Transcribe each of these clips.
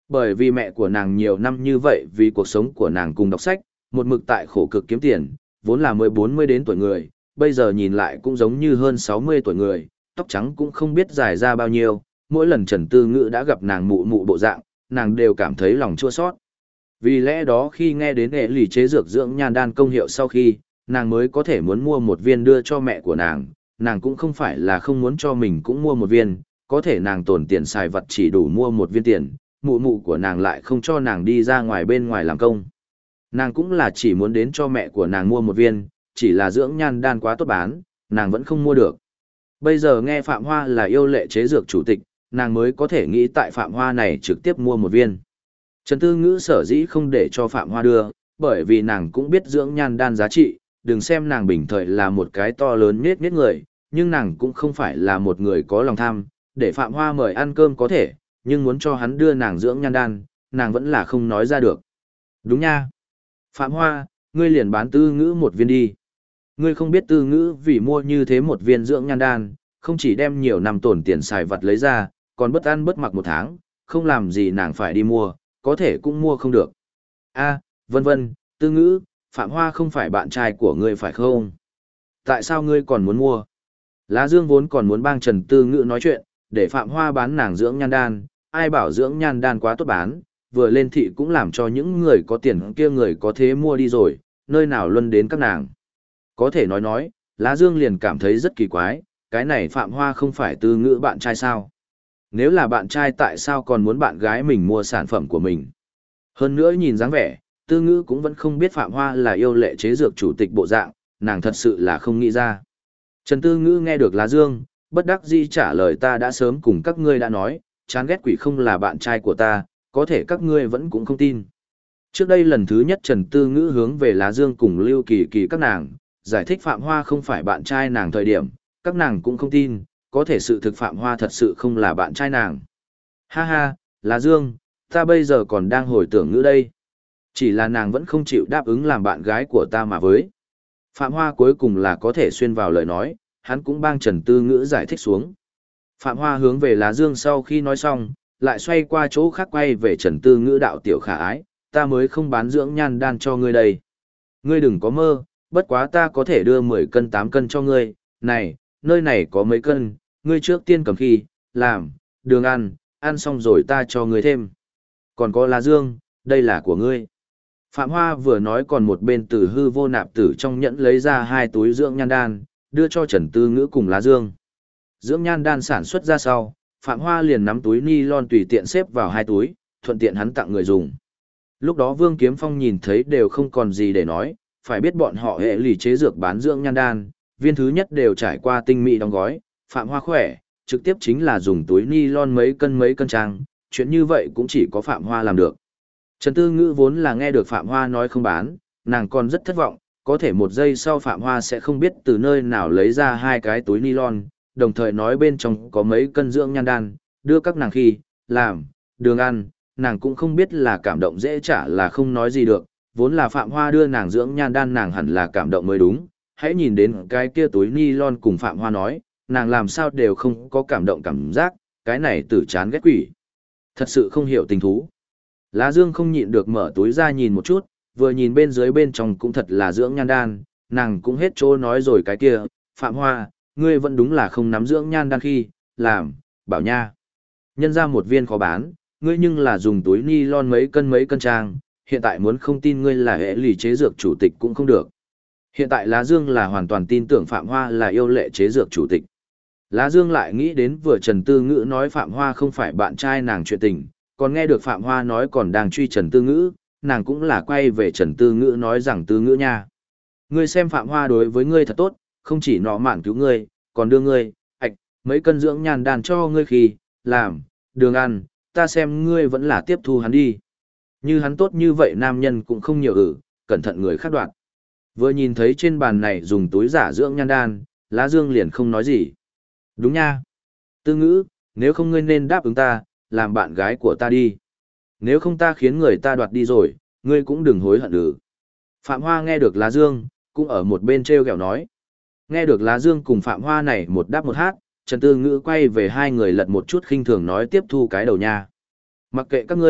Bởi vì mẹ của nàng nhiều năm như vậy vì cuộc sống của nàng cùng đọc sách, một mực tại khổ cực kiếm tiền, vốn là mới 40 đến tuổi người, bây giờ nhìn lại cũng giống như hơn 60 tuổi người, tóc trắng cũng không biết dài ra bao nhiêu, mỗi lần Trần Tư Ngữ đã gặp nàng mụ mụ bộ dạng, nàng đều cảm thấy lòng chua xót. Vì lẽ đó khi nghe đến hệ lì chế dược dưỡng nhan đan công hiệu sau khi, nàng mới có thể muốn mua một viên đưa cho mẹ của nàng cũng không phải là không muốn cho mình cũng mua một viên, có thể nàng tồn tiền xài vật chỉ đủ mua một viên tiền, mụ mụ của nàng lại không cho nàng đi ra ngoài bên ngoài làm công. Nàng cũng là chỉ muốn đến cho mẹ của nàng mua một viên, chỉ là dưỡng nhan đan quá tốt bán, nàng vẫn không mua được. Bây giờ nghe Phạm Hoa là yêu lệ chế dược chủ tịch, nàng mới có thể nghĩ tại Phạm Hoa này trực tiếp mua một viên. Trần Tư Ngữ sở dĩ không để cho Phạm Hoa đưa, bởi vì nàng cũng biết dưỡng nhan đan giá trị, đừng xem nàng bình thời là một cái to lớn nết nết người, nhưng nàng cũng không phải là một người có lòng tham, để Phạm Hoa mời ăn cơm có thể, nhưng muốn cho hắn đưa nàng dưỡng nhan đan, nàng vẫn là không nói ra được. Đúng nha. Phạm Hoa, ngươi liền bán Tư Ngữ một viên đi. Ngươi không biết Tư Ngữ vì mua như thế một viên dưỡng nhan đan, không chỉ đem nhiều năm tổn tiền xài vặt lấy ra, còn bất ăn bất mặc một tháng, không làm gì nàng phải đi mua, có thể cũng mua không được. Vân vân, Tư Ngữ, Phạm Hoa không phải bạn trai của ngươi phải không? Tại sao ngươi còn muốn mua? Lá Dương vốn còn muốn bang Trần Tư Ngữ nói chuyện, để Phạm Hoa bán nàng dưỡng nhan đan, ai bảo dưỡng nhan đan quá tốt bán, vừa lên thị cũng làm cho những người có tiền kia người có thế mua đi rồi, nơi nào luân đến các nàng. Có thể nói, Lá Dương liền cảm thấy rất kỳ quái, cái này Phạm Hoa không phải Tư Ngữ bạn trai sao? Nếu là bạn trai tại sao còn muốn bạn gái mình mua sản phẩm của mình? Hơn nữa nhìn dáng vẻ, Tư Ngữ cũng vẫn không biết Phạm Hoa là yêu lệ chế dược chủ tịch bộ dạng, nàng thật sự là không nghĩ ra. Trần Tư Ngữ nghe được Lá Dương, bất đắc dĩ trả lời ta đã sớm cùng các ngươi đã nói, chán ghét quỷ không là bạn trai của ta, có thể các ngươi vẫn cũng không tin. Trước đây lần thứ nhất Trần Tư Ngữ hướng về Lá Dương cùng Lưu Kỳ Kỳ các nàng, giải thích Phạm Hoa không phải bạn trai nàng thời điểm, các nàng cũng không tin, có thể sự thực Phạm Hoa thật sự không là bạn trai nàng. Ha ha, Lá Dương, ta bây giờ còn đang hồi tưởng Ngữ đây. Chỉ là nàng vẫn không chịu đáp ứng làm bạn gái của ta mà với. Phạm Hoa cuối cùng là có thể xuyên vào lời nói, hắn cũng bang Trần Tư Ngữ giải thích xuống. Phạm Hoa hướng về Lá Dương sau khi nói xong, lại xoay qua chỗ khác quay về Trần Tư Ngữ đạo tiểu khả ái, ta mới không bán dưỡng nhan đan cho ngươi đây. Ngươi đừng có mơ, bất quá ta có thể đưa 10 cân 8 cân cho ngươi, này, nơi này có mấy cân, ngươi trước tiên cầm khi, làm, đường ăn xong rồi ta cho ngươi thêm. Còn có Lá Dương, đây là của ngươi. Phạm Hoa vừa nói còn một bên từ hư vô nạp tử trong nhẫn lấy ra 2 túi dưỡng nhan đan, đưa cho Trần Tư Ngữ cùng Lá Dương. Dưỡng nhan đan sản xuất ra sau, Phạm Hoa liền nắm túi nylon tùy tiện xếp vào 2 túi, thuận tiện hắn tặng người dùng. Lúc đó Vương Kiếm Phong nhìn thấy đều không còn gì để nói, phải biết bọn họ hệ lì chế dược bán dưỡng nhan đan, viên thứ nhất đều trải qua tinh mỹ đóng gói, Phạm Hoa khỏe, trực tiếp chính là dùng túi nylon mấy cân trang, chuyện như vậy cũng chỉ có Phạm Hoa làm được. Trần Tư Ngữ vốn là nghe được Phạm Hoa nói không bán, nàng còn rất thất vọng, có thể một giây sau Phạm Hoa sẽ không biết từ nơi nào lấy ra 2 cái túi nylon, đồng thời nói bên trong có mấy cân dưỡng nhan đan, đưa các nàng khi, làm, đường ăn, nàng cũng không biết là cảm động dễ trả là không nói gì được, vốn là Phạm Hoa đưa nàng dưỡng nhan đan nàng hẳn là cảm động mới đúng, hãy nhìn đến cái kia túi nylon cùng Phạm Hoa nói, nàng làm sao đều không có cảm động cảm giác, cái này tử chán ghét quỷ. Thật sự không hiểu tình thú. Lá Dương không nhịn được mở túi ra nhìn một chút, vừa nhìn bên dưới bên trong cũng thật là dưỡng nhan đan, nàng cũng hết chỗ nói rồi cái kia, Phạm Hoa, ngươi vẫn đúng là không nắm dưỡng nhan đan khi, làm, bảo nha. Nhân ra một viên khó bán, ngươi nhưng là dùng túi nylon mấy cân trang, hiện tại muốn không tin ngươi là hệ lì chế dược chủ tịch cũng không được. Hiện tại Lá Dương là hoàn toàn tin tưởng Phạm Hoa là yêu lệ chế dược chủ tịch. Lá Dương lại nghĩ đến vừa Trần Tư Ngữ nói Phạm Hoa không phải bạn trai nàng chuyện tình, còn nghe được Phạm Hoa nói còn đang truy Trần Tư Ngữ, nàng cũng là quay về Trần Tư Ngữ nói rằng Tư Ngữ nha. Ngươi xem Phạm Hoa đối với ngươi thật tốt, không chỉ nọ mạn cứu ngươi, còn đưa ngươi, mấy cân dưỡng nhan đan cho ngươi khi, làm, đường ăn, ta xem ngươi vẫn là tiếp thu hắn đi. Như hắn tốt như vậy nam nhân cũng không nhiều cẩn thận người khác đoạt. Vừa nhìn thấy trên bàn này dùng túi giả dưỡng nhan đan, Lá Dương liền không nói gì. Đúng nha. Tư Ngữ, nếu không ngươi nên đáp ứng ta, làm bạn gái của ta đi. Nếu không ta khiến người ta đoạt đi rồi, ngươi cũng đừng hối hận. Phạm Hoa nghe được Lá Dương, cũng ở một bên treo kẹo nói. Nghe được Lá Dương cùng Phạm Hoa này một đáp một hát, Trần Tư Ngữ quay về hai người lật một chút khinh thường nói tiếp thu cái đầu nha. Mặc kệ các ngươi,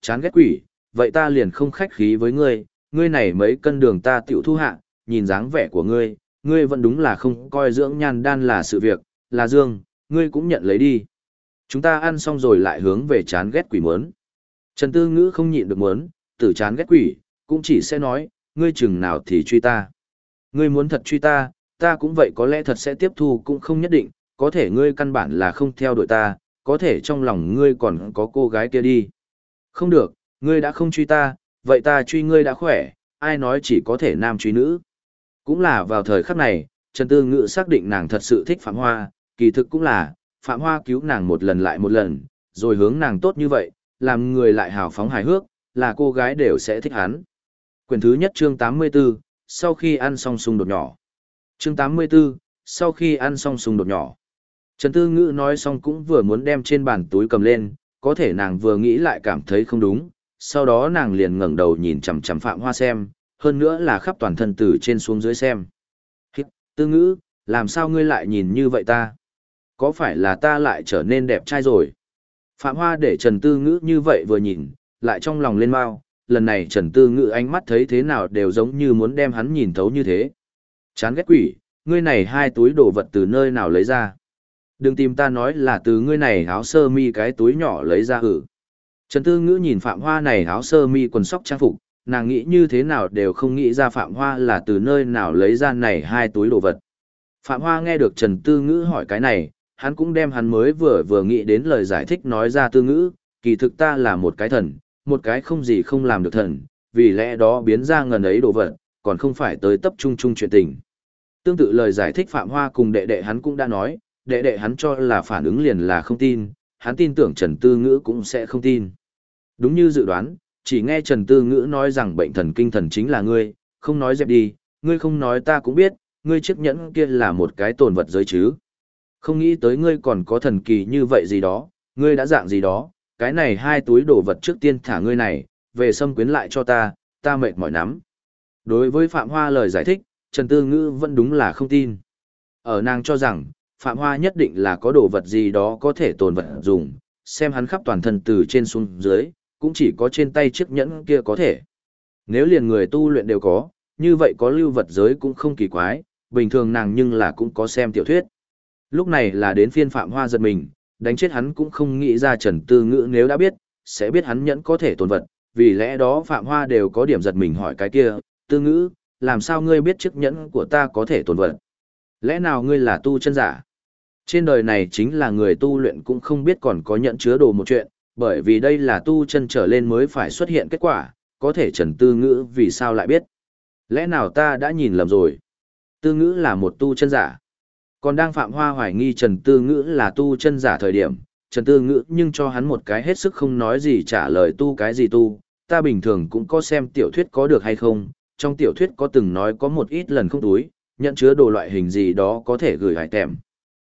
chán ghét quỷ, vậy ta liền không khách khí với ngươi, ngươi này mấy cân đường ta tiểu thu hạ, nhìn dáng vẻ của ngươi, ngươi vẫn đúng là không coi dưỡng nhan đan là sự việc, là dương, ngươi cũng nhận lấy đi. Chúng ta ăn xong rồi lại hướng về chán ghét quỷ muốn. Trần Tư Ngữ không nhịn được muốn, tử chán ghét quỷ, cũng chỉ sẽ nói, ngươi chừng nào thì truy ta. Ngươi muốn thật truy ta, ta cũng vậy có lẽ thật sẽ tiếp thu cũng không nhất định, có thể ngươi căn bản là không theo đuổi ta, có thể trong lòng ngươi còn có cô gái kia đi. Không được, ngươi đã không truy ta, vậy ta truy ngươi đã khỏe, ai nói chỉ có thể nam truy nữ. Cũng là vào thời khắc này, Trần Tư Ngữ xác định nàng thật sự thích Phạm Hoa, kỳ thực cũng là, Phạm Hoa cứu nàng một lần lại một lần, rồi hướng nàng tốt như vậy, làm người lại hào phóng hài hước, là cô gái đều sẽ thích hắn. Quyển thứ nhất chương 84, sau khi ăn xong xung đột nhỏ. Chương 84, sau khi ăn xong xung đột nhỏ. Trần Tư Ngữ nói xong cũng vừa muốn đem trên bàn túi cầm lên, có thể nàng vừa nghĩ lại cảm thấy không đúng, sau đó nàng liền ngẩng đầu nhìn chằm chằm Phạm Hoa xem, hơn nữa là khắp toàn thân từ trên xuống dưới xem. Hít, Tư Ngữ, làm sao ngươi lại nhìn như vậy ta? Có phải là ta lại trở nên đẹp trai rồi? Phạm Hoa để Trần Tư Ngữ như vậy vừa nhìn, lại trong lòng lên mau, lần này Trần Tư Ngữ ánh mắt thấy thế nào đều giống như muốn đem hắn nhìn thấu như thế. Chán ghét quỷ, ngươi này hai túi đồ vật từ nơi nào lấy ra? Đừng tìm ta nói là từ ngươi này áo sơ mi cái túi nhỏ lấy ra hử. Trần Tư Ngữ nhìn Phạm Hoa này áo sơ mi quần sóc trang phục, nàng nghĩ như thế nào đều không nghĩ ra Phạm Hoa là từ nơi nào lấy ra này hai túi đồ vật. Phạm Hoa nghe được Trần Tư Ngữ hỏi cái này, hắn cũng đem hắn mới vừa nghĩ đến lời giải thích nói ra. Tư Ngữ, kỳ thực ta là một cái thần, một cái không gì không làm được thần, vì lẽ đó biến ra ngần ấy đồ vật, còn không phải tới tập trung chung chuyện tình. Tương tự lời giải thích Phạm Hoa cùng đệ đệ hắn cũng đã nói, đệ đệ hắn cho là phản ứng liền là không tin, hắn tin tưởng Trần Tư Ngữ cũng sẽ không tin. Đúng như dự đoán, chỉ nghe Trần Tư Ngữ nói rằng bệnh thần kinh thần chính là ngươi, không nói dẹp đi, ngươi không nói ta cũng biết, ngươi chiếc nhẫn kia là một cái tồn vật giới chứ. Không nghĩ tới ngươi còn có thần kỳ như vậy gì đó, ngươi đã dạng gì đó, cái này hai túi đồ vật trước tiên thả ngươi này, về xâm quyến lại cho ta mệt mỏi lắm. Đối với Phạm Hoa lời giải thích, Trần Tư Ngữ vẫn đúng là không tin. Ở nàng cho rằng, Phạm Hoa nhất định là có đồ vật gì đó có thể tồn vật dùng, xem hắn khắp toàn thân từ trên xuống dưới, cũng chỉ có trên tay chiếc nhẫn kia có thể. Nếu liền người tu luyện đều có, như vậy có lưu vật giới cũng không kỳ quái, bình thường nàng nhưng là cũng có xem tiểu thuyết. Lúc này là đến phiên Phạm Hoa giật mình, đánh chết hắn cũng không nghĩ ra Trần Tư Ngữ nếu đã biết, sẽ biết hắn nhẫn có thể tồn vật, vì lẽ đó Phạm Hoa đều có điểm giật mình hỏi cái kia, Tư Ngữ, làm sao ngươi biết chiếc nhẫn của ta có thể tồn vật? Lẽ nào ngươi là tu chân giả? Trên đời này chính là người tu luyện cũng không biết còn có nhẫn chứa đồ một chuyện, bởi vì đây là tu chân trở lên mới phải xuất hiện kết quả, có thể Trần Tư Ngữ vì sao lại biết? Lẽ nào ta đã nhìn lầm rồi? Tư Ngữ là một tu chân giả. Còn đang Phạm Hoa hoài nghi Trần Tư Ngữ là tu chân giả thời điểm, Trần Tư Ngữ nhưng cho hắn một cái hết sức không nói gì trả lời tu cái gì tu, ta bình thường cũng có xem tiểu thuyết có được hay không, trong tiểu thuyết có từng nói có một ít lần không túi, nhận chứa đồ loại hình gì đó có thể gửi hải tèm.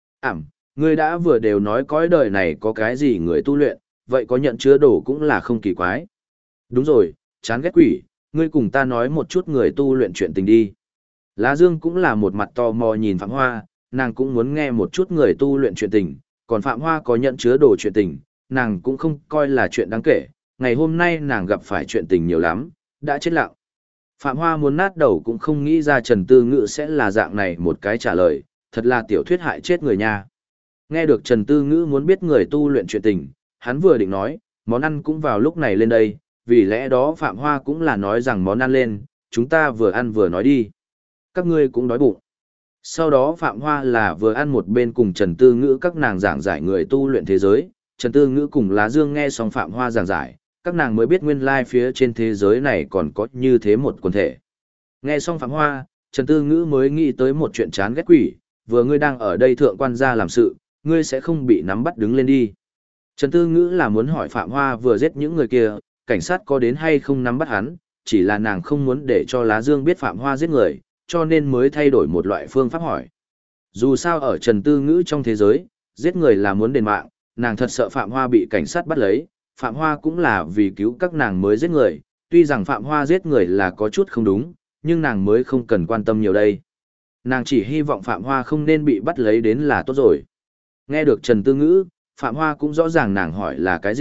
Ngươi đã vừa đều nói cõi đời này có cái gì người tu luyện, vậy có nhận chứa đồ cũng là không kỳ quái. Đúng rồi, chán ghét quỷ, ngươi cùng ta nói một chút người tu luyện chuyện tình đi. Lá Dương cũng là một mặt tò mò nhìn Phạm Hoa, nàng cũng muốn nghe một chút người tu luyện chuyện tình, còn Phạm Hoa có nhận chứa đồ chuyện tình, nàng cũng không coi là chuyện đáng kể, ngày hôm nay nàng gặp phải chuyện tình nhiều lắm, đã chết lặng. Phạm Hoa muốn nát đầu cũng không nghĩ ra Trần Tư Ngữ sẽ là dạng này một cái trả lời, thật là tiểu thuyết hại chết người nha. Nghe được Trần Tư Ngữ muốn biết người tu luyện chuyện tình, hắn vừa định nói, món ăn cũng vào lúc này lên đây, vì lẽ đó Phạm Hoa cũng là nói rằng món ăn lên, chúng ta vừa ăn vừa nói đi. Các ngươi cũng đói bụng. Sau đó Phạm Hoa là vừa ăn một bên cùng Trần Tư Ngữ các nàng giảng giải người tu luyện thế giới, Trần Tư Ngữ cùng Lá Dương nghe xong Phạm Hoa giảng giải, các nàng mới biết nguyên lai phía trên thế giới này còn có như thế một quần thể. Nghe xong Phạm Hoa, Trần Tư Ngữ mới nghĩ tới một chuyện chán ghét quỷ, vừa ngươi đang ở đây thượng quan gia làm sự, ngươi sẽ không bị nắm bắt đứng lên đi. Trần Tư Ngữ là muốn hỏi Phạm Hoa vừa giết những người kia, cảnh sát có đến hay không nắm bắt hắn, chỉ là nàng không muốn để cho Lá Dương biết Phạm Hoa giết người, cho nên mới thay đổi một loại phương pháp hỏi. Dù sao ở Trần Tư Ngữ trong thế giới, giết người là muốn đền mạng, nàng thật sợ Phạm Hoa bị cảnh sát bắt lấy, Phạm Hoa cũng là vì cứu các nàng mới giết người, tuy rằng Phạm Hoa giết người là có chút không đúng, nhưng nàng mới không cần quan tâm nhiều đây. Nàng chỉ hy vọng Phạm Hoa không nên bị bắt lấy đến là tốt rồi. Nghe được Trần Tư Ngữ, Phạm Hoa cũng rõ ràng nàng hỏi là cái gì,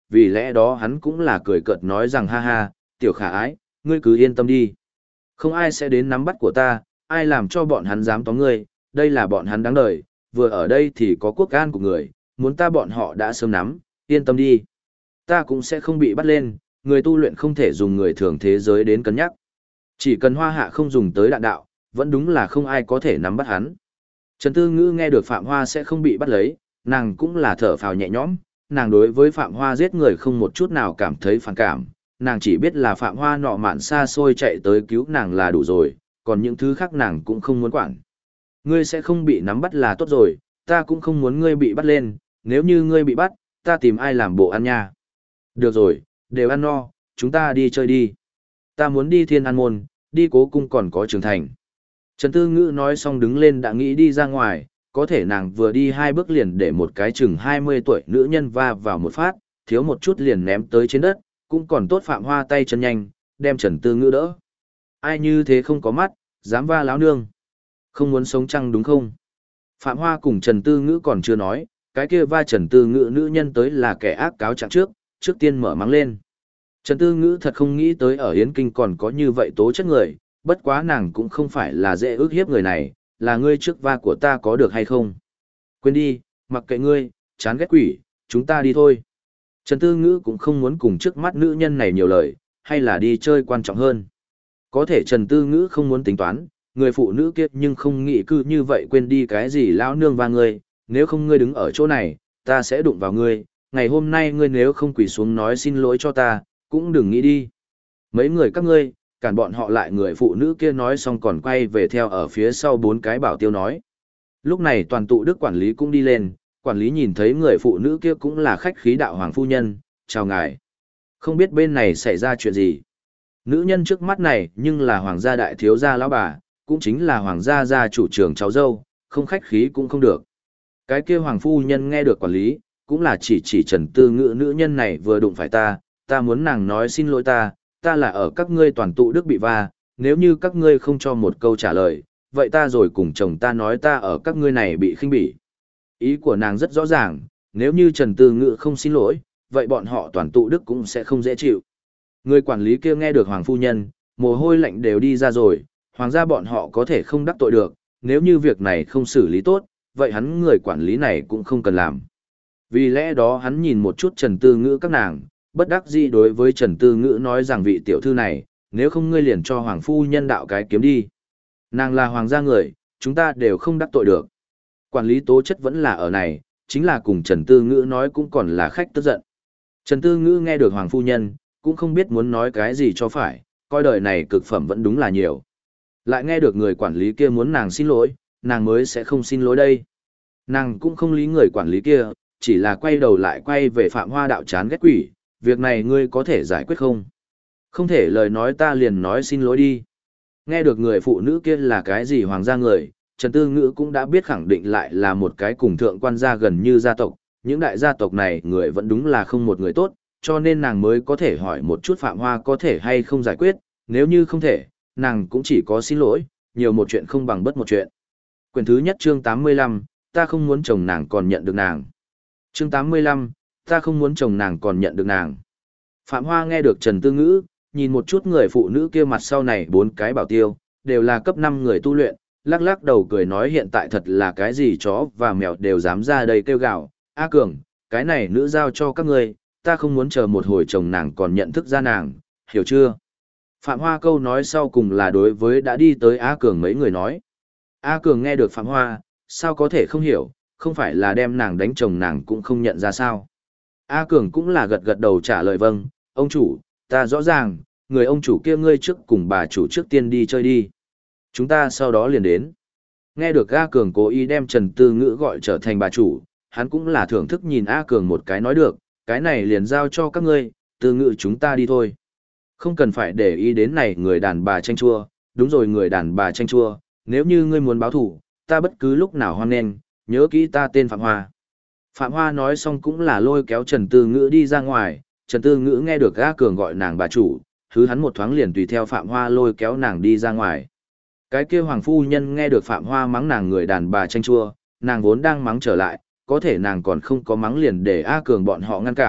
vì lẽ đó hắn cũng là cười cợt nói rằng ha ha, tiểu khả ái, ngươi cứ yên tâm đi. Không ai sẽ đến nắm bắt của ta, ai làm cho bọn hắn dám tóm ngươi, đây là bọn hắn đáng đời, vừa ở đây thì có quốc an của người, muốn ta bọn họ đã sớm nắm, yên tâm đi. Ta cũng sẽ không bị bắt lên, người tu luyện không thể dùng người thường thế giới đến cân nhắc. Chỉ cần Hoa Hạ không dùng tới đạn đạo, vẫn đúng là không ai có thể nắm bắt hắn. Trần Tư Ngữ nghe được Phạm Hoa sẽ không bị bắt lấy, nàng cũng là thở phào nhẹ nhõm, nàng đối với Phạm Hoa giết người không một chút nào cảm thấy phản cảm, nàng chỉ biết là Phạm Hoa nọ mạn xa xôi chạy tới cứu nàng là đủ rồi, còn những thứ khác nàng cũng không muốn quản. Ngươi sẽ không bị nắm bắt là tốt rồi, ta cũng không muốn ngươi bị bắt lên, nếu như ngươi bị bắt, ta tìm ai làm bộ ăn nha. Được rồi, đều ăn no, chúng ta đi chơi đi. Ta muốn đi Thiên An Môn, đi Cố Cung còn có Trường Thành. Trần Tư Ngữ nói xong đứng lên đã nghĩ đi ra ngoài, có thể nàng vừa đi 2 bước liền để một cái chừng 20 tuổi nữ nhân va vào một phát, thiếu một chút liền ném tới trên đất, cũng còn tốt Phạm Hoa tay chân nhanh, đem Trần Tư Ngữ đỡ. Ai như thế không có mắt, dám va láo nương. Không muốn sống chăng đúng không? Phạm Hoa cùng Trần Tư Ngữ còn chưa nói, cái kia va Trần Tư Ngữ nữ nhân tới là kẻ ác cáo trạng trước tiên mở mắng lên. Trần Tư Ngữ thật không nghĩ tới ở Yến Kinh còn có như vậy tố chất người, bất quá nàng cũng không phải là dễ ước hiếp người này, là ngươi trước va của ta có được hay không? Quên đi, mặc kệ ngươi, chán ghét quỷ, chúng ta đi thôi. Trần Tư Ngữ cũng không muốn cùng trước mắt nữ nhân này nhiều lời, hay là đi chơi quan trọng hơn. Có thể Trần Tư Ngữ không muốn tính toán, người phụ nữ kia nhưng không nghĩ cứ như vậy quên đi cái gì lão nương va ngươi, nếu không ngươi đứng ở chỗ này, ta sẽ đụng vào ngươi, ngày hôm nay ngươi nếu không quỳ xuống nói xin lỗi cho ta, cũng đừng nghĩ đi. Mấy người các ngươi, cản bọn họ lại, người phụ nữ kia nói xong còn quay về theo ở phía sau 4 cái bảo tiêu nói. Lúc này toàn tụ đức quản lý cũng đi lên, quản lý nhìn thấy người phụ nữ kia cũng là khách khí đạo hoàng phu nhân, chào ngài. Không biết bên này xảy ra chuyện gì. Nữ nhân trước mắt này nhưng là hoàng gia đại thiếu gia lão bà, cũng chính là hoàng gia gia chủ trưởng cháu dâu, không khách khí cũng không được. Cái kia hoàng phu nhân nghe được quản lý, cũng là chỉ Trần Tư Ngữ nữ nhân này vừa đụng phải ta muốn nàng nói xin lỗi ta là ở các ngươi toàn tụ đức bị va, nếu như các ngươi không cho một câu trả lời, vậy ta rồi cùng chồng ta nói ta ở các ngươi này bị khinh bỉ. Ý của nàng rất rõ ràng, nếu như Trần Tư Ngữ không xin lỗi, vậy bọn họ toàn tụ đức cũng sẽ không dễ chịu. Người quản lý kia nghe được hoàng phu nhân, mồ hôi lạnh đều đi ra rồi, hoàng gia bọn họ có thể không đắc tội được, nếu như việc này không xử lý tốt, vậy hắn người quản lý này cũng không cần làm. Vì lẽ đó hắn nhìn một chút Trần Tư Ngữ các nàng, bất đắc dĩ đối với Trần Tư Ngữ nói rằng vị tiểu thư này, nếu không ngươi liền cho hoàng phu nhân đạo cái kiếm đi. Nàng là hoàng gia người, chúng ta đều không đắc tội được. Quản lý tố chất vẫn là ở này, chính là cùng Trần Tư Ngữ nói cũng còn là khách tức giận. Trần Tư Ngữ nghe được hoàng phu nhân, cũng không biết muốn nói cái gì cho phải, coi đời này cực phẩm vẫn đúng là nhiều. Lại nghe được người quản lý kia muốn nàng xin lỗi, nàng mới sẽ không xin lỗi đây. Nàng cũng không lý người quản lý kia, chỉ là quay đầu lại quay về Phạm Hoa đạo chán ghét quỷ, việc này ngươi có thể giải quyết không? Không thể lời nói ta liền nói xin lỗi đi. Nghe được người phụ nữ kia là cái gì hoàng gia người, Trần Tư Ngữ cũng đã biết khẳng định lại là một cái cùng thượng quan gia gần như gia tộc, những đại gia tộc này người vẫn đúng là không một người tốt, cho nên nàng mới có thể hỏi một chút Phạm Hoa có thể hay không giải quyết, nếu như không thể, nàng cũng chỉ có xin lỗi, nhiều một chuyện không bằng bất một chuyện. Quyển thứ nhất chương 85, ta không muốn chồng nàng còn nhận được nàng. Chương 85, ta không muốn chồng nàng còn nhận được nàng. Phạm Hoa nghe được Trần Tư Ngữ, nhìn một chút người phụ nữ kia mặt sau này 4 cái bảo tiêu, đều là cấp 5 người tu luyện, lắc lắc đầu cười nói hiện tại thật là cái gì chó và mèo đều dám ra đây kêu gào. A Cường, cái này nữ giao cho các ngươi, ta không muốn chờ một hồi chồng nàng còn nhận thức ra nàng, hiểu chưa? Phạm Hoa câu nói sau cùng là đối với đã đi tới A Cường mấy người nói. A Cường nghe được Phạm Hoa, sao có thể không hiểu, không phải là đem nàng đánh chồng nàng cũng không nhận ra sao. A Cường cũng là gật gật đầu trả lời vâng, ông chủ, ta rõ ràng, người ông chủ kia ngươi trước cùng bà chủ trước tiên đi chơi đi. Chúng ta sau đó liền đến. Nghe được A Cường cố ý đem Trần Tư Ngữ gọi trở thành bà chủ, hắn cũng là thưởng thức nhìn A Cường một cái nói được, cái này liền giao cho các ngươi, Tư Ngữ chúng ta đi thôi. Không cần phải để ý đến này người đàn bà tranh chua, đúng rồi người đàn bà tranh chua, nếu như ngươi muốn báo thủ, ta bất cứ lúc nào hoan nghênh, nhớ kỹ ta tên Phạm Hoa. Phạm Hoa nói xong cũng là lôi kéo Trần Tư Ngữ đi ra ngoài, Trần Tư Ngữ nghe được A Cường gọi nàng bà chủ, hứ hắn một thoáng liền tùy theo Phạm Hoa lôi kéo nàng đi ra ngoài. Cái kia hoàng phu nhân nghe được Phạm Hoa mắng nàng người đàn bà tranh chua, nàng vốn đang mắng trở lại, có thể nàng còn không có mắng liền để A Cường bọn họ ngăn cản,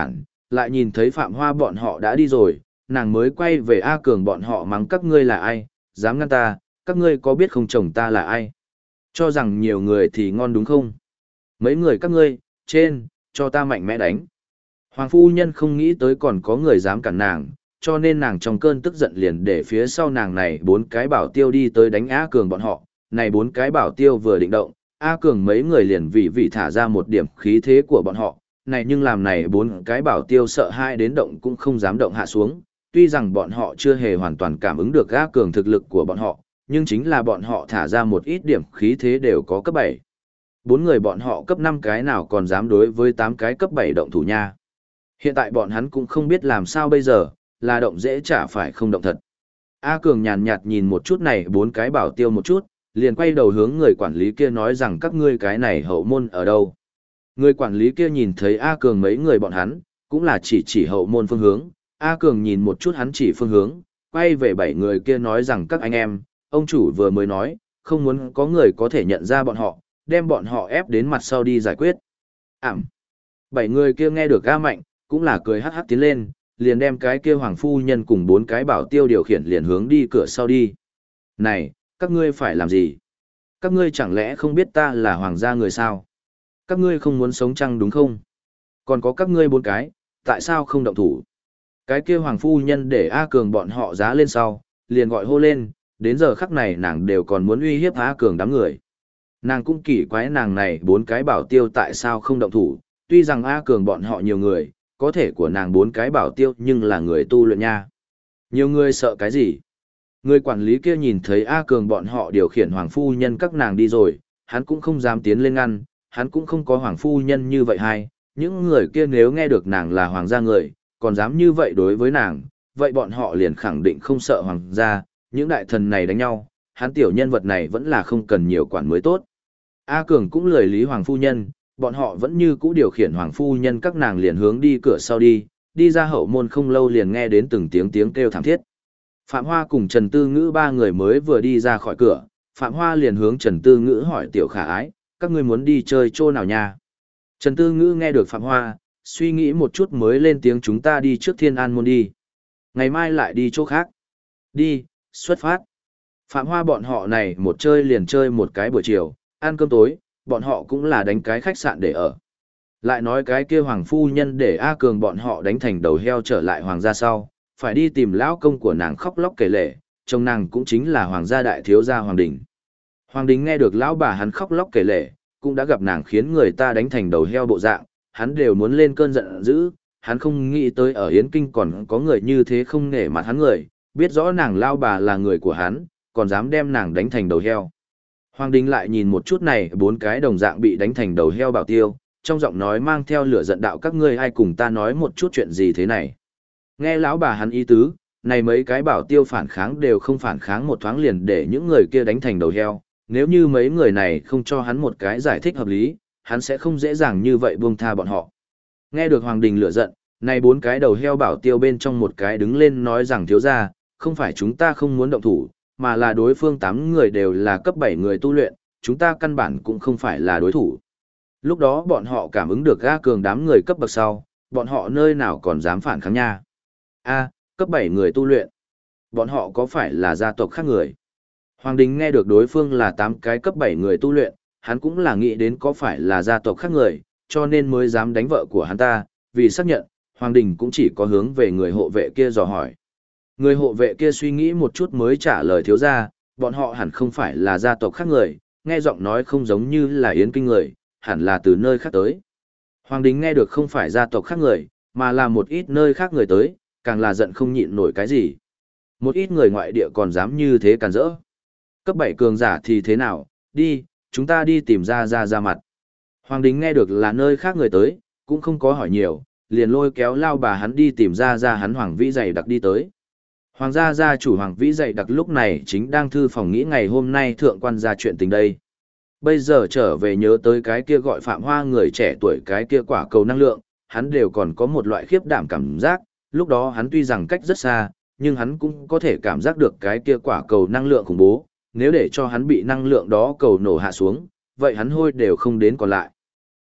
lại nhìn thấy Phạm Hoa bọn họ đã đi rồi, nàng mới quay về A Cường bọn họ mắng các ngươi là ai, dám ngăn ta, các ngươi có biết không chồng ta là ai? Cho rằng nhiều người thì ngon đúng không? Mấy người các ngươi, trên, cho ta mạnh mẽ đánh. Hoàng phu nhân không nghĩ tới còn có người dám cản nàng, cho nên nàng trong cơn tức giận liền để phía sau nàng này 4 cái bảo tiêu đi tới đánh A Cường bọn họ. Này 4 cái bảo tiêu vừa định động, A Cường mấy người liền vì thả ra một điểm khí thế của bọn họ. Này nhưng làm này 4 cái bảo tiêu sợ hãi đến động cũng không dám động hạ xuống. Tuy rằng bọn họ chưa hề hoàn toàn cảm ứng được A Cường thực lực của bọn họ, nhưng chính là bọn họ thả ra một ít điểm khí thế đều có cấp 7. 4 người bọn họ cấp 5 cái nào còn dám đối với 8 cái cấp 7 động thủ nha. Hiện tại bọn hắn cũng không biết làm sao bây giờ, là động dễ chả phải không động thật. A Cường nhàn nhạt nhìn một chút này 4 cái bảo tiêu một chút, liền quay đầu hướng người quản lý kia nói rằng các ngươi cái này hậu môn ở đâu. Người quản lý kia nhìn thấy A Cường mấy người bọn hắn, cũng là chỉ hậu môn phương hướng. A Cường nhìn một chút hắn chỉ phương hướng, quay về 7 người kia nói rằng các anh em, ông chủ vừa mới nói, không muốn có người có thể nhận ra bọn họ, đem bọn họ ép đến mặt sau đi giải quyết. 7 người kia nghe được A Mạnh, cũng là cười hắc hắc tiến lên, liền đem cái kia hoàng phu nhân cùng 4 cái bảo tiêu điều khiển liền hướng đi cửa sau đi. Này, các ngươi phải làm gì? Các ngươi chẳng lẽ không biết ta là hoàng gia người sao? Các ngươi không muốn sống chăng đúng không? Còn có các ngươi 4 cái, tại sao không động thủ? Cái kia hoàng phu nhân để A Cường bọn họ giá lên sau, liền gọi hô lên, đến giờ khắc này nàng đều còn muốn uy hiếp A Cường đám người. Nàng cũng kỳ quái nàng này 4 cái bảo tiêu tại sao không động thủ, tuy rằng A Cường bọn họ nhiều người, có thể của nàng 4 cái bảo tiêu nhưng là người tu luyện nha. Nhiều người sợ cái gì? Người quản lý kia nhìn thấy A Cường bọn họ điều khiển hoàng phu nhân các nàng đi rồi, hắn cũng không dám tiến lên ngăn, hắn cũng không có hoàng phu nhân như vậy hay, những người kia nếu nghe được nàng là hoàng gia người, còn dám như vậy đối với nàng, vậy bọn họ liền khẳng định không sợ hoàng gia, những đại thần này đánh nhau, hắn tiểu nhân vật này vẫn là không cần nhiều quản mới tốt. A Cường cũng lười lý hoàng phu nhân, bọn họ vẫn như cũ điều khiển hoàng phu nhân các nàng liền hướng đi cửa sau đi ra hậu môn không lâu liền nghe đến từng tiếng kêu thảm thiết. Phạm Hoa cùng Trần Tư Ngữ 3 người mới vừa đi ra khỏi cửa, Phạm Hoa liền hướng Trần Tư Ngữ hỏi tiểu khả ái, các ngươi muốn đi chơi chỗ nào nha? Trần Tư Ngữ nghe được Phạm Hoa, suy nghĩ một chút mới lên tiếng chúng ta đi trước Thiên An môn đi. Ngày mai lại đi chỗ khác. Đi, xuất phát. Phạm Hoa bọn họ này một chơi liền chơi một cái buổi chiều, ăn cơm tối, bọn họ cũng là đánh cái khách sạn để ở. Lại nói cái kia hoàng phu nhân để A Cường bọn họ đánh thành đầu heo trở lại hoàng gia sau, phải đi tìm lão công của nàng khóc lóc kể lể, chồng nàng cũng chính là hoàng gia đại thiếu gia Hoàng Đình. Hoàng Đình nghe được lão bà hắn khóc lóc kể lể, cũng đã gặp nàng khiến người ta đánh thành đầu heo bộ dạng, hắn đều muốn lên cơn giận dữ, hắn không nghĩ tới ở Yến Kinh còn có người như thế không nể mặt hắn người, biết rõ nàng lão bà là người của hắn, còn dám đem nàng đánh thành đầu heo. Hoàng Đình lại nhìn một chút này 4 cái đồng dạng bị đánh thành đầu heo bảo tiêu, trong giọng nói mang theo lửa giận đạo các ngươi ai cùng ta nói một chút chuyện gì thế này. Nghe lão bà hắn ý tứ, này mấy cái bảo tiêu phản kháng đều không phản kháng một thoáng liền để những người kia đánh thành đầu heo, nếu như mấy người này không cho hắn một cái giải thích hợp lý, hắn sẽ không dễ dàng như vậy buông tha bọn họ. Nghe được Hoàng Đình lửa giận, này 4 cái đầu heo bảo tiêu bên trong một cái đứng lên nói rằng thiếu gia, không phải chúng ta không muốn động thủ, mà là đối phương 8 người đều là cấp 7 người tu luyện, chúng ta căn bản cũng không phải là đối thủ. Lúc đó bọn họ cảm ứng được A Cường đám người cấp bậc sau, bọn họ nơi nào còn dám phản kháng nha. A, cấp 7 người tu luyện. Bọn họ có phải là gia tộc khác người? Hoàng Đình nghe được đối phương là 8 cái cấp 7 người tu luyện, hắn cũng là nghĩ đến có phải là gia tộc khác người, cho nên mới dám đánh vợ của hắn ta, vì xác nhận, Hoàng Đình cũng chỉ có hướng về người hộ vệ kia dò hỏi. Người hộ vệ kia suy nghĩ một chút mới trả lời thiếu gia, bọn họ hẳn không phải là gia tộc khác người, nghe giọng nói không giống như là Yến Kinh người, hẳn là từ nơi khác tới. Hoàng Đình nghe được không phải gia tộc khác người, mà là một ít nơi khác người tới, càng là giận không nhịn nổi cái gì. Một ít người ngoại địa còn dám như thế càn rỡ. Cấp 7 cường giả thì thế nào, đi, chúng ta đi tìm ra mặt. Hoàng Đình nghe được là nơi khác người tới, cũng không có hỏi nhiều, liền lôi kéo lao bà hắn đi tìm ra hắn Hoàng Vĩ Dày đặc đi tới. Hoàng gia chủ Hoàng Vĩ Dày đặc lúc này chính đang thư phòng nghĩ ngày hôm nay thượng quan ra chuyện tình đây. Bây giờ trở về nhớ tới cái kia gọi Phạm Hoa người trẻ tuổi cái kia quả cầu năng lượng, hắn đều còn có một loại khiếp đảm cảm giác, lúc đó hắn tuy rằng cách rất xa, nhưng hắn cũng có thể cảm giác được cái kia quả cầu năng lượng khủng bố, nếu để cho hắn bị năng lượng đó cầu nổ hạ xuống, vậy hắn hôi đều không đến còn lại.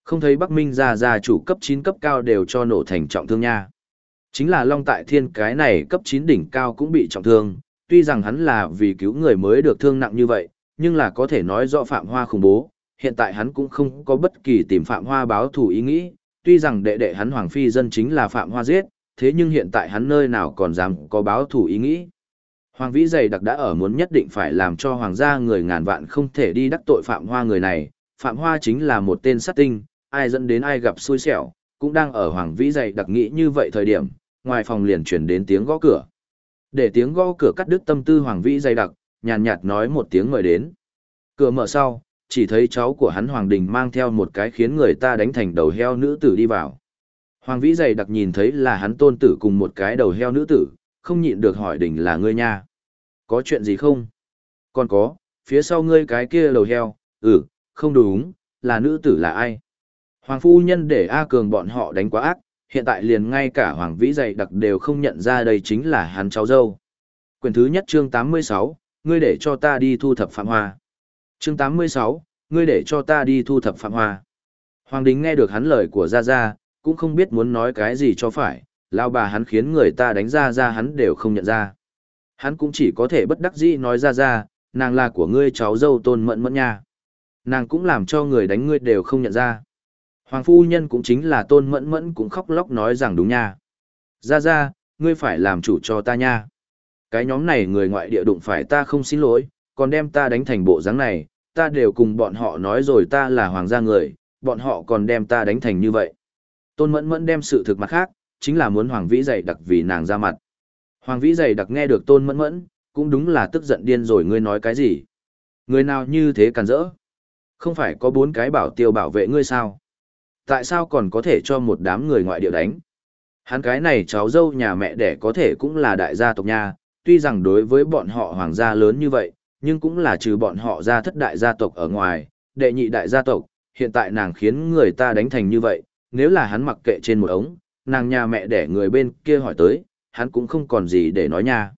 Không thấy Bắc Minh gia chủ cấp 9 cấp cao đều cho nổ thành trọng thương nha. Chính là Long Tại Thiên cái này cấp 9 đỉnh cao cũng bị trọng thương, tuy rằng hắn là vì cứu người mới được thương nặng như vậy, nhưng là có thể nói rõ Phạm Hoa khủng bố, hiện tại hắn cũng không có bất kỳ tìm Phạm Hoa báo thù ý nghĩ, tuy rằng đệ đệ hắn Hoàng Phi Dân chính là Phạm Hoa giết, thế nhưng hiện tại hắn nơi nào còn dám có báo thù ý nghĩ. Hoàng Vĩ dày đặc đã ở muốn nhất định phải làm cho Hoàng gia người ngàn vạn không thể đi đắc tội Phạm Hoa người này, Phạm Hoa chính là một tên sát tinh, ai dẫn đến ai gặp xui xẻo, cũng đang ở Hoàng Vĩ dày đặc nghĩ như vậy thời điểm, ngoài phòng liền truyền đến tiếng gõ cửa. Để tiếng gõ cửa cắt đứt tâm tư Hoàng Vĩ dày đặc, nhàn nhạt nói một tiếng mời đến. Cửa mở sau, chỉ thấy cháu của hắn Hoàng Đình mang theo một cái khiến người ta đánh thành đầu heo nữ tử đi vào. Hoàng Vĩ dày đặc nhìn thấy là hắn tôn tử cùng một cái đầu heo nữ tử, không nhịn được hỏi Đình là ngươi nha. Có chuyện gì không? Còn có, phía sau ngươi cái kia đầu heo, không đúng, là nữ tử là ai? Hoàng phu nhân để A Cường bọn họ đánh quá ác, hiện tại liền ngay cả Hoàng Vĩ dày đặc đều không nhận ra đây chính là hắn cháu dâu. Quyển thứ nhất chương 86, ngươi để cho ta đi thu thập Phạm Hoa. Chương 86, ngươi để cho ta đi thu thập Phạm Hoa. Hoàng Đình nghe được hắn lời của Gia Gia, cũng không biết muốn nói cái gì cho phải, lao bà hắn khiến người ta đánh Gia Gia hắn đều không nhận ra. Hắn cũng chỉ có thể bất đắc dĩ nói Gia Gia, nàng là của ngươi cháu dâu Tôn Mẫn Mẫn nha. Nàng cũng làm cho người đánh ngươi đều không nhận ra. Hoàng phu nhân cũng chính là Tôn Mẫn Mẫn cũng khóc lóc nói rằng đúng nha. Gia Gia, ngươi phải làm chủ cho ta nha. Cái nhóm này người ngoại địa đụng phải ta không xin lỗi, còn đem ta đánh thành bộ dáng này, ta đều cùng bọn họ nói rồi ta là hoàng gia người, bọn họ còn đem ta đánh thành như vậy. Tôn Mẫn Mẫn đem sự thực mặt khác, chính là muốn Hoàng Vĩ dày đặc vì nàng ra mặt. Hoàng Vĩ dày đặc nghe được Tôn Mẫn Mẫn, cũng đúng là tức giận điên rồi ngươi nói cái gì. Người nào như thế càn rỡ? Không phải có 4 cái bảo tiêu bảo vệ ngươi sao? Tại sao còn có thể cho một đám người ngoại địa đánh? Hắn cái này cháu dâu nhà mẹ đẻ có thể cũng là đại gia tộc nha, tuy rằng đối với bọn họ hoàng gia lớn như vậy, nhưng cũng là trừ bọn họ ra thất đại gia tộc ở ngoài, đệ nhị đại gia tộc, hiện tại nàng khiến người ta đánh thành như vậy, nếu là hắn mặc kệ trên một ống, nàng nhà mẹ đẻ người bên kia hỏi tới, hắn cũng không còn gì để nói nha.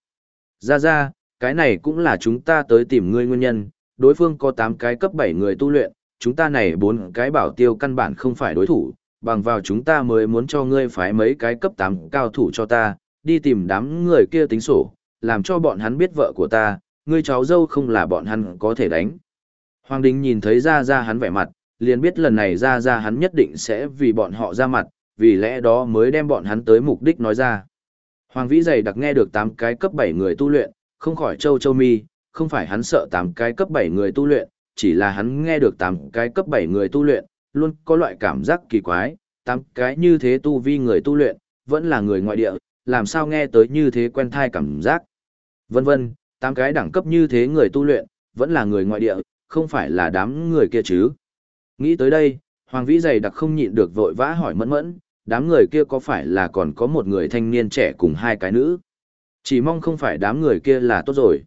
Ra, cái này cũng là chúng ta tới tìm ngươi nguyên nhân, đối phương có 8 cái cấp 7 người tu luyện, chúng ta này 4 cái bảo tiêu căn bản không phải đối thủ, bằng vào chúng ta mới muốn cho ngươi phái mấy cái cấp 8 cao thủ cho ta, đi tìm đám người kia tính sổ, làm cho bọn hắn biết vợ của ta, ngươi cháu dâu không là bọn hắn có thể đánh. Hoàng Đình nhìn thấy Ra hắn vẻ mặt, liền biết lần này Ra hắn nhất định sẽ vì bọn họ ra mặt, vì lẽ đó mới đem bọn hắn tới mục đích nói ra. Hoàng Vĩ dày đặc nghe được 8 cái cấp 7 người tu luyện, không khỏi châu mi, không phải hắn sợ 8 cái cấp 7 người tu luyện, chỉ là hắn nghe được 8 cái cấp 7 người tu luyện, luôn có loại cảm giác kỳ quái, 8 cái như thế tu vi người tu luyện, vẫn là người ngoại địa, làm sao nghe tới như thế quen thai cảm giác. Vân vân, 8 cái đẳng cấp như thế người tu luyện, vẫn là người ngoại địa, không phải là đám người kia chứ. Nghĩ tới đây, Hoàng Vĩ dày đặc không nhịn được vội vã hỏi Mẫn Mẫn, đám người kia có phải là còn có một người thanh niên trẻ cùng 2 cái nữ? Chỉ mong không phải đám người kia là tốt rồi.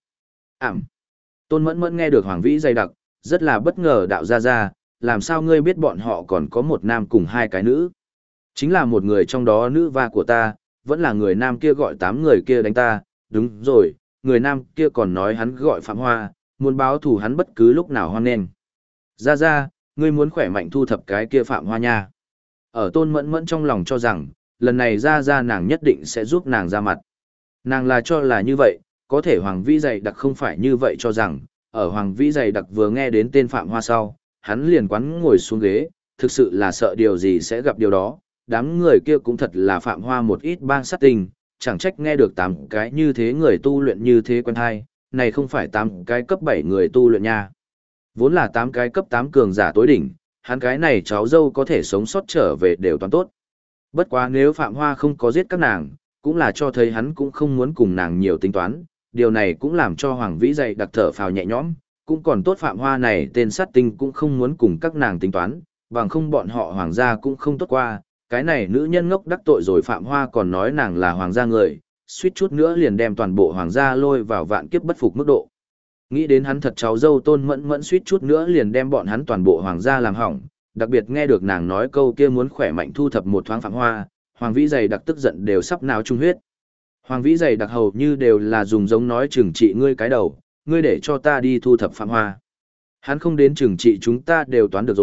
Tôn Mẫn Mẫn nghe được Hoàng Vĩ dày đặc, rất là bất ngờ đạo ra, làm sao ngươi biết bọn họ còn có một nam cùng 2 cái nữ? Chính là một người trong đó nữ va của ta, vẫn là người nam kia gọi 8 người kia đánh ta, đúng rồi, người nam kia còn nói hắn gọi Phạm Hoa, muốn báo thù hắn bất cứ lúc nào hoan nghênh. Ra, ngươi muốn khỏe mạnh thu thập cái kia Phạm Hoa nha. Ở Tôn Mẫn Mẫn trong lòng cho rằng, lần này ra nàng nhất định sẽ giúp nàng ra mặt. Nàng là cho là như vậy, có thể Hoàng Vĩ dày đặc không phải như vậy cho rằng, ở Hoàng Vĩ dày đặc vừa nghe đến tên Phạm Hoa sau, hắn liền quắn ngồi xuống ghế, thực sự là sợ điều gì sẽ gặp điều đó, đám người kia cũng thật là Phạm Hoa một ít bang sát tình, chẳng trách nghe được 8 cái như thế người tu luyện như thế quen hay, này không phải 8 cái cấp 7 người tu luyện nha. Vốn là 8 cái cấp 8 cường giả tối đỉnh, hắn cái này cháu dâu có thể sống sót trở về đều toàn tốt. Bất quá nếu Phạm Hoa không có giết các nàng, cũng là cho thấy hắn cũng không muốn cùng nàng nhiều tính toán, điều này cũng làm cho Hoàng Vĩ dày đặc thở phào nhẹ nhõm, cũng còn tốt Phạm Hoa này tên sát tinh cũng không muốn cùng các nàng tính toán, bằng không bọn họ hoàng gia cũng không tốt qua, cái này nữ nhân ngốc đắc tội rồi Phạm Hoa còn nói nàng là hoàng gia người, suýt chút nữa liền đem toàn bộ hoàng gia lôi vào vạn kiếp bất phục mức độ. Nghĩ đến hắn thật cháu dâu Tôn Mẫn Mẫn suýt chút nữa liền đem bọn hắn toàn bộ hoàng gia làm hỏng, đặc biệt nghe được nàng nói câu kia muốn khỏe mạnh thu thập một thoáng Phạm Hoa, Hoàng Vĩ dày đặc tức giận đều sắp náo trung huyết. Hoàng Vĩ dày đặc hầu như đều là dùng giống nói trừng trị ngươi cái đầu, ngươi để cho ta đi thu thập Phạm Hoa. Hắn không đến trừng trị chúng ta đều toán được rồi,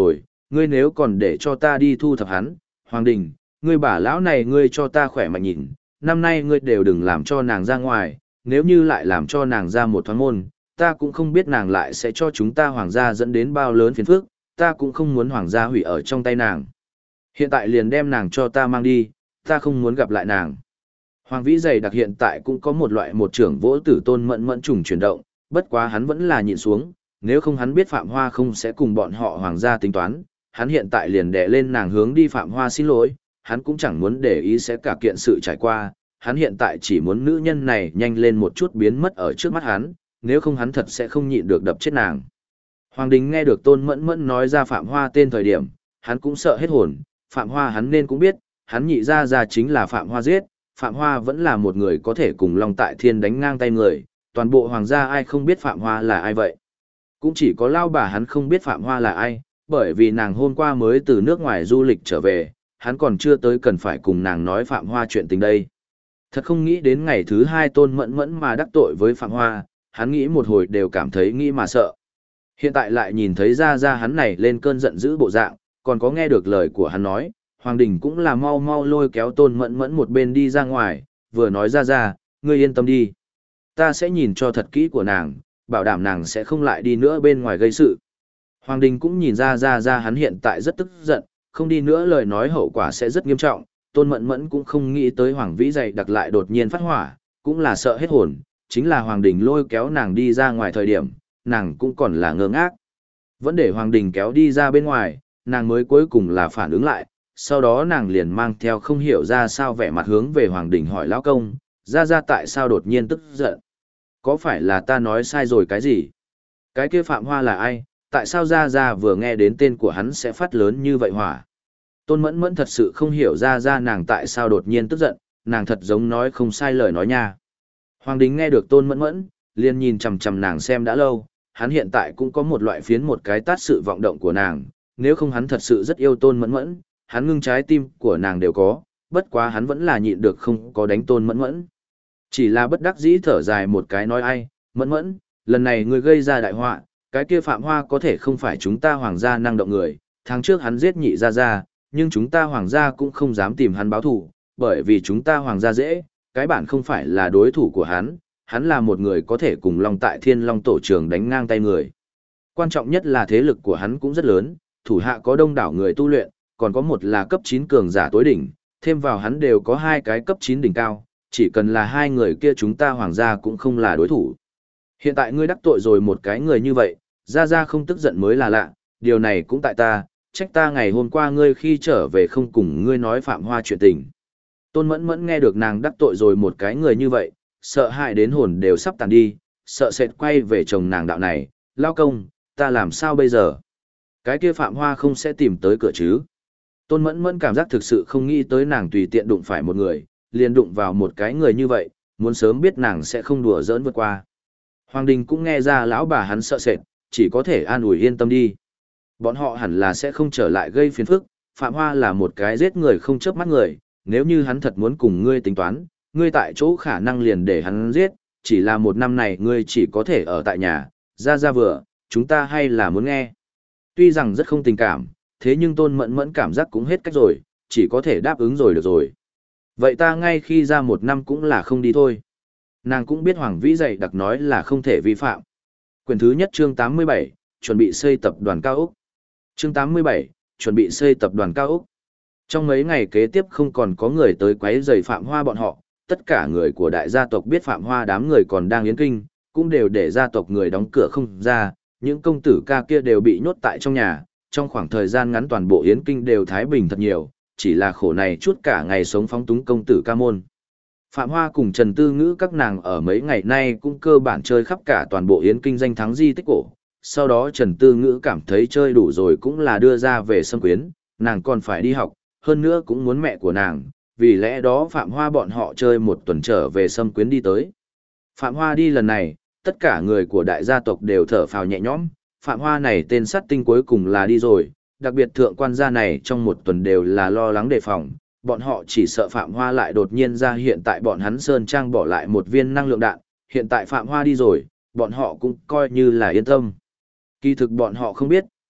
ngươi nếu còn để cho ta đi thu thập hắn, Hoàng Đình, ngươi bà lão này ngươi cho ta khỏe mạnh nhìn, năm nay ngươi đều đừng làm cho nàng ra ngoài, nếu như lại làm cho nàng ra một thoáng môn, ta cũng không biết nàng lại sẽ cho chúng ta hoàng gia dẫn đến bao lớn phiền phức, ta cũng không muốn hoàng gia hủy ở trong tay nàng. Hiện tại liền đem nàng cho ta mang đi, ta không muốn gặp lại nàng. Hoàng Vĩ dày đặc hiện tại cũng có một loại một trưởng vỗ tử Tôn Mẫn Mẫn trùng chuyển động, bất quá hắn vẫn là nhịn xuống, nếu không hắn biết Phạm Hoa không sẽ cùng bọn họ hoàng gia tính toán, hắn hiện tại liền đè lên nàng hướng đi Phạm Hoa xin lỗi, hắn cũng chẳng muốn để ý sẽ cả kiện sự trải qua, hắn hiện tại chỉ muốn nữ nhân này nhanh lên một chút biến mất ở trước mắt hắn, nếu không hắn thật sẽ không nhịn được đập chết nàng. Hoàng Đình nghe được Tôn Mẫn Mẫn nói ra Phạm Hoa tên thời điểm, hắn cũng sợ hết hồn, Phạm Hoa hắn nên cũng biết, hắn nhị ra chính là Phạm Hoa giết, Phạm Hoa vẫn là một người có thể cùng Long Tại Thiên đánh ngang tay người, toàn bộ hoàng gia ai không biết Phạm Hoa là ai vậy. Cũng chỉ có lao bà hắn không biết Phạm Hoa là ai, bởi vì nàng hôm qua mới từ nước ngoài du lịch trở về, hắn còn chưa tới cần phải cùng nàng nói Phạm Hoa chuyện tình đây. Thật không nghĩ đến ngày thứ hai Tôn Mẫn Mẫn mà đắc tội với Phạm Hoa, hắn nghĩ một hồi đều cảm thấy nghĩ mà sợ. Hiện tại lại nhìn thấy ra hắn này lên cơn giận dữ bộ dạng, còn có nghe được lời của hắn nói, Hoàng Đình cũng là mau mau lôi kéo Tôn Mẫn Mẫn một bên đi ra ngoài, vừa nói ra, ngươi yên tâm đi. Ta sẽ nhìn cho thật kỹ của nàng, bảo đảm nàng sẽ không lại đi nữa bên ngoài gây sự. Hoàng Đình cũng nhìn ra hắn hiện tại rất tức giận, không đi nữa lời nói hậu quả sẽ rất nghiêm trọng. Tôn Mẫn Mẫn cũng không nghĩ tới Hoàng Vĩ dày đặc lại đột nhiên phát hỏa, cũng là sợ hết hồn, chính là Hoàng Đình lôi kéo nàng đi ra ngoài thời điểm, nàng cũng còn là ngơ ngác. Vẫn để Hoàng Đình kéo đi ra bên ngoài, nàng mới cuối cùng là phản ứng lại, sau đó nàng liền mang theo không hiểu ra sao vẻ mặt hướng về Hoàng Đình hỏi lão công, ra tại sao đột nhiên tức giận. Có phải là ta nói sai rồi cái gì? Cái kia Phạm Hoa là ai? Tại sao ra vừa nghe đến tên của hắn sẽ phát lớn như vậy hỏa? Tôn Mẫn Mẫn thật sự không hiểu ra nàng tại sao đột nhiên tức giận, nàng thật giống nói không sai lời nói nha. Hoàng Đình nghe được Tôn Mẫn Mẫn, liền nhìn chằm chằm nàng xem đã lâu, hắn hiện tại cũng có một loại phiến một cái tát sự vọng động của nàng, nếu không hắn thật sự rất yêu Tôn Mẫn Mẫn, hắn ngưng trái tim của nàng đều có, bất quá hắn vẫn là nhịn được không có đánh Tôn Mẫn Mẫn. Chỉ là bất đắc dĩ thở dài một cái nói ai, Mẫn Mẫn, lần này ngươi gây ra đại họa, cái kia Phạm Hoa có thể không phải chúng ta hoàng gia năng động người, tháng trước hắn giết nhị ra, nhưng chúng ta hoàng gia cũng không dám tìm hắn báo thù, bởi vì chúng ta hoàng gia dễ, cái bản không phải là đối thủ của hắn là một người có thể cùng Long Tại Thiên Long tổ trường đánh ngang tay người. Quan trọng nhất là thế lực của hắn cũng rất lớn, thủ hạ có đông đảo người tu luyện, còn có một là cấp 9 cường giả tối đỉnh, thêm vào hắn đều có 2 cái cấp 9 đỉnh cao, chỉ cần là 2 người kia chúng ta hoàng gia cũng không là đối thủ. Hiện tại ngươi đắc tội rồi một cái người như vậy, ra không tức giận mới là lạ, điều này cũng tại ta, trách ta ngày hôm qua ngươi khi trở về không cùng ngươi nói Phạm Hoa chuyện tình. Tôn Mẫn Mẫn nghe được nàng đắc tội rồi một cái người như vậy, sợ hãi đến hồn đều sắp tàn đi, sợ sệt quay về chồng nàng đạo này, lao công, ta làm sao bây giờ? Cái kia Phạm Hoa không sẽ tìm tới cửa chứ? Tôn Mẫn Mẫn cảm giác thực sự không nghĩ tới nàng tùy tiện đụng phải một người, liền đụng vào một cái người như vậy, muốn sớm biết nàng sẽ không đùa giỡn vượt qua. Hoàng Đình cũng nghe ra lão bà hắn sợ sệt, chỉ có thể an ủi yên tâm đi. Bọn họ hẳn là sẽ không trở lại gây phiền phức, Phạm Hoa là một cái giết người không chớp mắt người, nếu như hắn thật muốn cùng ngươi tính toán, ngươi tại chỗ khả năng liền để hắn giết, chỉ là một năm này ngươi chỉ có thể ở tại nhà, ra vừa, chúng ta hay là muốn nghe. Tuy rằng rất không tình cảm, thế nhưng Tôn Mẫn Mẫn cảm giác cũng hết cách rồi, chỉ có thể đáp ứng rồi được rồi. Vậy ta ngay khi ra một năm cũng là không đi thôi. Nàng cũng biết Hoàng Vĩ dạy đặc nói là không thể vi phạm. Quyển thứ nhất chương 87, chuẩn bị xây tập đoàn cao ốc. Chương 87, chuẩn bị xây tập đoàn cao ốc. Trong mấy ngày kế tiếp không còn có người tới quấy rầy Phạm Hoa bọn họ, tất cả người của đại gia tộc biết Phạm Hoa đám người còn đang yến kinh, cũng đều để gia tộc người đóng cửa không ra, những công tử ca kia đều bị nhốt tại trong nhà, trong khoảng thời gian ngắn toàn bộ yến kinh đều thái bình thật nhiều, chỉ là khổ này chút cả ngày sống phóng túng công tử ca môn. Phạm Hoa cùng Trần Tư Ngữ các nàng ở mấy ngày nay cũng cơ bản chơi khắp cả toàn bộ yến kinh danh thắng di tích cổ, sau đó Trần Tư Ngữ cảm thấy chơi đủ rồi cũng là đưa ra về Sâm Quyến, nàng còn phải đi học, hơn nữa cũng muốn mẹ của nàng, vì lẽ đó Phạm Hoa bọn họ chơi một tuần trở về Sâm Quyến đi tới. Phạm Hoa đi lần này, tất cả người của đại gia tộc đều thở phào nhẹ nhõm, Phạm Hoa này tên sát tinh cuối cùng là đi rồi, đặc biệt thượng quan gia này trong một tuần đều là lo lắng đề phòng, bọn họ chỉ sợ Phạm Hoa lại đột nhiên ra hiện tại bọn hắn Sơn Trang bỏ lại một viên năng lượng đạn, hiện tại Phạm Hoa đi rồi, bọn họ cũng coi như là yên tâm. Kỳ thực bọn họ không biết,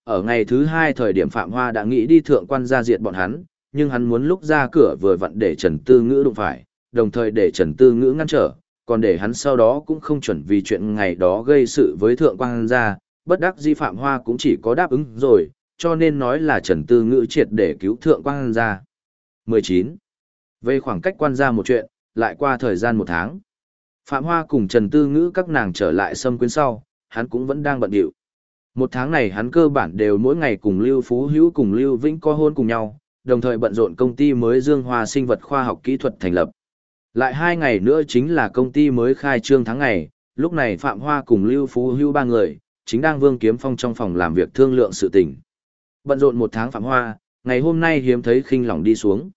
ở ngày thứ hai thời điểm Phạm Hoa đã nghĩ đi thượng quan gia diệt bọn hắn, nhưng hắn muốn lúc ra cửa vừa vặn để Trần Tư Ngữ đụng phải, đồng thời để Trần Tư Ngữ ngăn trở, còn để hắn sau đó cũng không chuẩn vì chuyện ngày đó gây sự với thượng quan gia, bất đắc dĩ Phạm Hoa cũng chỉ có đáp ứng rồi, cho nên nói là Trần Tư Ngữ triệt để cứu thượng quan gia. 19. Về khoảng cách quan gia một chuyện, lại qua thời gian 1 tháng. Phạm Hoa cùng Trần Tư Ngữ các nàng trở lại Sâm Quyến sau, hắn cũng vẫn đang bận điệu. 1 tháng này hắn cơ bản đều mỗi ngày cùng Lưu Phú Hữu cùng Lưu Vĩnh có hôn cùng nhau, đồng thời bận rộn công ty mới Dương Hoa sinh vật khoa học kỹ thuật thành lập. Lại 2 ngày nữa chính là công ty mới khai trương tháng ngày, lúc này Phạm Hoa cùng Lưu Phú Hữu 3 người, chính đang Vương Kiếm Phong trong phòng làm việc thương lượng sự tình. Bận rộn 1 tháng Phạm Hoa, ngày hôm nay hiếm thấy khinh lòng đi xuống.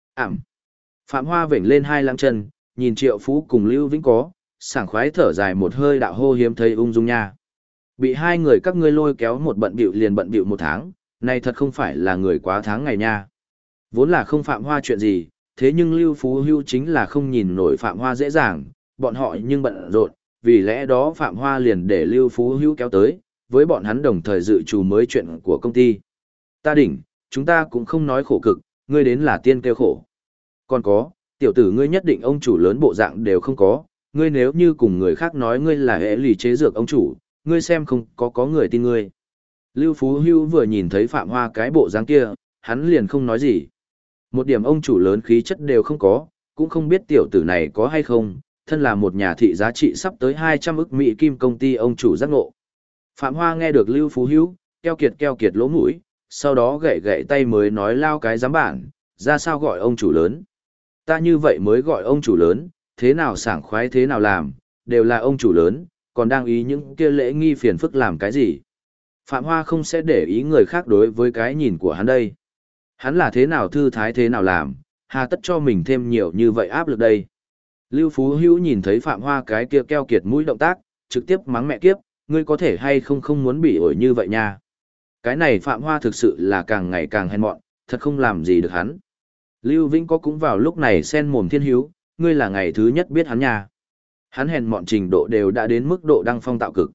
Phạm Hoa vểnh lên 2 lăng chân, nhìn Triệu Phú cùng Lưu Vĩnh có, sảng khoái thở dài một hơi đạo hô hiếm thấy ung dung nha. Bị 2 người các ngươi lôi kéo một bận bịu liền bận bịu 1 tháng, này thật không phải là người quá tháng ngày nha. Vốn là không Phạm Hoa chuyện gì, thế nhưng Lưu Phú Hưu chính là không nhìn nổi Phạm Hoa dễ dàng, bọn họ nhưng bận rộn, vì lẽ đó Phạm Hoa liền để Lưu Phú Hưu kéo tới, với bọn hắn đồng thời dự trù mới chuyện của công ty. Ta đỉnh, chúng ta cũng không nói khổ cực, ngươi đến là tiên kêu khổ. Còn có, tiểu tử ngươi nhất định ông chủ lớn bộ dạng đều không có, ngươi nếu như cùng người khác nói ngươi là hệ lì chế dược ông chủ, ngươi xem không có người tin ngươi. Lưu Phú Hưu vừa nhìn thấy Phạm Hoa cái bộ dáng kia, hắn liền không nói gì. Một điểm ông chủ lớn khí chất đều không có, cũng không biết tiểu tử này có hay không, thân là một nhà thị giá trị sắp tới 200 ức Mỹ kim công ty ông chủ giác ngộ. Phạm Hoa nghe được Lưu Phú Hưu, keo kiệt lỗ mũi, sau đó gậy gậy tay mới nói lao cái giám bản, ra sao gọi ông chủ lớn. Ta như vậy mới gọi ông chủ lớn, thế nào sảng khoái thế nào làm, đều là ông chủ lớn, còn đang ý những kia lễ nghi phiền phức làm cái gì. Phạm Hoa không sẽ để ý người khác đối với cái nhìn của hắn đây. Hắn là thế nào thư thái thế nào làm, hà tất cho mình thêm nhiều như vậy áp lực đây. Lưu Phú Hữu nhìn thấy Phạm Hoa cái kia keo kiệt mũi động tác, trực tiếp mắng mẹ kiếp, ngươi có thể hay không muốn bị ổi như vậy nha. Cái này Phạm Hoa thực sự là càng ngày càng hèn mọn, thật không làm gì được hắn. Lưu Vĩnh có cũng vào lúc này sen mồm thiên hiếu, ngươi là ngày thứ nhất biết hắn nha. Hắn hèn mọn trình độ đều đã đến mức độ đăng phong tạo cực.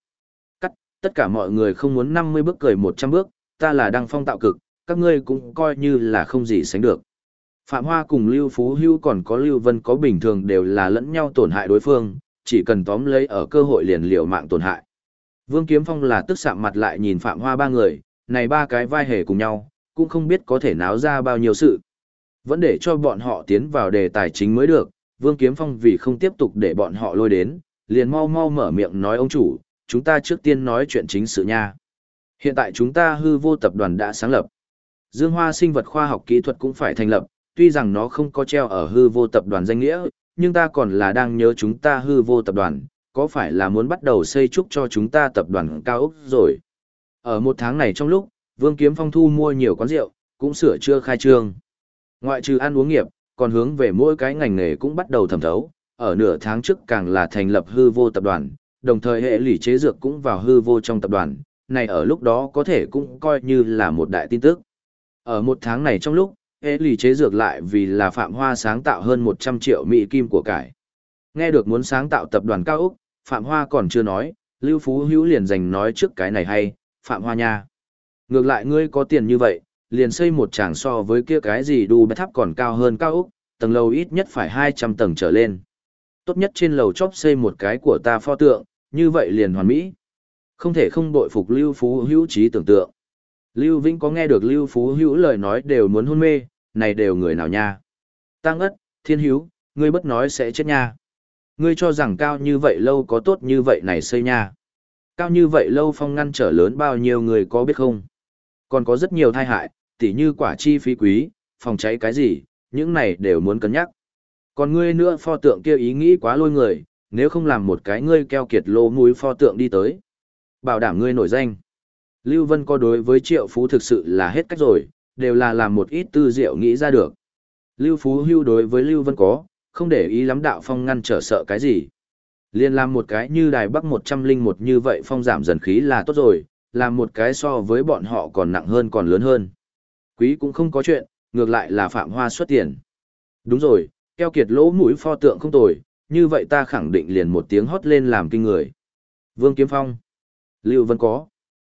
Tất cả mọi người không muốn 50 bước cười 100 bước, ta là đăng phong tạo cực, các ngươi cũng coi như là không gì sánh được. Phạm Hoa cùng Lưu Phú Hữu còn có Lưu Vân có bình thường đều là lẫn nhau tổn hại đối phương, chỉ cần tóm lấy ở cơ hội liền liều mạng tổn hại. Vương Kiếm Phong là tức sạm mặt lại nhìn Phạm Hoa 3 người, này 3 cái vai hề cùng nhau, cũng không biết có thể náo ra bao nhiêu sự. Vẫn để cho bọn họ tiến vào đề tài chính mới được, Vương Kiếm Phong vì không tiếp tục để bọn họ lôi đến, liền mau mở miệng nói ông chủ, chúng ta trước tiên nói chuyện chính sự nha. Hiện tại chúng ta hư vô tập đoàn đã sáng lập. Dương Hoa sinh vật khoa học kỹ thuật cũng phải thành lập, tuy rằng nó không có treo ở hư vô tập đoàn danh nghĩa, nhưng ta còn là đang nhớ chúng ta hư vô tập đoàn, có phải là muốn bắt đầu xây trúc cho chúng ta tập đoàn cao ốc rồi. Ở 1 tháng này trong lúc, Vương Kiếm Phong thu mua nhiều quán rượu, cũng sửa chữa khai trương. Ngoại trừ ăn uống nghiệp, còn hướng về mỗi cái ngành nghề cũng bắt đầu thẩm thấu, ở nửa tháng trước càng là thành lập hư vô tập đoàn, đồng thời hệ lỷ chế dược cũng vào hư vô trong tập đoàn, này ở lúc đó có thể cũng coi như là một đại tin tức. Ở 1 tháng này trong lúc, hệ lỷ chế dược lại vì là Phạm Hoa sáng tạo hơn 100 triệu Mỹ kim của cải. Nghe được muốn sáng tạo tập đoàn cao ốc, Phạm Hoa còn chưa nói, Lưu Phú Hữu liền dành nói trước cái này hay, Phạm Hoa nha. Ngược lại ngươi có tiền như vậy, liền xây một tràng so với kia cái gì đu bê tháp còn cao hơn cao ốc, tầng lầu ít nhất phải 200 tầng trở lên. Tốt nhất trên lầu chóp xây một cái của ta pho tượng, như vậy liền hoàn mỹ. Không thể không bội phục Lưu Phú Hữu trí tưởng tượng. Lưu Vĩnh có nghe được Lưu Phú Hữu lời nói đều muốn hôn mê, này đều người nào nha. Tăng ất, Thiên Hữu, ngươi bất nói sẽ chết nha. Ngươi cho rằng cao như vậy lâu có tốt như vậy này xây nha. Cao như vậy lâu phong ngăn trở lớn bao nhiêu người có biết không? Còn có rất nhiều tai hại, tỉ như quả chi phí quý, phòng cháy cái gì, những này đều muốn cân nhắc. Còn ngươi nữa pho tượng kia ý nghĩ quá lôi người, nếu không làm một cái ngươi keo kiệt lô múi pho tượng đi tới. Bảo đảm ngươi nổi danh. Lưu Vân có đối với Triệu Phú thực sự là hết cách rồi, đều là làm một ít tư diệu nghĩ ra được. Lưu Phú Hưu đối với Lưu Vân có, không để ý lắm đạo phong ngăn trở sợ cái gì. Liên làm một cái như đài Bắc 101 như vậy phong giảm dần khí là tốt rồi, làm một cái so với bọn họ còn nặng hơn còn lớn hơn. Quý cũng không có chuyện, ngược lại là Phạm Hoa xuất tiền. Đúng rồi, keo kiệt lỗ mũi pho tượng không tồi, như vậy ta khẳng định liền một tiếng hót lên làm kinh người. Vương Kiếm Phong, Lưu Vân có.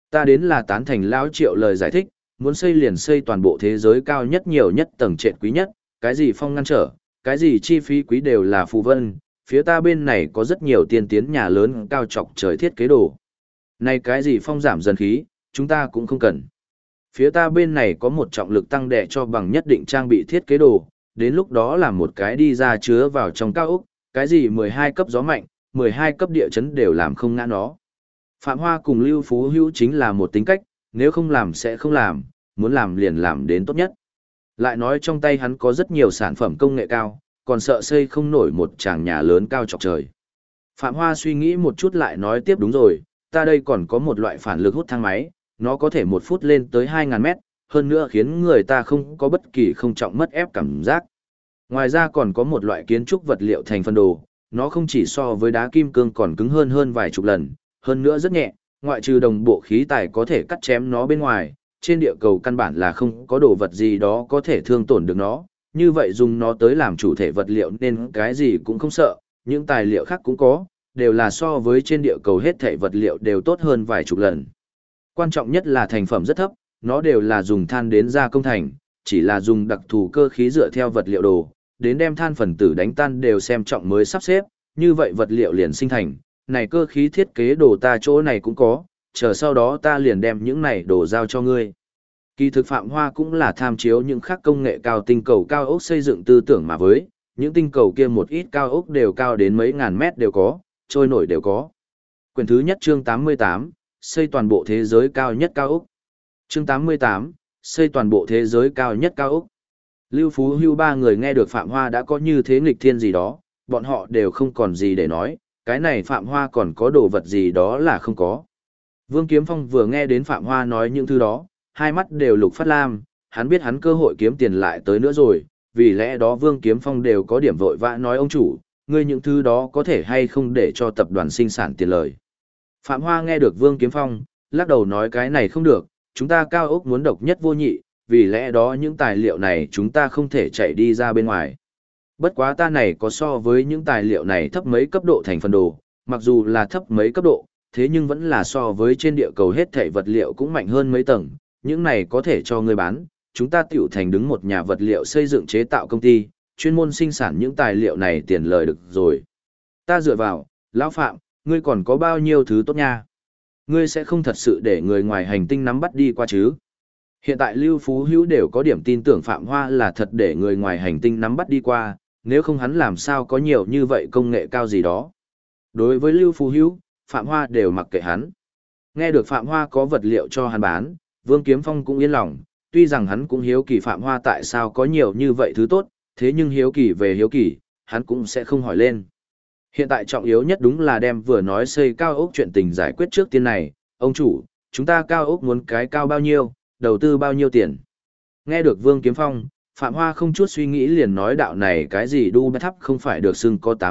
Ta đến là tán thành lão Triệu lời giải thích, muốn xây liền xây toàn bộ thế giới cao nhất nhiều nhất tầng trệt quý nhất, cái gì phong ngăn trở, cái gì chi phí quý đều là phù vân, phía ta bên này có rất nhiều tiên tiến nhà lớn cao chọc trời thiết kế đồ. Này cái gì phong giảm dần khí, chúng ta cũng không cần. Phía ta bên này có một trọng lực tăng đè cho bằng nhất định trang bị thiết kế đồ, đến lúc đó là một cái đi ra chứa vào trong cao ốc, cái gì 12 cấp gió mạnh, 12 cấp địa chấn đều làm không ngã nó. Phạm Hoa cùng Lưu Phú Hữu chính là một tính cách, nếu không làm sẽ không làm, muốn làm liền làm đến tốt nhất. Lại nói trong tay hắn có rất nhiều sản phẩm công nghệ cao, còn sợ xây không nổi một tràng nhà lớn cao chọc trời. Phạm Hoa suy nghĩ một chút lại nói tiếp đúng rồi, ta đây còn có một loại phản lực hút thang máy, nó có thể 1 phút lên tới 2.000 mét, hơn nữa khiến người ta không có bất kỳ không trọng mất ép cảm giác. Ngoài ra còn có một loại kiến trúc vật liệu thành phần đồ, nó không chỉ so với đá kim cương còn cứng hơn vài chục lần, hơn nữa rất nhẹ, ngoại trừ đồng bộ khí tài có thể cắt chém nó bên ngoài, trên địa cầu căn bản là không có đồ vật gì đó có thể thương tổn được nó, như vậy dùng nó tới làm chủ thể vật liệu nên cái gì cũng không sợ, những tài liệu khác cũng có, đều là so với trên địa cầu hết thể vật liệu đều tốt hơn vài chục lần. Quan trọng nhất là thành phẩm rất thấp, nó đều là dùng than đến gia công thành, chỉ là dùng đặc thù cơ khí dựa theo vật liệu đồ, đến đem than phần tử đánh tan đều xem trọng mới sắp xếp, như vậy vật liệu liền sinh thành, này cơ khí thiết kế đồ ta chỗ này cũng có, chờ sau đó ta liền đem những này đồ giao cho ngươi. Kỳ thực Phạm Hoa cũng là tham chiếu những khác công nghệ cao tinh cầu cao ốc xây dựng tư tưởng mà với, những tinh cầu kia một ít cao ốc đều cao đến mấy ngàn mét đều có, trôi nổi đều có. Quyển thứ nhất chương 88, xây toàn bộ thế giới cao nhất cao ốc. Chương 88, xây toàn bộ thế giới cao nhất cao ốc. Lưu Phú Hưu ba người nghe được Phạm Hoa đã có như thế nghịch thiên gì đó, bọn họ đều không còn gì để nói, cái này Phạm Hoa còn có đồ vật gì đó là không có. Vương Kiếm Phong vừa nghe đến Phạm Hoa nói những thứ đó, hai mắt đều lục phát lam, hắn biết hắn cơ hội kiếm tiền lại tới nữa rồi, vì lẽ đó Vương Kiếm Phong đều có điểm vội vã nói ông chủ, ngươi những thứ đó có thể hay không để cho tập đoàn sinh sản tiền lời. Phạm Hoa nghe được Vương Kiếm Phong, lắc đầu nói cái này không được, chúng ta cao ốc muốn độc nhất vô nhị, vì lẽ đó những tài liệu này chúng ta không thể chạy đi ra bên ngoài. Bất quá ta này có so với những tài liệu này thấp mấy cấp độ thành phần đồ, mặc dù là thấp mấy cấp độ, thế nhưng vẫn là so với trên địa cầu hết thảy vật liệu cũng mạnh hơn mấy tầng, những này có thể cho ngươi bán, chúng ta tiểu thành đứng một nhà vật liệu xây dựng chế tạo công ty, chuyên môn sinh sản những tài liệu này tiền lời được rồi. Ta dựa vào, Lão Phạm, ngươi còn có bao nhiêu thứ tốt nha? Ngươi sẽ không thật sự để người ngoài hành tinh nắm bắt đi qua chứ? Hiện tại Lưu Phú Hữu đều có điểm tin tưởng Phạm Hoa là thật để người ngoài hành tinh nắm bắt đi qua, nếu không hắn làm sao có nhiều như vậy công nghệ cao gì đó. Đối với Lưu Phú Hữu, Phạm Hoa đều mặc kệ hắn. Nghe được Phạm Hoa có vật liệu cho hắn bán, Vương Kiếm Phong cũng yên lòng, tuy rằng hắn cũng hiếu kỳ Phạm Hoa tại sao có nhiều như vậy thứ tốt, thế nhưng hiếu kỳ về hiếu kỳ, hắn cũng sẽ không hỏi lên. Hiện tại trọng yếu nhất đúng là đem vừa nói xây cao ốc chuyện tình giải quyết trước tiên này, ông chủ, chúng ta cao ốc muốn cái cao bao nhiêu, đầu tư bao nhiêu tiền. Nghe được Vương Kiếm Phong, Phạm Hoa không chút suy nghĩ liền nói đạo này cái gì đu tháp không phải được xưng có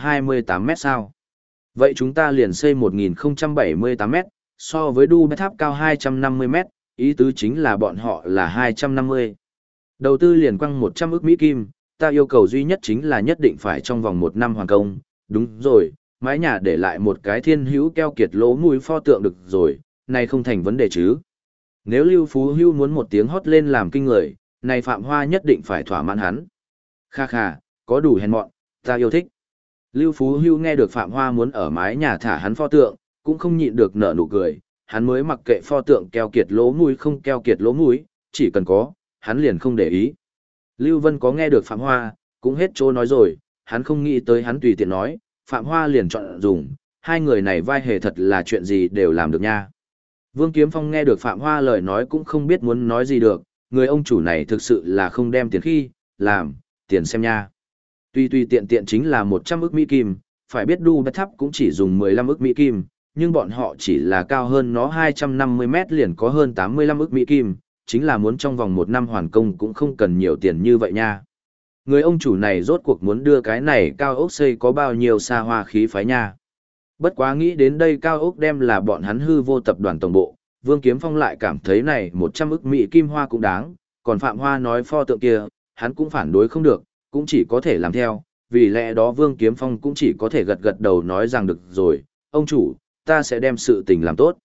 828 mét sao. Vậy chúng ta liền xây 1078 mét, so với đu tháp cao 250 mét, ý tứ chính là bọn họ là 250. Đầu tư liền quăng 100 ức Mỹ Kim, ta yêu cầu duy nhất chính là nhất định phải trong vòng 1 năm hoàn công, đúng rồi, mái nhà để lại một cái thiên hữu keo kiệt lỗ mũi pho tượng được rồi, này không thành vấn đề chứ. Nếu Lưu Phú Hưu muốn một tiếng hót lên làm kinh người, này Phạm Hoa nhất định phải thỏa mãn hắn. Kha kha, có đủ hèn mọn, ta yêu thích. Lưu Phú Hưu nghe được Phạm Hoa muốn ở mái nhà thả hắn pho tượng, cũng không nhịn được nở nụ cười, hắn mới mặc kệ pho tượng keo kiệt lỗ mũi không keo kiệt lỗ mũi, chỉ cần có, hắn liền không để ý. Lưu Vân có nghe được Phạm Hoa, cũng hết chỗ nói rồi, hắn không nghĩ tới hắn tùy tiện nói, Phạm Hoa liền chọn dùng, hai người này vai hề thật là chuyện gì đều làm được nha. Vương Kiếm Phong nghe được Phạm Hoa lời nói cũng không biết muốn nói gì được, người ông chủ này thực sự là không đem tiền khi, làm, tiền xem nha. Tuy tiện tiện chính là 100 ức Mỹ Kim, phải biết đu bét tháp cũng chỉ dùng 15 ức Mỹ Kim, nhưng bọn họ chỉ là cao hơn nó 250 mét liền có hơn 85 ức Mỹ Kim, chính là muốn trong vòng 1 năm hoàn công cũng không cần nhiều tiền như vậy nha. Người ông chủ này rốt cuộc muốn đưa cái này cao ốc xây có bao nhiêu xa hoa khí phái nha. Bất quá nghĩ đến đây cao ốc đem là bọn hắn hư vô tập đoàn tổng bộ, Vương Kiếm Phong lại cảm thấy này 100 ức Mỹ Kim hoa cũng đáng, còn Phạm Hoa nói pho tượng kia, hắn cũng phản đối không được, cũng chỉ có thể làm theo, vì lẽ đó Vương Kiếm Phong cũng chỉ có thể gật gật đầu nói rằng được rồi, ông chủ, ta sẽ đem sự tình làm tốt.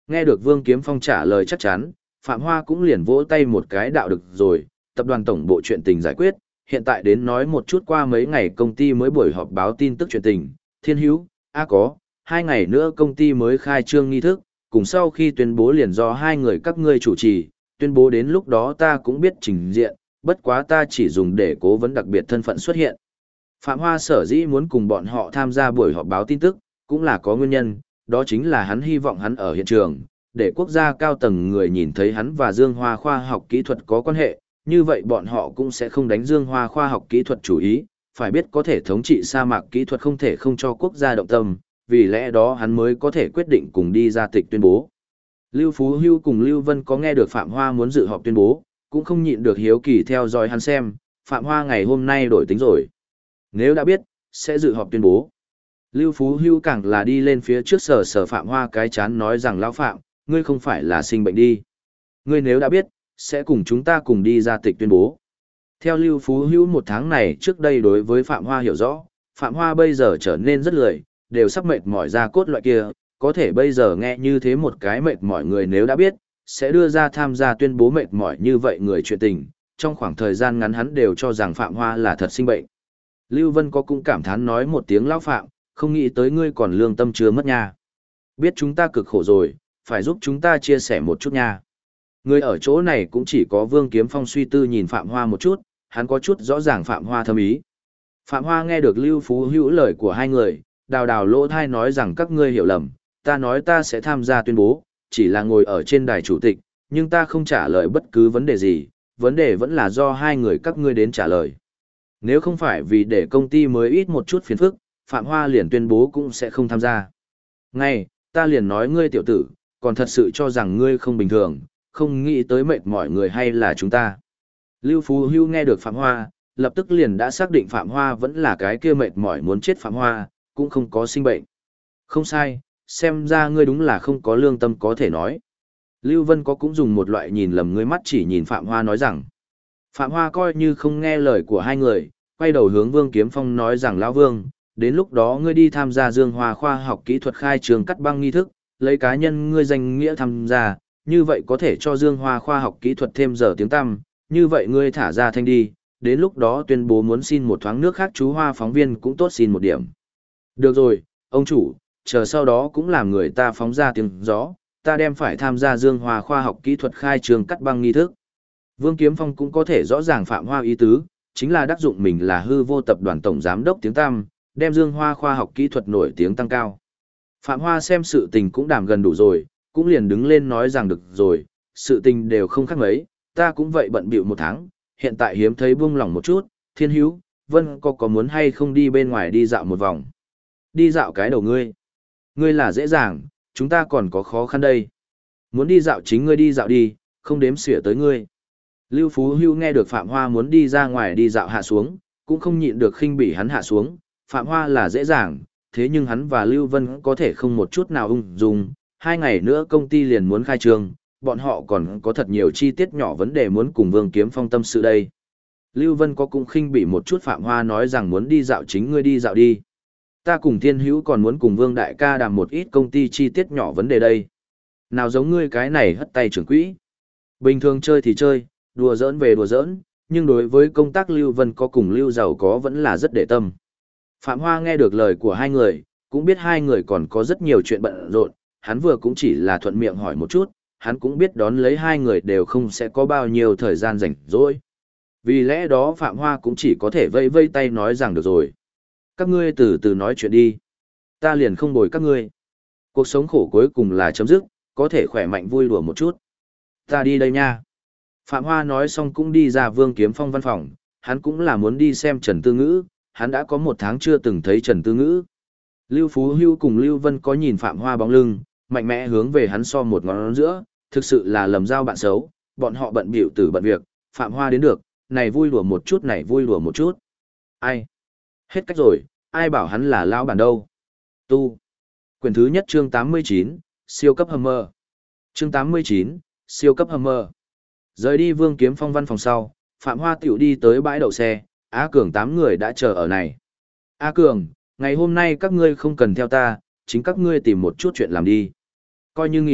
Nghe được Vương Kiếm Phong trả lời chắc chắn, Phạm Hoa cũng liền vỗ tay một cái đạo được rồi, tập đoàn tổng bộ chuyện tình giải quyết, hiện tại đến nói một chút qua mấy ngày công ty mới buổi họp báo tin tức chuyện tình, Thiên Hữu, có, 2 ngày nữa công ty mới khai trương nghi thức, cùng sau khi tuyên bố liền do 2 người các ngươi chủ trì, tuyên bố đến lúc đó ta cũng biết trình diện, bất quá ta chỉ dùng để cố vấn đặc biệt thân phận xuất hiện. Phạm Hoa sở dĩ muốn cùng bọn họ tham gia buổi họp báo tin tức, cũng là có nguyên nhân, đó chính là hắn hy vọng hắn ở hiện trường, để quốc gia cao tầng người nhìn thấy hắn và Dương Hoa khoa học kỹ thuật có quan hệ, như vậy bọn họ cũng sẽ không đánh Dương Hoa khoa học kỹ thuật chủ ý, phải biết có thể thống trị sa mạc kỹ thuật không thể không cho quốc gia động tâm, vì lẽ đó hắn mới có thể quyết định cùng đi ra tịch tuyên bố. Lưu Phú Hưu cùng Lưu Vân có nghe được Phạm Hoa muốn dự họp tuyên bố, cũng không nhịn được hiếu kỳ theo dõi hắn xem, Phạm Hoa ngày hôm nay đổi tính rồi. Nếu đã biết, sẽ dự họp tuyên bố. Lưu Phú Hưu càng là đi lên phía trước sở Phạm Hoa cái chán nói rằng lão Phạm, ngươi không phải là sinh bệnh đi. Ngươi nếu đã biết, sẽ cùng chúng ta cùng đi ra tịch tuyên bố. Theo Lưu Phú Hưu một tháng này trước đây đối với Phạm Hoa hiểu rõ, Phạm Hoa bây giờ trở nên rất lười, đều sắp mệt mỏi ra cốt loại kia, có thể bây giờ nghe như thế một cái mệt mỏi người nếu đã biết, sẽ đưa ra tham gia tuyên bố mệt mỏi như vậy người chuyện tình, trong khoảng thời gian ngắn hắn đều cho rằng Phạm Hoa là thật sinh bệnh. Lưu Vân có cũng cảm thán nói một tiếng lão Phạm, không nghĩ tới ngươi còn lương tâm chưa mất nha. Biết chúng ta cực khổ rồi, phải giúp chúng ta chia sẻ một chút nha. Người ở chỗ này cũng chỉ có Vương Kiếm Phong suy tư nhìn Phạm Hoa một chút, hắn có chút rõ ràng Phạm Hoa thâm ý. Phạm Hoa nghe được Lưu Phú Hữu lời của hai người, đào đào lỗ thai nói rằng các ngươi hiểu lầm, ta nói ta sẽ tham gia tuyên bố, chỉ là ngồi ở trên đài chủ tịch, nhưng ta không trả lời bất cứ vấn đề gì, vấn đề vẫn là do hai người các ngươi đến trả lời. Nếu không phải vì để công ty mới ít một chút phiền phức, Phạm Hoa liền tuyên bố cũng sẽ không tham gia. Ngay, ta liền nói ngươi tiểu tử, còn thật sự cho rằng ngươi không bình thường, không nghĩ tới mệt mỏi người hay là chúng ta. Lưu Phú Hưu nghe được Phạm Hoa, lập tức liền đã xác định Phạm Hoa vẫn là cái kia mệt mỏi muốn chết Phạm Hoa, cũng không có sinh bệnh. Không sai, xem ra ngươi đúng là không có lương tâm có thể nói. Lưu Vân có cũng dùng một loại nhìn lầm ngươi mắt chỉ nhìn Phạm Hoa nói rằng. Phạm Hoa coi như không nghe lời của hai người, quay đầu hướng Vương Kiếm Phong nói rằng lão Vương, đến lúc đó ngươi đi tham gia Dương Hoa khoa học kỹ thuật khai trường cắt băng nghi thức, lấy cá nhân ngươi danh nghĩa tham gia, như vậy có thể cho Dương Hoa khoa học kỹ thuật thêm giờ tiếng tăm, như vậy ngươi thả ra thanh đi, đến lúc đó tuyên bố muốn xin một thoáng nước khác chú Hoa phóng viên cũng tốt xin một điểm. Được rồi, ông chủ, chờ sau đó cũng làm người ta phóng ra tiếng gió, ta đem phải tham gia Dương Hoa khoa học kỹ thuật khai trường cắt băng nghi thức. Vương Kiếm Phong cũng có thể rõ ràng Phạm Hoa ý tứ, chính là đắc dụng mình là hư vô tập đoàn tổng giám đốc tiếng tăm, đem Dương Hoa khoa học kỹ thuật nổi tiếng tăng cao. Phạm Hoa xem sự tình cũng đàm gần đủ rồi, cũng liền đứng lên nói rằng được rồi, sự tình đều không khác mấy, ta cũng vậy bận bịu một tháng, hiện tại hiếm thấy buông lỏng một chút, Thiên Hữu, Vân có muốn hay không đi bên ngoài đi dạo một vòng. Đi dạo cái đầu ngươi. Ngươi là dễ dàng, chúng ta còn có khó khăn đây. Muốn đi dạo chính ngươi đi dạo đi, không đếm xỉa tới ngươi. Lưu Phú Hưu nghe được Phạm Hoa muốn đi ra ngoài đi dạo hạ xuống, cũng không nhịn được khinh bỉ hắn hạ xuống, Phạm Hoa là dễ dàng, thế nhưng hắn và Lưu Vân có thể không một chút nào ung dung, 2 ngày nữa công ty liền muốn khai trương, bọn họ còn có thật nhiều chi tiết nhỏ vấn đề muốn cùng Vương Kiếm Phong tâm sự đây. Lưu Vân có cũng khinh bỉ một chút Phạm Hoa nói rằng muốn đi dạo chính ngươi đi dạo đi. Ta cùng Thiên Hữu còn muốn cùng Vương Đại ca đàm một ít công ty chi tiết nhỏ vấn đề đây. Nào giống ngươi cái này hất tay trưởng quỹ. Bình thường chơi thì chơi, đùa giỡn về đùa giỡn, nhưng đối với công tác Lưu Vân có cùng Lưu Giàu có vẫn là rất để tâm. Phạm Hoa nghe được lời của hai người, cũng biết hai người còn có rất nhiều chuyện bận rộn, hắn vừa cũng chỉ là thuận miệng hỏi một chút, hắn cũng biết đón lấy hai người đều không sẽ có bao nhiêu thời gian rảnh rỗi. Vì lẽ đó Phạm Hoa cũng chỉ có thể vây vây tay nói rằng được rồi. Các ngươi từ từ nói chuyện đi. Ta liền không bồi các ngươi. Cuộc sống khổ cuối cùng là chấm dứt, có thể khỏe mạnh vui đùa một chút. Ta đi đây nha. Phạm Hoa nói xong cũng đi ra Vương Kiếm Phong văn phòng, hắn cũng là muốn đi xem Trần Tư Ngữ, hắn đã có 1 tháng chưa từng thấy Trần Tư Ngữ. Lưu Phú Hưu cùng Lưu Vân có nhìn Phạm Hoa bóng lưng, mạnh mẽ hướng về hắn so một ngón giữa, thực sự là lầm giao bạn xấu, bọn họ bận bịu từ bận việc, Phạm Hoa đến được, này vui đùa một chút này vui đùa một chút. Ai? Hết cách rồi, ai bảo hắn là lão bản đâu. Tu. Quyển thứ nhất chương 89, siêu cấp Hummer. Chương 89, siêu cấp Hummer. Rời đi Vương Kiếm Phong văn phòng sau, Phạm Hoa tiểu đi tới bãi đậu xe, A Cường 8 người đã chờ ở này. A Cường, ngày hôm nay các ngươi không cần theo ta, chính các ngươi tìm một chút chuyện làm đi. Coi như nghỉ,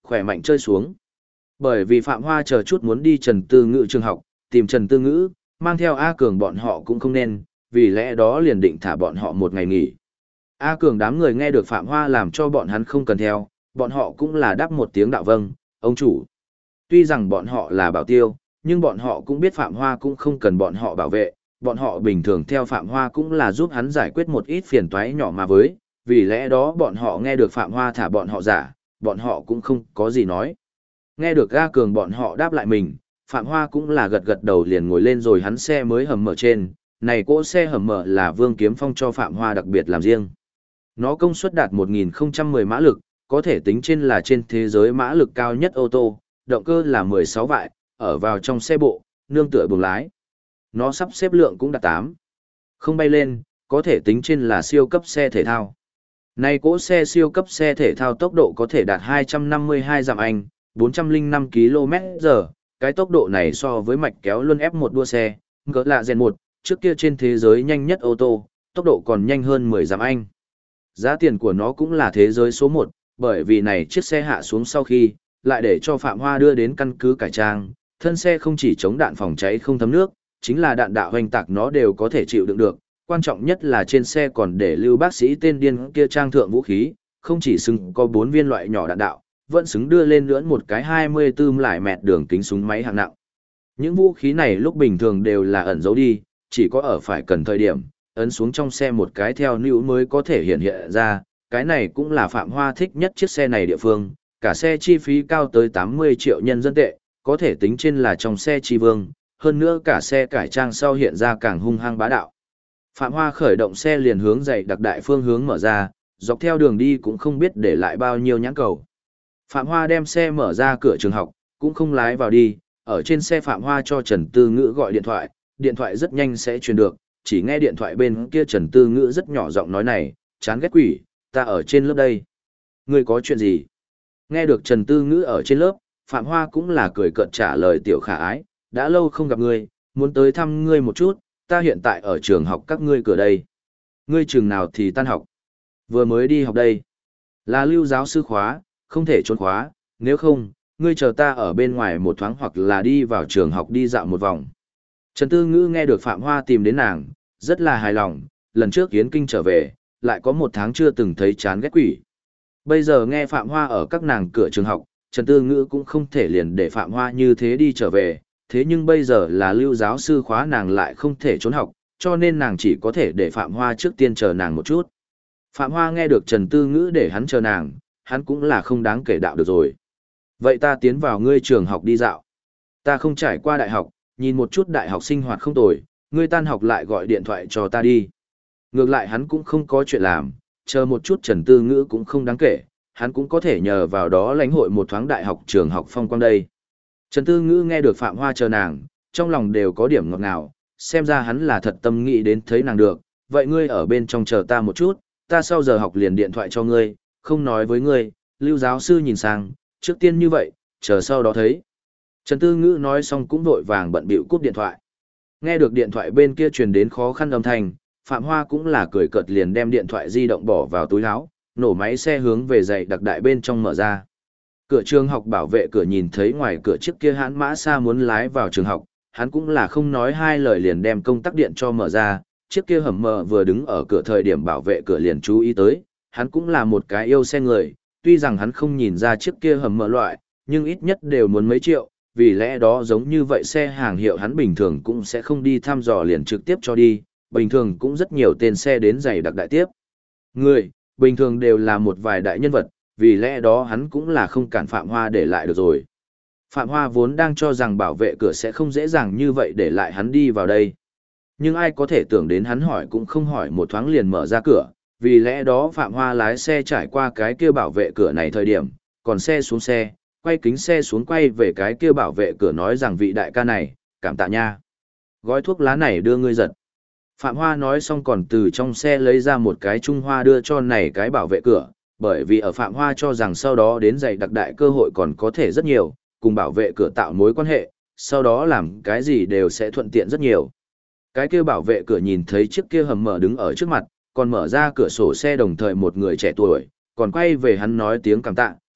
khỏe mạnh chơi xuống. Bởi vì Phạm Hoa chờ chút muốn đi Trần Tư Ngữ trường học, tìm Trần Tư Ngữ, mang theo A Cường bọn họ cũng không nên, vì lẽ đó liền định thả bọn họ một ngày nghỉ. A Cường đám người nghe được Phạm Hoa làm cho bọn hắn không cần theo, bọn họ cũng là đáp một tiếng đạo vâng, ông chủ. Tuy rằng bọn họ là bảo tiêu, nhưng bọn họ cũng biết Phạm Hoa cũng không cần bọn họ bảo vệ, bọn họ bình thường theo Phạm Hoa cũng là giúp hắn giải quyết một ít phiền toái nhỏ mà với, vì lẽ đó bọn họ nghe được Phạm Hoa thả bọn họ giả, bọn họ cũng không có gì nói. Nghe được A Cường bọn họ đáp lại mình, Phạm Hoa cũng là gật gật đầu liền ngồi lên rồi hắn xe mới hầm mở trên, này cỗ xe hầm mở là Vương Kiếm Phong cho Phạm Hoa đặc biệt làm riêng. Nó công suất đạt 1010 mã lực, có thể tính trên là trên thế giới mã lực cao nhất ô tô, động cơ là 16 vại, ở vào trong xe bộ, nương tựa buồng lái. Nó sắp xếp lượng cũng đạt 8. Không bay lên, có thể tính trên là siêu cấp xe thể thao. Này cỗ xe siêu cấp xe thể thao tốc độ có thể đạt 252 dặm Anh, 405 km/h, cái tốc độ này so với mạch kéo luân F1 đua xe, ngỡ là Gen 1, trước kia trên thế giới nhanh nhất ô tô, tốc độ còn nhanh hơn 10 dặm Anh. Giá tiền của nó cũng là thế giới số 1, bởi vì này chiếc xe hạ xuống sau khi, lại để cho Phạm Hoa đưa đến căn cứ cải trang, thân xe không chỉ chống đạn phòng cháy không thấm nước, chính là đạn đạo hoành tạc nó đều có thể chịu đựng được, quan trọng nhất là trên xe còn để lưu bác sĩ tên điên kia trang thượng vũ khí, không chỉ xứng có 4 viên loại nhỏ đạn đạo, vẫn xứng đưa lên lưỡn một cái 24 lại mẹt đường kính súng máy hạng nặng. Những vũ khí này lúc bình thường đều là ẩn giấu đi, chỉ có ở phải cần thời điểm, ấn xuống trong xe một cái theo níu mới có thể hiện hiện ra, cái này cũng là Phạm Hoa thích nhất chiếc xe này địa phương, cả xe chi phí cao tới 80 triệu nhân dân tệ, có thể tính trên là trong xe chi vương, hơn nữa cả xe cải trang sau hiện ra càng hung hăng bá đạo. Phạm Hoa khởi động xe liền hướng dạy đặc đại phương hướng mở ra, dọc theo đường đi cũng không biết để lại bao nhiêu nhãn cầu. Phạm Hoa đem xe mở ra cửa trường học, cũng không lái vào đi, ở trên xe Phạm Hoa cho Trần Tư Ngữ gọi điện thoại rất nhanh sẽ truyền được, chỉ nghe điện thoại bên kia Trần Tư Ngữ rất nhỏ giọng nói này, chán ghét quỷ, ta ở trên lớp đây. Ngươi có chuyện gì? Nghe được Trần Tư Ngữ ở trên lớp, Phạm Hoa cũng là cười cợt trả lời tiểu khả ái, đã lâu không gặp ngươi, muốn tới thăm ngươi một chút, ta hiện tại ở trường học các ngươi cửa đây. Ngươi trường nào thì tan học? Vừa mới đi học đây. Là lưu giáo sư khóa, không thể trốn khóa, nếu không, ngươi chờ ta ở bên ngoài một thoáng hoặc là đi vào trường học đi dạo một vòng. Trần Tư Ngữ nghe được Phạm Hoa tìm đến nàng, rất là hài lòng, lần trước Yến Kinh trở về, lại có 1 tháng chưa từng thấy chán ghét quỷ. Bây giờ nghe Phạm Hoa ở các nàng cửa trường học, Trần Tư Ngữ cũng không thể liền để Phạm Hoa như thế đi trở về, thế nhưng bây giờ là lưu giáo sư khóa nàng lại không thể trốn học, cho nên nàng chỉ có thể để Phạm Hoa trước tiên chờ nàng một chút. Phạm Hoa nghe được Trần Tư Ngữ để hắn chờ nàng, hắn cũng là không đáng kể đạo được rồi. Vậy ta tiến vào ngươi trường học đi dạo. Ta không trải qua đại học, nhìn một chút đại học sinh hoạt không tồi, ngươi tan học lại gọi điện thoại cho ta đi. Ngược lại hắn cũng không có chuyện làm, chờ một chút Trần Tư Ngữ cũng không đáng kể, hắn cũng có thể nhờ vào đó lãnh hội một thoáng đại học trường học phong quang đây. Trần Tư Ngữ nghe được Phạm Hoa chờ nàng, trong lòng đều có điểm ngọt ngào, xem ra hắn là thật tâm nghĩ đến thấy nàng được, vậy ngươi ở bên trong chờ ta một chút, ta sau giờ học liền điện thoại cho ngươi, không nói với ngươi, lưu giáo sư nhìn sang, trước tiên như vậy, chờ sau đó thấy. Trần Tư Ngữ nói xong cũng vội vàng bận bịu cúp điện thoại. Nghe được điện thoại bên kia truyền đến khó khăn âm thanh, Phạm Hoa cũng là cười cợt liền đem điện thoại di động bỏ vào túi áo, nổ máy xe hướng về dạy đặc đại bên trong mở ra. Cửa trường học bảo vệ cửa nhìn thấy ngoài cửa chiếc kia hãn mã xa muốn lái vào trường học, hắn cũng là không nói hai lời liền đem công tắc điện cho mở ra, chiếc kia hầm mờ vừa đứng ở cửa thời điểm bảo vệ cửa liền chú ý tới, hắn cũng là một cái yêu xe người, tuy rằng hắn không nhìn ra chiếc kia hầm mờ loại, nhưng ít nhất đều muốn mấy triệu, vì lẽ đó giống như vậy xe hàng hiệu hắn bình thường cũng sẽ không đi thăm dò liền trực tiếp cho đi, bình thường cũng rất nhiều tên xe đến giày đặc đại tiếp. Người, bình thường đều là một vài đại nhân vật, vì lẽ đó hắn cũng là không cản Phạm Hoa để lại được rồi. Phạm Hoa vốn đang cho rằng bảo vệ cửa sẽ không dễ dàng như vậy để lại hắn đi vào đây. Nhưng ai có thể tưởng đến hắn hỏi cũng không hỏi một thoáng liền mở ra cửa, vì lẽ đó Phạm Hoa lái xe trải qua cái kia bảo vệ cửa này thời điểm, còn xe xuống xe, quay kính xe xuống quay về cái kia bảo vệ cửa nói rằng vị đại ca này, cảm tạ nha. Gói thuốc lá này đưa ngươi giật. Phạm Hoa nói xong còn từ trong xe lấy ra một cái Trung Hoa đưa cho này cái bảo vệ cửa, bởi vì ở Phạm Hoa cho rằng sau đó đến giày đặc đại cơ hội còn có thể rất nhiều, cùng bảo vệ cửa tạo mối quan hệ, sau đó làm cái gì đều sẽ thuận tiện rất nhiều. Cái kia bảo vệ cửa nhìn thấy chiếc kia hầm mở đứng ở trước mặt, còn mở ra cửa sổ xe đồng thời một người trẻ tuổi, còn quay về hắn nói tiếng cảm tạ,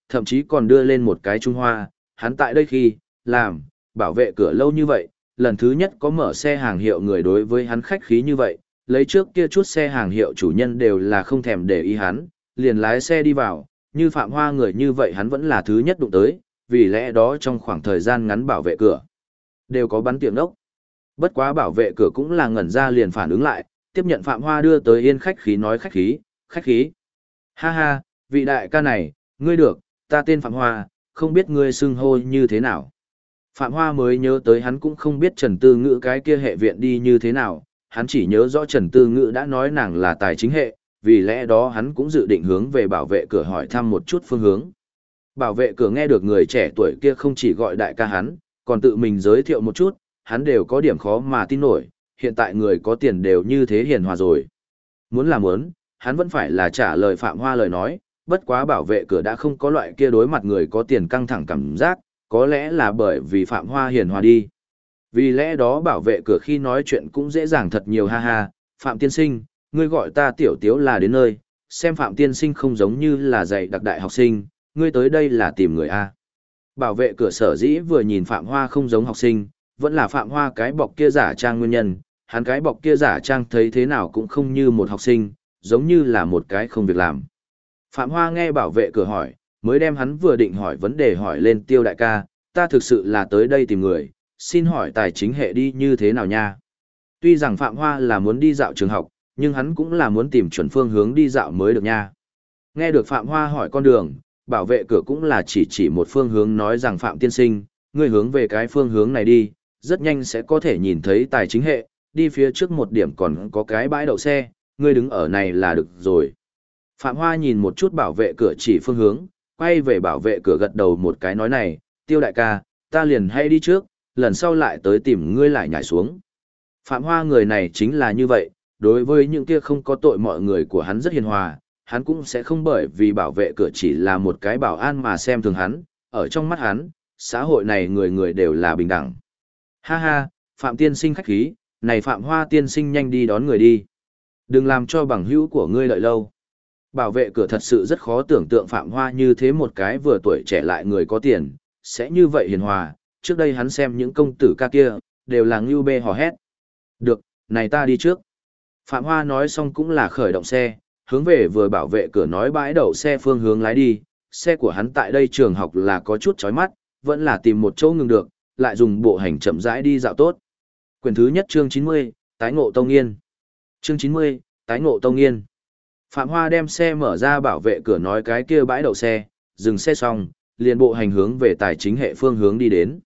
thậm chí còn đưa lên một cái Trung Hoa, hắn tại đây khi, làm, bảo vệ cửa lâu như vậy, lần thứ nhất có mở xe hàng hiệu người đối với hắn khách khí như vậy, lấy trước kia chút xe hàng hiệu chủ nhân đều là không thèm để ý hắn, liền lái xe đi vào, như Phạm Hoa người như vậy hắn vẫn là thứ nhất đụng tới, vì lẽ đó trong khoảng thời gian ngắn bảo vệ cửa, đều có bắn tiệm đốc. Bất quá bảo vệ cửa cũng là ngẩn ra liền phản ứng lại, tiếp nhận Phạm Hoa đưa tới yên khách khí nói khách khí, khách khí. Ha ha, vị đại ca này, ngươi được, ta tên Phạm Hoa, không biết ngươi xưng hô như thế nào. Phạm Hoa mới nhớ tới hắn cũng không biết Trần Tư Ngữ cái kia hệ viện đi như thế nào, hắn chỉ nhớ rõ Trần Tư Ngữ đã nói nàng là tài chính hệ, vì lẽ đó hắn cũng dự định hướng về bảo vệ cửa hỏi thăm một chút phương hướng. Bảo vệ cửa nghe được người trẻ tuổi kia không chỉ gọi đại ca hắn, còn tự mình giới thiệu một chút, hắn đều có điểm khó mà tin nổi, hiện tại người có tiền đều như thế hiền hòa rồi. Muốn là muốn, hắn vẫn phải là trả lời Phạm Hoa lời nói, bất quá bảo vệ cửa đã không có loại kia đối mặt người có tiền căng thẳng cảm giác, có lẽ là bởi vì Phạm Hoa hiền hòa đi. Vì lẽ đó bảo vệ cửa khi nói chuyện cũng dễ dàng thật nhiều ha ha, Phạm tiên sinh, ngươi gọi ta tiểu tiếu là đến nơi, xem Phạm tiên sinh không giống như là dạy đặc đại học sinh, ngươi tới đây là tìm người A. Bảo vệ cửa sở dĩ vừa nhìn Phạm Hoa không giống học sinh, vẫn là Phạm Hoa cái bọc kia giả trang nguyên nhân, hắn cái bọc kia giả trang thấy thế nào cũng không như một học sinh, giống như là một cái không việc làm. Phạm Hoa nghe bảo vệ cửa hỏi, mới đem hắn vừa định hỏi vấn đề hỏi lên Tiêu đại ca, ta thực sự là tới đây tìm người, xin hỏi tài chính hệ đi như thế nào nha. Tuy rằng Phạm Hoa là muốn đi dạo trường học, nhưng hắn cũng là muốn tìm chuẩn phương hướng đi dạo mới được nha. Nghe được Phạm Hoa hỏi con đường, bảo vệ cửa cũng là chỉ một phương hướng nói rằng Phạm tiên sinh, ngươi hướng về cái phương hướng này đi, rất nhanh sẽ có thể nhìn thấy tài chính hệ, đi phía trước một điểm còn có cái bãi đậu xe, ngươi đứng ở này là được rồi. Phạm Hoa nhìn một chút bảo vệ cửa chỉ phương hướng, quay về bảo vệ cửa gật đầu một cái nói này, Tiêu đại ca, ta liền hay đi trước, lần sau lại tới tìm ngươi lại nhảy xuống. Phạm Hoa người này chính là như vậy, đối với những kia không có tội mọi người của hắn rất hiền hòa, hắn cũng sẽ không bởi vì bảo vệ cửa chỉ là một cái bảo an mà xem thường hắn, ở trong mắt hắn, xã hội này người người đều là bình đẳng. Ha ha, Phạm tiên sinh khách khí, này Phạm Hoa tiên sinh nhanh đi đón người đi. Đừng làm cho bằng hữu của ngươi đợi lâu. Bảo vệ cửa thật sự rất khó tưởng tượng Phạm Hoa như thế một cái vừa tuổi trẻ lại người có tiền, sẽ như vậy hiền hòa, trước đây hắn xem những công tử ca kia, đều là ngưu bê hò hét. Được, này ta đi trước. Phạm Hoa nói xong cũng là khởi động xe, hướng về vừa bảo vệ cửa nói bãi đậu xe phương hướng lái đi, xe của hắn tại đây trường học là có chút chói mắt, vẫn là tìm một chỗ ngừng được, lại dùng bộ hành chậm rãi đi dạo tốt. Quyển thứ nhất chương 90, Tái ngộ Tông Nghiên. Chương 90, Tái ngộ Tông Nghiên. Phạm Hoa đem xe mở ra bảo vệ cửa nói cái kia bãi đậu xe, dừng xe xong, liền bộ hành hướng về tài chính hệ phương hướng đi đến.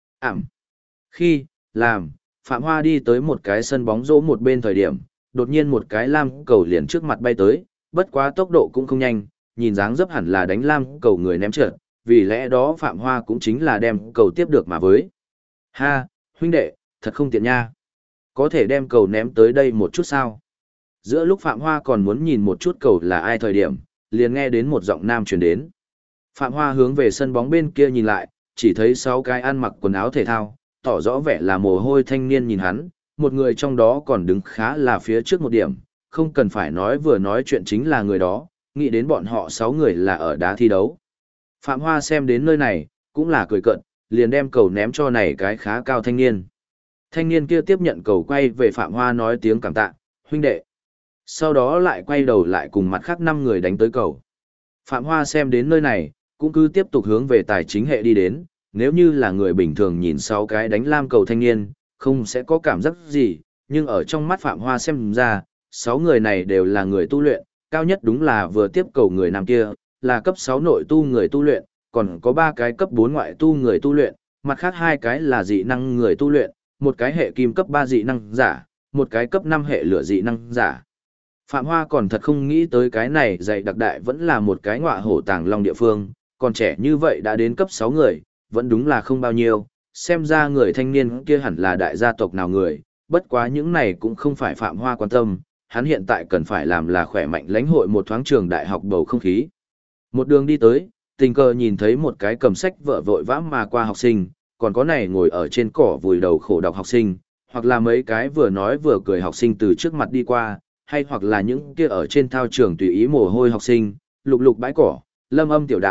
Khi, làm, Phạm Hoa đi tới một cái sân bóng rổ một bên thời điểm, đột nhiên một cái lam cầu liền trước mặt bay tới, bất quá tốc độ cũng không nhanh, nhìn dáng dấp hẳn là đánh lam cầu người ném trượt, vì lẽ đó Phạm Hoa cũng chính là đem cầu tiếp được mà với. Ha, huynh đệ, thật không tiện nha. Có thể đem cầu ném tới đây một chút sao? Giữa lúc Phạm Hoa còn muốn nhìn một chút cầu là ai thời điểm, liền nghe đến một giọng nam truyền đến. Phạm Hoa hướng về sân bóng bên kia nhìn lại, chỉ thấy 6 cái ăn mặc quần áo thể thao, tỏ rõ vẻ là mồ hôi thanh niên nhìn hắn, một người trong đó còn đứng khá là phía trước một điểm, không cần phải nói vừa nói chuyện chính là người đó, nghĩ đến bọn họ 6 người là ở đá thi đấu. Phạm Hoa xem đến nơi này, cũng là cười cợt, liền đem cầu ném cho này cái khá cao thanh niên. Thanh niên kia tiếp nhận cầu quay về Phạm Hoa nói tiếng cảm tạ, huynh đệ. Sau đó lại quay đầu lại cùng mặt khác 5 người đánh tới cầu. Phạm Hoa xem đến nơi này, cũng cứ tiếp tục hướng về tài chính hệ đi đến, nếu như là người bình thường nhìn 6 cái đánh lam cầu thanh niên, không sẽ có cảm giác gì, nhưng ở trong mắt Phạm Hoa xem ra, 6 người này đều là người tu luyện, cao nhất đúng là vừa tiếp cầu người nam kia, là cấp 6 nội tu người tu luyện, còn có 3 cái cấp 4 ngoại tu người tu luyện, mặt khác 2 cái là dị năng người tu luyện, một cái hệ kim cấp 3 dị năng giả, một cái cấp 5 hệ lửa dị năng giả. Phạm Hoa còn thật không nghĩ tới cái này dạy đặc đại vẫn là một cái ngọa hổ tàng long địa phương, còn trẻ như vậy đã đến cấp 6 người, vẫn đúng là không bao nhiêu, xem ra người thanh niên kia hẳn là đại gia tộc nào người, bất quá những này cũng không phải Phạm Hoa quan tâm, hắn hiện tại cần phải làm là khỏe mạnh lãnh hội một thoáng trường đại học bầu không khí. Một đường đi tới, tình cờ nhìn thấy một cái cầm sách vợ vội vã mà qua học sinh, còn có này ngồi ở trên cỏ vùi đầu khổ đọc học sinh, hoặc là mấy cái vừa nói vừa cười học sinh từ trước mặt đi qua, hay hoặc là những kia ở trên thao trường tùy ý mồ hôi học sinh, lục lục bãi cỏ, lâm âm tiểu đạo,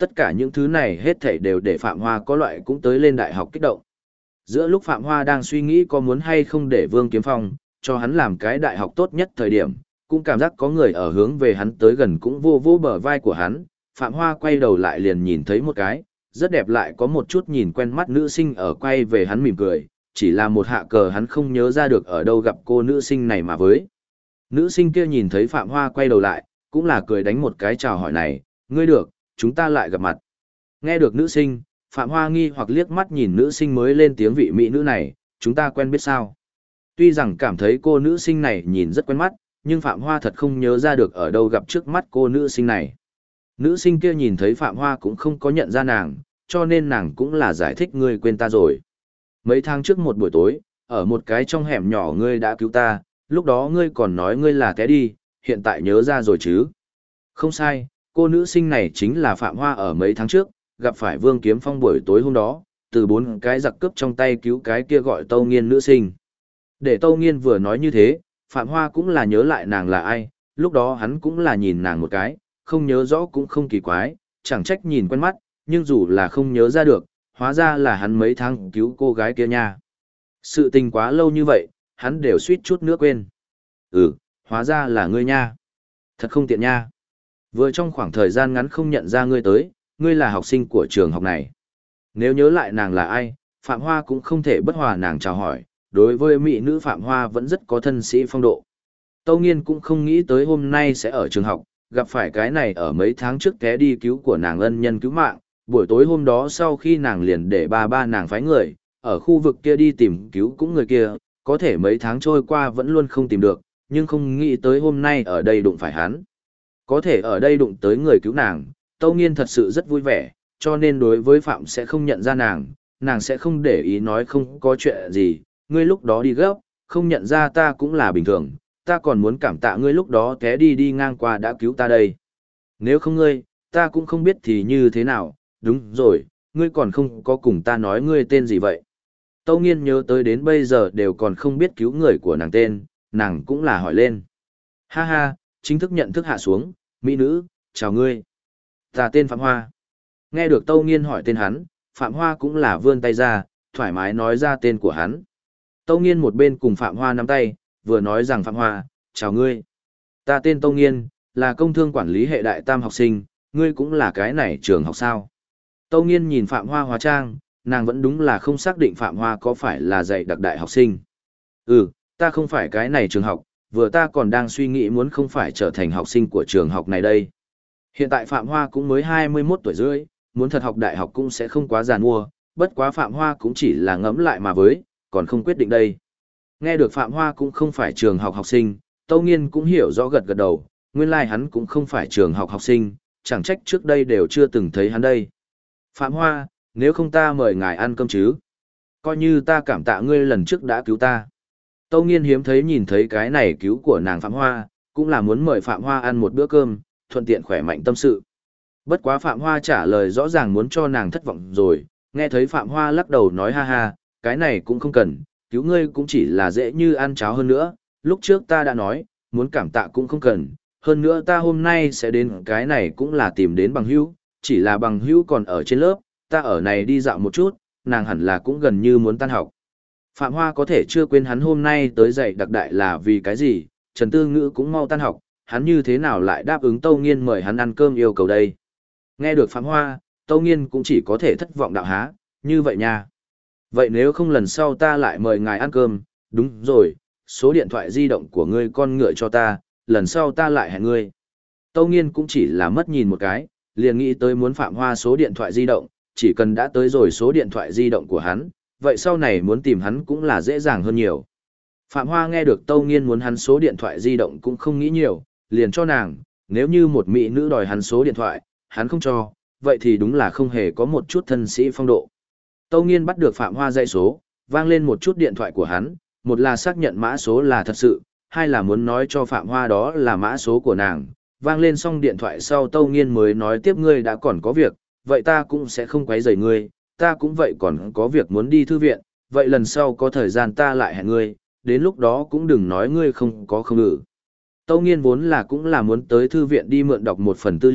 Tất cả những thứ này hết thảy đều để Phạm Hoa có loại cũng tới lên đại học kích động. Giữa lúc Phạm Hoa đang suy nghĩ có muốn hay không để Vương Kiếm Phong cho hắn làm cái đại học tốt nhất thời điểm, cũng cảm giác có người ở hướng về hắn tới gần cũng vô vô bờ vai của hắn. Phạm Hoa quay đầu lại liền nhìn thấy một cái, rất đẹp lại có một chút nhìn quen mắt nữ sinh ở quay về hắn mỉm cười, chỉ là một hạ cờ hắn không nhớ ra được ở đâu gặp cô nữ sinh này mà với. Nữ sinh kia nhìn thấy Phạm Hoa quay đầu lại, cũng là cười đánh một cái chào hỏi này, ngươi được, chúng ta lại gặp mặt. Nghe được nữ sinh, Phạm Hoa nghi hoặc liếc mắt nhìn nữ sinh mới lên tiếng vị mỹ nữ này, chúng ta quen biết sao. Tuy rằng cảm thấy cô nữ sinh này nhìn rất quen mắt, nhưng Phạm Hoa thật không nhớ ra được ở đâu gặp trước mắt cô nữ sinh này. Nữ sinh kia nhìn thấy Phạm Hoa cũng không có nhận ra nàng, cho nên nàng cũng là giải thích ngươi quên ta rồi. Mấy tháng trước một buổi tối, ở một cái trong hẻm nhỏ ngươi đã cứu ta, lúc đó ngươi còn nói ngươi là té đi, hiện tại nhớ ra rồi chứ. Không sai, cô nữ sinh này chính là Phạm Hoa ở mấy tháng trước, gặp phải Vương Kiếm Phong buổi tối hôm đó, từ 4 cái giặc cướp trong tay cứu cái kia gọi Tâu Nghiên nữ sinh. Để Tâu Nghiên vừa nói như thế, Phạm Hoa cũng là nhớ lại nàng là ai, lúc đó hắn cũng là nhìn nàng một cái, không nhớ rõ cũng không kỳ quái, chẳng trách nhìn quen mắt, nhưng dù là không nhớ ra được, hóa ra là hắn mấy tháng cứu cô gái kia nha. Sự tình quá lâu như vậy, hắn đều suýt chút nữa quên. Hóa ra là ngươi nha. Thật không tiện nha. Vừa trong khoảng thời gian ngắn không nhận ra ngươi tới, ngươi là học sinh của trường học này. Nếu nhớ lại nàng là ai, Phạm Hoa cũng không thể bất hòa nàng chào hỏi, đối với mỹ nữ Phạm Hoa vẫn rất có thân sĩ phong độ. Tâu Nghiên cũng không nghĩ tới hôm nay sẽ ở trường học, gặp phải cái này ở mấy tháng trước té đi cứu của nàng ân nhân cứu mạng, buổi tối hôm đó sau khi nàng liền để ba nàng phái người, ở khu vực kia đi tìm cứu cũng người kia, có thể mấy tháng trôi qua vẫn luôn không tìm được, nhưng không nghĩ tới hôm nay ở đây đụng phải hắn. Có thể ở đây đụng tới người cứu nàng, Tâu Nghiên thật sự rất vui vẻ, cho nên đối với Phạm sẽ không nhận ra nàng sẽ không để ý nói không có chuyện gì, ngươi lúc đó đi gấp, không nhận ra ta cũng là bình thường, ta còn muốn cảm tạ ngươi lúc đó té đi ngang qua đã cứu ta đây. Nếu không ngươi, ta cũng không biết thì như thế nào, đúng rồi, ngươi còn không có cùng ta nói ngươi tên gì vậy. Tâu Nghiên nhớ tới đến bây giờ đều còn không biết cứu người của nàng tên, nàng cũng là hỏi lên. Ha ha, chính thức nhận thức hạ xuống, mỹ nữ, chào ngươi. Ta tên Phạm Hoa. Nghe được Tâu Nghiên hỏi tên hắn, Phạm Hoa cũng là vươn tay ra, thoải mái nói ra tên của hắn. Tâu Nghiên một bên cùng Phạm Hoa nắm tay, vừa nói rằng Phạm Hoa, chào ngươi. Ta tên Tâu Nghiên, là công thương quản lý hệ đại tam học sinh, ngươi cũng là cái này trường học sao. Tâu Nghiên nhìn Phạm Hoa hóa trang, nàng vẫn đúng là không xác định Phạm Hoa có phải là dạy đặc đại học sinh. Ta không phải cái này trường học, vừa ta còn đang suy nghĩ muốn không phải trở thành học sinh của trường học này đây. Hiện tại Phạm Hoa cũng mới 21 tuổi rưỡi, muốn thật học đại học cũng sẽ không quá già mua, bất quá Phạm Hoa cũng chỉ là ngẫm lại mà với, còn không quyết định đây. Nghe được Phạm Hoa cũng không phải trường học học sinh, Tâu Nghiên cũng hiểu rõ gật gật đầu, nguyên lai hắn cũng không phải trường học học sinh, chẳng trách trước đây đều chưa từng thấy hắn đây. Phạm Hoa, nếu không ta mời ngài ăn cơm chứ? Coi như ta cảm tạ ngươi lần trước đã cứu ta. Tâu Nghiên hiếm thấy nhìn thấy cái này cứu của nàng Phạm Hoa, cũng là muốn mời Phạm Hoa ăn một bữa cơm, thuận tiện khỏe mạnh tâm sự. Bất quá Phạm Hoa trả lời rõ ràng muốn cho nàng thất vọng rồi, nghe thấy Phạm Hoa lắc đầu nói ha ha, cái này cũng không cần, cứu ngươi cũng chỉ là dễ như ăn cháo hơn nữa, lúc trước ta đã nói, muốn cảm tạ cũng không cần, hơn nữa ta hôm nay sẽ đến cái này cũng là tìm đến bằng hữu, chỉ là bằng hữu còn ở trên lớp, ta ở này đi dạo một chút, nàng hẳn là cũng gần như muốn tan học. Phạm Hoa có thể chưa quên hắn hôm nay tới dạy đặc đại là vì cái gì, Trần Tư Ngữ cũng mau tan học, hắn như thế nào lại đáp ứng Tâu Nghiên mời hắn ăn cơm yêu cầu đây. Nghe được Phạm Hoa, Tâu Nghiên cũng chỉ có thể thất vọng đạo há, như vậy nha. Vậy nếu không lần sau ta lại mời ngài ăn cơm, đúng rồi, số điện thoại di động của ngươi con ngựa cho ta, lần sau ta lại hẹn ngươi. Tâu Nghiên cũng chỉ là mất nhìn một cái, liền nghĩ tới muốn Phạm Hoa số điện thoại di động, chỉ cần đã tới rồi số điện thoại di động của hắn, vậy sau này muốn tìm hắn cũng là dễ dàng hơn nhiều. Phạm Hoa nghe được Tâu Nghiên muốn hắn số điện thoại di động cũng không nghĩ nhiều, liền cho nàng, nếu như một mỹ nữ đòi hắn số điện thoại, hắn không cho, vậy thì đúng là không hề có một chút thân sĩ phong độ. Tâu Nghiên bắt được Phạm Hoa dãy số, vang lên một chút điện thoại của hắn, một là xác nhận mã số là thật sự, hai là muốn nói cho Phạm Hoa đó là mã số của nàng. Vang lên xong điện thoại sau Tâu Nghiên mới nói tiếp ngươi đã còn có việc, vậy ta cũng sẽ không quấy rầy ngươi, ta cũng vậy còn có việc muốn đi thư viện, vậy lần sau có thời gian ta lại hẹn ngươi, đến lúc đó cũng đừng nói ngươi không có không ngữ. Tâu Nghiên vốn là cũng là muốn tới thư viện đi mượn đọc một phần tư liệu,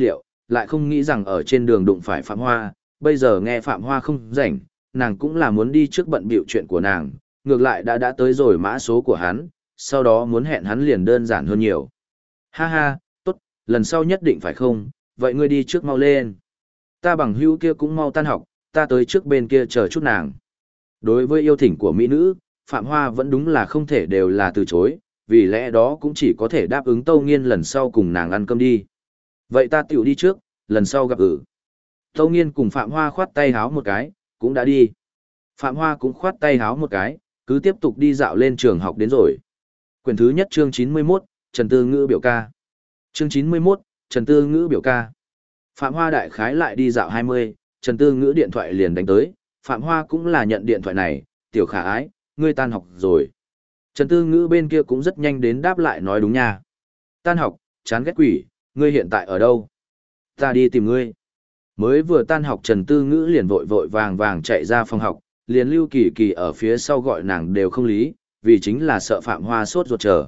lại không nghĩ rằng ở trên đường đụng phải Phạm Hoa, bây giờ nghe Phạm Hoa không rảnh, nàng cũng là muốn đi trước bận bịu chuyện của nàng, ngược lại đã tới rồi mã số của hắn, sau đó muốn hẹn hắn liền đơn giản hơn nhiều. Ha ha, tốt, lần sau nhất định phải không, vậy ngươi đi trước mau lên. Ta bằng hữu kia cũng mau tan học, ta tới trước bên kia chờ chút nàng. Đối với yêu thỉnh của mỹ nữ, Phạm Hoa vẫn đúng là không thể đều là từ chối, vì lẽ đó cũng chỉ có thể đáp ứng Tâu Nghiên lần sau cùng nàng ăn cơm đi. Vậy ta tiểu đi trước, lần sau gặp Tâu Nghiên cùng Phạm Hoa khoát tay háo một cái, cũng đã đi. Phạm Hoa cũng khoát tay háo một cái, cứ tiếp tục đi dạo lên trường học đến rồi. Quyển thứ nhất chương 91, Trần Tư Ngữ biểu ca. Chương 91, Trần Tư Ngữ biểu ca. Phạm Hoa đại khái lại đi dạo 20, Trần Tư Ngữ điện thoại liền đánh tới, Phạm Hoa cũng là nhận điện thoại này, tiểu khả ái, ngươi tan học rồi. Trần Tư Ngữ bên kia cũng rất nhanh đến đáp lại nói đúng nha. Tan học, chán ghét quỷ, ngươi hiện tại ở đâu? Ta đi tìm ngươi. Mới vừa tan học Trần Tư Ngữ liền vội vội vàng vàng chạy ra phòng học, liền Lưu Kỳ Kỳ ở phía sau gọi nàng đều không lý, vì chính là sợ Phạm Hoa sốt ruột chờ.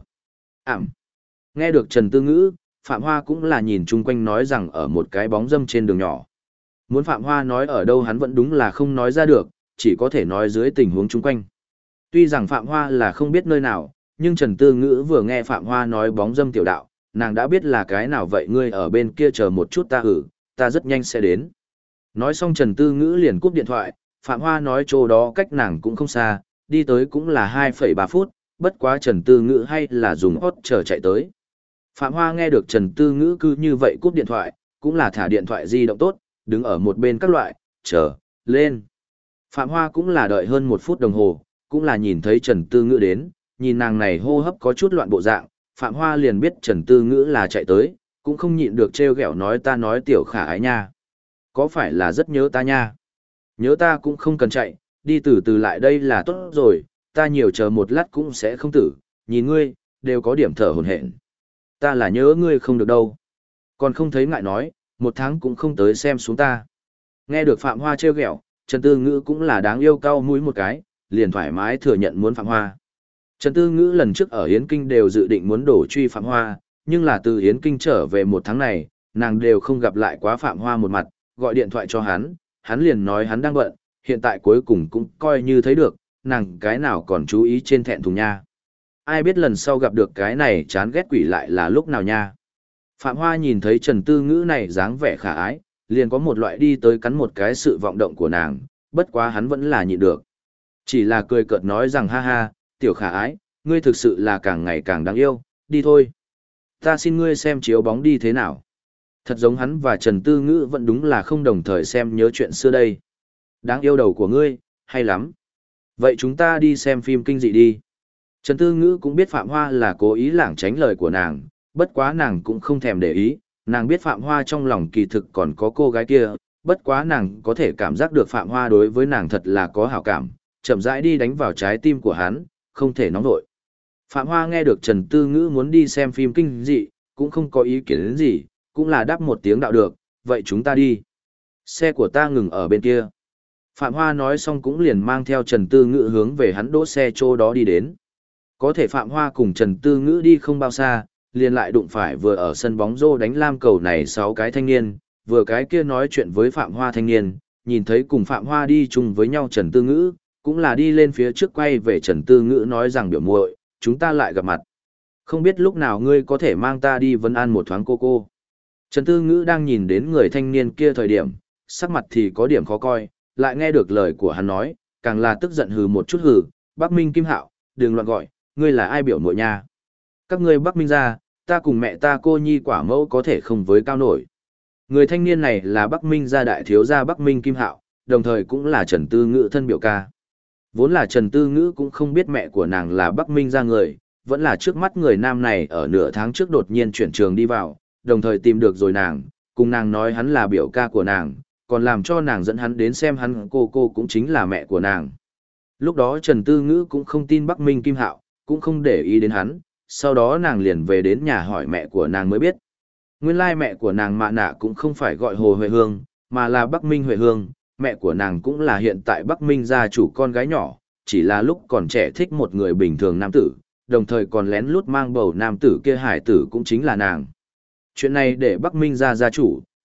Nghe được Trần Tư Ngữ, Phạm Hoa cũng là nhìn chung quanh nói rằng ở một cái bóng râm trên đường nhỏ. Muốn Phạm Hoa nói ở đâu hắn vẫn đúng là không nói ra được, chỉ có thể nói dưới tình huống chung quanh. Tuy rằng Phạm Hoa là không biết nơi nào, nhưng Trần Tư Ngữ vừa nghe Phạm Hoa nói bóng râm tiểu đạo, nàng đã biết là cái nào vậy, ngươi ở bên kia chờ một chút ta rất nhanh sẽ đến. Nói xong Trần Tư Ngữ liền cúp điện thoại, Phạm Hoa nói chỗ đó cách nàng cũng không xa, đi tới cũng là 2,3 phút, bất quá Trần Tư Ngữ hay là dùng hot chờ chạy tới. Phạm Hoa nghe được Trần Tư Ngữ cứ như vậy cúp điện thoại, cũng là thả điện thoại di động tốt, đứng ở một bên các loại, chờ, lên. Phạm Hoa cũng là đợi hơn 1 phút đồng hồ, cũng là nhìn thấy Trần Tư Ngữ đến, nhìn nàng này hô hấp có chút loạn bộ dạng, Phạm Hoa liền biết Trần Tư Ngữ là chạy tới, cũng không nhịn được trêu ghẹo nói ta nói tiểu khả ái nha. Có phải là rất nhớ ta nha? Nhớ ta cũng không cần chạy, đi từ từ lại đây là tốt rồi, ta nhiều chờ một lát cũng sẽ không tử, nhìn ngươi, đều có điểm thở hổn hển. Ta là nhớ ngươi không được đâu. Còn không thấy ngại nói, 1 tháng cũng không tới xem xuống ta. Nghe được Phạm Hoa trêu ghẹo, Trần Tư Ngữ cũng là đáng yêu cau mũi một cái, liền thoải mái thừa nhận muốn Phạm Hoa. Trần Tư Ngữ lần trước ở Yến Kinh đều dự định muốn đổ truy Phạm Hoa, nhưng là từ Yến Kinh trở về 1 tháng này, nàng đều không gặp lại quá Phạm Hoa một mặt, gọi điện thoại cho hắn liền nói hắn đang bận, hiện tại cuối cùng cũng coi như thấy được, nàng cái nào còn chú ý trên thẹn thùng nha. Ai biết lần sau gặp được cái này chán ghét quỷ lại là lúc nào nha. Phạm Hoa nhìn thấy Trần Tư Ngữ này dáng vẻ khả ái, liền có một loại đi tới cắn một cái sự vọng động của nàng, bất quá hắn vẫn là nhịn được. Chỉ là cười cợt nói rằng ha ha, tiểu khả ái, ngươi thực sự là càng ngày càng đáng yêu, đi thôi. Ta xin ngươi xem chiếu bóng đi thế nào. Thật giống hắn và Trần Tư Ngữ vẫn đúng là không đồng thời xem nhớ chuyện xưa đây. Đáng yêu đầu của ngươi, hay lắm. Vậy chúng ta đi xem phim kinh dị đi. Trần Tư Ngữ cũng biết Phạm Hoa là cố ý lảng tránh lời của nàng, bất quá nàng cũng không thèm để ý, nàng biết Phạm Hoa trong lòng kỳ thực còn có cô gái kia, bất quá nàng có thể cảm giác được Phạm Hoa đối với nàng thật là có hảo cảm, chậm rãi đi đánh vào trái tim của hắn, không thể nóng vội. Phạm Hoa nghe được Trần Tư Ngữ muốn đi xem phim kinh dị, cũng không có ý kiến gì, cũng là đáp một tiếng đạo được, vậy chúng ta đi. Xe của ta ngừng ở bên kia. Phạm Hoa nói xong cũng liền mang theo Trần Tư Ngữ hướng về hắn đỗ xe chỗ đó đi đến. Có thể Phạm Hoa cùng Trần Tư Ngữ đi không bao xa, liền lại đụng phải vừa ở sân bóng rô đánh lam cầu này 6 cái thanh niên, vừa cái kia nói chuyện với Phạm Hoa thanh niên, nhìn thấy cùng Phạm Hoa đi chung với nhau Trần Tư Ngữ, cũng là đi lên phía trước quay về Trần Tư Ngữ nói rằng biểu muội, chúng ta lại gặp mặt. Không biết lúc nào ngươi có thể mang ta đi vấn an một thoáng cô. Trần Tư Ngữ đang nhìn đến người thanh niên kia thời điểm, sắc mặt thì có điểm khó coi, lại nghe được lời của hắn nói, càng là tức giận hừ một chút hừ, Bắc Minh Kim Hạo, đừng loạn gọi, ngươi là ai biểu muội nha. Các ngươi Bắc Minh ra, ta cùng mẹ ta cô nhi quả mẫu có thể không với cao nổi. Người thanh niên này là Bắc Minh gia đại thiếu gia Bắc Minh Kim Hạo, đồng thời cũng là Trần Tư Ngữ thân biểu ca. Vốn là Trần Tư Ngữ cũng không biết mẹ của nàng là Bắc Minh gia người, vẫn là trước mắt người nam này ở nửa tháng trước đột nhiên chuyển trường đi vào, đồng thời tìm được rồi nàng, cùng nàng nói hắn là biểu ca của nàng, còn làm cho nàng dẫn hắn đến xem hắn cô cũng chính là mẹ của nàng. Lúc đó Trần Tư Ngữ cũng không tin Bắc Minh Kim Hạo, cũng không để ý đến hắn, sau đó nàng liền về đến nhà hỏi mẹ của nàng mới biết. Nguyên lai mẹ của nàng Mạ Nạ cũng không phải gọi Hồ Huệ Hương, mà là Bắc Minh Huệ Hương, mẹ của nàng cũng là hiện tại Bắc Minh gia chủ con gái nhỏ, chỉ là lúc còn trẻ thích một người bình thường nam tử, đồng thời còn lén lút mang bầu nam tử kia hải tử cũng chính là nàng. Chuyện này để Bắc Minh gia gia chủ,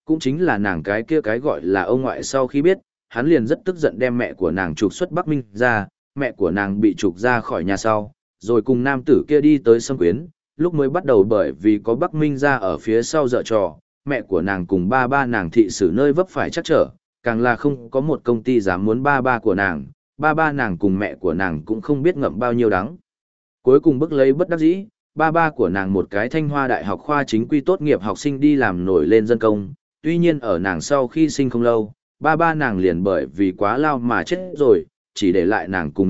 Cũng chính là nàng cái kia cái gọi là ông ngoại sau khi biết, hắn liền rất tức giận đem mẹ của nàng trục xuất Bắc Minh ra, mẹ của nàng bị trục ra khỏi nhà sau, rồi cùng nam tử kia đi tới xâm quyến, lúc mới bắt đầu bởi vì có Bắc Minh ra ở phía sau dở trò, mẹ của nàng cùng ba ba nàng thị xử nơi vấp phải chắc trở, càng là không có một công ty dám muốn ba ba của nàng, ba ba nàng cùng mẹ của nàng cũng không biết ngậm bao nhiêu đắng. Cuối cùng bức lấy bất đắc dĩ, ba ba của nàng một cái Thanh Hoa Đại học khoa chính quy tốt nghiệp học sinh đi làm nổi lên dân công, tuy nhiên ở nàng sau khi sinh không lâu, ba ba nàng liền bởi vì quá lao mà chết rồi, chỉ để lại nàng cùng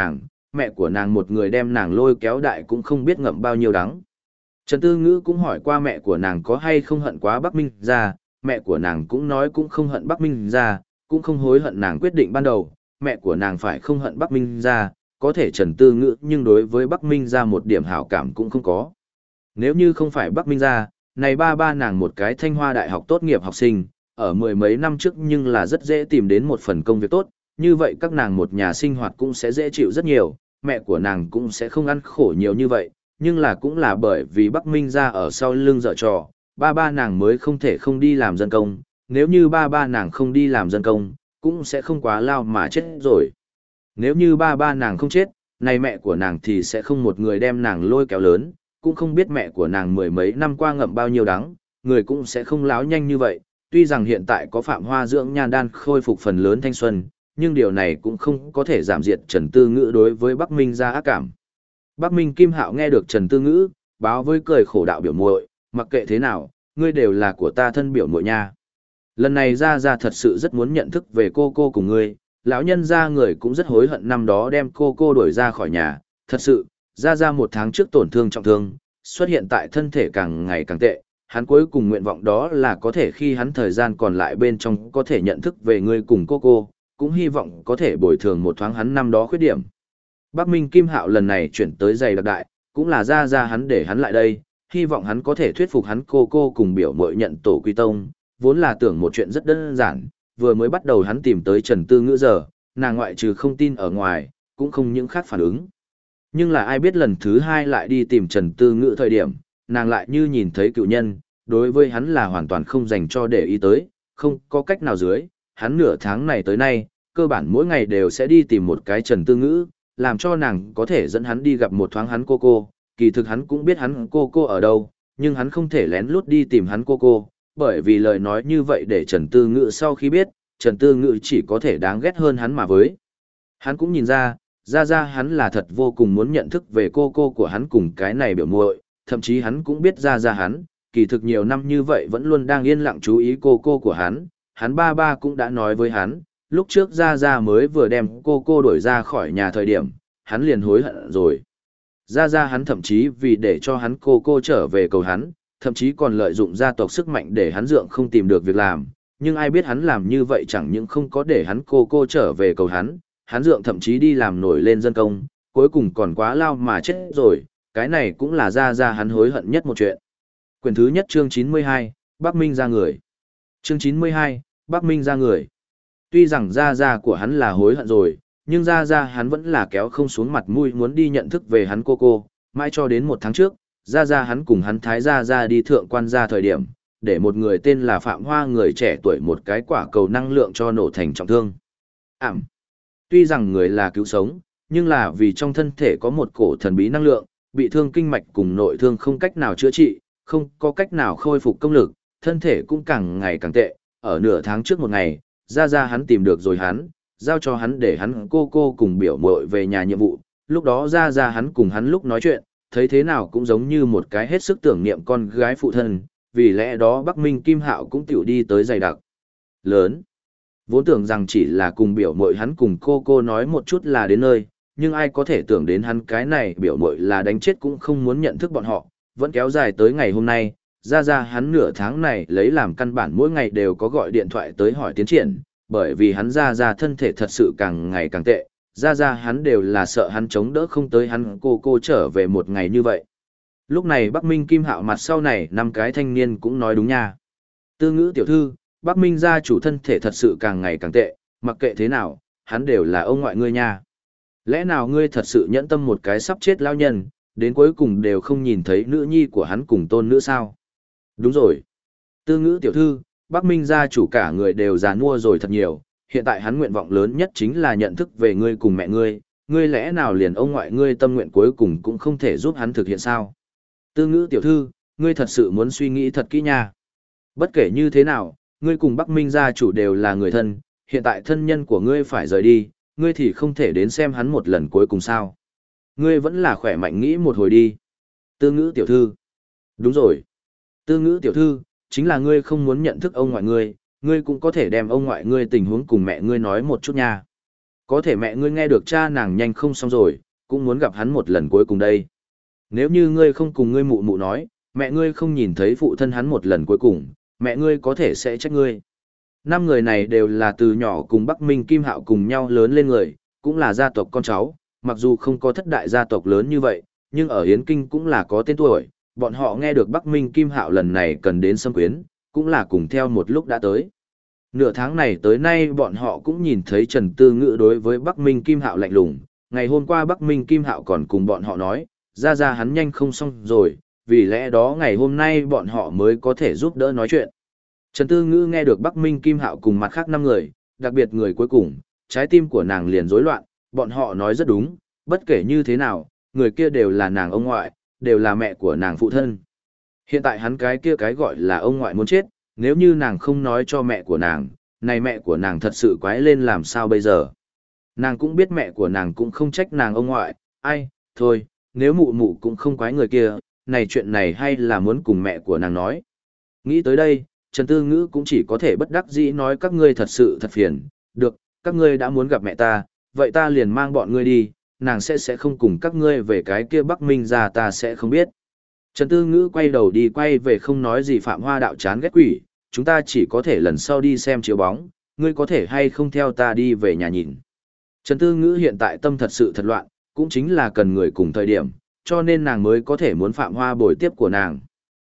mẹ của nàng một người đem nàng lôi kéo đại cũng không biết ngậm bao nhiêu đắng. Trần Tư Ngữ cũng hỏi qua mẹ của nàng có hay không hận quá Bắc Minh ra, mẹ của nàng cũng nói cũng không hận Bắc Minh ra, cũng không hối hận nàng quyết định ban đầu, mẹ của nàng phải không hận Bắc Minh ra, có thể Trần Tư Ngữ nhưng đối với Bắc Minh ra một điểm hảo cảm cũng không có. Nếu như không phải Bắc Minh ra, này ba ba nàng một cái Thanh Hoa Đại học tốt nghiệp học sinh, ở mười mấy năm trước nhưng là rất dễ tìm đến một phần công việc tốt, như vậy các nàng một nhà sinh hoạt cũng sẽ dễ chịu rất nhiều, mẹ của nàng cũng sẽ không ăn khổ nhiều như vậy, nhưng là cũng là bởi vì Bắc Minh ra ở sau lưng dở trò, ba ba nàng mới không thể không đi làm dân công, nếu như ba ba nàng không đi làm dân công, cũng sẽ không quá lao mà chết rồi. Nếu như ba ba nàng không chết, này mẹ của nàng thì sẽ không một người đem nàng lôi kéo lớn, cũng không biết mẹ của nàng mười mấy năm qua ngậm bao nhiêu đắng, người cũng sẽ không láo nhanh như vậy. Tuy rằng hiện tại có Phạm Hoa dưỡng nhan đan khôi phục phần lớn thanh xuân, nhưng điều này cũng không có thể giảm diệt Trần Tư Ngữ đối với Bắc Minh ra ác cảm. Bắc Minh Kim Hạo nghe được Trần Tư Ngữ, báo với cười khổ đạo biểu muội, mặc kệ thế nào, ngươi đều là của ta thân biểu muội nha. Lần này ra thật sự rất muốn nhận thức về cô cùng ngươi, lão nhân ra người cũng rất hối hận năm đó đem cô đuổi ra khỏi nhà, thật sự, ra một tháng trước tổn thương trọng thương, xuất hiện tại thân thể càng ngày càng tệ, hắn cuối cùng nguyện vọng đó là có thể khi hắn thời gian còn lại bên trong có thể nhận thức về ngươi cùng cô, cũng hy vọng có thể bồi thường một thoáng hắn năm đó khuyết điểm. Bắc Minh Kim Hạo lần này chuyển tới giày đặc đại, cũng là ra hắn để hắn lại đây, hy vọng hắn có thể thuyết phục hắn cô cùng biểu muội nhận tổ quy tông, vốn là tưởng một chuyện rất đơn giản, vừa mới bắt đầu hắn tìm tới Trần Tư Ngữ giờ, nàng ngoại trừ không tin ở ngoài, cũng không những khác phản ứng. Nhưng là ai biết lần thứ hai lại đi tìm Trần Tư Ngữ thời điểm, nàng lại như nhìn thấy cựu nhân, đối với hắn là hoàn toàn không dành cho để ý tới, không có cách nào dưới, hắn nửa tháng này tới nay, cơ bản mỗi ngày đều sẽ đi tìm một cái Trần Tư Ngữ, làm cho nàng có thể dẫn hắn đi gặp một thoáng hắn cô, kỳ thực hắn cũng biết hắn cô ở đâu, nhưng hắn không thể lén lút đi tìm hắn cô, bởi vì lời nói như vậy để Trần Tư Ngữ sau khi biết, Trần Tư Ngữ chỉ có thể đáng ghét hơn hắn mà với. Hắn cũng nhìn ra hắn là thật vô cùng muốn nhận thức về cô của hắn cùng cái này biểu muội, thậm chí hắn cũng biết ra hắn, kỳ thực nhiều năm như vậy vẫn luôn đang yên lặng chú ý cô của hắn ba cũng đã nói với hắn, lúc trước ra mới vừa đem cô đuổi ra khỏi nhà thời điểm, hắn liền hối hận rồi. Ra hắn thậm chí vì để cho hắn cô trở về cầu hắn, thậm chí còn lợi dụng gia tộc sức mạnh để hắn dượng không tìm được việc làm, nhưng ai biết hắn làm như vậy chẳng những không có để hắn cô trở về cầu hắn dượng thậm chí đi làm nổi lên dân công, cuối cùng còn quá lao mà chết rồi, cái này cũng là ra hắn hối hận nhất một chuyện. Quyển thứ nhất chương 92, Bắc Minh ra người. Chương 92, Bắc Minh ra người. Tuy rằng ra của hắn là hối hận rồi, nhưng ra hắn vẫn là kéo không xuống mặt mũi muốn đi nhận thức về hắn cô, mãi cho đến một tháng trước, ra hắn cùng hắn thái ra đi thượng quan ra thời điểm, để một người tên là Phạm Hoa người trẻ tuổi một cái quả cầu năng lượng cho nổ thành trọng thương. Tuy rằng người là cứu sống, nhưng là vì trong thân thể có một cổ thần bí năng lượng, bị thương kinh mạch cùng nội thương không cách nào chữa trị, không có cách nào khôi phục công lực, thân thể cũng càng ngày càng tệ. Ở nửa tháng trước một ngày, ra hắn tìm được rồi hắn, giao cho hắn để hắn cô cùng biểu muội về nhà nhiệm vụ. Lúc đó ra hắn cùng hắn lúc nói chuyện, thấy thế nào cũng giống như một cái hết sức tưởng niệm con gái phụ thân, vì lẽ đó Bắc Minh Kim Hạo cũng tiểu đi tới dày đặc lớn. Vốn tưởng rằng chỉ là cùng biểu muội hắn cùng cô nói một chút là đến nơi, nhưng ai có thể tưởng đến hắn cái này biểu muội là đánh chết cũng không muốn nhận thức bọn họ, vẫn kéo dài tới ngày hôm nay, ra hắn nửa tháng này lấy làm căn bản mỗi ngày đều có gọi điện thoại tới hỏi tiến triển, bởi vì hắn ra thân thể thật sự càng ngày càng tệ, ra hắn đều là sợ hắn chống đỡ không tới hắn cô trở về một ngày như vậy. Lúc này Bắc Minh Kim Hạo mặt sau này năm cái thanh niên cũng nói đúng nha. Tư Ngữ tiểu thư, Bắc Minh gia chủ thân thể thật sự càng ngày càng tệ, mặc kệ thế nào, hắn đều là ông ngoại ngươi nha. Lẽ nào ngươi thật sự nhẫn tâm một cái sắp chết lao nhân, đến cuối cùng đều không nhìn thấy nữ nhi của hắn cùng tôn nữ sao? Đúng rồi. Tư Ngữ tiểu thư, Bắc Minh gia chủ cả người đều già nua rồi thật nhiều, hiện tại hắn nguyện vọng lớn nhất chính là nhận thức về ngươi cùng mẹ ngươi lẽ nào liền ông ngoại ngươi tâm nguyện cuối cùng cũng không thể giúp hắn thực hiện sao? Tư Ngữ tiểu thư, ngươi thật sự muốn suy nghĩ thật kỹ nha. Bất kể như thế nào, ngươi cùng Bắc Minh gia chủ đều là người thân, hiện tại thân nhân của ngươi phải rời đi, ngươi thì không thể đến xem hắn một lần cuối cùng sao? Ngươi vẫn là khỏe mạnh nghĩ một hồi đi. Tư Ngữ tiểu thư. Đúng rồi. Tư Ngữ tiểu thư, chính là ngươi không muốn nhận thức ông ngoại ngươi cũng có thể đem ông ngoại ngươi tình huống cùng mẹ ngươi nói một chút nha. Có thể mẹ ngươi nghe được cha nàng nhanh không xong rồi, cũng muốn gặp hắn một lần cuối cùng đây. Nếu như ngươi không cùng ngươi mụ mụ nói, mẹ ngươi không nhìn thấy phụ thân hắn một lần cuối cùng, mẹ ngươi có thể sẽ trách ngươi. Năm người này đều là từ nhỏ cùng Bắc Minh Kim Hạo cùng nhau lớn lên người, cũng là gia tộc con cháu, mặc dù không có thất đại gia tộc lớn như vậy, nhưng ở Yến Kinh cũng là có tên tuổi, bọn họ nghe được Bắc Minh Kim Hạo lần này cần đến xâm quyến, cũng là cùng theo một lúc đã tới. Nửa tháng này tới nay bọn họ cũng nhìn thấy Trần Tư Ngữ đối với Bắc Minh Kim Hạo lạnh lùng, ngày hôm qua Bắc Minh Kim Hạo còn cùng bọn họ nói, ra hắn nhanh không xong rồi, vì lẽ đó ngày hôm nay bọn họ mới có thể giúp đỡ nói chuyện. Trần Tư Ngữ nghe được Bắc Minh Kim Hạo cùng mặt khác 5 người, đặc biệt người cuối cùng, trái tim của nàng liền rối loạn, bọn họ nói rất đúng, bất kể như thế nào, người kia đều là nàng ông ngoại, đều là mẹ của nàng phụ thân. Hiện tại hắn cái kia cái gọi là ông ngoại muốn chết, nếu như nàng không nói cho mẹ của nàng, này mẹ của nàng thật sự quái lên làm sao bây giờ. Nàng cũng biết mẹ của nàng cũng không trách nàng ông ngoại, ai, thôi, nếu mụ mụ cũng không quái người kia, này chuyện này hay là muốn cùng mẹ của nàng nói. Nghĩ tới đây, Trần Tư Ngữ cũng chỉ có thể bất đắc dĩ nói các ngươi thật sự thật phiền, được, các ngươi đã muốn gặp mẹ ta, vậy ta liền mang bọn ngươi đi, nàng sẽ không cùng các ngươi về cái kia Bắc Minh ra ta sẽ không biết. Trần Tư Ngữ quay đầu đi quay về không nói gì Phạm Hoa đạo chán ghét quỷ, chúng ta chỉ có thể lần sau đi xem chiếu bóng, ngươi có thể hay không theo ta đi về nhà nhìn. Trần Tư Ngữ hiện tại tâm thật sự thật loạn, cũng chính là cần người cùng thời điểm, cho nên nàng mới có thể muốn Phạm Hoa bồi tiếp của nàng.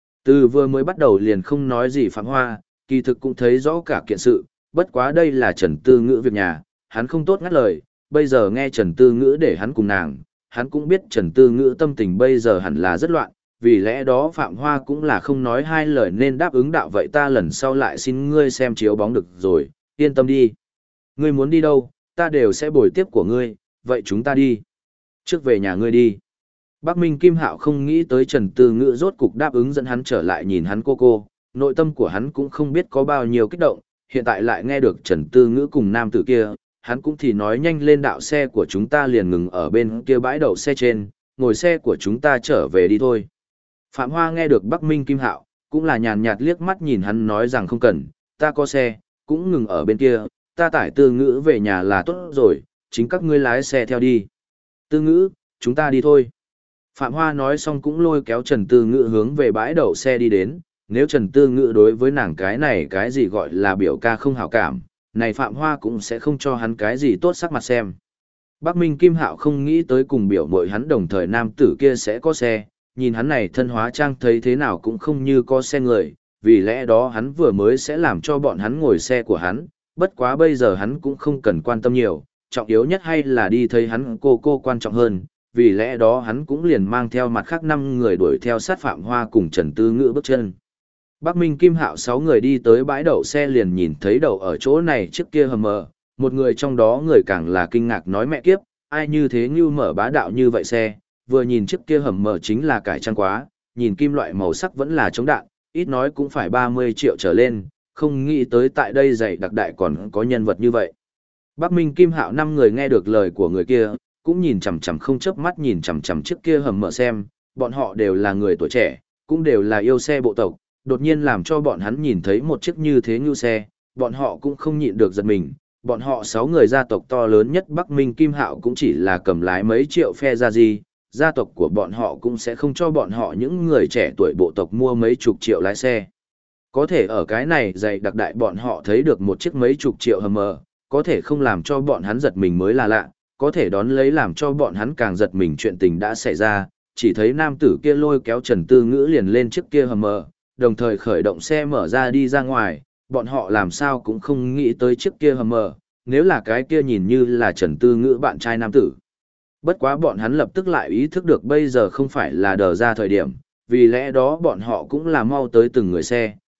Từ vừa mới bắt đầu liền không nói gì Phạm Hoa, kỳ thực cũng thấy rõ cả kiện sự, bất quá đây là Trần Tư Ngữ việc nhà, hắn không tốt ngắt lời, bây giờ nghe Trần Tư Ngữ để hắn cùng nàng, hắn cũng biết Trần Tư Ngữ tâm tình bây giờ hẳn là rất loạn, vì lẽ đó Phạm Hoa cũng là không nói hai lời nên đáp ứng đạo vậy ta lần sau lại xin ngươi xem chiếu bóng được rồi, yên tâm đi. Ngươi muốn đi đâu, ta đều sẽ bồi tiếp của ngươi, vậy chúng ta đi. Trước về nhà ngươi đi. Bắc Minh Kim Hạo không nghĩ tới Trần Tư Ngữ rốt cục đáp ứng dẫn hắn trở lại nhìn hắn cô, nội tâm của hắn cũng không biết có bao nhiêu kích động, hiện tại lại nghe được Trần Tư Ngữ cùng nam tử kia, hắn cũng thì nói nhanh lên đạo xe của chúng ta liền ngừng ở bên kia bãi đậu xe trên, ngồi xe của chúng ta trở về đi thôi. Phạm Hoa nghe được Bắc Minh Kim Hạo, cũng là nhàn nhạt liếc mắt nhìn hắn nói rằng không cần, ta có xe, cũng ngừng ở bên kia, ta tải Tư Ngữ về nhà là tốt rồi, chính các ngươi lái xe theo đi. Tư Ngữ, chúng ta đi thôi. Phạm Hoa nói xong cũng lôi kéo Trần Tư Ngữ hướng về bãi đậu xe đi đến, nếu Trần Tư Ngữ đối với nàng cái này cái gì gọi là biểu ca không hảo cảm, này Phạm Hoa cũng sẽ không cho hắn cái gì tốt sắc mặt xem. Bắc Minh Kim Hạo không nghĩ tới cùng biểu mội hắn đồng thời nam tử kia sẽ có xe, nhìn hắn này thân hóa trang thấy thế nào cũng không như có xe người, vì lẽ đó hắn vừa mới sẽ làm cho bọn hắn ngồi xe của hắn, bất quá bây giờ hắn cũng không cần quan tâm nhiều, trọng yếu nhất hay là đi thấy hắn cô quan trọng hơn, vì lẽ đó hắn cũng liền mang theo mặt khác 5 người đuổi theo sát Phạm Hoa cùng Trần Tư Ngữ bước chân. Bắc Minh Kim Hạo 6 người đi tới bãi đậu xe liền nhìn thấy đậu ở chỗ này trước kia hầm mờ, một người trong đó người càng là kinh ngạc nói mẹ kiếp, ai như thế như mở bá đạo như vậy xe, vừa nhìn trước kia hầm mờ chính là cải trang quá, nhìn kim loại màu sắc vẫn là chống đạn, ít nói cũng phải 30 triệu trở lên, không nghĩ tới tại đây dày đặc đại còn có nhân vật như vậy. Bắc Minh Kim Hạo 5 người nghe được lời của người kia, cũng nhìn chằm chằm không chớp mắt nhìn chằm chằm trước kia hầm mờ xem, bọn họ đều là người tuổi trẻ, cũng đều là yêu xe bộ tộc, đột nhiên làm cho bọn hắn nhìn thấy một chiếc như thế như xe, bọn họ cũng không nhịn được giật mình, bọn họ 6 người gia tộc to lớn nhất Bắc Minh Kim Hạo cũng chỉ là cầm lái mấy triệu phe ra gì, gia tộc của bọn họ cũng sẽ không cho bọn họ những người trẻ tuổi bộ tộc mua mấy chục triệu lái xe. Có thể ở cái này dày đặc đại bọn họ thấy được một chiếc mấy chục triệu hầm mờ, có thể không làm cho bọn hắn giật mình mới là lạ, có thể đón lấy làm cho bọn hắn càng giật mình chuyện tình đã xảy ra, chỉ thấy nam tử kia lôi kéo Trần Tư Ngữ liền lên chiếc kia hầm mờ, đồng thời khởi động xe mở ra đi ra ngoài, bọn họ làm sao cũng không nghĩ tới chiếc kia hầm mờ, nếu là cái kia nhìn như là Trần Tư Ngữ bạn trai nam tử. Bất quá bọn hắn lập tức lại ý thức được bây giờ không phải là đờ ra thời điểm, vì lẽ đó bọn họ cũng là mau tới từng người xe,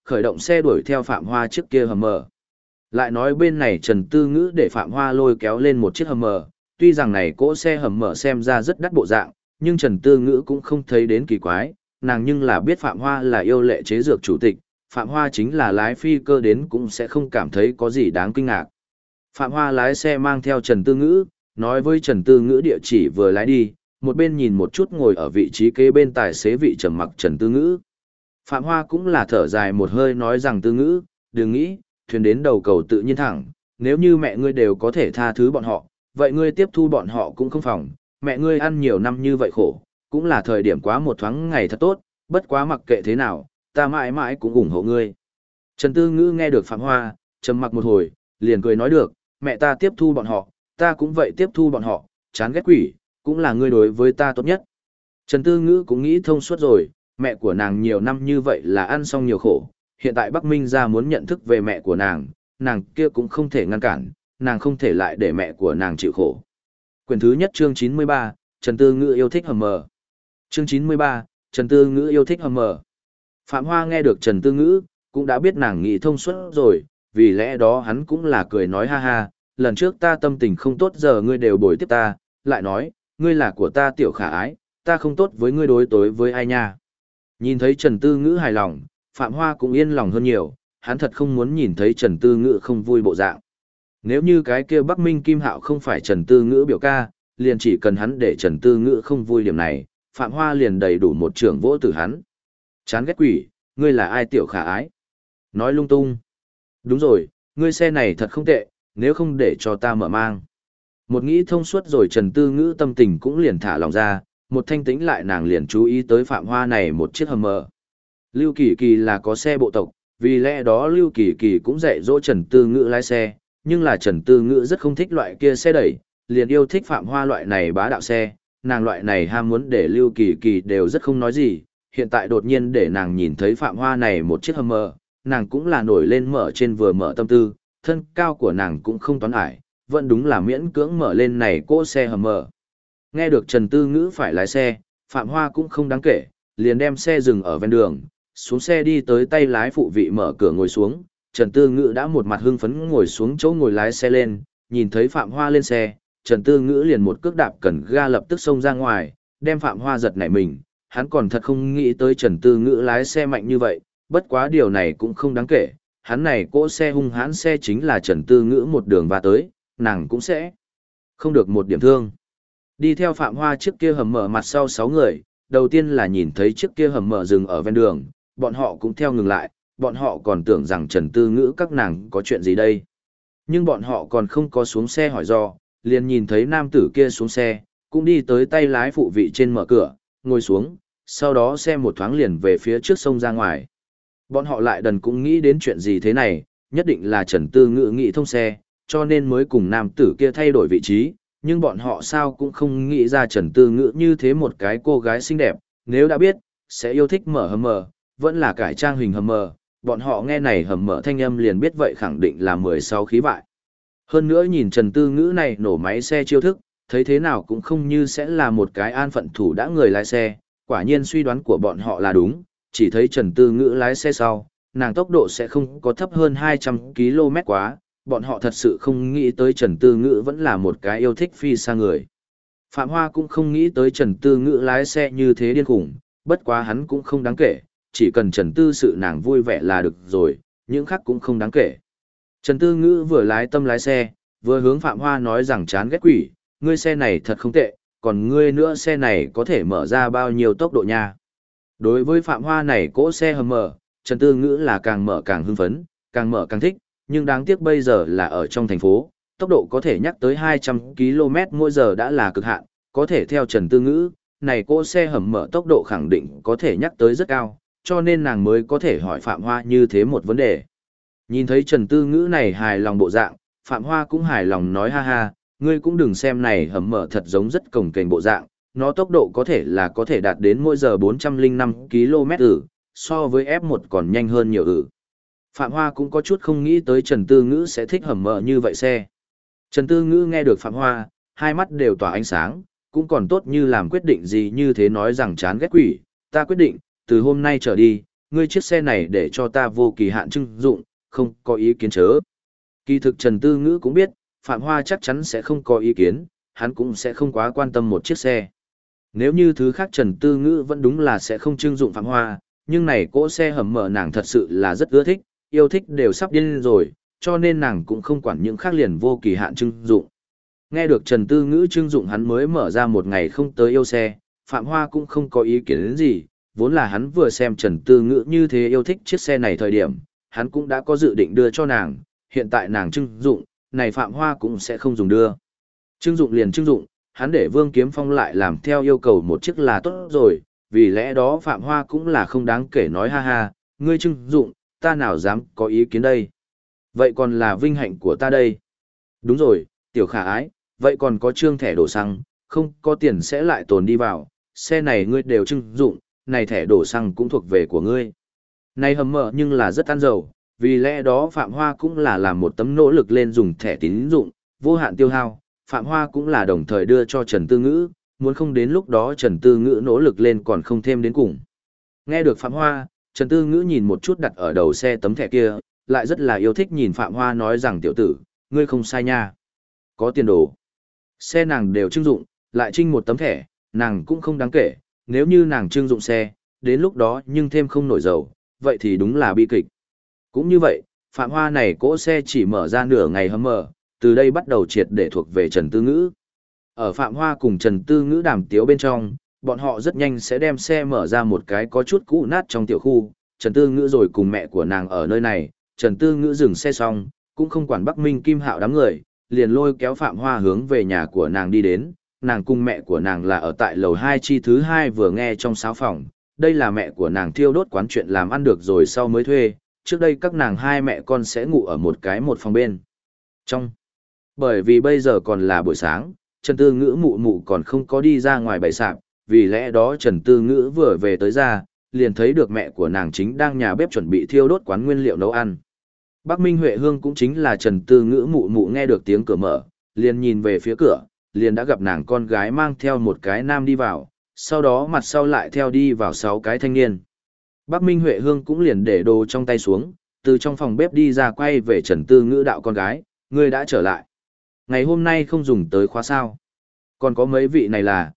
khởi động xe đuổi theo Phạm Hoa trước kia hầm mở. Lại nói bên này Trần Tư Ngữ để Phạm Hoa lôi kéo lên một chiếc hầm mở, tuy rằng này cỗ xe hầm mở xem ra rất đắt bộ dạng, nhưng Trần Tư Ngữ cũng không thấy đến kỳ quái, nàng nhưng là biết Phạm Hoa là yêu lệ chế dược chủ tịch, Phạm Hoa chính là lái phi cơ đến cũng sẽ không cảm thấy có gì đáng kinh ngạc. Phạm Hoa lái xe mang theo Trần Tư Ngữ, nói với Trần Tư Ngữ địa chỉ vừa lái đi, một bên nhìn một chút ngồi ở vị trí kế bên tài xế vị trầm mặc Trần Tư Ngữ. Phạm Hoa cũng là thở dài một hơi nói rằng Tư Ngữ, đừng nghĩ, thuyền đến đầu cầu tự nhiên thẳng, nếu như mẹ ngươi đều có thể tha thứ bọn họ, vậy ngươi tiếp thu bọn họ cũng không phòng, mẹ ngươi ăn nhiều năm như vậy khổ, cũng là thời điểm quá một thoáng ngày thật tốt, bất quá mặc kệ thế nào, ta mãi mãi cũng ủng hộ ngươi. Trần Tư Ngữ nghe được Phạm Hoa, trầm mặc một hồi, liền cười nói được, mẹ ta tiếp thu bọn họ, ta cũng vậy tiếp thu bọn họ, chán ghét quỷ, cũng là ngươi đối với ta tốt nhất. Trần Tư Ngữ cũng nghĩ thông suốt rồi, mẹ của nàng nhiều năm như vậy là ăn xong nhiều khổ, hiện tại Bắc Minh ra muốn nhận thức về mẹ của nàng kia cũng không thể ngăn cản, nàng không thể lại để mẹ của nàng chịu khổ. Quyển thứ nhất chương 93, Trần Tư Ngữ yêu thích hầm mờ. Chương 93, Trần Tư Ngữ yêu thích hầm mờ. Phạm Hoa nghe được Trần Tư Ngữ, cũng đã biết nàng nghĩ thông suốt rồi, vì lẽ đó hắn cũng là cười nói ha ha, lần trước ta tâm tình không tốt giờ ngươi đều bồi tiếp ta, lại nói, ngươi là của ta tiểu khả ái, ta không tốt với ngươi đối tối với ai nha. Nhìn thấy Trần Tư Ngữ hài lòng, Phạm Hoa cũng yên lòng hơn nhiều, hắn thật không muốn nhìn thấy Trần Tư Ngữ không vui bộ dạng. Nếu như cái kia Bắc Minh Kim Hạo không phải Trần Tư Ngữ biểu ca, liền chỉ cần hắn để Trần Tư Ngữ không vui điểm này, Phạm Hoa liền đầy đủ một trưởng vỗ tử hắn. Chán ghét quỷ, ngươi là ai tiểu khả ái? Nói lung tung. Đúng rồi, ngươi xe này thật không tệ, nếu không để cho ta mở mang. Một nghĩ thông suốt rồi Trần Tư Ngữ tâm tình cũng liền thả lòng ra, một thanh tĩnh lại nàng liền chú ý tới Phạm Hoa này một chiếc hầm mờ. Lưu Kỳ Kỳ là có xe bộ tộc, vì lẽ đó Lưu Kỳ Kỳ cũng dạy dỗ Trần Tư Ngữ lái xe, nhưng là Trần Tư Ngữ rất không thích loại kia xe đẩy, liền yêu thích Phạm Hoa loại này bá đạo xe, nàng loại này ham muốn để Lưu Kỳ Kỳ đều rất không nói gì, hiện tại đột nhiên để nàng nhìn thấy Phạm Hoa này một chiếc hầm mờ, nàng cũng là nổi lên mở trên vừa mở tâm tư, thân cao của nàng cũng không toán ải, vẫn đúng là miễn cưỡng mở lên này cỗ xe hầm mờ. Nghe được Trần Tư Ngữ phải lái xe, Phạm Hoa cũng không đáng kể, liền đem xe dừng ở ven đường, xuống xe đi tới tay lái phụ vị mở cửa ngồi xuống, Trần Tư Ngữ đã một mặt hưng phấn ngồi xuống chỗ ngồi lái xe lên, nhìn thấy Phạm Hoa lên xe, Trần Tư Ngữ liền một cước đạp cần ga lập tức xông ra ngoài, đem Phạm Hoa giật nảy mình, hắn còn thật không nghĩ tới Trần Tư Ngữ lái xe mạnh như vậy, bất quá điều này cũng không đáng kể, hắn này cỗ xe hung hãn xe chính là Trần Tư Ngữ một đường và tới, nàng cũng sẽ không được một điểm thương. Đi theo Phạm Hoa trước kia hầm mở mặt sau 6 người, đầu tiên là nhìn thấy chiếc kia hầm mở dừng ở ven đường, bọn họ cũng theo ngừng lại, bọn họ còn tưởng rằng Trần Tư Ngữ các nàng có chuyện gì đây. Nhưng bọn họ còn không có xuống xe hỏi do, liền nhìn thấy nam tử kia xuống xe, cũng đi tới tay lái phụ vị trên mở cửa, ngồi xuống, sau đó xe một thoáng liền về phía trước sông ra ngoài. Bọn họ lại đần cũng nghĩ đến chuyện gì thế này, nhất định là Trần Tư Ngữ nghĩ thông xe, cho nên mới cùng nam tử kia thay đổi vị trí, nhưng bọn họ sao cũng không nghĩ ra Trần Tư Ngữ như thế một cái cô gái xinh đẹp, nếu đã biết, sẽ yêu thích mở hầm mở, vẫn là cải trang hình hầm mở, bọn họ nghe này hầm mở thanh âm liền biết vậy khẳng định là 16 khí vại. Hơn nữa nhìn Trần Tư Ngữ này nổ máy xe chiêu thức, thấy thế nào cũng không như sẽ là một cái an phận thủ đã người lái xe, quả nhiên suy đoán của bọn họ là đúng, chỉ thấy Trần Tư Ngữ lái xe sau, nàng tốc độ sẽ không có thấp hơn 200 km quá, bọn họ thật sự không nghĩ tới Trần Tư Ngữ vẫn là một cái yêu thích phi xa người. Phạm Hoa cũng không nghĩ tới Trần Tư Ngữ lái xe như thế điên khủng, bất quá hắn cũng không đáng kể, chỉ cần Trần Tư sự nàng vui vẻ là được rồi, những khác cũng không đáng kể. Trần Tư Ngữ vừa lái tâm lái xe, vừa hướng Phạm Hoa nói rằng chán ghét quỷ, ngươi xe này thật không tệ, còn ngươi nữa xe này có thể mở ra bao nhiêu tốc độ nha. Đối với Phạm Hoa này cỗ xe hầm mở, Trần Tư Ngữ là càng mở càng hưng phấn, càng mở càng thích, nhưng đáng tiếc bây giờ là ở trong thành phố, tốc độ có thể nhắc tới 200 km/h đã là cực hạn, có thể theo Trần Tư Ngữ, này cỗ xe hầm mở tốc độ khẳng định có thể nhắc tới rất cao, cho nên nàng mới có thể hỏi Phạm Hoa như thế một vấn đề. Nhìn thấy Trần Tư Ngữ này hài lòng bộ dạng, Phạm Hoa cũng hài lòng nói ha ha, ngươi cũng đừng xem này hầm mở thật giống rất cồng kềnh bộ dạng, nó tốc độ có thể là có thể đạt đến mỗi giờ 405 km/h, so với F1 còn nhanh hơn nhiều ử. Phạm Hoa cũng có chút không nghĩ tới Trần Tư Ngữ sẽ thích hầm mở như vậy xe. Trần Tư Ngữ nghe được Phạm Hoa, hai mắt đều tỏa ánh sáng, cũng còn tốt như làm quyết định gì như thế nói rằng chán ghét quỷ, ta quyết định, từ hôm nay trở đi, ngươi chiếc xe này để cho ta vô kỳ hạn trưng dụng, không có ý kiến chớ. Kỳ thực Trần Tư Ngữ cũng biết, Phạm Hoa chắc chắn sẽ không có ý kiến, hắn cũng sẽ không quá quan tâm một chiếc xe. Nếu như thứ khác Trần Tư Ngữ vẫn đúng là sẽ không trưng dụng Phạm Hoa, nhưng này cỗ xe hầm mở nàng thật sự là rất ưa thích, yêu thích đều sắp điên rồi, cho nên nàng cũng không quản những khác liền vô kỳ hạn trưng dụng. Nghe được Trần Tư Ngữ trưng dụng hắn mới mở ra một ngày không tới yêu xe, Phạm Hoa cũng không có ý kiến đến gì, vốn là hắn vừa xem Trần Tư Ngữ như thế yêu thích chiếc xe này thời điểm, hắn cũng đã có dự định đưa cho nàng, hiện tại nàng trưng dụng, này Phạm Hoa cũng sẽ không dùng đưa. Trưng dụng liền trưng dụng, hắn để Vương Kiếm Phong lại làm theo yêu cầu một chiếc là tốt rồi, vì lẽ đó Phạm Hoa cũng là không đáng kể nói ha ha, ngươi trưng dụng, ta nào dám có ý kiến đây. Vậy còn là vinh hạnh của ta đây. Đúng rồi, tiểu khả ái, vậy còn có trương thẻ đổ xăng, không có tiền sẽ lại tồn đi vào, xe này ngươi đều trưng dụng, này thẻ đổ xăng cũng thuộc về của ngươi. Này hầm mở nhưng là rất ăn dầu, vì lẽ đó Phạm Hoa cũng là làm một tấm nỗ lực lên dùng thẻ tín dụng, vô hạn tiêu hao, Phạm Hoa cũng là đồng thời đưa cho Trần Tư Ngữ, muốn không đến lúc đó Trần Tư Ngữ nỗ lực lên còn không thêm đến cùng. Nghe được Phạm Hoa, Trần Tư Ngữ nhìn một chút đặt ở đầu xe tấm thẻ kia, lại rất là yêu thích nhìn Phạm Hoa nói rằng tiểu tử, ngươi không sai nha. Có tiền đồ. Xe nàng đều trưng dụng, lại trinh một tấm thẻ, nàng cũng không đáng kể, nếu như nàng trưng dụng xe, đến lúc đó nhưng thêm không nổi dầu, vậy thì đúng là bi kịch. Cũng như vậy, Phạm Hoa này cỗ xe chỉ mở ra nửa ngày hâm mở, từ đây bắt đầu triệt để thuộc về Trần Tư Ngữ. Ở Phạm Hoa cùng Trần Tư Ngữ đàm tiếu bên trong, bọn họ rất nhanh sẽ đem xe mở ra một cái có chút cũ nát trong tiểu khu, Trần Tư Ngữ rồi cùng mẹ của nàng ở nơi này, Trần Tư Ngữ dừng xe xong, cũng không quản Bắc Minh Kim Hạo đám người, liền lôi kéo Phạm Hoa hướng về nhà của nàng đi đến, nàng cùng mẹ của nàng là ở tại lầu 2 chi thứ 2 vừa nghe trong sáo phòng, đây là mẹ của nàng thiêu đốt quán chuyện làm ăn được rồi sau mới thuê, trước đây các nàng hai mẹ con sẽ ngủ ở một phòng bên. Bởi vì bây giờ còn là buổi sáng, Trần Tư Ngữ mụ mụ còn không có đi ra ngoài bày sạp, vì lẽ đó Trần Tư Ngữ vừa về tới ra, liền thấy được mẹ của nàng chính đang nhà bếp chuẩn bị thiêu đốt quán nguyên liệu nấu ăn. Bắc Minh Huệ Hương cũng chính là Trần Tư Ngữ mụ mụ nghe được tiếng cửa mở, liền nhìn về phía cửa, liền đã gặp nàng con gái mang theo một cái nam đi vào, sau đó mặt sau lại theo đi vào 6 cái thanh niên. Bắc Minh Huệ Hương cũng liền để đồ trong tay xuống, từ trong phòng bếp đi ra quay về Trần Tư Ngữ đạo con gái, ngươi đã trở lại. Ngày hôm nay không dùng tới khóa sao. Còn có mấy vị này là,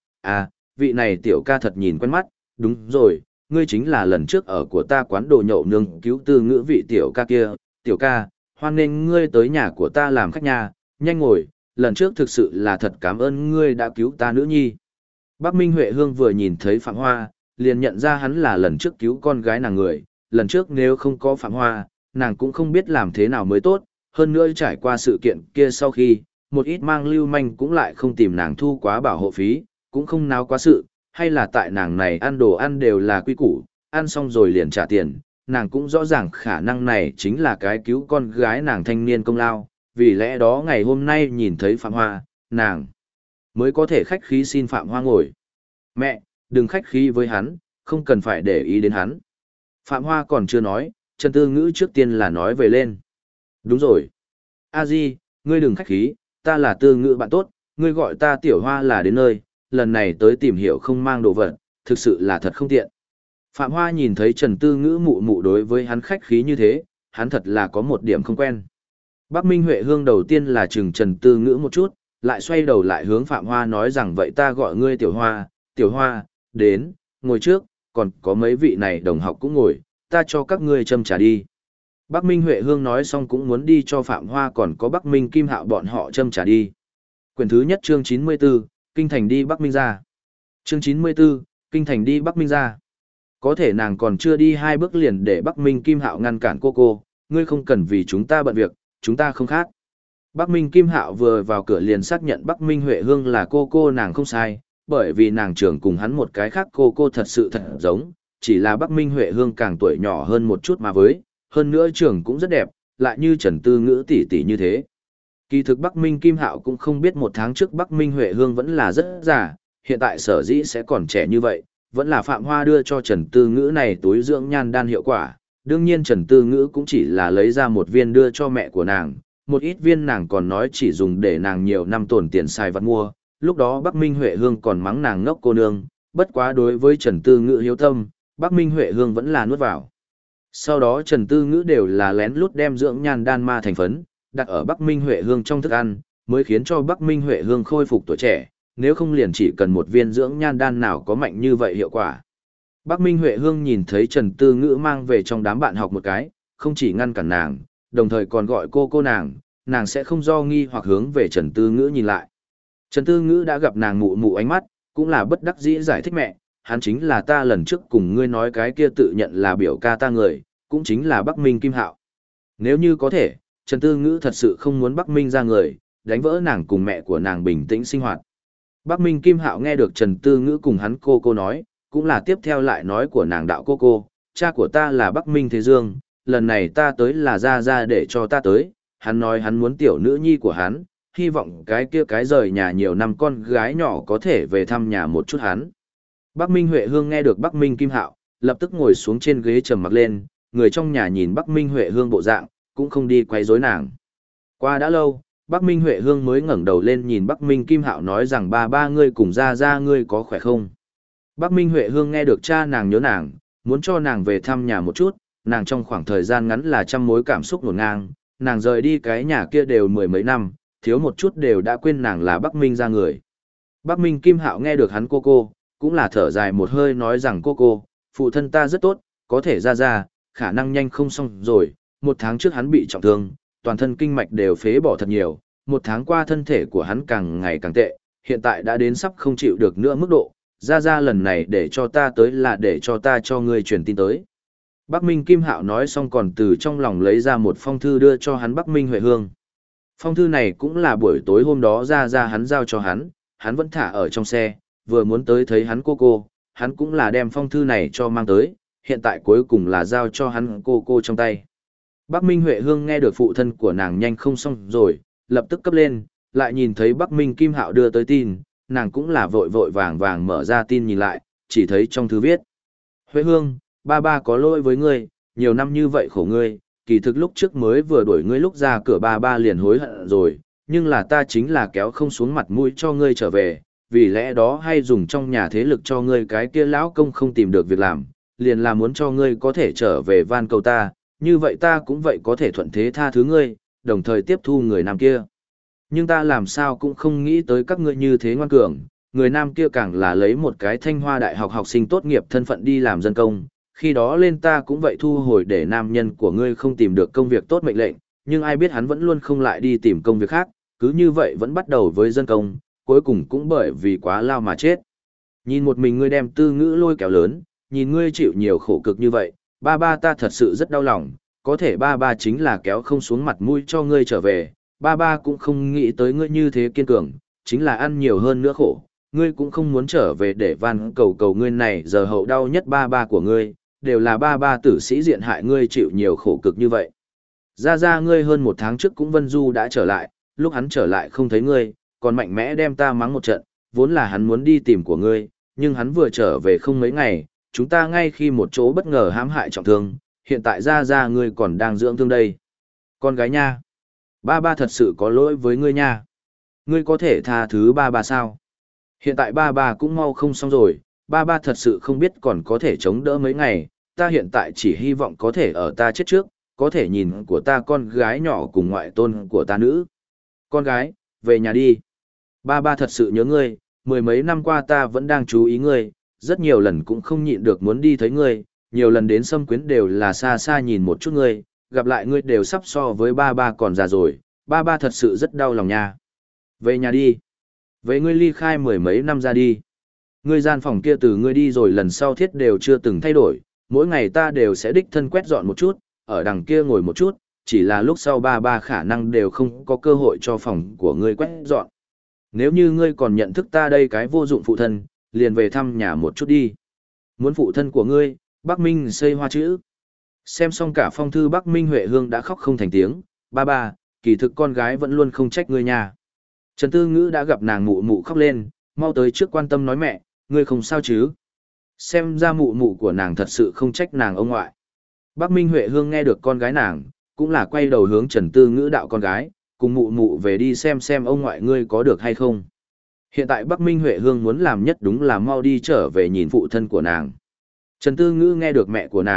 vị này tiểu ca thật nhìn quen mắt, đúng rồi, ngươi chính là lần trước ở của ta quán đồ nhậu nương cứu Tư Ngữ vị tiểu ca kia, tiểu ca, hoan nghênh ngươi tới nhà của ta làm khách nhà, nhanh ngồi, lần trước thực sự là thật cảm ơn ngươi đã cứu ta nữ nhi. Bắc Minh Huệ Hương vừa nhìn thấy Phạm Hoa, liền nhận ra hắn là lần trước cứu con gái nàng người, lần trước nếu không có Phạm Hoa, nàng cũng không biết làm thế nào mới tốt, hơn nữa trải qua sự kiện kia sau khi, một ít mang lưu manh cũng lại không tìm nàng thu quá bảo hộ phí, cũng không náo quá sự, hay là tại nàng này ăn đồ ăn đều là quy củ, ăn xong rồi liền trả tiền, nàng cũng rõ ràng khả năng này chính là cái cứu con gái nàng thanh niên công lao, vì lẽ đó ngày hôm nay nhìn thấy Phạm Hoa, nàng mới có thể khách khí xin Phạm Hoa ngồi. Mẹ, đừng khách khí với hắn, không cần phải để ý đến hắn. Phạm Hoa còn chưa nói, Trần Tư Ngữ trước tiên là nói về lên. Đúng rồi. A Di, ngươi đừng khách khí, ta là Tư Ngữ bạn tốt, ngươi gọi ta Tiểu Hoa là đến nơi, lần này tới tìm hiểu không mang đồ vật, thực sự là thật không tiện. Phạm Hoa nhìn thấy Trần Tư Ngữ mụ mụ đối với hắn khách khí như thế, hắn thật là có một điểm không quen. Bắc Minh Huệ Hương đầu tiên là chừng Trần Tư Ngữ một chút, lại xoay đầu lại hướng Phạm Hoa nói rằng vậy ta gọi ngươi Tiểu Hoa, đến, ngồi trước, còn có mấy vị này đồng học cũng ngồi, ta cho các ngươi châm trà đi. Bắc Minh Huệ Hương nói xong cũng muốn đi cho Phạm Hoa còn có Bắc Minh Kim Hạo bọn họ châm trà đi. Quyển thứ nhất chương 94, Kinh Thành đi Bắc Minh ra. Chương 94, Kinh Thành đi Bắc Minh ra. Có thể nàng còn chưa đi 2 bước liền để Bắc Minh Kim Hạo ngăn cản cô, ngươi không cần vì chúng ta bận việc, chúng ta không khác. Bắc Minh Kim Hạo vừa vào cửa liền xác nhận Bắc Minh Huệ Hương là cô nàng không sai, bởi vì nàng trưởng cùng hắn một cái khác cô thật sự thật giống, chỉ là Bắc Minh Huệ Hương càng tuổi nhỏ hơn một chút mà với, hơn nữa trưởng cũng rất đẹp, lại như Trần Tư Ngữ tỷ tỷ như thế. Kỳ thực Bắc Minh Kim Hạo cũng không biết 1 tháng trước Bắc Minh Huệ Hương vẫn là rất già, hiện tại sở dĩ sẽ còn trẻ như vậy, vẫn là Phạm Hoa đưa cho Trần Tư Ngữ này túi dưỡng nhan đan hiệu quả. Đương nhiên Trần Tư Ngữ cũng chỉ là lấy ra 1 viên đưa cho mẹ của nàng, một ít viên nàng còn nói chỉ dùng để nàng nhiều năm tồn tiền xài vặt mua. Lúc đó Bắc Minh Huệ Hương còn mắng nàng ngốc cô nương, bất quá đối với Trần Tư Ngữ hiếu tâm, Bắc Minh Huệ Hương vẫn là nuốt vào. Sau đó Trần Tư Ngữ đều là lén lút đem dưỡng nhan đan ma thành phấn, đặt ở Bắc Minh Huệ Hương trong thức ăn, mới khiến cho Bắc Minh Huệ Hương khôi phục tuổi trẻ, nếu không liền chỉ cần một viên dưỡng nhan đan nào có mạnh như vậy hiệu quả. Bắc Minh Huệ Hương nhìn thấy Trần Tư Ngữ mang về trong đám bạn học một cái, không chỉ ngăn cản nàng, đồng thời còn gọi cô nàng sẽ không do nghi hoặc hướng về Trần Tư Ngữ nhìn lại. Trần Tư Ngữ đã gặp nàng mụ mụ ánh mắt, cũng là bất đắc dĩ giải thích mẹ, hắn chính là ta lần trước cùng ngươi nói cái kia tự nhận là biểu ca ta người, cũng chính là Bắc Minh Kim Hạo. Nếu như có thể, Trần Tư Ngữ thật sự không muốn Bắc Minh ra người, đánh vỡ nàng cùng mẹ của nàng bình tĩnh sinh hoạt. Bắc Minh Kim Hạo nghe được Trần Tư Ngữ cùng hắn cô nói, cũng là tiếp theo lại nói của nàng đạo cô, cha của ta là Bắc Minh Thế Dương, lần này ta tới là ra để cho ta tới, hắn nói hắn muốn tiểu nữ nhi của hắn, hy vọng cái kia cái rời nhà nhiều năm con gái nhỏ có thể về thăm nhà một chút hắn. Bắc Minh Huệ Hương nghe được Bắc Minh Kim Hạo, lập tức ngồi xuống trên ghế trầm mặc lên, người trong nhà nhìn Bắc Minh Huệ Hương bộ dạng, cũng không đi quấy rối nàng. Qua đã lâu, Bắc Minh Huệ Hương mới ngẩng đầu lên nhìn Bắc Minh Kim Hạo nói rằng ba ngươi cùng ra ngươi có khỏe không? Bắc Minh Huệ Hương nghe được cha nàng nhớ nàng, muốn cho nàng về thăm nhà một chút, nàng trong khoảng thời gian ngắn là trăm mối cảm xúc ngổn ngang, nàng rời đi cái nhà kia đều mười mấy năm, thiếu một chút đều đã quên nàng là Bắc Minh ra người. Bắc Minh Kim Hạo nghe được hắn cô, cũng là thở dài một hơi nói rằng cô, phụ thân ta rất tốt, có thể ra, khả năng nhanh không xong rồi, một tháng trước hắn bị trọng thương, toàn thân kinh mạch đều phế bỏ thật nhiều, một tháng qua thân thể của hắn càng ngày càng tệ, hiện tại đã đến sắp không chịu được nữa mức độ, ra lần này để cho ta tới là để cho ta cho ngươi truyền tin tới. Bắc Minh Kim Hạo nói xong còn từ trong lòng lấy ra một phong thư đưa cho hắn Bắc Minh Huệ Hương. Phong thư này cũng là buổi tối hôm đó ra hắn giao cho hắn vẫn thả ở trong xe, vừa muốn tới thấy hắn cô, hắn cũng là đem phong thư này cho mang tới, hiện tại cuối cùng là giao cho hắn cô trong tay. Bắc Minh Huệ Hương nghe được phụ thân của nàng nhanh không xong rồi, lập tức cấp lên, lại nhìn thấy Bắc Minh Kim Hạo đưa tới tin, nàng cũng là vội vàng mở ra tin nhìn lại, chỉ thấy trong thư viết. Huệ Hương, ba có lỗi với ngươi, nhiều năm như vậy khổ ngươi, kỳ thực lúc trước mới vừa đuổi ngươi lúc ra cửa ba liền hối hận rồi, nhưng là ta chính là kéo không xuống mặt mũi cho ngươi trở về, vì lẽ đó hay dùng trong nhà thế lực cho ngươi cái kia lão công không tìm được việc làm, liền là muốn cho ngươi có thể trở về van cầu ta, như vậy ta cũng vậy có thể thuận thế tha thứ ngươi, đồng thời tiếp thu người nam kia. Nhưng ta làm sao cũng không nghĩ tới các ngươi như thế ngoan cường, người nam kia càng là lấy một cái Thanh Hoa Đại học học sinh tốt nghiệp thân phận đi làm dân công, khi đó lên ta cũng vậy thu hồi để nam nhân của ngươi không tìm được công việc tốt mệnh lệnh, nhưng ai biết hắn vẫn luôn không lại đi tìm công việc khác, cứ như vậy vẫn bắt đầu với dân công, cuối cùng cũng bởi vì quá lao mà chết. Nhìn một mình ngươi đem Tư Ngữ lôi kéo lớn, nhìn ngươi chịu nhiều khổ cực như vậy, ba ta thật sự rất đau lòng, có thể ba chính là kéo không xuống mặt mũi cho ngươi trở về, ba cũng không nghĩ tới ngươi như thế kiên cường, chính là ăn nhiều hơn nữa khổ, ngươi cũng không muốn trở về để van cầu ngươi này giờ hậu đau nhất ba của ngươi, đều là ba tử sĩ diện hại ngươi chịu nhiều khổ cực như vậy. Ra ngươi hơn một tháng trước cũng Vân Du đã trở lại, lúc hắn trở lại không thấy ngươi, còn mạnh mẽ đem ta mắng một trận, vốn là hắn muốn đi tìm của ngươi, nhưng hắn vừa trở về không mấy ngày, chúng ta ngay khi một chỗ bất ngờ hãm hại trọng thương, hiện tại ra ngươi còn đang dưỡng thương đây. Con gái nha, ba thật sự có lỗi với ngươi nha. Ngươi có thể tha thứ ba sao? Hiện tại ba cũng mau không xong rồi, ba thật sự không biết còn có thể chống đỡ mấy ngày, ta hiện tại chỉ hy vọng có thể ở ta chết trước, có thể nhìn của ta con gái nhỏ cùng ngoại tôn của ta nữ. Con gái, về nhà đi. Ba thật sự nhớ ngươi, mười mấy năm qua ta vẫn đang chú ý ngươi, rất nhiều lần cũng không nhịn được muốn đi thấy ngươi, nhiều lần đến Sâm Quyến đều là xa xa nhìn một chút ngươi, gặp lại ngươi đều sắp so với ba còn già rồi, ba thật sự rất đau lòng nha. Về nhà đi. Về ngươi ly khai mười mấy năm ra đi. Ngươi gian phòng kia từ ngươi đi rồi lần sau thiết đều chưa từng thay đổi, mỗi ngày ta đều sẽ đích thân quét dọn một chút, ở đằng kia ngồi một chút, chỉ là lúc sau ba khả năng đều không có cơ hội cho phòng của ngươi quét dọn. Nếu như ngươi còn nhận thức ta đây cái vô dụng phụ thân, liền về thăm nhà một chút đi. Muốn phụ thân của ngươi, Bắc Minh xây hoa chữ. Xem xong cả phong thư Bắc Minh Huệ Hương đã khóc không thành tiếng, ba, kỳ thực con gái vẫn luôn không trách ngươi nha. Trần Tư Ngữ đã gặp nàng mụ khóc lên, mau tới trước quan tâm nói mẹ, ngươi không sao chứ? Xem ra mụ của nàng thật sự không trách nàng ông ngoại. Bắc Minh Huệ Hương nghe được con gái nàng, cũng là quay đầu hướng Trần Tư Ngữ đạo con gái, cùng mụ về đi xem ông ngoại ngươi có được hay không. Hiện tại Bắc Minh Huệ Hương muốn làm nhất đúng là mau đi trở về nhìn phụ thân của nàng. Trần Tư Ngữ nghe được mẹ của nàng,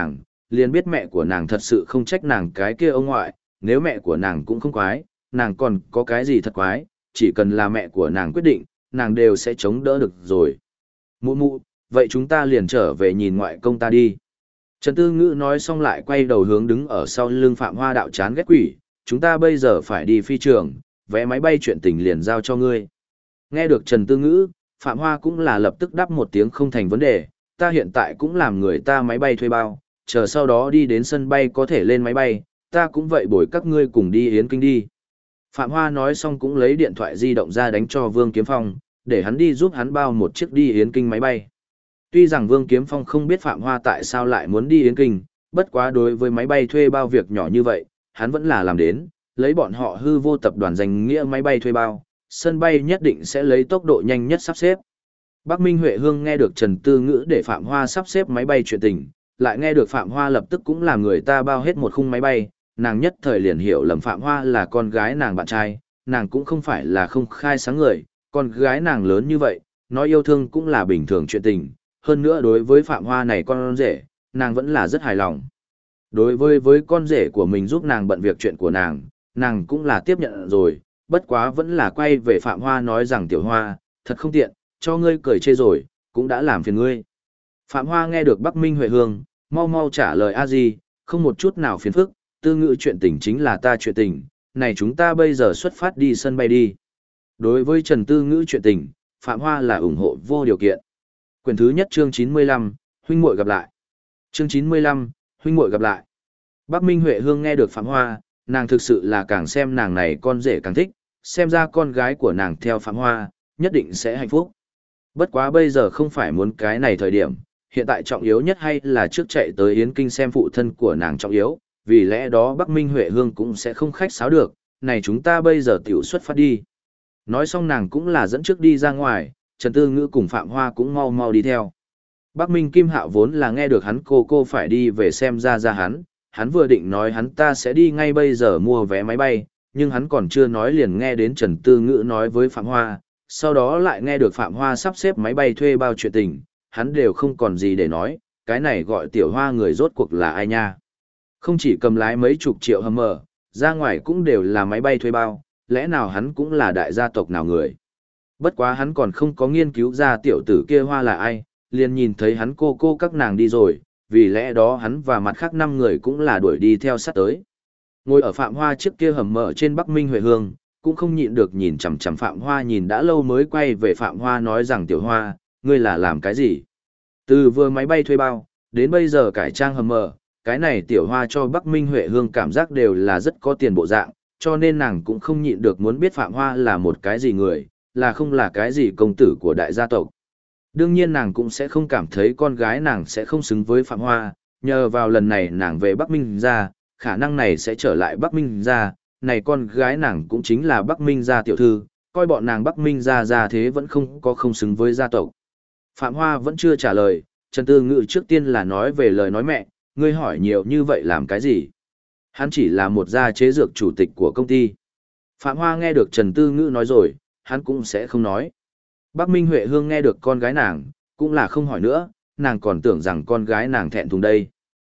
liền biết mẹ của nàng thật sự không trách nàng cái kia ông ngoại, nếu mẹ của nàng cũng không quái, nàng còn có cái gì thật quái, chỉ cần là mẹ của nàng quyết định, nàng đều sẽ chống đỡ được rồi. Mụ mụ, vậy chúng ta liền trở về nhìn ngoại công ta đi. Trần Tư Ngữ nói xong lại quay đầu hướng đứng ở sau lưng Phạm Hoa đạo chán ghét quỷ, chúng ta bây giờ phải đi phi trường, vé máy bay chuyện tình liền giao cho ngươi. Nghe được Trần Tư Ngữ, Phạm Hoa cũng là lập tức đáp một tiếng không thành vấn đề, ta hiện tại cũng làm người ta máy bay thuê bao, chờ sau đó đi đến sân bay có thể lên máy bay, ta cũng vậy bồi các ngươi cùng đi Yến Kinh đi. Phạm Hoa nói xong cũng lấy điện thoại di động ra đánh cho Vương Kiếm Phong, để hắn đi giúp hắn bao một chiếc đi Yến Kinh máy bay. Tuy rằng Vương Kiếm Phong không biết Phạm Hoa tại sao lại muốn đi Yến Kinh, bất quá đối với máy bay thuê bao việc nhỏ như vậy, hắn vẫn là làm đến, lấy bọn họ hư vô tập đoàn danh nghĩa máy bay thuê bao, sân bay nhất định sẽ lấy tốc độ nhanh nhất sắp xếp. Bắc Minh Huệ Hương nghe được Trần Tư Ngữ để Phạm Hoa sắp xếp máy bay chuyện tình, lại nghe được Phạm Hoa lập tức cũng làm người ta bao hết một khung máy bay, nàng nhất thời liền hiểu lầm Phạm Hoa là con gái nàng bạn trai, nàng cũng không phải là không khai sáng người, con gái nàng lớn như vậy, nói yêu thương cũng là bình thường chuyện tình, hơn nữa đối với Phạm Hoa này con rể, nàng vẫn là rất hài lòng. Đối với con rể của mình giúp nàng bận việc chuyện của nàng cũng là tiếp nhận rồi, bất quá vẫn là quay về Phạm Hoa nói rằng tiểu Hoa, thật không tiện, cho ngươi cười chê rồi, cũng đã làm phiền ngươi. Phạm Hoa nghe được Bắc Minh Huệ Hương, mau mau trả lời a di, không một chút nào phiền phức, Tư Ngữ chuyện tình chính là ta chuyện tình, này chúng ta bây giờ xuất phát đi sân bay đi. Đối với Trần Tư Ngữ chuyện tình, Phạm Hoa là ủng hộ vô điều kiện. Quyển thứ nhất chương 95, huynh muội gặp lại. Chương 95, huynh muội gặp lại. Bắc Minh Huệ Hương nghe được Phạm Hoa, nàng thực sự là càng xem nàng này con rể càng thích, xem ra con gái của nàng theo Phạm Hoa, nhất định sẽ hạnh phúc. Bất quá bây giờ không phải muốn cái này thời điểm, hiện tại trọng yếu nhất hay là trước chạy tới Yến Kinh xem phụ thân của nàng trọng yếu, vì lẽ đó Bắc Minh Huệ Hương cũng sẽ không khách sáo được, này chúng ta bây giờ tiểu xuất phát đi. Nói xong nàng cũng là dẫn trước đi ra ngoài, Trần Tư Ngữ cùng Phạm Hoa cũng mau mau đi theo. Bắc Minh Kim Hạo vốn là nghe được hắn cô phải đi về xem ra hắn vừa định nói hắn ta sẽ đi ngay bây giờ mua vé máy bay, nhưng hắn còn chưa nói liền nghe đến Trần Tư Ngữ nói với Phạm Hoa, sau đó lại nghe được Phạm Hoa sắp xếp máy bay thuê bao chuyện tình, hắn đều không còn gì để nói, cái này gọi tiểu Hoa người rốt cuộc là ai nha. Không chỉ cầm lái mấy chục triệu hầm mở, ra ngoài cũng đều là máy bay thuê bao, lẽ nào hắn cũng là đại gia tộc nào người. Bất quá hắn còn không có nghiên cứu ra tiểu tử kia Hoa là ai, liền nhìn thấy hắn cô các nàng đi rồi, vì lẽ đó hắn và mặt khác 5 người cũng là đuổi đi theo sát tới. Ngồi ở Phạm Hoa trước kia hầm mở trên Bắc Minh Huệ Hương, cũng không nhịn được nhìn chằm chằm Phạm Hoa nhìn đã lâu mới quay về Phạm Hoa nói rằng tiểu Hoa, ngươi là làm cái gì? Từ vừa máy bay thuê bao, đến bây giờ cải trang hầm mở, cái này tiểu Hoa cho Bắc Minh Huệ Hương cảm giác đều là rất có tiền bộ dạng, cho nên nàng cũng không nhịn được muốn biết Phạm Hoa là một cái gì người, là không là cái gì công tử của đại gia tộc. Đương nhiên nàng cũng sẽ không cảm thấy con gái nàng sẽ không xứng với Phạm Hoa, nhờ vào lần này nàng về Bắc Minh ra, khả năng này sẽ trở lại Bắc Minh ra, này con gái nàng cũng chính là Bắc Minh gia tiểu thư, coi bọn nàng Bắc Minh ra thế vẫn không xứng với gia tộc. Phạm Hoa vẫn chưa trả lời, Trần Tư Ngữ trước tiên là nói về lời nói mẹ, ngươi hỏi nhiều như vậy làm cái gì? Hắn chỉ là một gia chế dược chủ tịch của công ty. Phạm Hoa nghe được Trần Tư Ngữ nói rồi, hắn cũng sẽ không nói. Bắc Minh Huệ Hương nghe được con gái nàng, cũng là không hỏi nữa, nàng còn tưởng rằng con gái nàng thẹn thùng đây.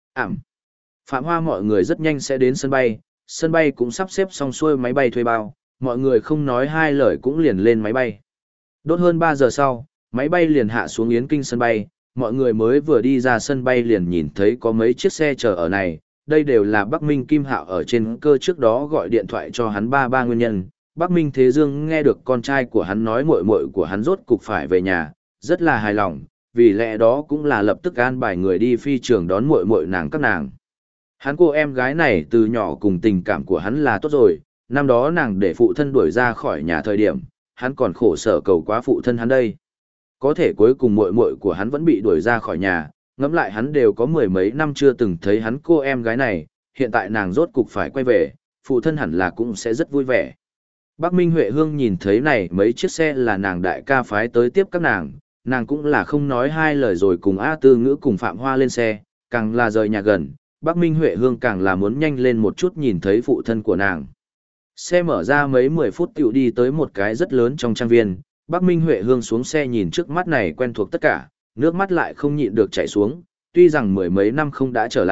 Phạm Hoa mọi người rất nhanh sẽ đến sân bay cũng sắp xếp xong xuôi máy bay thuê bao, mọi người không nói hai lời cũng liền lên máy bay. Đốt hơn 3 giờ sau, máy bay liền hạ xuống Yến Kinh sân bay, mọi người mới vừa đi ra sân bay liền nhìn thấy có mấy chiếc xe chờ ở này, đây đều là Bắc Minh Kim Hạo ở trên cơ trước đó gọi điện thoại cho hắn ba nguyên nhân. Bắc Minh Thế Dương nghe được con trai của hắn nói muội muội của hắn rốt cục phải về nhà, rất là hài lòng, vì lẽ đó cũng là lập tức an bài người đi phi trường đón muội muội nàng các nàng. Hắn cô em gái này từ nhỏ cùng tình cảm của hắn là tốt rồi, năm đó nàng để phụ thân đuổi ra khỏi nhà thời điểm, hắn còn khổ sở cầu quá phụ thân hắn đây. Có thể cuối cùng muội muội của hắn vẫn bị đuổi ra khỏi nhà, ngẫm lại hắn đều có 10 mấy năm chưa từng thấy hắn cô em gái này, hiện tại nàng rốt cục phải quay về, phụ thân hẳn là cũng sẽ rất vui vẻ. Bắc Minh Huệ Hương nhìn thấy này mấy chiếc xe là nàng đại ca phái tới tiếp các nàng cũng là không nói hai lời rồi cùng A Tư Ngữ cùng Phạm Hoa lên xe, càng là rời nhà gần, Bắc Minh Huệ Hương càng là muốn nhanh lên một chút nhìn thấy phụ thân của nàng. Xe mở ra mấy 10 phút tiểu đi tới một cái rất lớn trong trang viên, Bắc Minh Huệ Hương xuống xe nhìn trước mắt này quen thuộc tất cả, nước mắt lại không nhịn được chảy xuống, tuy rằng 10 mấy năm không đã trở lại,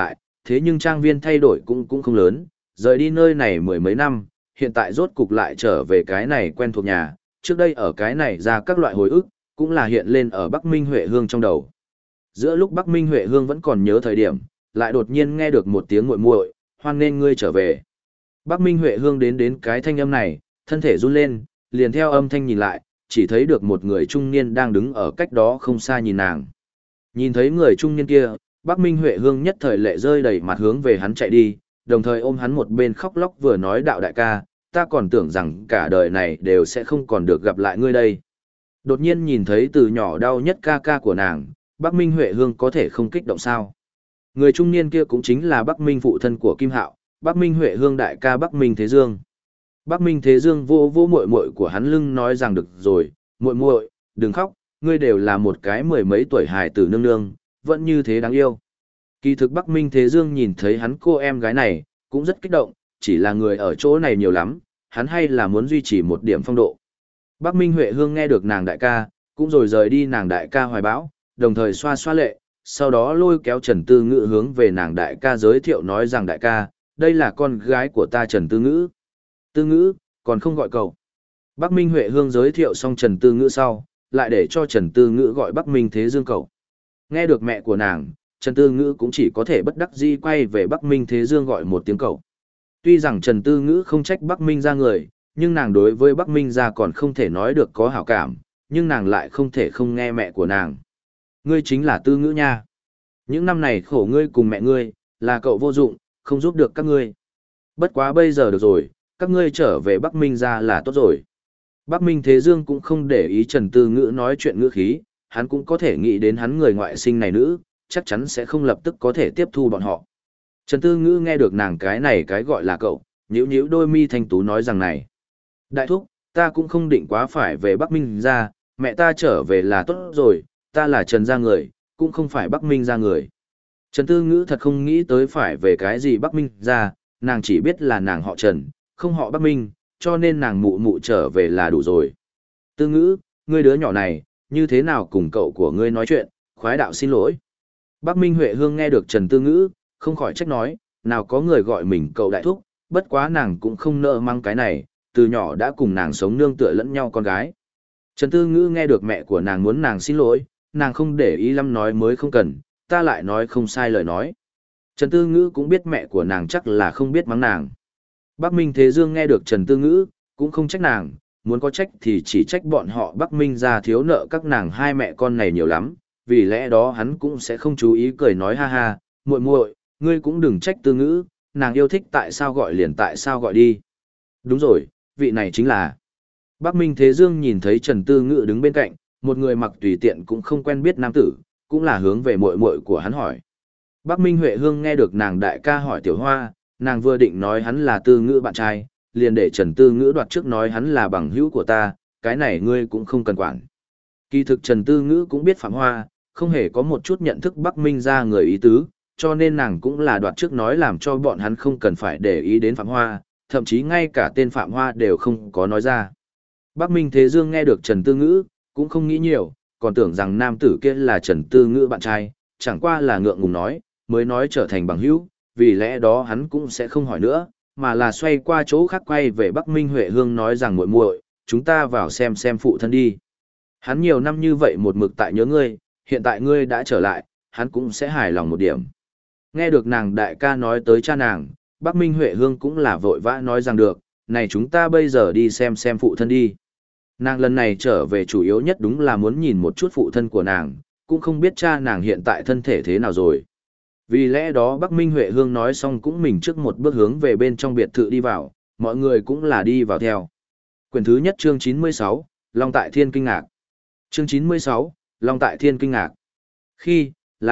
thế nhưng trang viên thay đổi cũng không lớn, rời đi nơi này mười mấy năm, hiện tại rốt cục lại trở về cái này quen thuộc nhà, trước đây ở cái này ra các loại hồi ức, cũng là hiện lên ở Bắc Minh Huệ Hương trong đầu. Giữa lúc Bắc Minh Huệ Hương vẫn còn nhớ thời điểm, lại đột nhiên nghe được một tiếng muội muội, hoan nên ngươi trở về. Bắc Minh Huệ Hương đến cái thanh âm này, thân thể run lên, liền theo âm thanh nhìn lại, chỉ thấy được một người trung niên đang đứng ở cách đó không xa nhìn nàng. Nhìn thấy người trung niên kia, Bắc Minh Huệ Hương nhất thời lệ rơi đầy mặt hướng về hắn chạy đi, đồng thời ôm hắn một bên khóc lóc vừa nói đạo đại ca, ta còn tưởng rằng cả đời này đều sẽ không còn được gặp lại ngươi đây. Đột nhiên nhìn thấy từ nhỏ đau nhất ca ca của nàng, Bắc Minh Huệ Hương có thể không kích động sao. Người trung niên kia cũng chính là Bắc Minh phụ thân của Kim Hạo, Bắc Minh Huệ Hương đại ca Bắc Minh Thế Dương. Bắc Minh Thế Dương vô vô muội muội của hắn lưng nói rằng được rồi, muội muội, đừng khóc, ngươi đều là một cái mười mấy tuổi hài tử nương nương, vẫn như thế đáng yêu. Kỳ thực Bắc Minh Thế Dương nhìn thấy hắn cô em gái này, cũng rất kích động, chỉ là người ở chỗ này nhiều lắm, hắn hay là muốn duy trì một điểm phong độ. Bắc Minh Huệ Hương nghe được nàng đại ca, cũng rồi rời đi nàng đại ca hoài bão, đồng thời xoa xoa lệ, sau đó lôi kéo Trần Tư Ngữ hướng về nàng đại ca giới thiệu nói rằng đại ca, đây là con gái của ta Trần Tư Ngữ. Tư Ngữ, còn không gọi cậu. Bắc Minh Huệ Hương giới thiệu xong Trần Tư Ngữ sau, lại để cho Trần Tư Ngữ gọi Bắc Minh Thế Dương cậu. Nghe được mẹ của nàng, Trần Tư Ngữ cũng chỉ có thể bất đắc dĩ quay về Bắc Minh Thế Dương gọi một tiếng cậu. Tuy rằng Trần Tư Ngữ không trách Bắc Minh ra người, nhưng nàng đối với Bắc Minh ra còn không thể nói được có hảo cảm, nhưng nàng lại không thể không nghe mẹ của nàng. Ngươi chính là Tư Ngữ nha. Những năm này khổ ngươi cùng mẹ ngươi, là cậu vô dụng, không giúp được các ngươi. Bất quá bây giờ được rồi, các ngươi trở về Bắc Minh ra là tốt rồi. Bắc Minh Thế Dương cũng không để ý Trần Tư Ngữ nói chuyện ngữ khí, hắn cũng có thể nghĩ đến hắn người ngoại sinh này nữ, chắc chắn sẽ không lập tức có thể tiếp thu bọn họ. Trần Tư Ngữ nghe được nàng cái này cái gọi là cậu, nhíu nhíu đôi mi thanh tú nói rằng này. Đại thúc, ta cũng không định quá phải về Bắc Minh ra, mẹ ta trở về là tốt rồi, ta là Trần gia người, cũng không phải Bắc Minh ra người. Trần Tư Ngữ thật không nghĩ tới phải về cái gì Bắc Minh ra, nàng chỉ biết là nàng họ Trần, không họ Bắc Minh, cho nên nàng mụ mụ trở về là đủ rồi. Tư Ngữ, ngươi đứa nhỏ này, như thế nào cùng cậu của ngươi nói chuyện, khoái đạo xin lỗi. Bắc Minh Huệ Hương nghe được Trần Tư Ngữ, không khỏi trách nói, nào có người gọi mình cậu đại thúc, bất quá nàng cũng không nỡ mang cái này, từ nhỏ đã cùng nàng sống nương tựa lẫn nhau con gái. Trần Tư Ngữ nghe được mẹ của nàng muốn nàng xin lỗi, nàng không để ý lắm nói mới không cần, ta lại nói không sai lời nói. Trần Tư Ngữ cũng biết mẹ của nàng chắc là không biết mắng nàng. Bắc Minh Thế Dương nghe được Trần Tư Ngữ, cũng không trách nàng, muốn có trách thì chỉ trách bọn họ Bắc Minh ra thiếu nợ các nàng hai mẹ con này nhiều lắm, vì lẽ đó hắn cũng sẽ không chú ý cười nói ha ha, muội muội, ngươi cũng đừng trách Tư Ngữ, nàng yêu thích tại sao gọi liền tại sao gọi đi. Đúng rồi, vị này chính là. Bắc Minh Thế Dương nhìn thấy Trần Tư Ngữ đứng bên cạnh, một người mặc tùy tiện cũng không quen biết nam tử, cũng là hướng về muội muội của hắn hỏi. Bắc Minh Huệ Hương nghe được nàng đại ca hỏi Tiểu Hoa, nàng vừa định nói hắn là Tư Ngữ bạn trai, liền để Trần Tư Ngữ đoạt trước nói hắn là bằng hữu của ta, cái này ngươi cũng không cần quản. Kỳ thực Trần Tư Ngữ cũng biết Phạm Hoa, không hề có một chút nhận thức Bắc Minh ra người ý tứ, cho nên nàng cũng là đoạt trước nói làm cho bọn hắn không cần phải để ý đến Phạm Hoa, thậm chí ngay cả tên Phạm Hoa đều không có nói ra. Bắc Minh Thế Dương nghe được Trần Tư Ngữ, cũng không nghĩ nhiều, còn tưởng rằng nam tử kia là Trần Tư Ngữ bạn trai, chẳng qua là ngượng ngùng nói, mới nói trở thành bằng hữu, vì lẽ đó hắn cũng sẽ không hỏi nữa, mà là xoay qua chỗ khác quay về Bắc Minh Huệ Hương nói rằng muội muội, chúng ta vào xem phụ thân đi. Hắn nhiều năm như vậy một mực tại nhớ ngươi, hiện tại ngươi đã trở lại, hắn cũng sẽ hài lòng một điểm. Nghe được nàng đại ca nói tới cha nàng, Bắc Minh Huệ Hương cũng là vội vã nói rằng được, này chúng ta bây giờ đi xem phụ thân đi. Nàng lần này trở về chủ yếu nhất đúng là muốn nhìn một chút phụ thân của nàng, cũng không biết cha nàng hiện tại thân thể thế nào rồi. Vì lẽ đó Bắc Minh Huệ Hương nói xong cũng mình trước một bước hướng về bên trong biệt thự đi vào, mọi người cũng là đi vào theo. Quyển thứ nhất chương 96, Long Tại Thiên Kinh Ngạc. Chương 96, Long Tại Thiên Kinh Ngạc. Khi,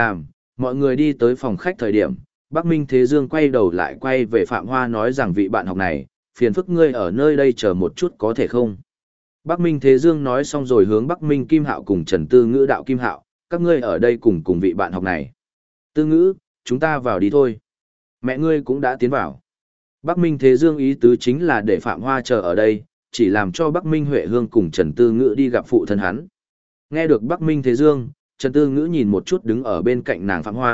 mọi người đi tới phòng khách thời điểm, Bắc Minh Thế Dương quay đầu lại quay về Phạm Hoa nói rằng vị bạn học này, phiền phức ngươi ở nơi đây chờ một chút có thể không? Bắc Minh Thế Dương nói xong rồi hướng Bắc Minh Kim Hạo cùng Trần Tư Ngữ đạo Kim Hạo, các ngươi ở đây cùng vị bạn học này. Tư Ngữ, chúng ta vào đi thôi. Mẹ ngươi cũng đã tiến vào. Bắc Minh Thế Dương ý tứ chính là để Phạm Hoa chờ ở đây, chỉ làm cho Bắc Minh Huệ Hương cùng Trần Tư Ngữ đi gặp phụ thân hắn. Nghe được Bắc Minh Thế Dương, Trần Tư Ngữ nhìn một chút đứng ở bên cạnh nàng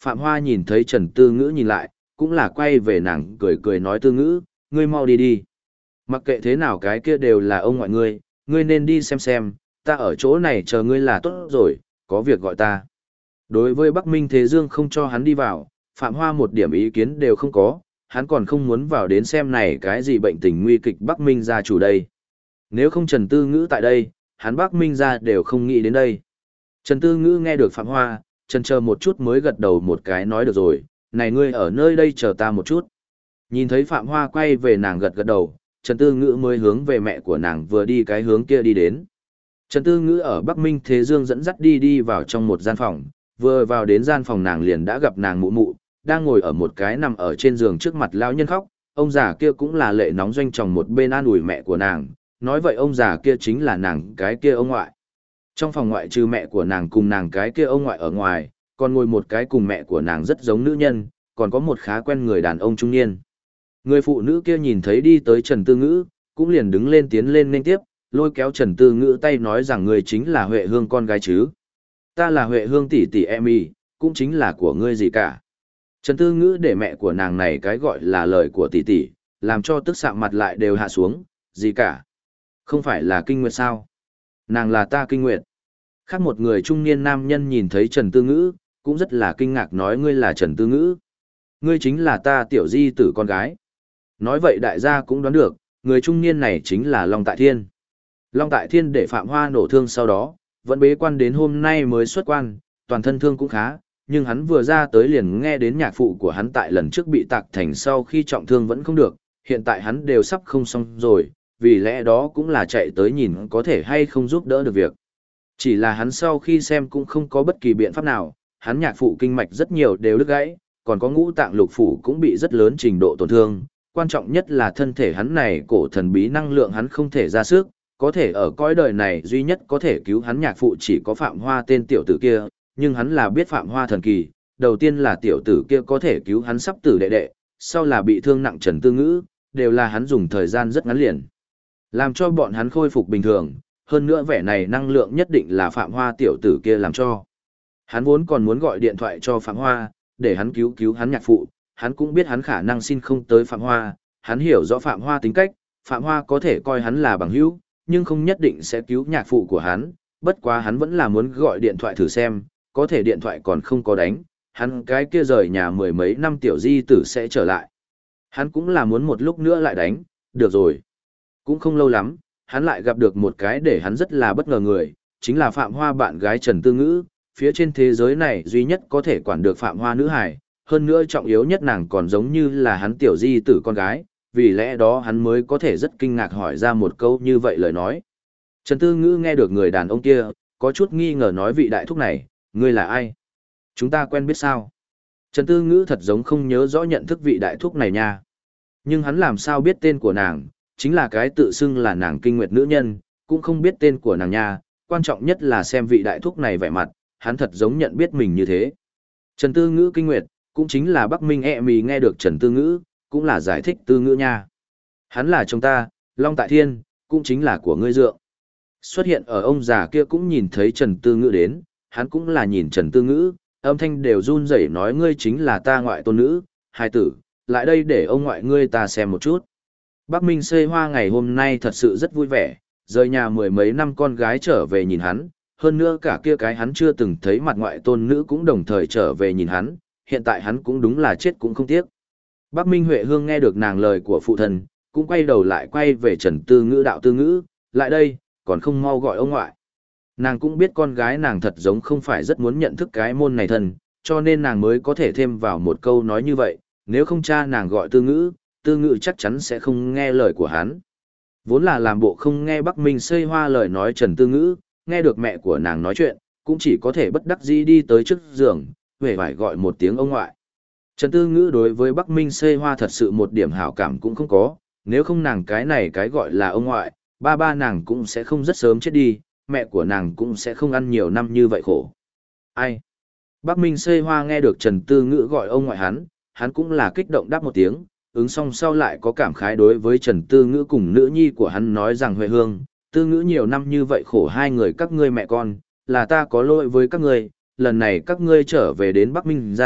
Phạm Hoa nhìn thấy Trần Tư Ngữ nhìn lại, cũng là quay về nàng cười cười nói Tư Ngữ, ngươi mau đi đi. Mặc kệ thế nào cái kia đều là ông ngoại ngươi nên đi xem, ta ở chỗ này chờ ngươi là tốt rồi, có việc gọi ta. Đối với Bắc Minh Thế Dương không cho hắn đi vào, Phạm Hoa một điểm ý kiến đều không có, hắn còn không muốn vào đến xem này cái gì bệnh tình nguy kịch Bắc Minh gia chủ đây. Nếu không Trần Tư Ngữ tại đây, hắn Bắc Minh gia đều không nghĩ đến đây. Trần Tư Ngữ nghe được Phạm Hoa, chần chờ một chút mới gật đầu một cái nói được rồi, này ngươi ở nơi đây chờ ta một chút. Nhìn thấy Phạm Hoa quay về nàng gật gật đầu, Trần Tư Ngữ mới hướng về mẹ của nàng vừa đi cái hướng kia đi đến. Trần Tư Ngữ ở Bắc Minh Thế Dương dẫn dắt đi vào trong một gian phòng, vừa vào đến gian phòng nàng liền đã gặp nàng mụ mụ, đang ngồi ở một cái nằm ở trên giường trước mặt lão nhân khóc, ông già kia cũng là lệ nóng doanh tròng một bên an ủi mẹ của nàng, nói vậy ông già kia chính là nàng cái kia ông ngoại. Trong phòng ngoại trừ mẹ của nàng cùng nàng cái kia ông ngoại ở ngoài, còn ngồi một cái cùng mẹ của nàng rất giống nữ nhân, còn có một khá quen người đàn ông trung niên. Người phụ nữ kia nhìn thấy đi tới Trần Tư Ngữ, cũng liền đứng lên tiến lên nên tiếp, lôi kéo Trần Tư Ngữ tay nói rằng người chính là Huệ Hương con gái chứ. Ta là Huệ Hương tỷ tỷ em y, cũng chính là của ngươi gì cả. Trần Tư Ngữ để mẹ của nàng này cái gọi là lời của tỷ tỷ, làm cho tức sạm mặt lại đều hạ xuống, gì cả. Không phải là Kinh Nguyệt sao? Nàng là ta Kinh Nguyệt. Khác một người trung niên nam nhân nhìn thấy Trần Tư Ngữ, cũng rất là kinh ngạc nói ngươi là Trần Tư Ngữ. Ngươi chính là ta tiểu di tử con gái. Nói vậy đại gia cũng đoán được, người trung niên này chính là Long Tại Thiên. Long Tại Thiên để Phạm Hoa nổ thương sau đó, vẫn bế quan đến hôm nay mới xuất quan, toàn thân thương cũng khá, nhưng hắn vừa ra tới liền nghe đến nhạc phụ của hắn tại lần trước bị tạc thành sau khi trọng thương vẫn không được, hiện tại hắn đều sắp không xong rồi, vì lẽ đó cũng là chạy tới nhìn có thể hay không giúp đỡ được việc. Chỉ là hắn sau khi xem cũng không có bất kỳ biện pháp nào, hắn nhạc phụ kinh mạch rất nhiều đều đứt gãy, còn có ngũ tạng lục phủ cũng bị rất lớn trình độ tổn thương, quan trọng nhất là thân thể hắn này cổ thần bí năng lượng hắn không thể ra sức, có thể ở cõi đời này duy nhất có thể cứu hắn nhạc phụ chỉ có Phạm Hoa tên tiểu tử kia, nhưng hắn là biết Phạm Hoa thần kỳ, đầu tiên là tiểu tử kia có thể cứu hắn sắp tử đệ đệ, sau là bị thương nặng Trần Tư Ngữ, đều là hắn dùng thời gian rất ngắn liền làm cho bọn hắn khôi phục bình thường, hơn nữa vẻ này năng lượng nhất định là Phạm Hoa tiểu tử kia làm cho. Hắn vốn còn muốn gọi điện thoại cho Phạm Hoa, để hắn cứu hắn nhạc phụ, hắn cũng biết hắn khả năng xin không tới Phạm Hoa, hắn hiểu rõ Phạm Hoa tính cách, Phạm Hoa có thể coi hắn là bằng hữu, nhưng không nhất định sẽ cứu nhạc phụ của hắn, bất quá hắn vẫn là muốn gọi điện thoại thử xem, có thể điện thoại còn không có đánh, hắn cái kia rời nhà mười mấy năm tiểu di tử sẽ trở lại. Hắn cũng là muốn một lúc nữa lại đánh, được rồi. Cũng không lâu lắm, hắn lại gặp được một cái để hắn rất là bất ngờ người, chính là Phạm Hoa bạn gái Trần Tư Ngữ, phía trên thế giới này duy nhất có thể quản được Phạm Hoa nữ hài, hơn nữa trọng yếu nhất nàng còn giống như là hắn tiểu di tử con gái, vì lẽ đó hắn mới có thể rất kinh ngạc hỏi ra một câu như vậy lời nói. Trần Tư Ngữ nghe được người đàn ông kia, có chút nghi ngờ nói vị đại thúc này, ngươi là ai? Chúng ta quen biết sao? Trần Tư Ngữ thật giống không nhớ rõ nhận thức vị đại thúc này nha. Nhưng hắn làm sao biết tên của nàng, chính là cái tự xưng là nàng Kinh Nguyệt nữ nhân, cũng không biết tên của nàng nha, quan trọng nhất là xem vị đại thúc này vẻ mặt, hắn thật giống nhận biết mình như thế. Trần Tư Ngữ Kinh Nguyệt, cũng chính là Bắc Minh mì nghe được Trần Tư Ngữ, cũng là giải thích Tư Ngữ nha. Hắn là chồng ta, Long Tại Thiên, cũng chính là của ngươi dượng. Xuất hiện ở ông già kia cũng nhìn thấy Trần Tư Ngữ đến, hắn cũng là nhìn Trần Tư Ngữ, âm thanh đều run rẩy nói ngươi chính là ta ngoại tôn nữ, hai tử, lại đây để ông ngoại ngươi ta xem một chút. Bắc Minh Xê Hoa ngày hôm nay thật sự rất vui vẻ, rời nhà mười mấy năm con gái trở về nhìn hắn, hơn nữa cả kia cái hắn chưa từng thấy mặt ngoại tôn nữ cũng đồng thời trở về nhìn hắn, hiện tại hắn cũng đúng là chết cũng không tiếc. Bắc Minh Huệ Hương nghe được nàng lời của phụ thân, cũng quay đầu lại quay về Trần Tư Ngữ đạo Tư Ngữ, lại đây, còn không mau gọi ông ngoại. Nàng cũng biết con gái nàng thật giống không phải rất muốn nhận thức cái môn này thân, cho nên nàng mới có thể thêm vào một câu nói như vậy, nếu không cha nàng gọi Tư Ngữ, Tư Ngữ chắc chắn sẽ không nghe lời của hắn. Vốn là làm bộ không nghe Bắc Minh Xây Hoa lời nói Trần Tư Ngữ, nghe được mẹ của nàng nói chuyện, cũng chỉ có thể bất đắc dĩ đi tới trước giường, về phải gọi một tiếng ông ngoại. Trần Tư Ngữ đối với Bắc Minh Xây Hoa thật sự một điểm hảo cảm cũng không có, nếu không nàng cái này cái gọi là ông ngoại, ba nàng cũng sẽ không rất sớm chết đi, mẹ của nàng cũng sẽ không ăn nhiều năm như vậy khổ. Ai? Bắc Minh Xây Hoa nghe được Trần Tư Ngữ gọi ông ngoại hắn cũng là kích động đáp một tiếng, ứng xong sau lại có cảm khái đối với Trần Tư Ngữ cùng nữ nhi của hắn nói rằng Huệ Hương, Tư Ngữ nhiều năm như vậy khổ hai người các ngươi mẹ con, là ta có lỗi với các ngươi, lần này các ngươi trở về đến Bắc Minh ra,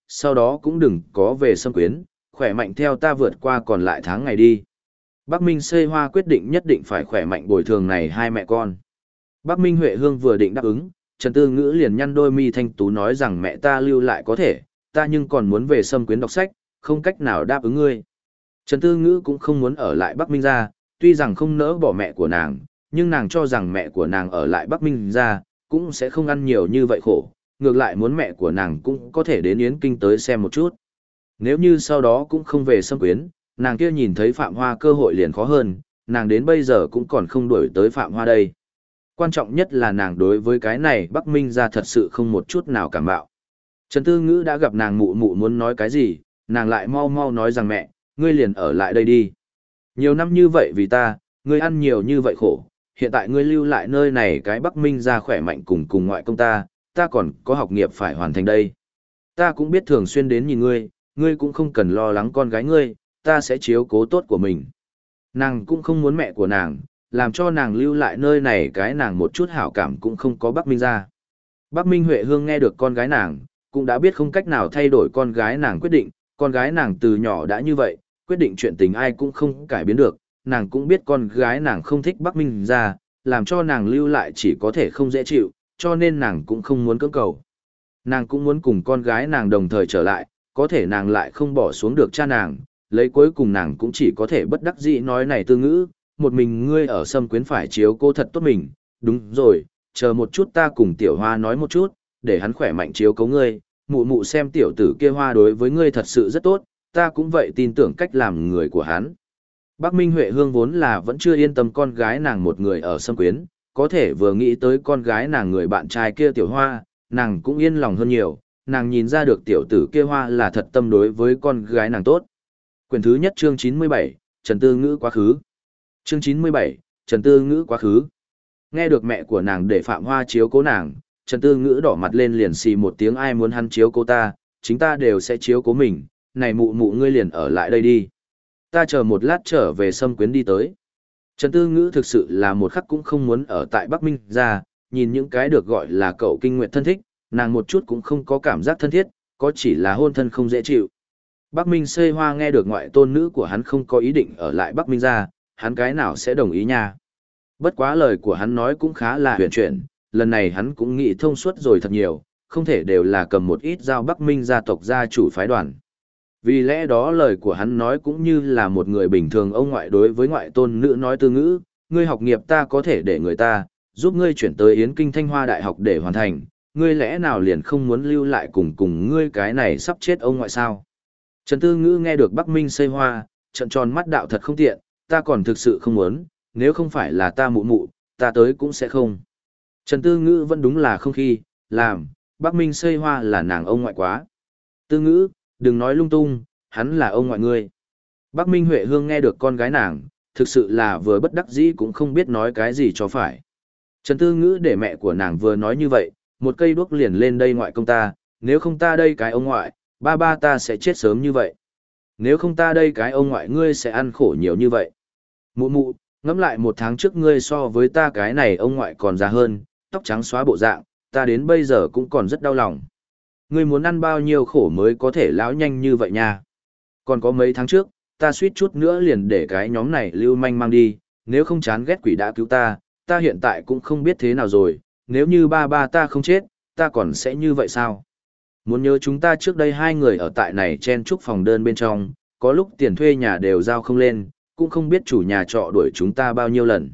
sau đó cũng đừng có về xâm quyến, khỏe mạnh theo ta vượt qua còn lại tháng ngày đi. Bắc Minh Xây Hoa quyết định nhất định phải khỏe mạnh bồi thường này hai mẹ con. Bắc Minh Huệ Hương vừa định đáp ứng, Trần Tư Ngữ liền nhăn đôi mi thanh tú nói rằng mẹ ta lưu lại có thể, ta nhưng còn muốn về xâm quyến đọc sách, không cách nào đáp ứng ngươi. Trần Tư Ngữ cũng không muốn ở lại Bắc Minh gia, tuy rằng không nỡ bỏ mẹ của nàng, nhưng nàng cho rằng mẹ của nàng ở lại Bắc Minh gia cũng sẽ không ăn nhiều như vậy khổ, ngược lại muốn mẹ của nàng cũng có thể đến Yến Kinh tới xem một chút. Nếu như sau đó cũng không về xâm quyến, nàng kia nhìn thấy Phạm Hoa cơ hội liền khó hơn, nàng đến bây giờ cũng còn không đuổi tới Phạm Hoa đây. Quan trọng nhất là nàng đối với cái này Bắc Minh gia thật sự không một chút nào cảm bạo. Trần Tư Ngữ đã gặp nàng mụ mụ muốn nói cái gì, nàng lại mau mau nói rằng mẹ, ngươi liền ở lại đây đi. Nhiều năm như vậy vì ta, ngươi ăn nhiều như vậy khổ, hiện tại ngươi lưu lại nơi này cái Bắc Minh gia khỏe mạnh cùng ngoại công ta còn có học nghiệp phải hoàn thành đây. Ta cũng biết thường xuyên đến nhìn ngươi, ngươi cũng không cần lo lắng con gái ngươi, ta sẽ chiếu cố tốt của mình. Nàng cũng không muốn mẹ của nàng, làm cho nàng lưu lại nơi này cái nàng một chút hảo cảm cũng không có Bắc Minh gia. Bắc Minh Huệ Hương nghe được con gái nàng, cũng đã biết không cách nào thay đổi con gái nàng quyết định, con gái nàng từ nhỏ đã như vậy, quyết định chuyện tình ai cũng không cải biến được, nàng cũng biết con gái nàng không thích Bắc Minh gia, làm cho nàng lưu lại chỉ có thể không dễ chịu, cho nên nàng cũng không muốn cưỡng cầu. Nàng cũng muốn cùng con gái nàng đồng thời trở lại, có thể nàng lại không bỏ xuống được cha nàng, lấy cuối cùng nàng cũng chỉ có thể bất đắc dĩ nói này Tư Ngữ, một mình ngươi ở xâm quyến phải chiếu cố thật tốt mình, đúng rồi, chờ một chút ta cùng Tiểu Hoa nói một chút, để hắn khỏe mạnh chiếu cố ngươi, mụ mụ xem tiểu tử kia Hoa đối với ngươi thật sự rất tốt, ta cũng vậy tin tưởng cách làm người của hắn. Bắc Minh Huệ Hương vốn là vẫn chưa yên tâm con gái nàng một người ở xâm quyến, có thể vừa nghĩ tới con gái nàng người bạn trai kia Tiểu Hoa, nàng cũng yên lòng hơn nhiều, nàng nhìn ra được tiểu tử kia Hoa là thật tâm đối với con gái nàng tốt. Quyển thứ nhất chương 97, Trần Tư Ngữ quá khứ. Chương 97, Trần Tư Ngữ quá khứ. Nghe được mẹ của nàng để Phạm Hoa chiếu cố nàng, Trần Tư Ngữ đỏ mặt lên liền xì một tiếng ai muốn hắn chiếu cố ta, chính ta đều sẽ chiếu cố mình, này mụ mụ ngươi liền ở lại đây đi. Ta chờ một lát trở về xâm quyến đi tới. Trần Tư Ngữ thực sự là một khắc cũng không muốn ở tại Bắc Minh gia, nhìn những cái được gọi là cậu kinh nguyệt thân thích, nàng một chút cũng không có cảm giác thân thiết, có chỉ là hôn thân không dễ chịu. Bắc Minh Xây Hoa nghe được ngoại tôn nữ của hắn không có ý định ở lại Bắc Minh gia, hắn cái nào sẽ đồng ý nha. Bất quá lời của hắn nói cũng khá là huyền chuyển, lần này hắn cũng nghĩ thông suốt rồi thật nhiều, không thể đều là cầm một ít giao Bắc Minh gia tộc gia chủ phái đoàn. Vì lẽ đó lời của hắn nói cũng như là một người bình thường ông ngoại đối với ngoại tôn nữ nói Tư Ngữ, ngươi học nghiệp ta có thể để người ta, giúp ngươi chuyển tới Yến Kinh Thanh Hoa Đại học để hoàn thành, ngươi lẽ nào liền không muốn lưu lại cùng ngươi cái này sắp chết ông ngoại sao? Trần Tư Ngữ nghe được Bắc Minh Xây Hoa, trợn tròn mắt đạo thật không tiện, ta còn thực sự không muốn, nếu không phải là ta mụ mụ, ta tới cũng sẽ không. Trần Tư Ngữ vẫn đúng là không khi, làm, Bắc Minh Xây Hoa là nàng ông ngoại quá. Tư Ngữ, đừng nói lung tung, hắn là ông ngoại ngươi. Bắc Minh Huệ Hương nghe được con gái nàng, thực sự là vừa bất đắc dĩ cũng không biết nói cái gì cho phải. Trần Tư Ngữ để mẹ của nàng vừa nói như vậy, một cây đuốc liền lên đây ngoại công ta, nếu không ta đây cái ông ngoại, ba ta sẽ chết sớm như vậy. Nếu không ta đây cái ông ngoại ngươi sẽ ăn khổ nhiều như vậy. Mụ mụ, ngẫm lại một tháng trước ngươi so với ta cái này ông ngoại còn già hơn, tóc trắng xóa bộ dạng, ta đến bây giờ cũng còn rất đau lòng. Ngươi muốn ăn bao nhiêu khổ mới có thể lão nhanh như vậy nha. Còn có mấy tháng trước, ta suýt chút nữa liền để cái nhóm này lưu manh mang đi, nếu không chán ghét quỷ đã cứu ta hiện tại cũng không biết thế nào rồi, nếu như ba ta không chết, ta còn sẽ như vậy sao? Muốn nhớ chúng ta trước đây hai người ở tại này chen chúc phòng đơn bên trong, có lúc tiền thuê nhà đều giao không lên, cũng không biết chủ nhà trọ đuổi chúng ta bao nhiêu lần.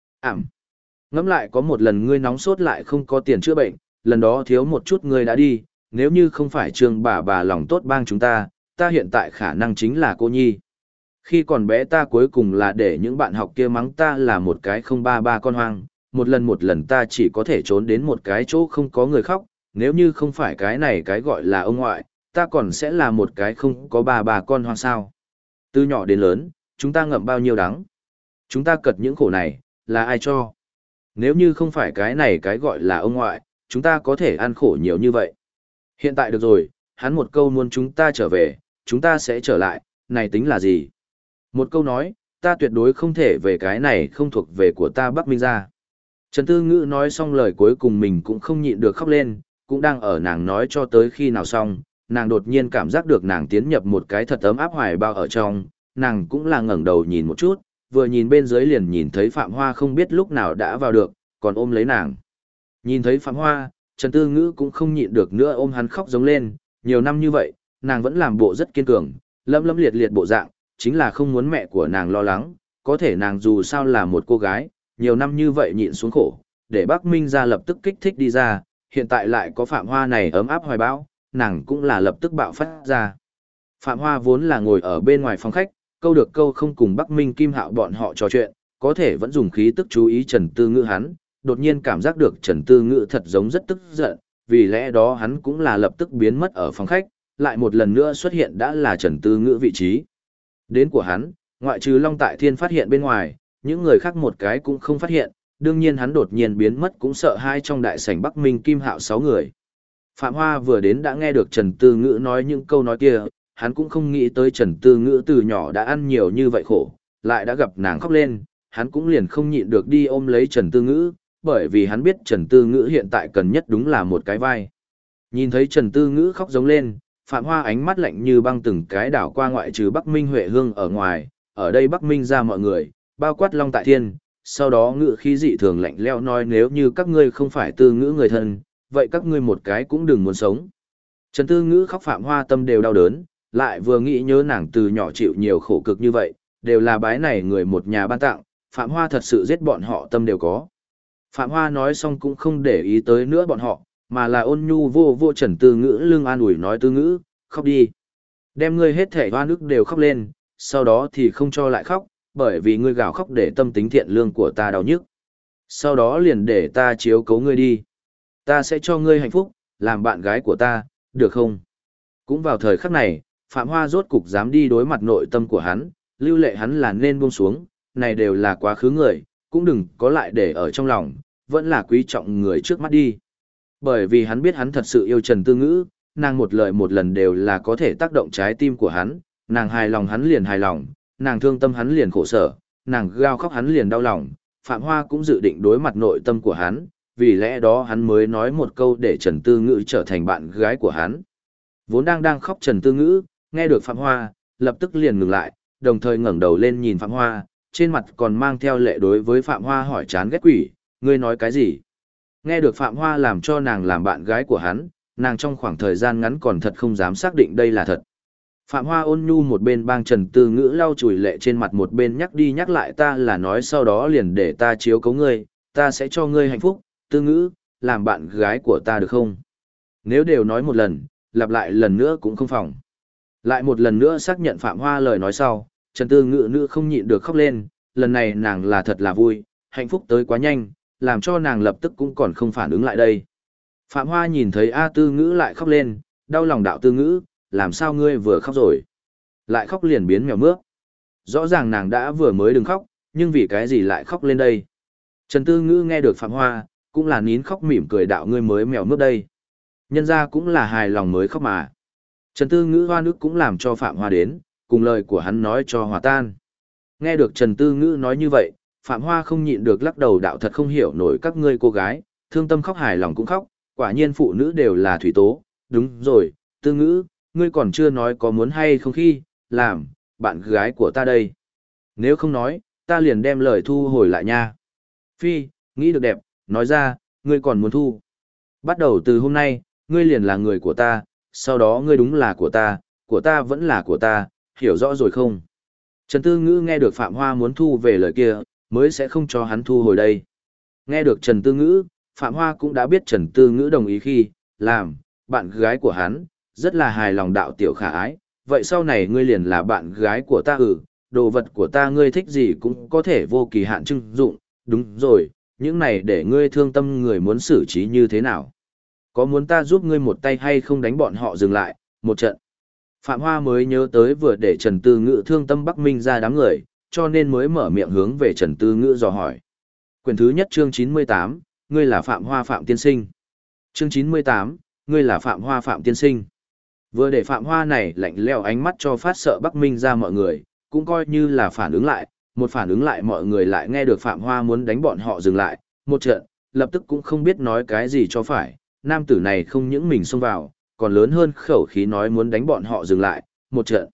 Ngẫm lại có một lần ngươi nóng sốt lại không có tiền chữa bệnh, lần đó thiếu một chút ngươi đã đi, nếu như không phải Trương bà lòng tốt bang chúng ta hiện tại khả năng chính là cô nhi. Khi còn bé ta cuối cùng là để những bạn học kia mắng ta là một cái không ba con hoang, một lần ta chỉ có thể trốn đến một cái chỗ không có người khóc, nếu như không phải cái này cái gọi là ông ngoại, ta còn sẽ là một cái không có ba con hoang sao. Từ nhỏ đến lớn, chúng ta ngậm bao nhiêu đắng. Chúng ta cật những khổ này, là ai cho? Nếu như không phải cái này cái gọi là ông ngoại, chúng ta có thể ăn khổ nhiều như vậy. Hiện tại được rồi, hắn một câu muốn chúng ta trở về, chúng ta sẽ trở lại, này tính là gì? Một câu nói, ta tuyệt đối không thể về cái này không thuộc về của ta Bắc Minh gia. Trần Tư Ngữ nói xong lời cuối cùng mình cũng không nhịn được khóc lên, cũng đang ở nàng nói cho tới khi nào xong, nàng đột nhiên cảm giác được nàng tiến nhập một cái thật ấm áp hoài bao ở trong, nàng cũng là ngẩng đầu nhìn một chút, vừa nhìn bên dưới liền nhìn thấy Phạm Hoa không biết lúc nào đã vào được, còn ôm lấy nàng. Nhìn thấy Phạm Hoa, Trần Tư Ngữ cũng không nhịn được nữa ôm hắn khóc giống lên, nhiều năm như vậy, nàng vẫn làm bộ rất kiên cường, lấm lấm liệt liệt bộ dạng, chính là không muốn mẹ của nàng lo lắng, có thể nàng dù sao là một cô gái, nhiều năm như vậy nhịn xuống khổ, để Bắc Minh ra lập tức kích thích đi ra, hiện tại lại có Phạm Hoa này ấm áp hoài bão, nàng cũng là lập tức bạo phát ra. Phạm Hoa vốn là ngồi ở bên ngoài phòng khách, câu được câu không cùng Bắc Minh Kim Hạo bọn họ trò chuyện, có thể vẫn dùng khí tức chú ý Trần Tư Ngữ hắn, đột nhiên cảm giác được Trần Tư Ngữ thật giống rất tức giận, vì lẽ đó hắn cũng là lập tức biến mất ở phòng khách, lại một lần nữa xuất hiện đã là Trần Tư Ngữ vị trí. Đến của hắn, ngoại trừ Long Tại Thiên phát hiện bên ngoài, những người khác một cái cũng không phát hiện, đương nhiên hắn đột nhiên biến mất cũng sợ hai trong đại sảnh Bắc Minh Kim Hạo 6 người. Phạm Hoa vừa đến đã nghe được Trần Tư Ngữ nói những câu nói kia, hắn cũng không nghĩ tới Trần Tư Ngữ từ nhỏ đã ăn nhiều như vậy khổ, lại đã gặp nàng khóc lên, hắn cũng liền không nhịn được đi ôm lấy Trần Tư Ngữ, bởi vì hắn biết Trần Tư Ngữ hiện tại cần nhất đúng là một cái vai. Nhìn thấy Trần Tư Ngữ khóc giống lên, Phạm Hoa ánh mắt lạnh như băng từng cái đảo qua ngoại trừ Bắc Minh Huệ Hương ở ngoài, ở đây Bắc Minh ra mọi người, bao quát Long Tại Thiên, sau đó ngữ khí dị thường lạnh lẽo nói nếu như các ngươi không phải Tư Ngữ người thân, vậy các ngươi một cái cũng đừng muốn sống. Trần Tư Ngữ khóc Phạm Hoa tâm đều đau đớn, lại vừa nghĩ nhớ nàng từ nhỏ chịu nhiều khổ cực như vậy, đều là bái này người một nhà ban tặng, Phạm Hoa thật sự giết bọn họ tâm đều có. Phạm Hoa nói xong cũng không để ý tới nữa bọn họ, mà là ôn nhu vô vô Trần Tư Ngữ lưng an ủi nói Tư Ngữ, khóc đi. Đem ngươi hết thể hoa nước đều khóc lên, sau đó thì không cho lại khóc, bởi vì ngươi gào khóc để tâm tính thiện lương của ta đau nhức. Sau đó liền để ta chiếu cố ngươi đi. Ta sẽ cho ngươi hạnh phúc, làm bạn gái của ta, được không? Cũng vào thời khắc này, Phạm Hoa rốt cục dám đi đối mặt nội tâm của hắn, lưu lệ hắn là nên buông xuống, này đều là quá khứ người, cũng đừng có lại để ở trong lòng, vẫn là quý trọng người trước mắt đi. Bởi vì hắn biết hắn thật sự yêu Trần Tư Ngữ, nàng một lời một lần đều là có thể tác động trái tim của hắn, nàng hài lòng hắn liền hài lòng, nàng thương tâm hắn liền khổ sở, nàng gào khóc hắn liền đau lòng, Phạm Hoa cũng dự định đối mặt nội tâm của hắn, vì lẽ đó hắn mới nói một câu để Trần Tư Ngữ trở thành bạn gái của hắn. Vốn đang khóc Trần Tư Ngữ, nghe được Phạm Hoa, lập tức liền ngừng lại, đồng thời ngẩng đầu lên nhìn Phạm Hoa, trên mặt còn mang theo lệ đối với Phạm Hoa hỏi chán ghét quỷ, ngươi nói cái gì? Nghe được Phạm Hoa làm cho nàng làm bạn gái của hắn, nàng trong khoảng thời gian ngắn còn thật không dám xác định đây là thật. Phạm Hoa ôn nhu một bên bang Trần Tư Ngữ lau chùi lệ trên mặt một bên nhắc đi nhắc lại ta là nói sau đó liền để ta chiếu cố ngươi, ta sẽ cho ngươi hạnh phúc, Tư Ngữ, làm bạn gái của ta được không? Nếu đều nói một lần, lặp lại lần nữa cũng không phòng. Lại một lần nữa xác nhận Phạm Hoa lời nói sau, Trần Tư Ngữ nữ không nhịn được khóc lên, lần này nàng là thật là vui, hạnh phúc tới quá nhanh, làm cho nàng lập tức cũng còn không phản ứng lại đây. Phạm Hoa nhìn thấy A Tư Ngữ lại khóc lên, đau lòng đạo Tư Ngữ, làm sao ngươi vừa khóc rồi? Lại khóc liền biến mèo mướp. Rõ ràng nàng đã vừa mới đừng khóc, nhưng vì cái gì lại khóc lên đây? Trần Tư Ngữ nghe được Phạm Hoa, cũng là nín khóc mỉm cười đạo ngươi mới mèo mướp đây. Nhân ra cũng là hài lòng mới khóc mà. Trần Tư Ngữ hoa nước cũng làm cho Phạm Hoa đến, cùng lời của hắn nói cho hòa tan. Nghe được Trần Tư Ngữ nói như vậy, Phạm Hoa không nhịn được lắc đầu đạo thật không hiểu nổi các ngươi cô gái, thương tâm khóc hài lòng cũng khóc, quả nhiên phụ nữ đều là thủy tố, đúng rồi, Tư Ngữ, ngươi còn chưa nói có muốn hay không khi, làm, bạn gái của ta đây. Nếu không nói, ta liền đem lời thu hồi lại nha. Phi, nghĩ được đẹp, nói ra, ngươi còn muốn thu. Bắt đầu từ hôm nay, ngươi liền là người của ta, sau đó ngươi đúng là của ta vẫn là của ta, hiểu rõ rồi không? Trần Tư Ngữ nghe được Phạm Hoa muốn thu về lời kia, mới sẽ không cho hắn thu hồi đây. Nghe được Trần Tư Ngữ, Phạm Hoa cũng đã biết Trần Tư Ngữ đồng ý khi, làm, bạn gái của hắn, rất là hài lòng đạo tiểu khả ái, vậy sau này ngươi liền là bạn gái của ta đồ vật của ta ngươi thích gì cũng có thể vô kỳ hạn trưng dụng, đúng rồi, những này để ngươi thương tâm người muốn xử trí như thế nào? Có muốn ta giúp ngươi một tay hay không đánh bọn họ dừng lại, một trận? Phạm Hoa mới nhớ tới vừa để Trần Tư Ngữ thương tâm Bắc Minh ra đám người, cho nên mới mở miệng hướng về Trần Tư Ngữ dò hỏi. Quyển thứ nhất chương 98, ngươi là Phạm Hoa Phạm Tiên Sinh. Chương 98, ngươi là Phạm Hoa Phạm Tiên Sinh. Vừa để Phạm Hoa này lạnh lẽo ánh mắt cho phát sợ Bắc Minh ra mọi người, cũng coi như là phản ứng lại, một phản ứng lại mọi người lại nghe được Phạm Hoa muốn đánh bọn họ dừng lại, một trận, lập tức cũng không biết nói cái gì cho phải, nam tử này không những mình xông vào, còn lớn hơn khẩu khí nói muốn đánh bọn họ dừng lại, một trận.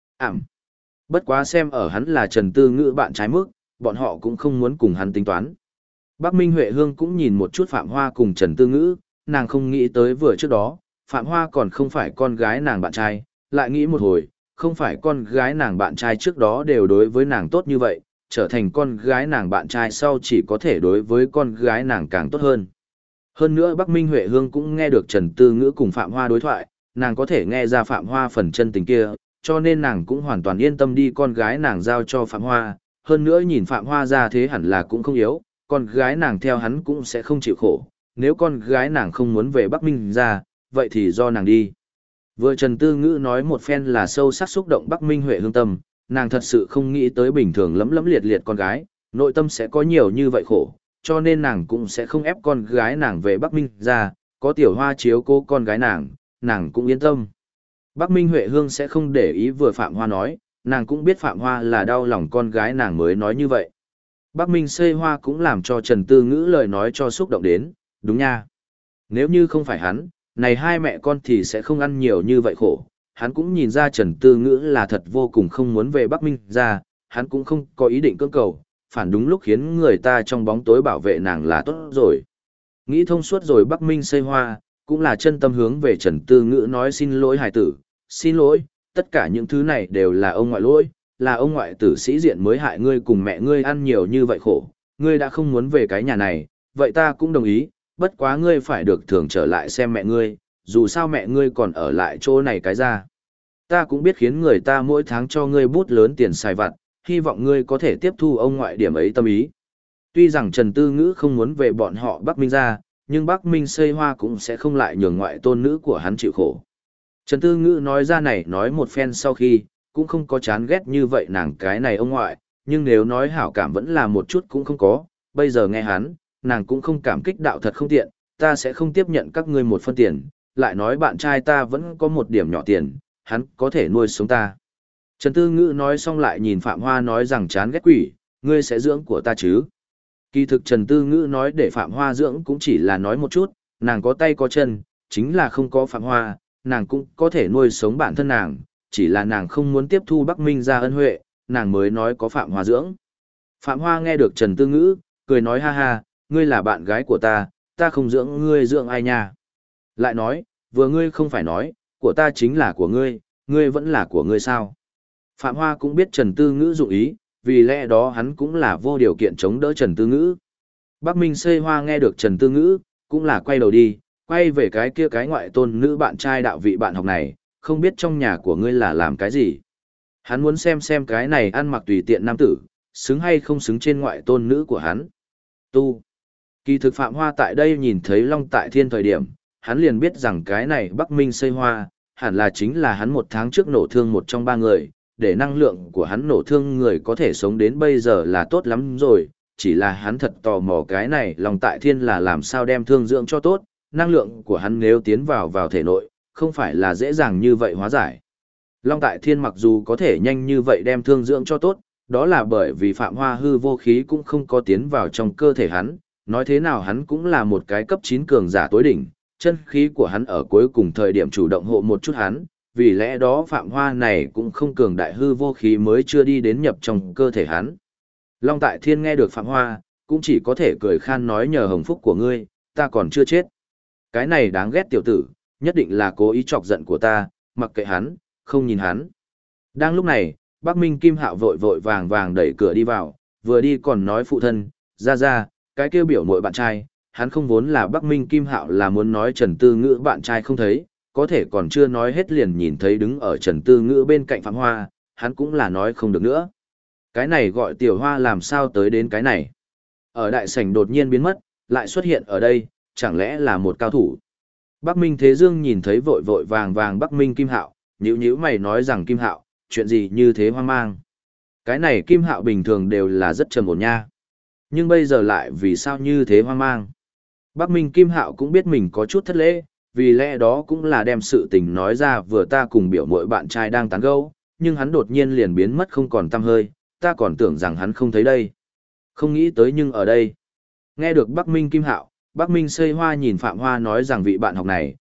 Bất quá xem ở hắn là Trần Tư Ngữ bạn trái mức, bọn họ cũng không muốn cùng hắn tính toán. Bắc Minh Huệ Hương cũng nhìn một chút Phạm Hoa cùng Trần Tư Ngữ, nàng không nghĩ tới vừa trước đó, Phạm Hoa còn không phải con gái nàng bạn trai, lại nghĩ một hồi, không phải con gái nàng bạn trai trước đó đều đối với nàng tốt như vậy, trở thành con gái nàng bạn trai sau chỉ có thể đối với con gái nàng càng tốt hơn. Hơn nữa Bắc Minh Huệ Hương cũng nghe được Trần Tư Ngữ cùng Phạm Hoa đối thoại, nàng có thể nghe ra Phạm Hoa phần chân tình kia, cho nên nàng cũng hoàn toàn yên tâm đi con gái nàng giao cho Phạm Hoa, hơn nữa nhìn Phạm Hoa ra thế hẳn là cũng không yếu, con gái nàng theo hắn cũng sẽ không chịu khổ, nếu con gái nàng không muốn về Bắc Minh ra, vậy thì do nàng đi. Vừa Trần Tư Ngữ nói một phen là sâu sắc xúc động Bắc Minh Huệ Hương tâm, nàng thật sự không nghĩ tới bình thường lấm lấm liệt liệt con gái, nội tâm sẽ có nhiều như vậy khổ, cho nên nàng cũng sẽ không ép con gái nàng về Bắc Minh ra, có Tiểu Hoa chiếu cố con gái nàng cũng yên tâm. Bắc Minh Huệ Hương sẽ không để ý vừa Phạm Hoa nói, nàng cũng biết Phạm Hoa là đau lòng con gái nàng mới nói như vậy. Bắc Minh Xây Hoa cũng làm cho Trần Tư Ngữ lời nói cho xúc động đến, đúng nha. Nếu như không phải hắn, này hai mẹ con thì sẽ không ăn nhiều như vậy khổ. Hắn cũng nhìn ra Trần Tư Ngữ là thật vô cùng không muốn về Bắc Minh ra, hắn cũng không có ý định cưỡng cầu, phản đúng lúc khiến người ta trong bóng tối bảo vệ nàng là tốt rồi. Nghĩ thông suốt rồi Bắc Minh Xây Hoa, cũng là chân tâm hướng về Trần Tư Ngữ nói xin lỗi hài tử, xin lỗi, tất cả những thứ này đều là ông ngoại lỗi, là ông ngoại tử sĩ diện mới hại ngươi cùng mẹ ngươi ăn nhiều như vậy khổ, ngươi đã không muốn về cái nhà này, vậy ta cũng đồng ý, bất quá ngươi phải được thường trở lại xem mẹ ngươi, dù sao mẹ ngươi còn ở lại chỗ này cái ra. Ta cũng biết khiến người ta mỗi tháng cho ngươi bút lớn tiền xài vặt, hy vọng ngươi có thể tiếp thu ông ngoại điểm ấy tâm ý. Tuy rằng Trần Tư Ngữ không muốn về bọn họ Bắc Minh ra, nhưng Bắc Minh Xây Hoa cũng sẽ không lại nhường ngoại tôn nữ của hắn chịu khổ. Trần Tư Ngữ nói ra này nói một phen sau khi, cũng không có chán ghét như vậy nàng cái này ông ngoại, nhưng nếu nói hảo cảm vẫn là một chút cũng không có, bây giờ nghe hắn, nàng cũng không cảm kích đạo thật không tiện, ta sẽ không tiếp nhận các ngươi một phân tiền, lại nói bạn trai ta vẫn có một điểm nhỏ tiền, hắn có thể nuôi sống ta. Trần Tư Ngữ nói xong lại nhìn Phạm Hoa nói rằng chán ghét quỷ, ngươi sẽ dưỡng của ta chứ. Kỳ thực Trần Tư Ngữ nói để Phạm Hoa dưỡng cũng chỉ là nói một chút, nàng có tay có chân, chính là không có Phạm Hoa, nàng cũng có thể nuôi sống bản thân nàng, chỉ là nàng không muốn tiếp thu Bắc Minh ra ân huệ, nàng mới nói có Phạm Hoa dưỡng. Phạm Hoa nghe được Trần Tư Ngữ, cười nói ha ha, ngươi là bạn gái của ta không dưỡng ngươi dưỡng ai nha. Lại nói, vừa ngươi không phải nói, của ta chính là của ngươi vẫn là của ngươi sao. Phạm Hoa cũng biết Trần Tư Ngữ dụng ý, vì lẽ đó hắn cũng là vô điều kiện chống đỡ Trần Tư Ngữ. Bắc Minh Xây Hoa nghe được Trần Tư Ngữ, cũng là quay đầu đi, quay về cái kia cái ngoại tôn nữ bạn trai đạo vị bạn học này, không biết trong nhà của ngươi là làm cái gì. Hắn muốn xem cái này ăn mặc tùy tiện nam tử, xứng hay không xứng trên ngoại tôn nữ của hắn. Kỳ thực Phạm Hoa tại đây nhìn thấy Long Tại Thiên thời điểm, hắn liền biết rằng cái này Bắc Minh Xây Hoa, hẳn là chính là hắn một tháng trước nổ thương một trong ba người, để năng lượng của hắn nổ thương người có thể sống đến bây giờ là tốt lắm rồi, chỉ là hắn thật tò mò cái này Long Tại Thiên là làm sao đem thương dưỡng cho tốt, năng lượng của hắn nếu tiến vào thể nội, không phải là dễ dàng như vậy hóa giải. Long Tại Thiên mặc dù có thể nhanh như vậy đem thương dưỡng cho tốt, đó là bởi vì Phạm Hoa hư vô khí cũng không có tiến vào trong cơ thể hắn, nói thế nào hắn cũng là một cái cấp 9 cường giả tối đỉnh, chân khí của hắn ở cuối cùng thời điểm chủ động hộ một chút hắn, vì lẽ đó Phạm Hoa này cũng không cường đại hư vô khí mới chưa đi đến nhập trong cơ thể hắn. Long Tại Thiên nghe được Phạm Hoa, cũng chỉ có thể cười khan nói nhờ hồng phúc của ngươi, ta còn chưa chết. Cái này đáng ghét tiểu tử, nhất định là cố ý chọc giận của ta, mặc kệ hắn, không nhìn hắn. Đang lúc này, Bắc Minh Kim Hạo vội vội vàng vàng đẩy cửa đi vào, vừa đi còn nói phụ thân, ra, cái kêu biểu muội bạn trai, hắn không vốn là Bắc Minh Kim Hạo là muốn nói Trần Tư Ngữ bạn trai không thấy, có thể còn chưa nói hết liền nhìn thấy đứng ở Trần Tư Ngữ bên cạnh Phạm Hoa, hắn cũng là nói không được nữa. Cái này gọi tiểu hoa làm sao tới đến cái này. Ở đại sảnh đột nhiên biến mất, lại xuất hiện ở đây, chẳng lẽ là một cao thủ. Bắc Minh Thế Dương nhìn thấy vội vội vàng vàng Bắc Minh Kim Hạo, nhíu mày nói rằng Kim Hạo, chuyện gì như thế hoang mang. Cái này Kim Hạo bình thường đều là rất trầm ổn nha. Nhưng bây giờ lại vì sao như thế hoang mang. Bắc Minh Kim Hạo cũng biết mình có chút thất lễ, vì lẽ đó cũng là đem sự tình nói ra vừa ta cùng biểu muội bạn trai đang tán gẫu, nhưng hắn đột nhiên liền biến mất không còn tăm hơi, ta còn tưởng rằng hắn không thấy đây. Không nghĩ tới nhưng ở đây. Nghe được Bắc Minh Kim Hạo, Bắc Minh Xây Hoa nhìn Phạm Hoa nói rằng vị bạn học này,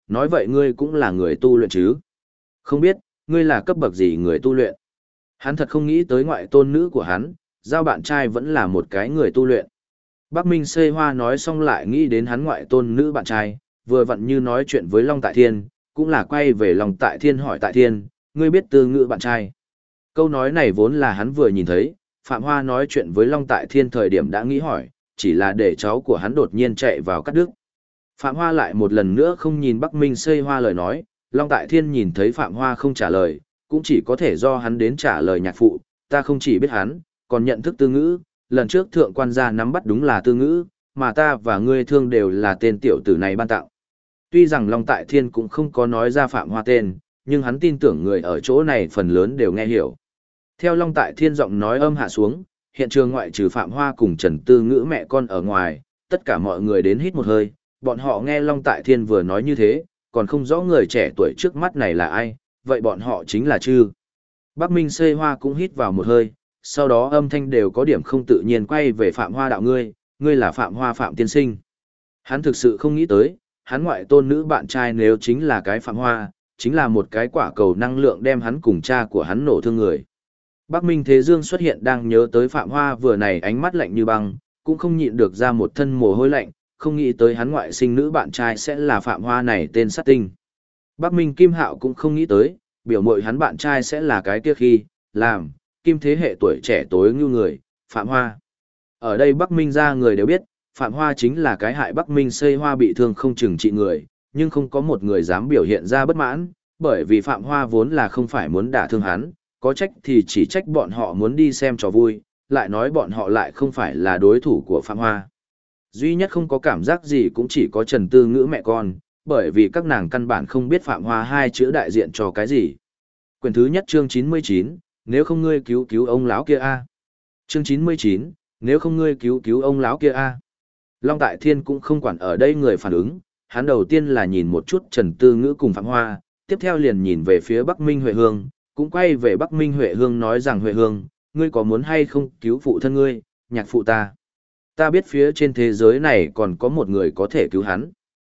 nói vậy ngươi cũng là người tu luyện chứ? Không biết, ngươi là cấp bậc gì người tu luyện? Hắn thật không nghĩ tới ngoại tôn nữ của hắn, giao bạn trai vẫn là một cái người tu luyện. Bắc Minh Xê Hoa nói xong lại nghĩ đến hắn ngoại tôn nữ bạn trai, vừa vặn như nói chuyện với Long Tại Thiên, cũng là quay về Long Tại Thiên hỏi Tại Thiên, ngươi biết từ ngữ bạn trai. Câu nói này vốn là hắn vừa nhìn thấy, Phạm Hoa nói chuyện với Long Tại Thiên thời điểm đã nghĩ hỏi, chỉ là để cháu của hắn đột nhiên chạy vào cắt đứt. Phạm Hoa lại một lần nữa không nhìn Bắc Minh Xê Hoa lời nói, Long Tại Thiên nhìn thấy Phạm Hoa không trả lời, cũng chỉ có thể do hắn đến trả lời nhạc phụ, ta không chỉ biết hắn, còn nhận thức tư ngữ, lần trước thượng quan gia nắm bắt đúng là tư ngữ, mà ta và ngươi thương đều là tên tiểu tử này ban tặng. Tuy rằng Long Tại Thiên cũng không có nói ra Phạm Hoa tên, nhưng hắn tin tưởng người ở chỗ này phần lớn đều nghe hiểu. Theo Long Tại Thiên giọng nói âm hạ xuống, hiện trường ngoại trừ Phạm Hoa cùng Trần Tư Ngữ mẹ con ở ngoài, tất cả mọi người đến hít một hơi, bọn họ nghe Long Tại Thiên vừa nói như thế, còn không rõ người trẻ tuổi trước mắt này là ai, vậy bọn họ chính là Trư. Bắc Minh Xê Hoa cũng hít vào một hơi, sau đó âm thanh đều có điểm không tự nhiên quay về Phạm Hoa đạo ngươi là Phạm Hoa Phạm tiên sinh. Hắn thực sự không nghĩ tới, hắn ngoại tôn nữ bạn trai nếu chính là cái Phạm Hoa, chính là một cái quả cầu năng lượng đem hắn cùng cha của hắn nổ thương người. Bắc Minh Thế Dương xuất hiện đang nhớ tới Phạm Hoa vừa này ánh mắt lạnh như băng, cũng không nhịn được ra một thân mồ hôi lạnh, không nghĩ tới hắn ngoại sinh nữ bạn trai sẽ là Phạm Hoa này tên sát tinh. Bắc Minh Kim Hạo cũng không nghĩ tới, biểu mội hắn bạn trai sẽ là cái kia khi, làm, kim thế hệ tuổi trẻ tối như người, Phạm Hoa. Ở đây Bắc Minh ra người đều biết, Phạm Hoa chính là cái hại Bắc Minh Xây Hoa bị thương không chừng trị người, nhưng không có một người dám biểu hiện ra bất mãn, bởi vì Phạm Hoa vốn là không phải muốn đả thương hắn, có trách thì chỉ trách bọn họ muốn đi xem trò vui, lại nói bọn họ lại không phải là đối thủ của Phạm Hoa. Duy nhất không có cảm giác gì cũng chỉ có Trần Tư Ngữ mẹ con, bởi vì các nàng căn bản không biết Phạm Hoa hai chữ đại diện cho cái gì. Quyển thứ nhất chương 99, nếu không ngươi cứu cứu ông lão kia a. Chương 99, nếu không ngươi cứu cứu ông lão kia a. Long Tại Thiên cũng không quản ở đây người phản ứng, hắn đầu tiên là nhìn một chút Trần Tư Ngữ cùng Phạm Hoa, tiếp theo liền nhìn về phía Bắc Minh Huệ Hương, cũng quay về Bắc Minh Huệ Hương nói rằng Huệ Hương, ngươi có muốn hay không cứu phụ thân ngươi, nhạc phụ ta. Ta biết phía trên thế giới này còn có một người có thể cứu hắn.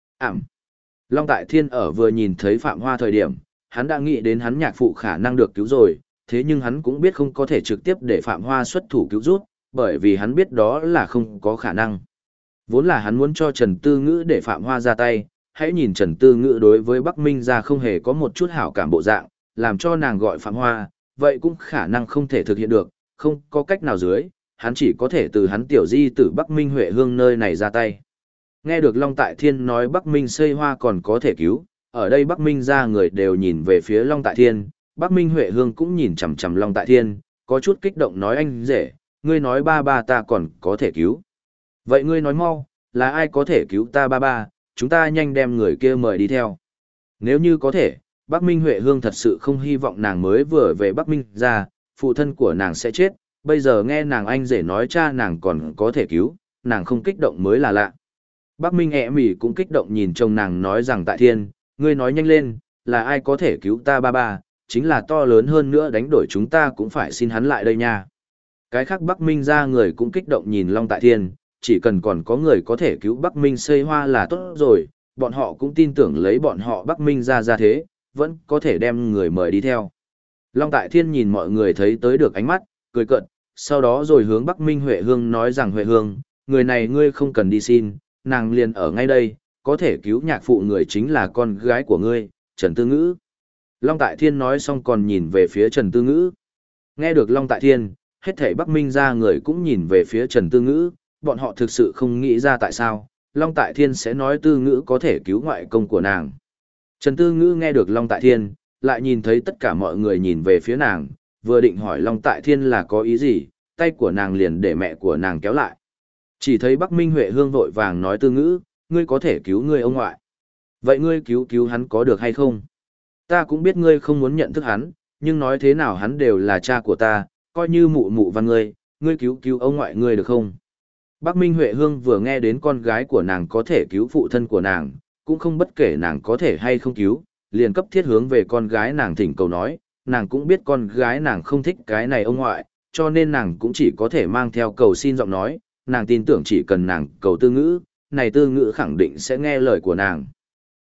Long Tại Thiên ở vừa nhìn thấy Phạm Hoa thời điểm, hắn đã nghĩ đến hắn nhạc phụ khả năng được cứu rồi, thế nhưng hắn cũng biết không có thể trực tiếp để Phạm Hoa xuất thủ cứu rút, bởi vì hắn biết đó là không có khả năng. Vốn là hắn muốn cho Trần Tư Ngữ để Phạm Hoa ra tay, hãy nhìn Trần Tư Ngữ đối với Bắc Minh ra không hề có một chút hảo cảm bộ dạng, làm cho nàng gọi Phạm Hoa, vậy cũng khả năng không thể thực hiện được, không có cách nào dưới, hắn chỉ có thể từ hắn tiểu di tử Bắc Minh Huệ Hương nơi này ra tay. Nghe được Long Tại Thiên nói Bắc Minh Xây Hoa còn có thể cứu, ở đây Bắc Minh ra người đều nhìn về phía Long Tại Thiên, Bắc Minh Huệ Hương cũng nhìn chằm chằm Long Tại Thiên, có chút kích động nói anh rể, ngươi nói ba ba ta còn có thể cứu. Vậy ngươi nói mau, là ai có thể cứu ta ba ba, chúng ta nhanh đem người kia mời đi theo. Nếu như có thể, Bắc Minh Huệ Hương thật sự không hy vọng nàng mới vừa về Bắc Minh ra, phụ thân của nàng sẽ chết, bây giờ nghe nàng anh rể nói cha nàng còn có thể cứu, nàng không kích động mới là lạ. Bắc Minh ẹ mỉ cũng kích động nhìn chồng nàng nói rằng Tại Thiên, ngươi nói nhanh lên, là ai có thể cứu ta ba ba, chính là to lớn hơn nữa đánh đổi chúng ta cũng phải xin hắn lại đây nha. Cái khác Bắc Minh ra người cũng kích động nhìn Long Tại Thiên, chỉ cần còn có người có thể cứu Bắc Minh Xây Hoa là tốt rồi, bọn họ cũng tin tưởng lấy bọn họ Bắc Minh ra thế, vẫn có thể đem người mời đi theo. Long Tại Thiên nhìn mọi người thấy tới được ánh mắt, cười cợt, sau đó rồi hướng Bắc Minh Huệ Hương nói rằng Huệ Hương, người này ngươi không cần đi xin, nàng liền ở ngay đây, có thể cứu nhạc phụ người chính là con gái của ngươi, Trần Tư Ngữ. Long Tại Thiên nói xong còn nhìn về phía Trần Tư Ngữ. Nghe được Long Tại Thiên, hết thảy Bắc Minh ra người cũng nhìn về phía Trần Tư Ngữ, bọn họ thực sự không nghĩ ra tại sao, Long Tại Thiên sẽ nói Tư Ngữ có thể cứu ngoại công của nàng. Trần Tư Ngữ nghe được Long Tại Thiên, lại nhìn thấy tất cả mọi người nhìn về phía nàng, vừa định hỏi Long Tại Thiên là có ý gì, tay của nàng liền để mẹ của nàng kéo lại. Chỉ thấy Bắc Minh Huệ Hương vội vàng nói Tư Ngữ, ngươi có thể cứu ngươi ông ngoại. Vậy ngươi cứu hắn có được hay không? Ta cũng biết ngươi không muốn nhận thức hắn, nhưng nói thế nào hắn đều là cha của ta, coi như mụ mụ văn ngươi cứu ông ngoại ngươi được không? Bắc Minh Huệ Hương vừa nghe đến con gái của nàng có thể cứu phụ thân của nàng, cũng không bất kể nàng có thể hay không cứu, liền cấp thiết hướng về con gái nàng thỉnh cầu nói, nàng cũng biết con gái nàng không thích cái này ông ngoại, cho nên nàng cũng chỉ có thể mang theo cầu xin giọng nói, nàng tin tưởng chỉ cần nàng cầu Tư Ngữ, này Tư Ngữ khẳng định sẽ nghe lời của nàng.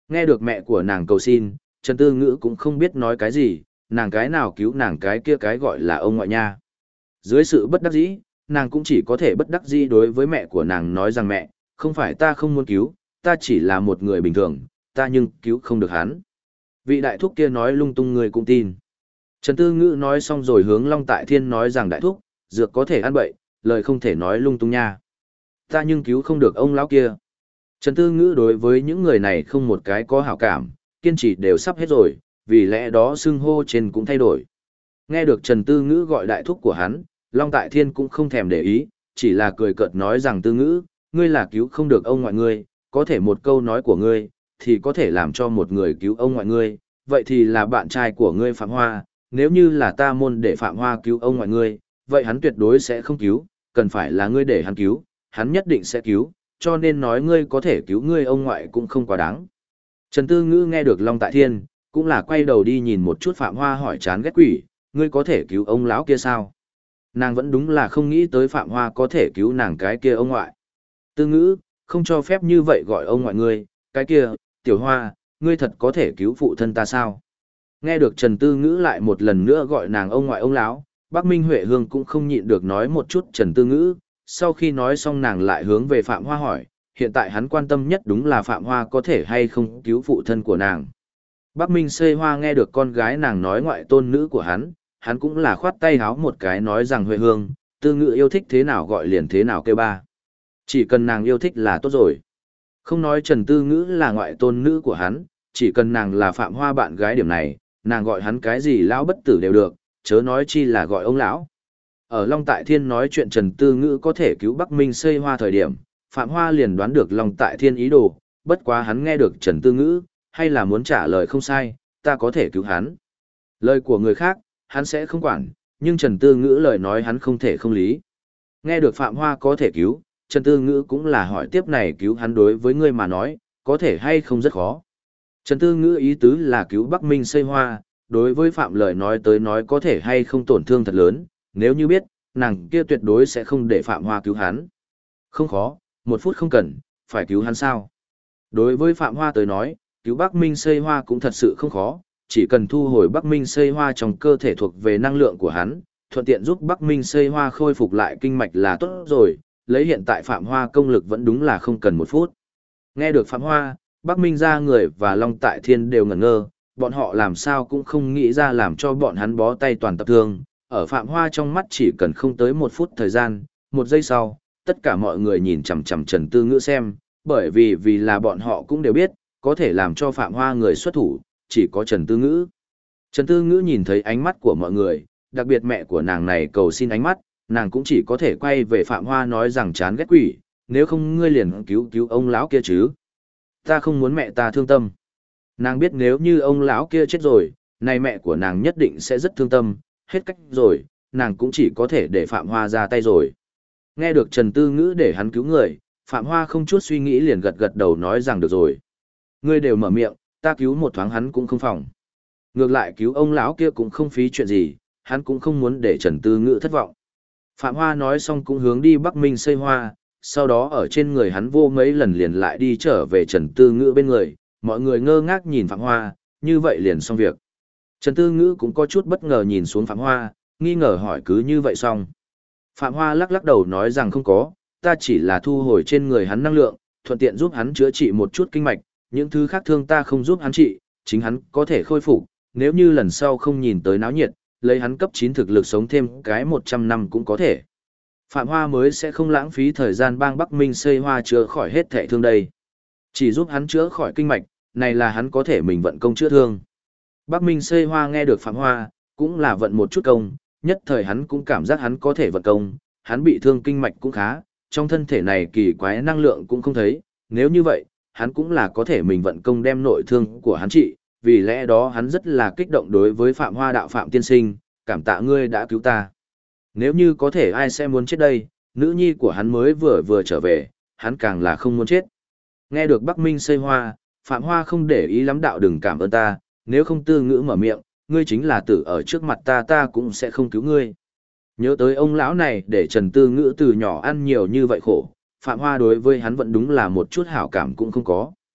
Nghe được mẹ của nàng cầu xin, Trần Tư Ngữ cũng không biết nói cái gì, nàng cái nào cứu nàng cái kia cái gọi là ông ngoại nha. Dưới sự bất đắc dĩ, nàng cũng chỉ có thể bất đắc dĩ đối với mẹ của nàng nói rằng mẹ, không phải ta không muốn cứu, ta chỉ là một người bình thường, ta nhưng cứu không được hắn. Vị đại thúc kia nói lung tung người cũng tin. Trần Tư Ngữ nói xong rồi hướng Long Tại Thiên nói rằng đại thúc, dược có thể ăn bậy, lời không thể nói lung tung nha. Ta nhưng cứu không được ông lão kia. Trần Tư Ngữ đối với những người này không một cái có hảo cảm, kiên trì đều sắp hết rồi, vì lẽ đó xưng hô trên cũng thay đổi. Nghe được Trần Tư Ngữ gọi đại thúc của hắn, Long Tại Thiên cũng không thèm để ý, chỉ là cười cợt nói rằng Tư Ngữ, ngươi là cứu không được ông ngoại ngươi, có thể một câu nói của ngươi, thì có thể làm cho một người cứu ông ngoại ngươi, vậy thì là bạn trai của ngươi Phạm Hoa, nếu như là ta môn để Phạm Hoa cứu ông ngoại ngươi, vậy hắn tuyệt đối sẽ không cứu, cần phải là ngươi để hắn cứu, hắn nhất định sẽ cứu, cho nên nói ngươi có thể cứu ngươi ông ngoại cũng không quá đáng. Trần Tư Ngữ nghe được Long Tại Thiên, cũng là quay đầu đi nhìn một chút Phạm Hoa hỏi chán ghét quỷ, ngươi có thể cứu ông lão kia sao? Nàng vẫn đúng là không nghĩ tới Phạm Hoa có thể cứu nàng cái kia ông ngoại. Tư Ngữ, không cho phép như vậy gọi ông ngoại ngươi, cái kia, Tiểu Hoa, ngươi thật có thể cứu phụ thân ta sao? Nghe được Trần Tư Ngữ lại một lần nữa gọi nàng ông ngoại ông lão, Bắc Minh Huệ Hương cũng không nhịn được nói một chút Trần Tư Ngữ, sau khi nói xong nàng lại hướng về Phạm Hoa hỏi, hiện tại hắn quan tâm nhất đúng là Phạm Hoa có thể hay không cứu phụ thân của nàng. Bắc Minh Xê Hoa nghe được con gái nàng nói ngoại tôn nữ của hắn cũng là khoát tay háo một cái nói rằng Huệ Hương, Tư Ngữ yêu thích thế nào gọi liền thế nào kêu ba. Chỉ cần nàng yêu thích là tốt rồi. Không nói Trần Tư Ngữ là ngoại tôn nữ của hắn, chỉ cần nàng là Phạm Hoa bạn gái điểm này, nàng gọi hắn cái gì lão bất tử đều được, chớ nói chi là gọi ông lão. Ở Long Tại Thiên nói chuyện Trần Tư Ngữ có thể cứu Bắc Minh Xây Hoa thời điểm, Phạm Hoa liền đoán được Long Tại Thiên ý đồ, bất quá hắn nghe được Trần Tư Ngữ, hay là muốn trả lời không sai, ta có thể cứu hắn. Lời của người khác, hắn sẽ không quản, nhưng Trần Tư Ngữ lời nói hắn không thể không lý. Nghe được Phạm Hoa có thể cứu, Trần Tư Ngữ cũng là hỏi tiếp này cứu hắn đối với ngươi mà nói, có thể hay không rất khó. Trần Tư Ngữ ý tứ là cứu Bắc Minh Xây Hoa, đối với Phạm lời nói tới nói có thể hay không tổn thương thật lớn, nếu như biết, nàng kia tuyệt đối sẽ không để Phạm Hoa cứu hắn. Không khó, 1 phút không cần, phải cứu hắn sao. Đối với Phạm Hoa tới nói, cứu Bắc Minh Xây Hoa cũng thật sự không khó, chỉ cần thu hồi Bắc Minh Xây Hoa trong cơ thể thuộc về năng lượng của hắn, thuận tiện giúp Bắc Minh Xây Hoa khôi phục lại kinh mạch là tốt rồi, lấy hiện tại Phạm Hoa công lực vẫn đúng là không cần 1 phút. Nghe được Phạm Hoa, Bắc Minh ra người và Long Tại Thiên đều ngẩn ngơ, bọn họ làm sao cũng không nghĩ ra làm cho bọn hắn bó tay toàn tập thương. Ở Phạm Hoa trong mắt chỉ cần không tới 1 phút thời gian, 1 giây sau, tất cả mọi người nhìn chằm chằm Trần Tư Ngữ xem, bởi vì là bọn họ cũng đều biết, có thể làm cho Phạm Hoa người xuất thủ, chỉ có Trần Tư Ngữ. Trần Tư Ngữ nhìn thấy ánh mắt của mọi người, đặc biệt mẹ của nàng này cầu xin ánh mắt, nàng cũng chỉ có thể quay về Phạm Hoa nói rằng chán ghét quỷ, nếu không ngươi liền cứu ông lão kia chứ. Ta không muốn mẹ ta thương tâm. Nàng biết nếu như ông lão kia chết rồi, này mẹ của nàng nhất định sẽ rất thương tâm, hết cách rồi, nàng cũng chỉ có thể để Phạm Hoa ra tay rồi. Nghe được Trần Tư Ngữ để hắn cứu người, Phạm Hoa không chút suy nghĩ liền gật gật đầu nói rằng được rồi. Ngươi đều mở miệng, ta cứu một thoáng hắn cũng không phòng. Ngược lại cứu ông lão kia cũng không phí chuyện gì, hắn cũng không muốn để Trần Tư Ngữ thất vọng. Phạm Hoa nói xong cũng hướng đi Bắc Minh Xây Hoa, sau đó ở trên người hắn vô mấy lần liền lại đi trở về Trần Tư Ngữ bên người, mọi người ngơ ngác nhìn Phạm Hoa, như vậy liền xong việc. Trần Tư Ngữ cũng có chút bất ngờ nhìn xuống Phạm Hoa, nghi ngờ hỏi cứ như vậy xong. Phạm Hoa lắc lắc đầu nói rằng không có, ta chỉ là thu hồi trên người hắn năng lượng, thuận tiện giúp hắn chữa trị một chút kinh mạch, những thứ khác thương ta không giúp hắn trị, chính hắn có thể khôi phục, nếu như lần sau không nhìn tới náo nhiệt, lấy hắn cấp 9 thực lực sống thêm cái 100 năm cũng có thể. Phạm Hoa mới sẽ không lãng phí thời gian bang Bắc Minh Xây Hoa chữa khỏi hết thệ thương đây. Chỉ giúp hắn chữa khỏi kinh mạch, này là hắn có thể mình vận công chữa thương. Bắc Minh Xây Hoa nghe được Phạm Hoa, cũng là vận một chút công, nhất thời hắn cũng cảm giác hắn có thể vận công, hắn bị thương kinh mạch cũng khá, trong thân thể này kỳ quái năng lượng cũng không thấy, nếu như vậy, hắn cũng là có thể mình vận công đem nội thương của hắn trị, vì lẽ đó hắn rất là kích động đối với Phạm Hoa đạo Phạm tiên sinh, cảm tạ ngươi đã cứu ta. Nếu như có thể ai sẽ muốn chết đây, nữ nhi của hắn mới vừa trở về, hắn càng là không muốn chết. Nghe được Bắc Minh Xây Hoa, Phạm Hoa không để ý lắm đạo đừng cảm ơn ta, nếu không Tư Ngữ mở miệng, ngươi chính là tử ở trước mặt ta cũng sẽ không cứu ngươi. Nhớ tới ông lão này để Trần Tư Ngữ từ nhỏ ăn nhiều như vậy khổ, Phạm Hoa đối với hắn vẫn đúng là một chút hảo cảm cũng không có.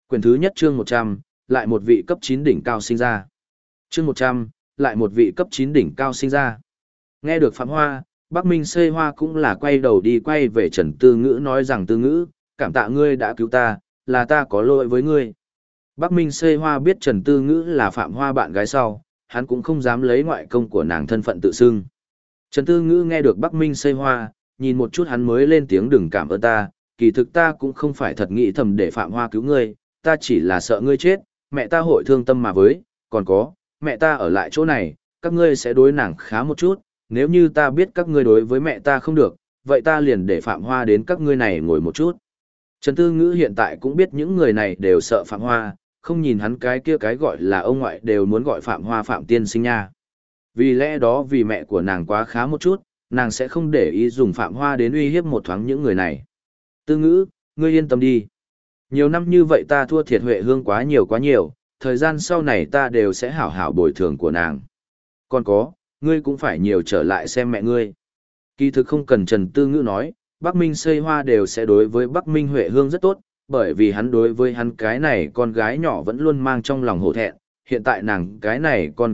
Quyển thứ nhất chương 100, lại một vị cấp 9 đỉnh cao sinh ra. Chương 100, lại một vị cấp 9 đỉnh cao sinh ra. Nghe được Phạm Hoa, Bắc Minh Xây Hoa cũng là quay đầu đi quay về Trần Tư Ngữ nói rằng Tư Ngữ, cảm tạ ngươi đã cứu ta, là ta có lỗi với ngươi. Bắc Minh Xây Hoa biết Trần Tư Ngữ là Phạm Hoa bạn gái sau, hắn cũng không dám lấy ngoại công của nàng thân phận tự xưng. Trần Tư Ngữ nghe được Bắc Minh Xây Hoa, nhìn một chút hắn mới lên tiếng đừng cảm ơn ta, kỳ thực ta cũng không phải thật nghĩ thầm để Phạm Hoa cứu ngươi, ta chỉ là sợ ngươi chết, mẹ ta hội thương tâm mà với, còn có, mẹ ta ở lại chỗ này, các ngươi sẽ đối nàng khá một chút, nếu như ta biết các ngươi đối với mẹ ta không được, vậy ta liền để Phạm Hoa đến các ngươi này ngồi một chút. Trần Tư Ngữ hiện tại cũng biết những người này đều sợ Phạm Hoa, không nhìn hắn cái kia cái gọi là ông ngoại đều muốn gọi Phạm Hoa Phạm tiên sinh nha. Vì lẽ đó vì mẹ của nàng quá khá một chút, nàng sẽ không để ý dùng Phạm Hoa đến uy hiếp một thoáng những người này. Tư Ngữ, ngươi yên tâm đi. Nhiều năm như vậy ta thua thiệt Huệ Hương quá nhiều, thời gian sau này ta đều sẽ hảo hảo bồi thường của nàng. Còn có, ngươi cũng phải nhiều trở lại xem mẹ ngươi. Kỳ thực không cần Trần Tư Ngữ nói, Bắc Minh Xây Hoa đều sẽ đối với Bắc Minh Huệ Hương rất tốt, bởi vì hắn đối với hắn cái này con gái nhỏ vẫn luôn mang trong lòng hổ thẹn, hiện tại nàng cái này con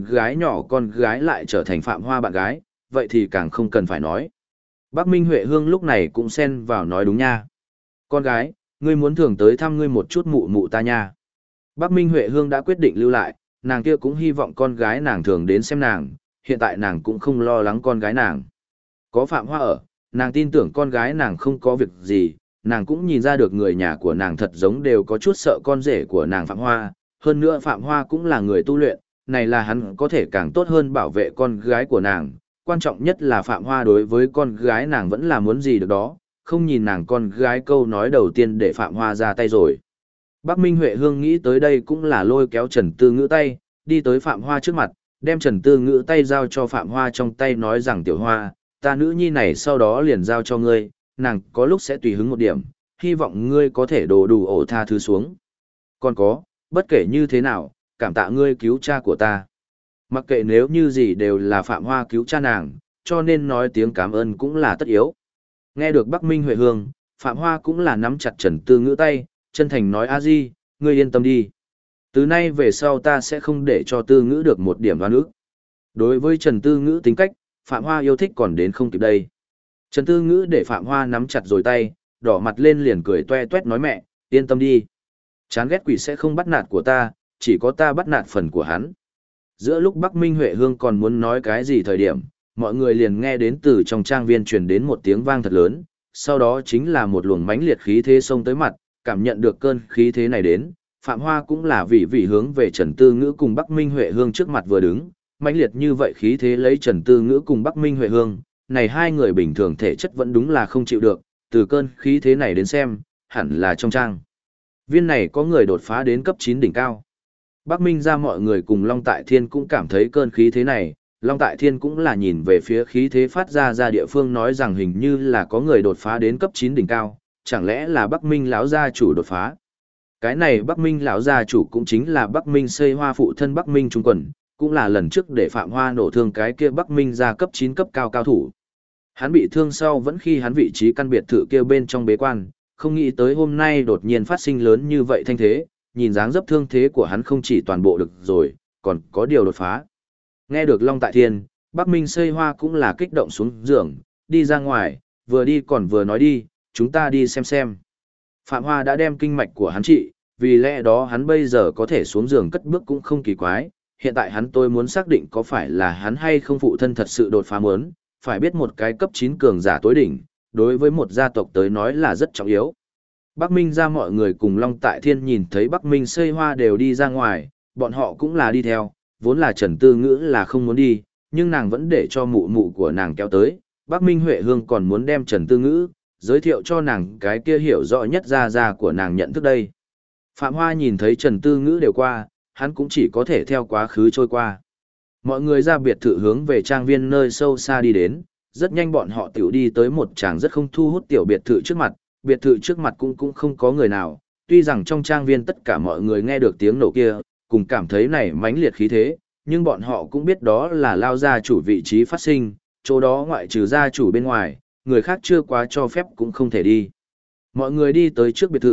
gái lại trở thành Phạm Hoa bạn gái, vậy thì càng không cần phải nói. Bắc Minh Huệ Hương lúc này cũng xen vào nói đúng nha. Con gái, ngươi muốn thường tới thăm ngươi một chút mụ mụ ta nha. Bắc Minh Huệ Hương đã quyết định lưu lại, nàng kia cũng hy vọng con gái nàng thường đến xem nàng, hiện tại nàng cũng không lo lắng con gái nàng. Có Phạm Hoa ở, nàng tin tưởng con gái nàng không có việc gì, nàng cũng nhìn ra được người nhà của nàng thật giống đều có chút sợ con rể của nàng Phạm Hoa, hơn nữa Phạm Hoa cũng là người tu luyện, này là hắn có thể càng tốt hơn bảo vệ con gái của nàng, quan trọng nhất là Phạm Hoa đối với con gái nàng vẫn là muốn gì được đó, không nhìn nàng con gái câu nói đầu tiên để Phạm Hoa ra tay rồi. Bắc Minh Huệ Hương nghĩ tới đây cũng là lôi kéo Trần Tư Ngữ tay, đi tới Phạm Hoa trước mặt, đem Trần Tư Ngữ tay giao cho Phạm Hoa trong tay nói rằng tiểu Hoa, ta nữ nhi này sau đó liền giao cho ngươi, nàng có lúc sẽ tùy hứng một điểm, hy vọng ngươi có thể đồ đủ ổ tha thứ xuống. Còn có, bất kể như thế nào, cảm tạ ngươi cứu cha của ta. Mặc kệ nếu như gì đều là Phạm Hoa cứu cha nàng, cho nên nói tiếng cảm ơn cũng là tất yếu. Nghe được Bắc Minh Huệ Hương, Phạm Hoa cũng là nắm chặt Trần Tư Ngữ tay, chân thành nói a di, ngươi yên tâm đi. Từ nay về sau ta sẽ không để cho Tư Ngữ được một điểm đoán ức. Đối với Trần Tư Ngữ tính cách, Phạm Hoa yêu thích còn đến không kịp đây. Trần Tư Ngữ để Phạm Hoa nắm chặt rồi tay, đỏ mặt lên liền cười toe toét nói mẹ, yên tâm đi. Chán ghét quỷ sẽ không bắt nạt của ta, chỉ có ta bắt nạt phần của hắn. Giữa lúc Bắc Minh Huệ Hương còn muốn nói cái gì thời điểm, mọi người liền nghe đến từ trong trang viên truyền đến một tiếng vang thật lớn, sau đó chính là một luồng mãnh liệt khí thế xông tới mặt, cảm nhận được cơn khí thế này đến, Phạm Hoa cũng là vì hướng về Trần Tư Ngữ cùng Bắc Minh Huệ Hương trước mặt vừa đứng, mãnh liệt như vậy khí thế lấy Trần Tư Ngữ cùng Bắc Minh Huệ Hương, này hai người bình thường thể chất vẫn đúng là không chịu được, từ cơn khí thế này đến xem, hẳn là trong trang viên này có người đột phá đến cấp 9 đỉnh cao. Bắc Minh ra mọi người cùng Long Tại Thiên cũng cảm thấy cơn khí thế này, Long Tại Thiên cũng là nhìn về phía khí thế phát ra địa phương nói rằng hình như là có người đột phá đến cấp 9 đỉnh cao, chẳng lẽ là Bắc Minh lão gia chủ đột phá. Cái này Bắc Minh lão gia chủ cũng chính là Bắc Minh Xây Hoa phụ thân Bắc Minh Trung Quần, cũng là lần trước để Phạm Hoa nổ thương cái kia Bắc Minh ra cấp 9 cấp cao cao thủ. Hắn bị thương sau vẫn khi hắn vị trí căn biệt thự kia bên trong bế quan, không nghĩ tới hôm nay đột nhiên phát sinh lớn như vậy thanh thế, nhìn dáng dấp thương thế của hắn không chỉ toàn bộ được rồi, còn có điều đột phá. Nghe được Long Tại Thiên, Bắc Minh Xây Hoa cũng là kích động xuống giường, đi ra ngoài, vừa đi còn vừa nói đi, chúng ta đi xem. Phạm Hoa đã đem kinh mạch của hắn trị, vì lẽ đó hắn bây giờ có thể xuống giường cất bước cũng không kỳ quái, hiện tại tôi muốn xác định có phải là hắn hay không phụ thân thật sự đột phá muốn, phải biết một cái cấp 9 cường giả tối đỉnh, đối với một gia tộc tới nói là rất trọng yếu. Bắc Minh ra mọi người cùng Long Tại Thiên nhìn thấy Bắc Minh Xây Hoa đều đi ra ngoài, bọn họ cũng là đi theo, vốn là Trần Tư Ngữ là không muốn đi, nhưng nàng vẫn để cho mụ mụ của nàng kéo tới, Bắc Minh Huệ Hương còn muốn đem Trần Tư Ngữ, giới thiệu cho nàng cái kia hiểu rõ nhất gia của nàng nhận thức đây. Phạm Hoa nhìn thấy Trần Tư Ngữ đều qua, hắn cũng chỉ có thể theo quá khứ trôi qua. Mọi người ra biệt thự hướng về trang viên nơi sâu xa đi đến, rất nhanh bọn họ tiểu đi tới một tràng rất không thu hút tiểu biệt thự trước mặt cũng không có người nào, tuy rằng trong trang viên tất cả mọi người nghe được tiếng nổ kia, cùng cảm thấy này mãnh liệt khí thế, nhưng bọn họ cũng biết đó là lao gia chủ vị trí phát sinh, chỗ đó ngoại trừ gia chủ bên ngoài, người khác chưa quá cho phép cũng không thể đi. Mọi người đi tới trước biệt thự,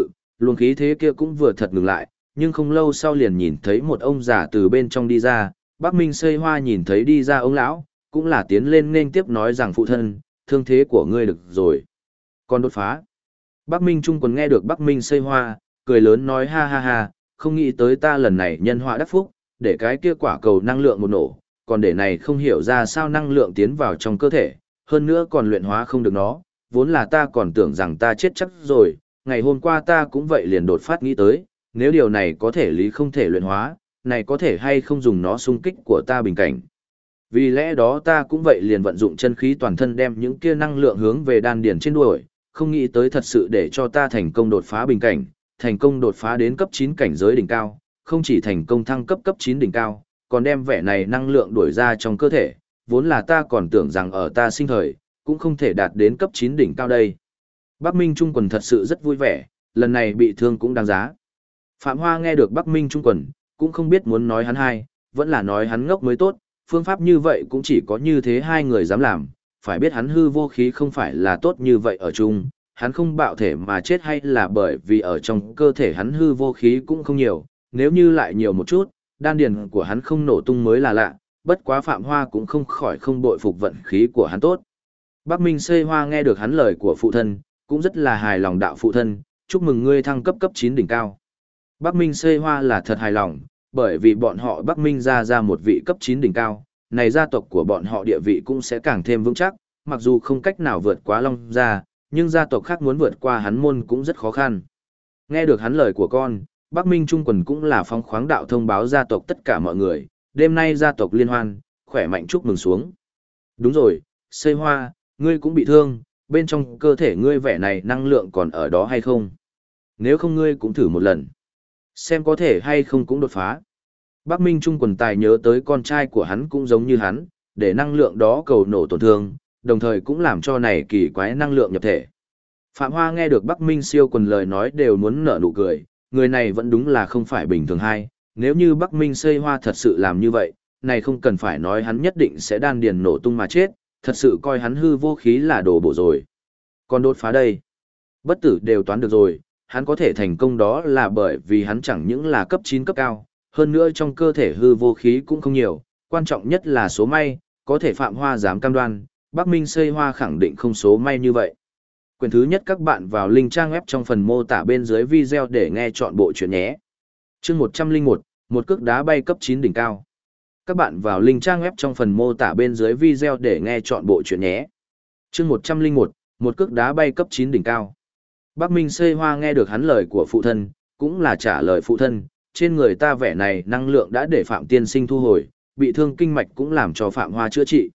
Luồng khí thế kia cũng vừa thật ngừng lại, nhưng không lâu sau liền nhìn thấy một ông già từ bên trong đi ra, Bắc Minh Xây Hoa nhìn thấy đi ra ông lão, cũng là tiến lên nên tiếp nói rằng phụ thân, thương thế của ngươi được rồi. Còn đột phá. Bắc Minh Trung Quần nghe được Bắc Minh Xây Hoa, cười lớn nói ha ha ha, không nghĩ tới ta lần này nhân họa đắc phúc, để cái kia quả cầu năng lượng một nổ, còn để này không hiểu ra sao năng lượng tiến vào trong cơ thể, hơn nữa còn luyện hóa không được nó, vốn là ta còn tưởng rằng ta chết chắc rồi, ngày hôm qua ta cũng vậy liền đột phát nghĩ tới, nếu điều này có thể lý không thể luyện hóa, này có thể hay không dùng nó xung kích của ta bình cảnh. Vì lẽ đó ta cũng vậy liền vận dụng chân khí toàn thân đem những kia năng lượng hướng về đan điền trên đuổi, không nghĩ tới thật sự để cho ta thành công đột phá bình cảnh, thành công đột phá đến cấp 9 cảnh giới đỉnh cao, không chỉ thành công thăng cấp cấp 9 đỉnh cao, còn đem vẻ này năng lượng đuổi ra trong cơ thể, vốn là ta còn tưởng rằng ở ta sinh thời, cũng không thể đạt đến cấp 9 đỉnh cao đây. Bắc Minh Trung Quần thật sự rất vui vẻ, lần này bị thương cũng đáng giá. Phạm Hoa nghe được Bắc Minh Trung Quần, cũng không biết muốn nói hắn hay, vẫn là nói hắn ngốc mới tốt, phương pháp như vậy cũng chỉ có như thế hai người dám làm, phải biết hắn hư vô khí không phải là tốt như vậy ở chung, hắn không bạo thể mà chết hay là bởi vì ở trong cơ thể hắn hư vô khí cũng không nhiều, nếu như lại nhiều một chút, đan điền của hắn không nổ tung mới là lạ, bất quá Phạm Hoa cũng không khỏi không bội phục vận khí của hắn tốt. Bắc Minh Xây Hoa nghe được hắn lời của phụ thân, cũng rất là hài lòng đạo phụ thân, chúc mừng ngươi thăng cấp cấp 9 đỉnh cao. Bắc Minh Xây Hoa là thật hài lòng, bởi vì bọn họ Bắc Minh ra một vị cấp 9 đỉnh cao, này gia tộc của bọn họ địa vị cũng sẽ càng thêm vững chắc, mặc dù không cách nào vượt qua Long gia, nhưng gia tộc khác muốn vượt qua hắn môn cũng rất khó khăn. Nghe được hắn lời của con, Bắc Minh Trung Quần cũng là phóng khoáng đạo thông báo gia tộc tất cả mọi người, đêm nay gia tộc liên hoan, khỏe mạnh chúc mừng xuống. Đúng rồi, Xây Hoa, ngươi cũng bị thương, bên trong cơ thể ngươi vẻ này năng lượng còn ở đó hay không? Nếu không ngươi cũng thử một lần, xem có thể hay không cũng đột phá. Bắc Minh Trung Quần tài nhớ tới con trai của hắn cũng giống như hắn, để năng lượng đó cầu nổ tổn thương, đồng thời cũng làm cho này kỳ quái năng lượng nhập thể. Phạm Hoa nghe được Bắc Minh Siêu Quần lời nói đều muốn nở nụ cười, người này vẫn đúng là không phải bình thường hay, nếu như Bắc Minh Xây Hoa thật sự làm như vậy, này không cần phải nói hắn nhất định sẽ đan điền nổ tung mà chết, thật sự coi hắn hư vô khí là đồ bổ rồi. Còn đột phá đây, bất tử đều toán được rồi, hắn có thể thành công đó là bởi vì hắn chẳng những là cấp 9 cấp cao, hơn nữa trong cơ thể hư vô khí cũng không nhiều, quan trọng nhất là số may, có thể Phạm Hoa dám cam đoan, Bắc Minh Xây Hoa khẳng định không số may như vậy. Quyền thứ nhất các bạn vào link trang web trong phần mô tả bên dưới video để nghe chọn bộ chuyện nhé. Chương 101, một cước đá bay cấp 9 đỉnh cao. Các bạn vào link trang web trong phần mô tả bên dưới video để nghe chọn bộ chuyện nhé. Chương 101, một cước đá bay cấp 9 đỉnh cao. Bắc Minh Xây Hoa nghe được hắn lời của phụ thân, cũng là trả lời phụ thân, trên người ta vẻ này năng lượng đã để Phạm Tiên Sinh thu hồi, bị thương kinh mạch cũng làm cho Phạm Hoa chữa trị.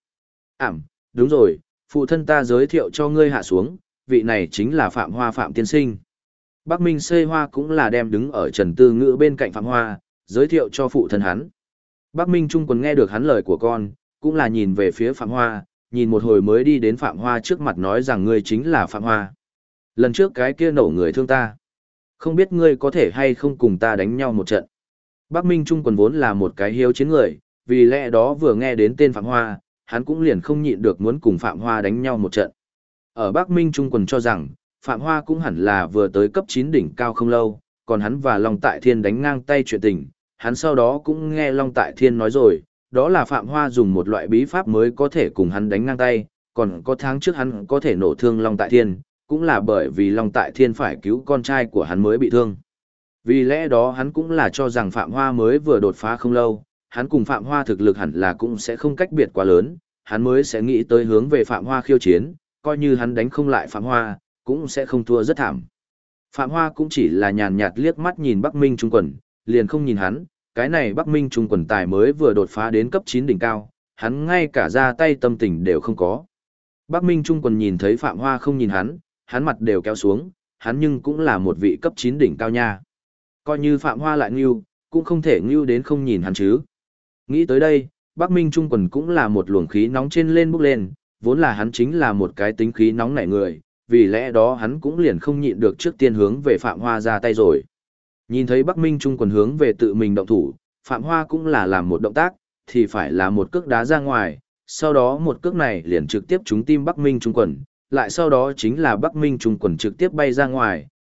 Đúng rồi, phụ thân ta giới thiệu cho ngươi hạ xuống, vị này chính là Phạm Hoa Phạm Tiên Sinh. Bắc Minh Xây Hoa cũng là đem đứng ở Trần Tư Ngữ bên cạnh Phạm Hoa, giới thiệu cho phụ thân hắn. Bắc Minh Trung Quần nghe được hắn lời của con, cũng là nhìn về phía Phạm Hoa, nhìn một hồi mới đi đến Phạm Hoa trước mặt nói rằng ngươi chính là Phạm Hoa. Lần trước cái kia nổ người thương ta. Không biết ngươi có thể hay không cùng ta đánh nhau một trận. Bắc Minh Trung Quần vốn là một cái hiếu chiến người, vì lẽ đó vừa nghe đến tên Phạm Hoa, hắn cũng liền không nhịn được muốn cùng Phạm Hoa đánh nhau một trận. Ở Bắc Minh Trung Quần cho rằng, Phạm Hoa cũng hẳn là vừa tới cấp 9 đỉnh cao không lâu, còn hắn và Long Tại Thiên đánh ngang tay chuyện tình, hắn sau đó cũng nghe Long Tại Thiên nói rồi, đó là Phạm Hoa dùng một loại bí pháp mới có thể cùng hắn đánh ngang tay, còn có tháng trước hắn có thể nổ thương Long Tại Thiên, cũng là bởi vì Long Tại Thiên phải cứu con trai của hắn mới bị thương. Vì lẽ đó hắn cũng là cho rằng Phạm Hoa mới vừa đột phá không lâu, hắn cùng Phạm Hoa thực lực hẳn là cũng sẽ không cách biệt quá lớn, hắn mới sẽ nghĩ tới hướng về Phạm Hoa khiêu chiến, coi như hắn đánh không lại Phạm Hoa, cũng sẽ không thua rất thảm. Phạm Hoa cũng chỉ là nhàn nhạt liếc mắt nhìn Bắc Minh Trung Quần, liền không nhìn hắn, cái này Bắc Minh Trung Quần tài mới vừa đột phá đến cấp 9 đỉnh cao, hắn ngay cả ra tay tâm tình đều không có. Bắc Minh Trung Quần nhìn thấy Phạm Hoa không nhìn hắn mặt đều kéo xuống, hắn nhưng cũng là một vị cấp 9 đỉnh cao nha. Coi như Phạm Hoa lại ngưu, cũng không thể ngưu đến không nhìn hắn chứ. Nghĩ tới đây, Bắc Minh Trung Quần cũng là một luồng khí nóng trên lên bốc lên, vốn là hắn chính là một cái tính khí nóng nảy người, vì lẽ đó hắn cũng liền không nhịn được trước tiên hướng về Phạm Hoa ra tay rồi. Nhìn thấy Bắc Minh Trung Quần hướng về tự mình động thủ, Phạm Hoa cũng là làm một động tác, thì phải là một cước đá ra ngoài, sau đó một cước này liền trực tiếp trúng tim Bắc Minh Trung Quần, lại sau đó chính là Bắc Minh Trung Quần trực tiếp bay ra ngoài,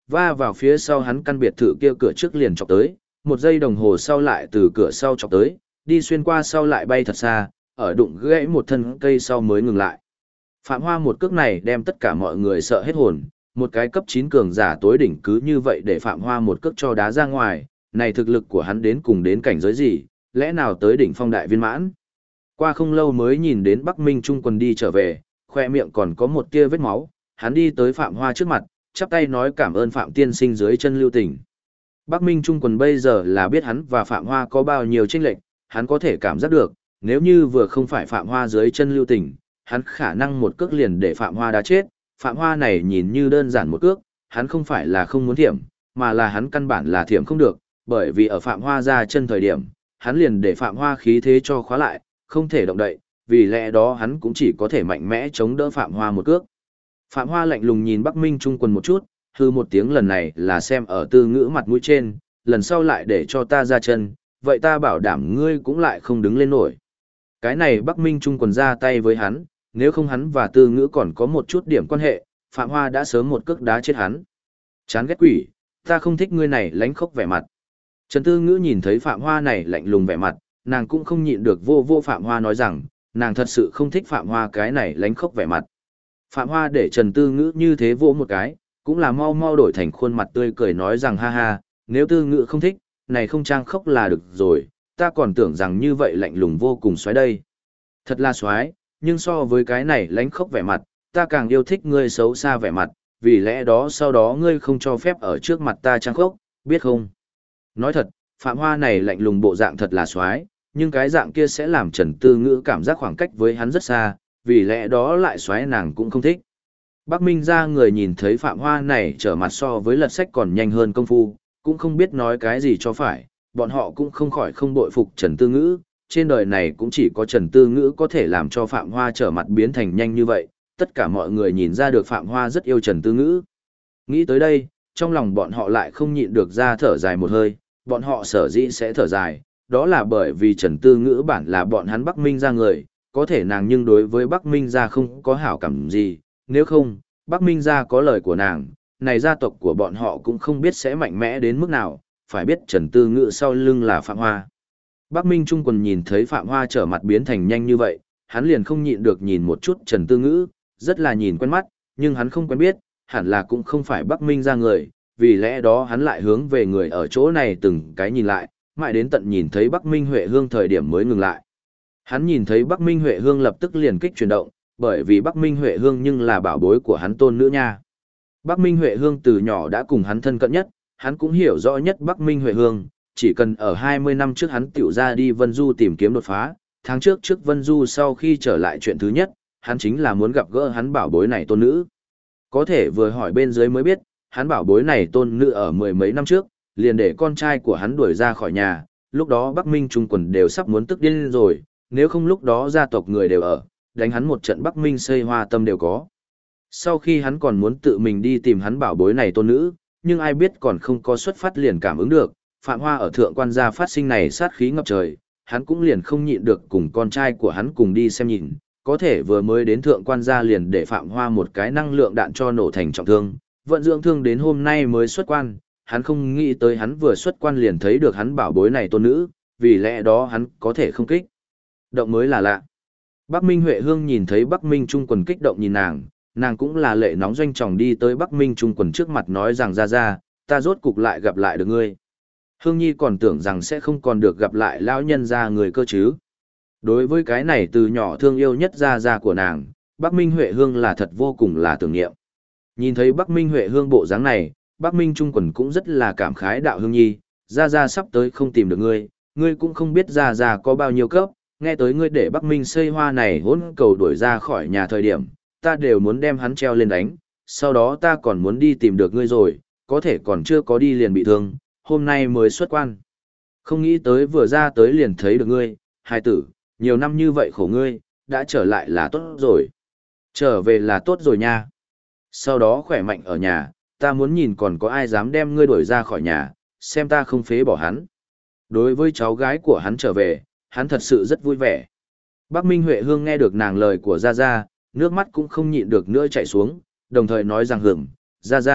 va vào phía sau hắn căn biệt thự kia cửa trước liền chọc tới, một giây đồng hồ sau lại từ cửa sau chọc tới, đi xuyên qua sau lại bay thật xa, ở đụng gãy một thân cây sau mới ngừng lại. Phạm Hoa một cước này đem tất cả mọi người sợ hết hồn, một cái cấp 9 cường giả tối đỉnh cứ như vậy để Phạm Hoa một cước cho đá ra ngoài, này thực lực của hắn đến cùng đến cảnh giới gì, lẽ nào tới đỉnh phong đại viên mãn. Qua không lâu mới nhìn đến Bắc Minh Trung Quần đi trở về, khoe miệng còn có một tia vết máu, hắn đi tới Phạm Hoa trước mặt, chắp tay nói cảm ơn Phạm tiên sinh dưới chân lưu tình. Bắc Minh Trung Quần bây giờ là biết hắn và Phạm Hoa có bao nhiêu chênh lệch, hắn có thể cảm giác được, nếu như vừa không phải Phạm Hoa dưới chân lưu tình, hắn khả năng một cước liền để Phạm Hoa đá chết. Phạm Hoa này nhìn như đơn giản một cước, hắn không phải là không muốn thiểm, mà là hắn căn bản là thiểm không được, bởi vì ở Phạm Hoa ra chân thời điểm, hắn liền để Phạm Hoa khí thế cho khóa lại, không thể động đậy, vì lẽ đó hắn cũng chỉ có thể mạnh mẽ chống đỡ Phạm Hoa một cước. Phạm Hoa lạnh lùng nhìn Bắc Minh Trung Quần một chút, hư một tiếng lần này là xem ở Tư Ngữ mặt mũi trên, lần sau lại để cho ta ra chân, vậy ta bảo đảm ngươi cũng lại không đứng lên nổi. Cái này Bắc Minh Trung Quần ra tay với hắn, nếu không hắn và Tư Ngữ còn có một chút điểm quan hệ, Phạm Hoa đã sớm một cước đá chết hắn. Chán ghét quỷ, ta không thích ngươi này lánh khóc vẻ mặt. Trần Tư Ngữ nhìn thấy Phạm Hoa này lạnh lùng vẻ mặt, nàng cũng không nhịn được vô Phạm Hoa nói rằng, nàng thật sự không thích Phạm Hoa cái này lánh khóc vẻ mặt. Phạm Hoa để Trần Tư Ngữ như thế vô một cái, cũng là mau đổi thành khuôn mặt tươi cười nói rằng ha ha, nếu Tư Ngữ không thích, này không trang khóc là được rồi, ta còn tưởng rằng như vậy lạnh lùng vô cùng xoái đây. Thật là xoái, nhưng so với cái này lánh khóc vẻ mặt, ta càng yêu thích ngươi xấu xa vẻ mặt, vì lẽ đó sau đó ngươi không cho phép ở trước mặt ta trang khóc, biết không? Nói thật, Phạm Hoa này lạnh lùng bộ dạng thật là xoái, nhưng cái dạng kia sẽ làm Trần Tư Ngữ cảm giác khoảng cách với hắn rất xa, vì lẽ đó lại xoáy nàng cũng không thích. Bắc Minh ra người nhìn thấy Phạm Hoa này trở mặt so với lật sách còn nhanh hơn công phu, cũng không biết nói cái gì cho phải, bọn họ cũng không khỏi không bội phục Trần Tư Ngữ, trên đời này cũng chỉ có Trần Tư Ngữ có thể làm cho Phạm Hoa trở mặt biến thành nhanh như vậy, tất cả mọi người nhìn ra được Phạm Hoa rất yêu Trần Tư Ngữ. Nghĩ tới đây, trong lòng bọn họ lại không nhịn được ra thở dài một hơi, bọn họ sở dĩ sẽ thở dài, đó là bởi vì Trần Tư Ngữ bản là bọn hắn Bắc Minh ra người, có thể nàng nhưng đối với Bắc Minh gia không có hảo cảm gì, nếu không, Bắc Minh gia có lời của nàng, này gia tộc của bọn họ cũng không biết sẽ mạnh mẽ đến mức nào, phải biết Trần Tư Ngữ sau lưng là Phạm Hoa. Bắc Minh Trung Quần nhìn thấy Phạm Hoa trở mặt biến thành nhanh như vậy, hắn liền không nhịn được nhìn một chút Trần Tư Ngữ, rất là nhìn quen mắt, nhưng hắn không quen biết, hẳn là cũng không phải Bắc Minh gia người, vì lẽ đó hắn lại hướng về người ở chỗ này từng cái nhìn lại, mãi đến tận nhìn thấy Bắc Minh Huệ Hương thời điểm mới ngừng lại. Hắn nhìn thấy Bắc Minh Huệ Hương lập tức liền kích chuyển động, bởi vì Bắc Minh Huệ Hương nhưng là bảo bối của hắn tôn nữ nha. Bắc Minh Huệ Hương từ nhỏ đã cùng hắn thân cận nhất, hắn cũng hiểu rõ nhất Bắc Minh Huệ Hương, chỉ cần ở 20 năm trước hắn tiểu ra đi Vân Du tìm kiếm đột phá, tháng trước Vân Du sau khi trở lại chuyện thứ nhất, hắn chính là muốn gặp gỡ hắn bảo bối này tôn nữ. Có thể vừa hỏi bên dưới mới biết, hắn bảo bối này tôn nữ ở mười mấy năm trước, liền để con trai của hắn đuổi ra khỏi nhà, lúc đó Bắc Minh Trung Quần đều sắp muốn tức điên rồi, nếu không lúc đó gia tộc người đều ở, đánh hắn một trận Bắc Minh xây hoa tâm đều có. Sau khi hắn còn muốn tự mình đi tìm hắn bảo bối này tôn nữ, nhưng ai biết còn không có xuất phát liền cảm ứng được, Phạm Hoa ở thượng quan gia phát sinh này sát khí ngập trời, hắn cũng liền không nhịn được cùng con trai của hắn cùng đi xem nhìn, có thể vừa mới đến thượng quan gia liền để Phạm Hoa một cái năng lượng đạn cho nổ thành trọng thương, vận dưỡng thương đến hôm nay mới xuất quan, hắn không nghĩ tới hắn vừa xuất quan liền thấy được hắn bảo bối này tôn nữ, vì lẽ đó hắn có thể không kích. Động mới là lạ. Bắc Minh Huệ Hương nhìn thấy Bắc Minh Trung Quần kích động nhìn nàng cũng là lệ nóng doanh tròng đi tới Bắc Minh Trung Quần trước mặt nói rằng ra, ta rốt cục lại gặp lại được ngươi. Hương Nhi còn tưởng rằng sẽ không còn được gặp lại lão nhân gia người cơ chứ. Đối với cái này từ nhỏ thương yêu nhất ra của nàng, Bắc Minh Huệ Hương là thật vô cùng là tưởng niệm. Nhìn thấy Bắc Minh Huệ Hương bộ dáng này, Bắc Minh Trung Quần cũng rất là cảm khái đạo Hương Nhi, ra sắp tới không tìm được ngươi cũng không biết ra có bao nhiêu cấp, nghe tới ngươi để Bắc Minh xây hoa này hỗn cầu đuổi ra khỏi nhà thời điểm, ta đều muốn đem hắn treo lên đánh, sau đó ta còn muốn đi tìm được ngươi rồi, có thể còn chưa có đi liền bị thương, hôm nay mới xuất quan. Không nghĩ tới vừa ra tới liền thấy được ngươi, hài tử, nhiều năm như vậy khổ ngươi, đã trở lại là tốt rồi. Trở về là tốt rồi nha. Sau đó khỏe mạnh ở nhà, ta muốn nhìn còn có ai dám đem ngươi đuổi ra khỏi nhà, xem ta không phế bỏ hắn. Đối với cháu gái của hắn trở về, hắn thật sự rất vui vẻ. Bắc Minh Huệ Hương nghe được nàng lời của Gia, nước mắt cũng không nhịn được nữa chảy xuống, đồng thời nói rằng hưởng, Gia,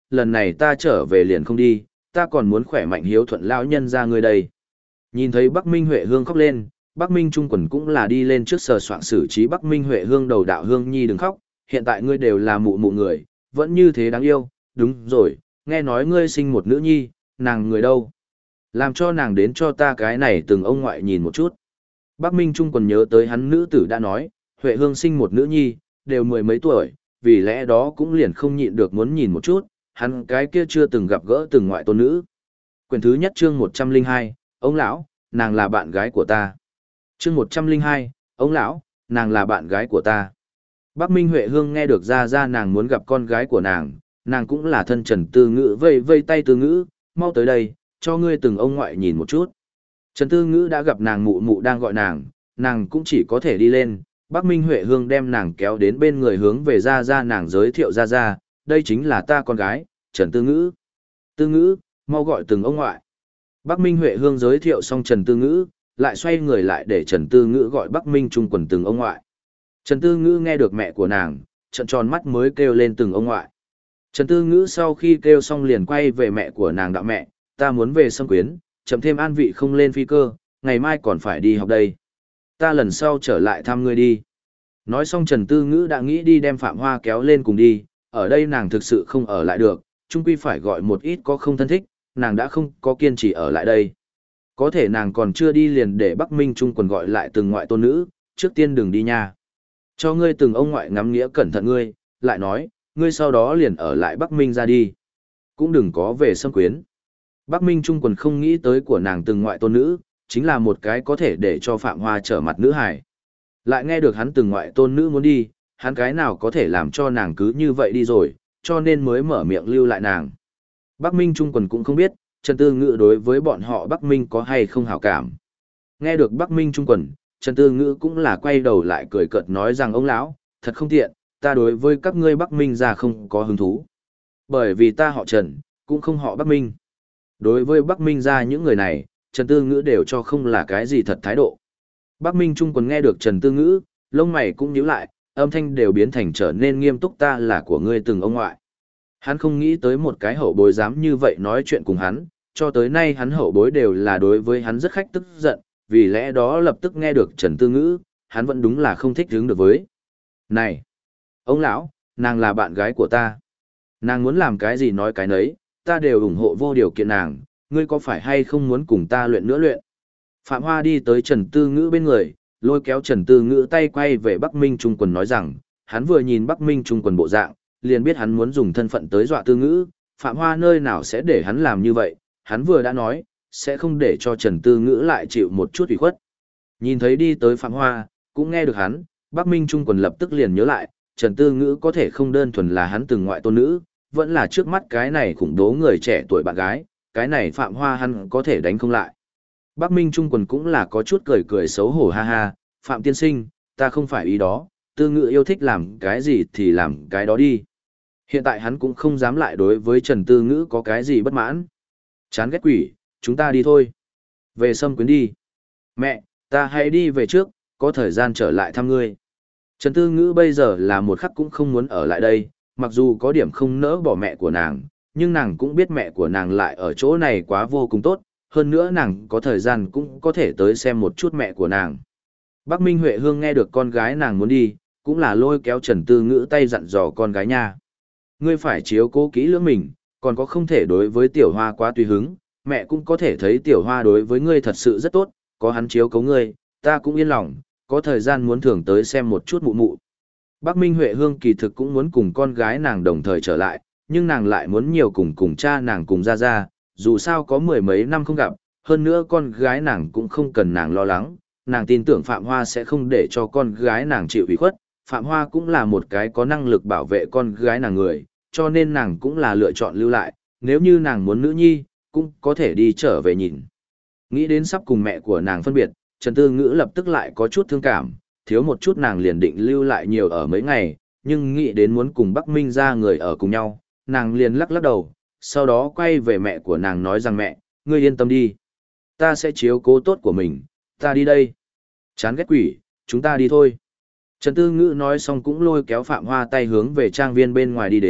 lần này ta trở về liền không đi, ta còn muốn khỏe mạnh hiếu thuận lão nhân ra ngươi đây. Nhìn thấy Bắc Minh Huệ Hương khóc lên, Bắc Minh Trung Quần cũng là đi lên trước sờ soạn xử trí Bắc Minh Huệ Hương đầu đạo Hương Nhi đừng khóc, hiện tại ngươi đều là mụ mụ người, vẫn như thế đáng yêu, đúng rồi, nghe nói ngươi sinh một nữ nhi, nàng người đâu? Làm cho nàng đến cho ta cái này từng ông ngoại nhìn một chút. Bắc Minh Trung Quần nhớ tới hắn nữ tử đã nói, Huệ Hương sinh một nữ nhi, đều mười mấy tuổi, vì lẽ đó cũng liền không nhịn được muốn nhìn một chút, hắn cái kia chưa từng gặp gỡ từng ngoại tôn nữ. Quyển thứ nhất chương 102, ông lão, nàng là bạn gái của ta. Chương 102, ông lão, nàng là bạn gái của ta. Bắc Minh Huệ Hương nghe được ra nàng muốn gặp con gái của nàng cũng là thân Trần Tư Ngữ vây vây tay Tư Ngữ, mau tới đây, cho ngươi từng ông ngoại nhìn một chút. Trần Tư Ngữ đã gặp nàng mụ mụ đang gọi nàng cũng chỉ có thể đi lên. Bắc Minh Huệ Hương đem nàng kéo đến bên người hướng về ra nàng giới thiệu ra, đây chính là ta con gái, Trần Tư Ngữ. Tư Ngữ, mau gọi từng ông ngoại. Bắc Minh Huệ Hương giới thiệu xong Trần Tư Ngữ, lại xoay người lại để Trần Tư Ngữ gọi Bắc Minh Trung Quần từng ông ngoại. Trần Tư Ngữ nghe được mẹ của nàng, trợn tròn mắt mới kêu lên từng ông ngoại. Trần Tư Ngữ sau khi kêu xong liền quay về mẹ của nàng đạo mẹ, ta muốn về Sâm Quyến, chậm thêm an vị không lên phi cơ, ngày mai còn phải đi học đây. Ta lần sau trở lại thăm ngươi đi. Nói xong Trần Tư Ngữ đã nghĩ đi đem Phạm Hoa kéo lên cùng đi, ở đây nàng thực sự không ở lại được, chung quy phải gọi một ít có không thân thích, nàng đã không có kiên trì ở lại đây. Có thể nàng còn chưa đi liền để Bắc Minh Trung Quần gọi lại từng ngoại tôn nữ, trước tiên đừng đi nha. Cho ngươi từng ông ngoại ngắm nghĩa cẩn thận ngươi, lại nói, ngươi sau đó liền ở lại Bắc Minh ra đi. Cũng đừng có về Sâm Quyến. Bắc Minh Trung Quần không nghĩ tới của nàng từng ngoại tôn nữ, chính là một cái có thể để cho Phạm Hoa trở mặt nữ hài. Lại nghe được hắn từng ngoại tôn nữ muốn đi, hắn cái nào có thể làm cho nàng cứ như vậy đi rồi, cho nên mới mở miệng lưu lại nàng. Bắc Minh Trung Quần cũng không biết, Trần Tư Ngữ đối với bọn họ Bắc Minh có hay không hảo cảm. Nghe được Bắc Minh Trung Quần, Trần Tư Ngữ cũng là quay đầu lại cười cợt nói rằng ông lão, thật không tiện, ta đối với các ngươi Bắc Minh ra không có hứng thú. Bởi vì ta họ Trần, cũng không họ Bắc Minh. Đối với Bắc Minh ra những người này, Trần Tư Ngữ đều cho không là cái gì thật thái độ. Bắc Minh Trung Quần nghe được Trần Tư Ngữ, lông mày cũng nhíu lại, âm thanh đều biến thành trở nên nghiêm túc, ta là của ngươi từng ông ngoại. Hắn không nghĩ tới một cái hậu bối dám như vậy nói chuyện cùng hắn, cho tới nay hắn hậu bối đều là đối với hắn rất khách tức giận, vì lẽ đó lập tức nghe được Trần Tư Ngữ, hắn vẫn đúng là không thích hứng được với. Này, ông lão, nàng là bạn gái của ta. Nàng muốn làm cái gì nói cái nấy, ta đều ủng hộ vô điều kiện nàng, ngươi có phải hay không muốn cùng ta luyện nữa luyện. Phạm Hoa đi tới Trần Tư Ngữ bên người, lôi kéo Trần Tư Ngữ tay quay về Bắc Minh Trung Quần nói rằng, hắn vừa nhìn Bắc Minh Trung Quần bộ dạng, liền biết hắn muốn dùng thân phận tới dọa Tư Ngữ, Phạm Hoa nơi nào sẽ để hắn làm như vậy, hắn vừa đã nói, sẽ không để cho Trần Tư Ngữ lại chịu một chút ủy khuất. Nhìn thấy đi tới Phạm Hoa, cũng nghe được hắn, Bắc Minh Trung Quần lập tức liền nhớ lại, Trần Tư Ngữ có thể không đơn thuần là hắn từng ngoại tôn nữ, vẫn là trước mắt cái này khủng bố người trẻ tuổi bạn gái, cái này Phạm Hoa hắn có thể đánh không lại. Bắc Minh Trung Quần cũng là có chút cười cười xấu hổ ha ha, Phạm tiên sinh, ta không phải ý đó, Tư Ngữ yêu thích làm cái gì thì làm cái đó đi. Hiện tại hắn cũng không dám lại đối với Trần Tư Ngữ có cái gì bất mãn. Chán ghét quỷ, chúng ta đi thôi. Về Sâm Quyến đi. Mẹ, ta hãy đi về trước, có thời gian trở lại thăm ngươi. Trần Tư Ngữ bây giờ là một khắc cũng không muốn ở lại đây, mặc dù có điểm không nỡ bỏ mẹ của nàng, nhưng nàng cũng biết mẹ của nàng lại ở chỗ này quá vô cùng tốt, hơn nữa nàng có thời gian cũng có thể tới xem một chút mẹ của nàng. Bắc Minh Huệ Hương nghe được con gái nàng muốn đi, cũng là lôi kéo Trần Tư Ngữ tay dặn dò con gái nha. Ngươi phải chiếu cố kỹ lưỡng mình, còn có không thể đối với Tiểu Hoa quá tùy hứng, mẹ cũng có thể thấy Tiểu Hoa đối với ngươi thật sự rất tốt, có hắn chiếu cố ngươi, ta cũng yên lòng, có thời gian muốn thường tới xem một chút mụ mụ. Bắc Minh Huệ Hương kỳ thực cũng muốn cùng con gái nàng đồng thời trở lại, nhưng nàng lại muốn nhiều cùng cha nàng cùng ra, dù sao có mười mấy năm không gặp, hơn nữa con gái nàng cũng không cần nàng lo lắng, nàng tin tưởng Phạm Hoa sẽ không để cho con gái nàng chịu ủy khuất, Phạm Hoa cũng là một cái có năng lực bảo vệ con gái nàng người, cho nên nàng cũng là lựa chọn lưu lại, nếu như nàng muốn nữ nhi, cũng có thể đi trở về nhìn. Nghĩ đến sắp cùng mẹ của nàng phân biệt, Trần Tư Ngữ lập tức lại có chút thương cảm, thiếu một chút nàng liền định lưu lại nhiều ở mấy ngày, nhưng nghĩ đến muốn cùng Bắc Minh ra người ở cùng nhau, nàng liền lắc lắc đầu, sau đó quay về mẹ của nàng nói rằng mẹ, ngươi yên tâm đi. Ta sẽ chiếu cố tốt của mình, ta đi đây. Chán ghét quỷ, chúng ta đi thôi. Trần Tư Ngữ nói xong cũng lôi kéo Phạm Hoa tay hướng về trang viên bên ngoài đi đến,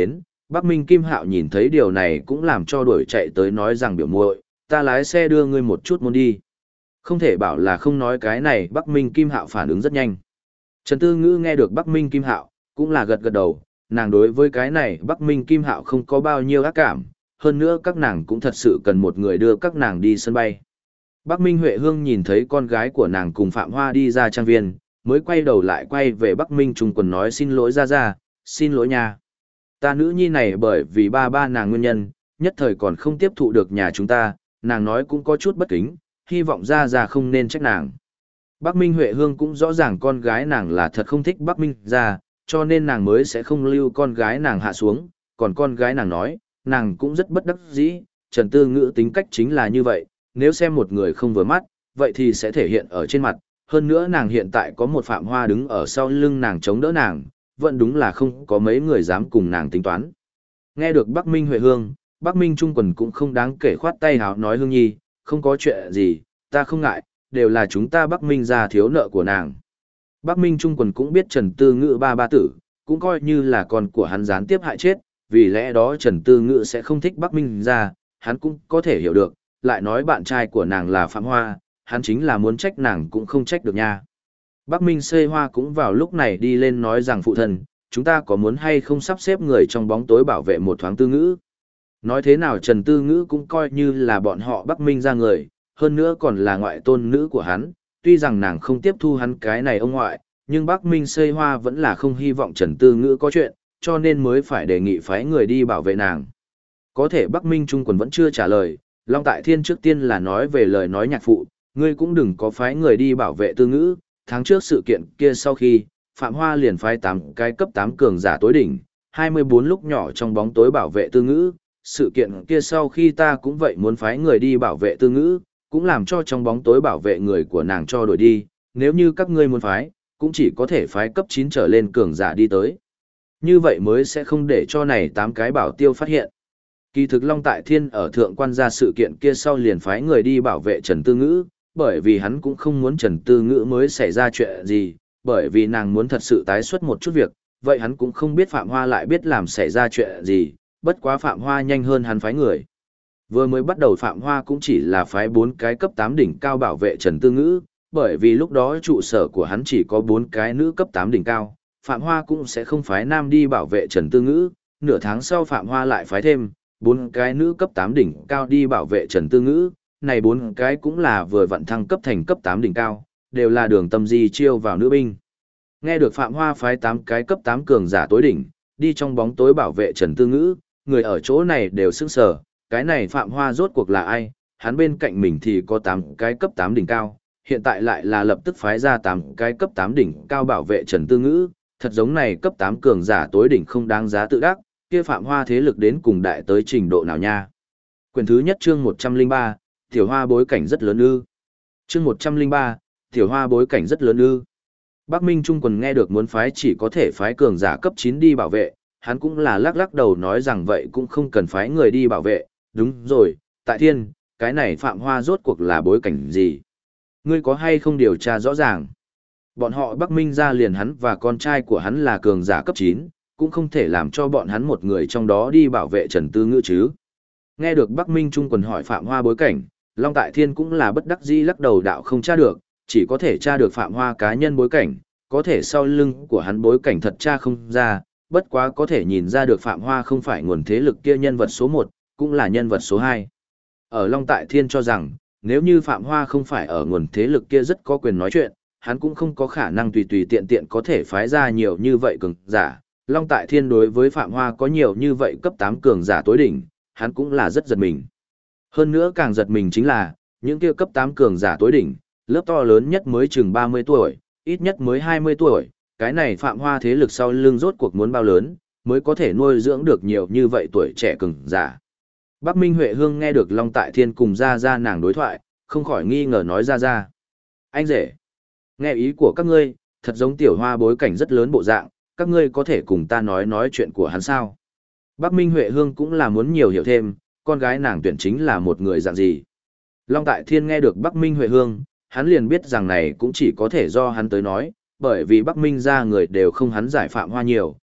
Bắc Minh Kim Hạo nhìn thấy điều này cũng làm cho đuổi chạy tới nói rằng biểu muội, ta lái xe đưa ngươi một chút muốn đi. Không thể bảo là không nói cái này, Bắc Minh Kim Hạo phản ứng rất nhanh. Trần Tư Ngữ nghe được Bắc Minh Kim Hạo, cũng là gật gật đầu, nàng đối với cái này Bắc Minh Kim Hạo không có bao nhiêu ác cảm, hơn nữa các nàng cũng thật sự cần một người đưa các nàng đi sân bay. Bắc Minh Huệ Hương nhìn thấy con gái của nàng cùng Phạm Hoa đi ra trang viên, mới quay đầu lại quay về Bắc Minh Trung Quần nói xin lỗi ra, xin lỗi nha. Ta nữ nhi này bởi vì ba nàng nguyên nhân, nhất thời còn không tiếp thụ được nhà chúng ta, nàng nói cũng có chút bất kính, hy vọng ra không nên trách nàng. Bắc Minh Huệ Hương cũng rõ ràng con gái nàng là thật không thích Bắc Minh ra, cho nên nàng mới sẽ không lưu con gái nàng hạ xuống, còn con gái nàng nói, nàng cũng rất bất đắc dĩ, Trần Tư Ngữ tính cách chính là như vậy, nếu xem một người không vừa mắt, vậy thì sẽ thể hiện ở trên mặt, hơn nữa nàng hiện tại có một Phạm Hoa đứng ở sau lưng nàng chống đỡ nàng, vẫn đúng là không có mấy người dám cùng nàng tính toán. Nghe được Bắc Minh Huệ Hương, Bắc Minh Trung Quần cũng không đáng kể khoát tay háo nói Hương Nhi, không có chuyện gì, ta không ngại, đều là chúng ta Bắc Minh ra thiếu nợ của nàng. Bắc Minh Trung Quần cũng biết Trần Tư Ngữ ba tử, cũng coi như là con của hắn gián tiếp hại chết, vì lẽ đó Trần Tư Ngữ sẽ không thích Bắc Minh ra, hắn cũng có thể hiểu được, lại nói bạn trai của nàng là Phạm Hoa, hắn chính là muốn trách nàng cũng không trách được nha. Bắc Minh Xê Hoa cũng vào lúc này đi lên nói rằng phụ thân, chúng ta có muốn hay không sắp xếp người trong bóng tối bảo vệ một thoáng Tư Ngữ. Nói thế nào Trần Tư Ngữ cũng coi như là bọn họ Bắc Minh ra người, hơn nữa còn là ngoại tôn nữ của hắn, tuy rằng nàng không tiếp thu hắn cái này ông ngoại, nhưng Bắc Minh Xê Hoa vẫn là không hy vọng Trần Tư Ngữ có chuyện, cho nên mới phải đề nghị phái người đi bảo vệ nàng. Có thể Bắc Minh Trung Quần vẫn chưa trả lời, Long Tại Thiên trước tiên là nói về lời nói nhạc phụ, ngươi cũng đừng có phái người đi bảo vệ Tư Ngữ, tháng trước sự kiện kia sau khi, Phạm Hoa liền phái 8 cái cấp 8 cường giả tối đỉnh, 24 lúc nhỏ trong bóng tối bảo vệ Tư Ngữ, sự kiện kia sau khi ta cũng vậy muốn phái người đi bảo vệ Tư Ngữ, cũng làm cho trong bóng tối bảo vệ người của nàng cho đổi đi, nếu như các ngươi muốn phái, cũng chỉ có thể phái cấp 9 trở lên cường giả đi tới. Như vậy mới sẽ không để cho này 8 cái bảo tiêu phát hiện. Kỳ thực Long Tại Thiên ở thượng quan gia sự kiện kia sau liền phái người đi bảo vệ Trần Tư Ngữ, bởi vì hắn cũng không muốn Trần Tư Ngữ mới xảy ra chuyện gì, bởi vì nàng muốn thật sự tái xuất một chút việc, vậy hắn cũng không biết Phạm Hoa lại biết làm xảy ra chuyện gì, bất quá Phạm Hoa nhanh hơn hắn phái người. Vừa mới bắt đầu Phạm Hoa cũng chỉ là phái 4 cái cấp 8 đỉnh cao bảo vệ Trần Tư Ngữ, bởi vì lúc đó trụ sở của hắn chỉ có 4 cái nữ cấp 8 đỉnh cao, Phạm Hoa cũng sẽ không phái nam đi bảo vệ Trần Tư Ngữ, nửa tháng sau Phạm Hoa lại phái thêm 4 cái nữ cấp 8 đỉnh cao đi bảo vệ Trần Tư Ngữ, này 4 cái cũng là vừa vặn thăng cấp thành cấp 8 đỉnh cao, đều là đường tâm di chiêu vào nữ binh. Nghe được Phạm Hoa phái 8 cái cấp 8 cường giả tối đỉnh, đi trong bóng tối bảo vệ Trần Tư Ngữ, người ở chỗ này đều sững sờ, cái này Phạm Hoa rốt cuộc là ai, hắn bên cạnh mình thì có 8 cái cấp 8 đỉnh cao, hiện tại lại là lập tức phái ra 8 cái cấp 8 đỉnh cao bảo vệ Trần Tư Ngữ, thật giống này cấp 8 cường giả tối đỉnh không đáng giá tự đắc, kia Phạm Hoa thế lực đến cùng đại tới trình độ nào nha. Quyển thứ nhất chương 103, Tiểu Hoa bối cảnh rất lớn ư. Chương 103, Tiểu Hoa bối cảnh rất lớn ư. Bắc Minh Trung Quần nghe được muốn phái chỉ có thể phái cường giả cấp 9 đi bảo vệ, hắn cũng là lắc đầu nói rằng vậy cũng không cần phái người đi bảo vệ, đúng rồi, Tại Thiên, cái này Phạm Hoa rốt cuộc là bối cảnh gì? Ngươi có hay không điều tra rõ ràng? Bọn họ Bắc Minh ra liền hắn và con trai của hắn là cường giả cấp 9, cũng không thể làm cho bọn hắn một người trong đó đi bảo vệ Trần Tư Ngữ chứ. Nghe được Bắc Minh Trung Quần hỏi Phạm Hoa bối cảnh, Long Tại Thiên cũng là bất đắc dĩ lắc đầu đạo không tra được, chỉ có thể tra được Phạm Hoa cá nhân bối cảnh, có thể sau lưng của hắn bối cảnh thật tra không ra, bất quá có thể nhìn ra được Phạm Hoa không phải nguồn thế lực kia nhân vật số 1, cũng là nhân vật số 2. Ở Long Tại Thiên cho rằng, nếu như Phạm Hoa không phải ở nguồn thế lực kia rất có quyền nói chuyện, hắn cũng không có khả năng tùy tùy tiện tiện có thể phái ra nhiều như vậy cường giả. Long Tại Thiên đối với Phạm Hoa có nhiều như vậy cấp 8 cường giả tối đỉnh, hắn cũng là rất giật mình. Hơn nữa càng giật mình chính là, những kia cấp 8 cường giả tối đỉnh, lớp to lớn nhất mới chừng 30 tuổi, ít nhất mới 20 tuổi, cái này Phạm Hoa thế lực sau lưng rốt cuộc muốn bao lớn, mới có thể nuôi dưỡng được nhiều như vậy tuổi trẻ cường giả. Bắc Minh Huệ Hương nghe được Long Tại Thiên cùng ra nàng đối thoại, không khỏi nghi ngờ nói ra. Anh rể, nghe ý của các ngươi, thật giống Tiểu Hoa bối cảnh rất lớn bộ dạng, các ngươi có thể cùng ta nói chuyện của hắn sao? Bắc Minh Huệ Hương cũng là muốn nhiều hiểu thêm, con gái nàng tuyển chính là một người dạng gì. Long Tại Thiên nghe được Bắc Minh Huệ Hương, hắn liền biết rằng này cũng chỉ có thể do hắn tới nói, bởi vì Bắc Minh ra người đều không hắn giải Phạm Hoa nhiều,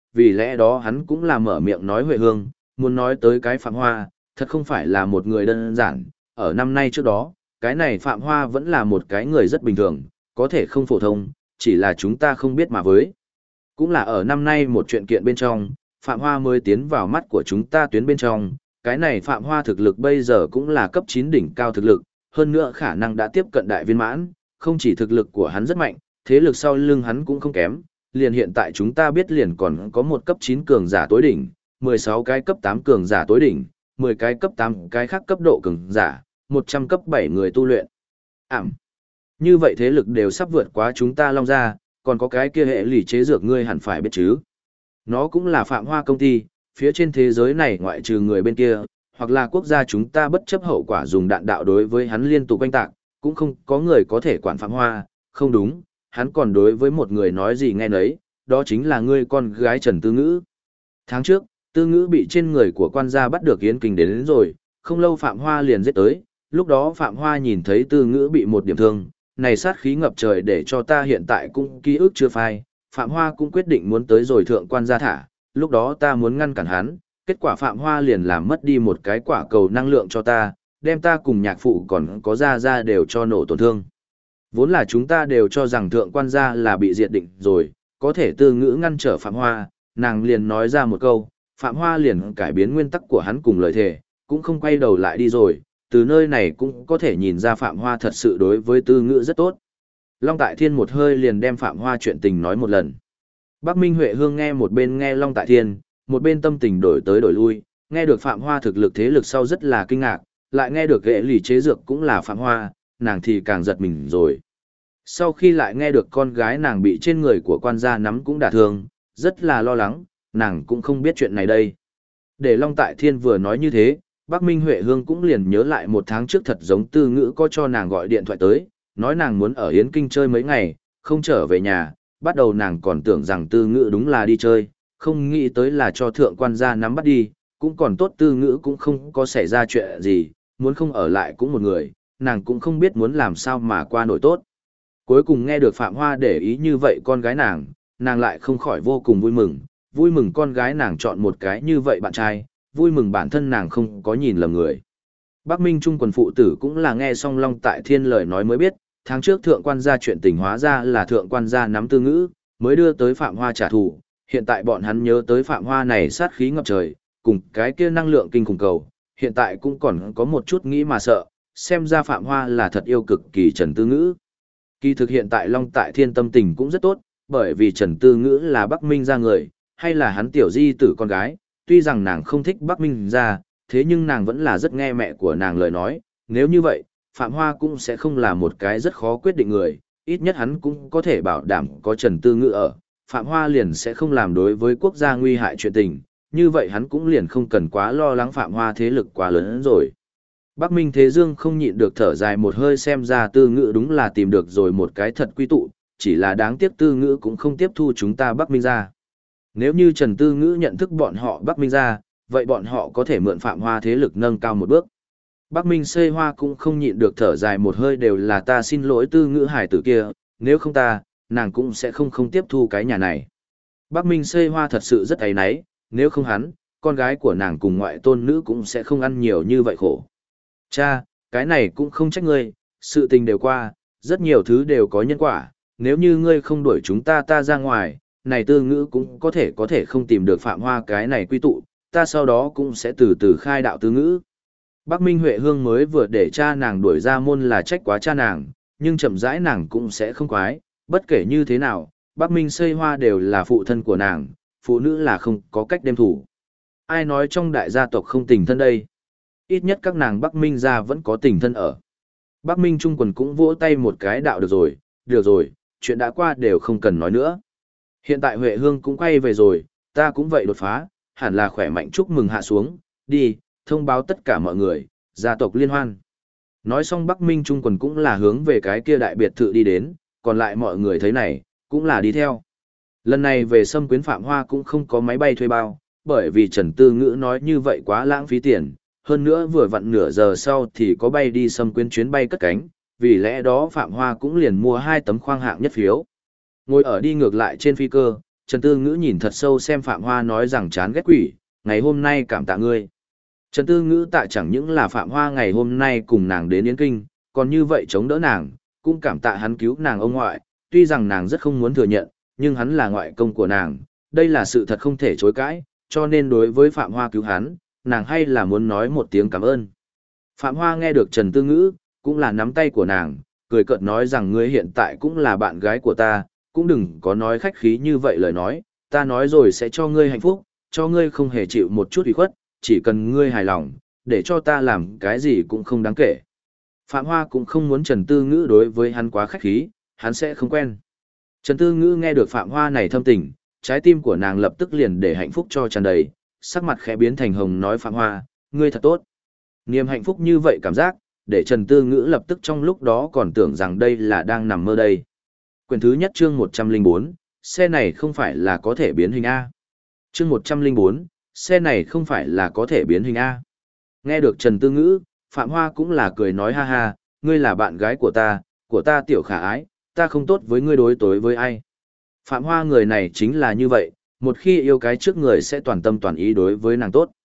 vì lẽ đó hắn cũng là mở miệng nói Huệ Hương, muốn nói tới cái Phạm Hoa, thật không phải là một người đơn giản, ở năm nay trước đó, cái này Phạm Hoa vẫn là một cái người rất bình thường, có thể không phổ thông, chỉ là chúng ta không biết mà với. Cũng là ở năm nay một chuyện kiện bên trong, Phạm Hoa mới tiến vào mắt của chúng ta tuyến bên trong, cái này Phạm Hoa thực lực bây giờ cũng là cấp 9 đỉnh cao thực lực, hơn nữa khả năng đã tiếp cận đại viên mãn, không chỉ thực lực của hắn rất mạnh, thế lực sau lưng hắn cũng không kém, liền hiện tại chúng ta biết liền còn có một cấp 9 cường giả tối đỉnh, 16 cái cấp 8 cường giả tối đỉnh, 10 cái cấp 8 cái khác cấp độ cường giả, 100 cấp 7 người tu luyện. Như vậy thế lực đều sắp vượt quá chúng ta Long gia, còn có cái kia hệ lì chế dược ngươi hẳn phải biết chứ. Nó cũng là Phạm Hoa công ty, phía trên thế giới này ngoại trừ người bên kia, hoặc là quốc gia chúng ta bất chấp hậu quả dùng đạn đạo đối với hắn liên tục oanh tạc, cũng không có người có thể quản Phạm Hoa, không đúng, hắn còn đối với một người nói gì nghe nấy, đó chính là ngươi con gái Trần Tư Ngữ. Tháng trước, Tư Ngữ bị trên người của quan gia bắt được Yến Kinh đến rồi, không lâu Phạm Hoa liền giết tới, lúc đó Phạm Hoa nhìn thấy Tư Ngữ bị một điểm thương, này sát khí ngập trời để cho ta hiện tại cũng ký ức chưa phai, Phạm Hoa cũng quyết định muốn tới rồi thượng quan gia thả, lúc đó ta muốn ngăn cản hắn, kết quả Phạm Hoa liền làm mất đi một cái quả cầu năng lượng cho ta, đem ta cùng nhạc phụ còn có gia đều cho nổ tổn thương. Vốn là chúng ta đều cho rằng thượng quan gia là bị diệt định rồi, có thể Tư Ngữ ngăn trở Phạm Hoa, nàng liền nói ra một câu, Phạm Hoa liền cải biến nguyên tắc của hắn cùng lời thề, cũng không quay đầu lại đi rồi, từ nơi này cũng có thể nhìn ra Phạm Hoa thật sự đối với Tư Ngữ rất tốt. Long Tại Thiên một hơi liền đem Phạm Hoa chuyện tình nói một lần. Bắc Minh Huệ Hương nghe một bên nghe Long Tại Thiên, một bên tâm tình đổi tới đổi lui, nghe được Phạm Hoa thực lực thế lực sau rất là kinh ngạc, lại nghe được ghệ lì chế dược cũng là Phạm Hoa, nàng thì càng giật mình rồi. Sau khi lại nghe được con gái nàng bị trên người của quan gia nắm cũng đả thương, rất là lo lắng, nàng cũng không biết chuyện này đây. Để Long Tại Thiên vừa nói như thế, Bắc Minh Huệ Hương cũng liền nhớ lại một tháng trước thật giống Tư Ngữ có cho nàng gọi điện thoại tới, nói nàng muốn ở Yến Kinh chơi mấy ngày, không trở về nhà, bắt đầu nàng còn tưởng rằng Tư Ngữ đúng là đi chơi, không nghĩ tới là cho thượng quan gia nắm bắt đi, cũng còn tốt Tư Ngữ cũng không có xảy ra chuyện gì, muốn không ở lại cũng một người, nàng cũng không biết muốn làm sao mà qua nổi tốt. Cuối cùng nghe được Phạm Hoa để ý như vậy con gái nàng lại không khỏi vô cùng vui mừng con gái nàng chọn một cái như vậy bạn trai, vui mừng bản thân nàng không có nhìn lầm người. Bắc Minh Trung quần phụ tử cũng là nghe xong Long Tại Thiên lời nói mới biết, tháng trước thượng quan gia chuyện tình hóa ra là thượng quan gia nắm Tư Ngữ, mới đưa tới Phạm Hoa trả thù, hiện tại bọn hắn nhớ tới Phạm Hoa này sát khí ngập trời, cùng cái kia năng lượng kinh khủng cầu, hiện tại cũng còn có một chút nghĩ mà sợ, xem ra Phạm Hoa là thật yêu cực kỳ Trần Tư Ngữ. Kỳ thực hiện tại Long Tại Thiên tâm tình cũng rất tốt, bởi vì Trần Tư Ngữ là Bắc Minh gia người, hay là hắn tiểu di tử con gái, tuy rằng nàng không thích Bắc Minh gia, thế nhưng nàng vẫn là rất nghe mẹ của nàng lời nói, nếu như vậy, Phạm Hoa cũng sẽ không là một cái rất khó quyết định người, ít nhất hắn cũng có thể bảo đảm có Trần Tư Ngữ ở, Phạm Hoa liền sẽ không làm đối với quốc gia nguy hại chuyện tình, như vậy hắn cũng liền không cần quá lo lắng Phạm Hoa thế lực quá lớn hơn rồi. Bắc Minh Thế Dương không nhịn được thở dài một hơi, xem ra Tư Ngữ đúng là tìm được rồi một cái thật quy tụ, chỉ là đáng tiếc Tư Ngữ cũng không tiếp thu chúng ta Bắc Minh gia. Nếu như Trần Tư Ngữ nhận thức bọn họ Bắc Minh gia, vậy bọn họ có thể mượn Phạm Hoa thế lực nâng cao một bước. Bắc Minh Xây Hoa cũng không nhịn được thở dài một hơi, đều là ta xin lỗi Tư Ngữ hải tử kia, nếu không ta, nàng cũng sẽ không tiếp thu cái nhà này. Bắc Minh Xây Hoa thật sự rất áy náy, nếu không hắn, con gái của nàng cùng ngoại tôn nữ cũng sẽ không ăn nhiều như vậy khổ. Cha, cái này cũng không trách ngươi, sự tình đều qua, rất nhiều thứ đều có nhân quả, nếu như ngươi không đuổi chúng ta ra ngoài, này Tư Ngữ cũng có thể không tìm được Phạm Hoa cái này quy tụ, ta sau đó cũng sẽ từ từ khai đạo Tư Ngữ. Bắc Minh Huệ Hương mới vừa để cha nàng đuổi ra môn là trách quá cha nàng, nhưng chậm rãi nàng cũng sẽ không quái, bất kể như thế nào, Bắc Minh Xây Hoa đều là phụ thân của nàng, phụ nữ là không có cách đem thủ. Ai nói trong đại gia tộc không tình thân đây? Ít nhất các nàng Bắc Minh gia vẫn có tình thân ở. Bắc Minh Trung quần cũng vỗ tay một cái đạo được rồi, chuyện đã qua đều không cần nói nữa. Hiện tại Huệ Hương cũng quay về rồi, ta cũng vậy đột phá, hẳn là khỏe mạnh chúc mừng hạ xuống, đi, thông báo tất cả mọi người, gia tộc liên hoan. Nói xong Bắc Minh Trung quần cũng là hướng về cái kia đại biệt thự đi đến, còn lại mọi người thấy này, cũng là đi theo. Lần này về Sâm Quyến Phạm Hoa cũng không có máy bay thuê bao, bởi vì Trần Tư Ngữ nói như vậy quá lãng phí tiền, hơn nữa vừa vặn nửa giờ sau thì có bay đi Sâm Quyến chuyến bay cất cánh, vì lẽ đó Phạm Hoa cũng liền mua 2 tấm khoang hạng nhất phiếu. Ngồi ở đi ngược lại trên phi cơ, Trần Tư Ngữ nhìn thật sâu xem Phạm Hoa nói rằng chán ghét quỷ, ngày hôm nay cảm tạ ngươi. Trần Tư Ngữ tạ chẳng những là Phạm Hoa ngày hôm nay cùng nàng đến Yến Kinh, còn như vậy chống đỡ nàng, cũng cảm tạ hắn cứu nàng ông ngoại, tuy rằng nàng rất không muốn thừa nhận, nhưng hắn là ngoại công của nàng, đây là sự thật không thể chối cãi, cho nên đối với Phạm Hoa cứu hắn, nàng hay là muốn nói một tiếng cảm ơn. Phạm Hoa nghe được Trần Tư Ngữ, cũng là nắm tay của nàng, cười cợt nói rằng ngươi hiện tại cũng là bạn gái của ta, cũng đừng có nói khách khí như vậy lời nói, ta nói rồi sẽ cho ngươi hạnh phúc, cho ngươi không hề chịu một chút ủy khuất, chỉ cần ngươi hài lòng, để cho ta làm cái gì cũng không đáng kể. Phạm Hoa cũng không muốn Trần Tư Ngữ đối với hắn quá khách khí, hắn sẽ không quen. Trần Tư Ngữ nghe được Phạm Hoa này thâm tình, trái tim của nàng lập tức liền để hạnh phúc cho tràn đầy, sắc mặt khẽ biến thành hồng nói Phạm Hoa, ngươi thật tốt. Niềm hạnh phúc như vậy cảm giác, để Trần Tư Ngữ lập tức trong lúc đó còn tưởng rằng đây là đang nằm mơ đây. Quyển thứ nhất chương 104, xe này không phải là có thể biến hình A. Chương 104, xe này không phải là có thể biến hình A. Nghe được Trần Tư Ngữ, Phạm Hoa cũng là cười nói ha ha, ngươi là bạn gái của ta tiểu khả ái, ta không tốt với ngươi đối tối với ai. Phạm Hoa người này chính là như vậy, một khi yêu cái trước người sẽ toàn tâm toàn ý đối với nàng tốt.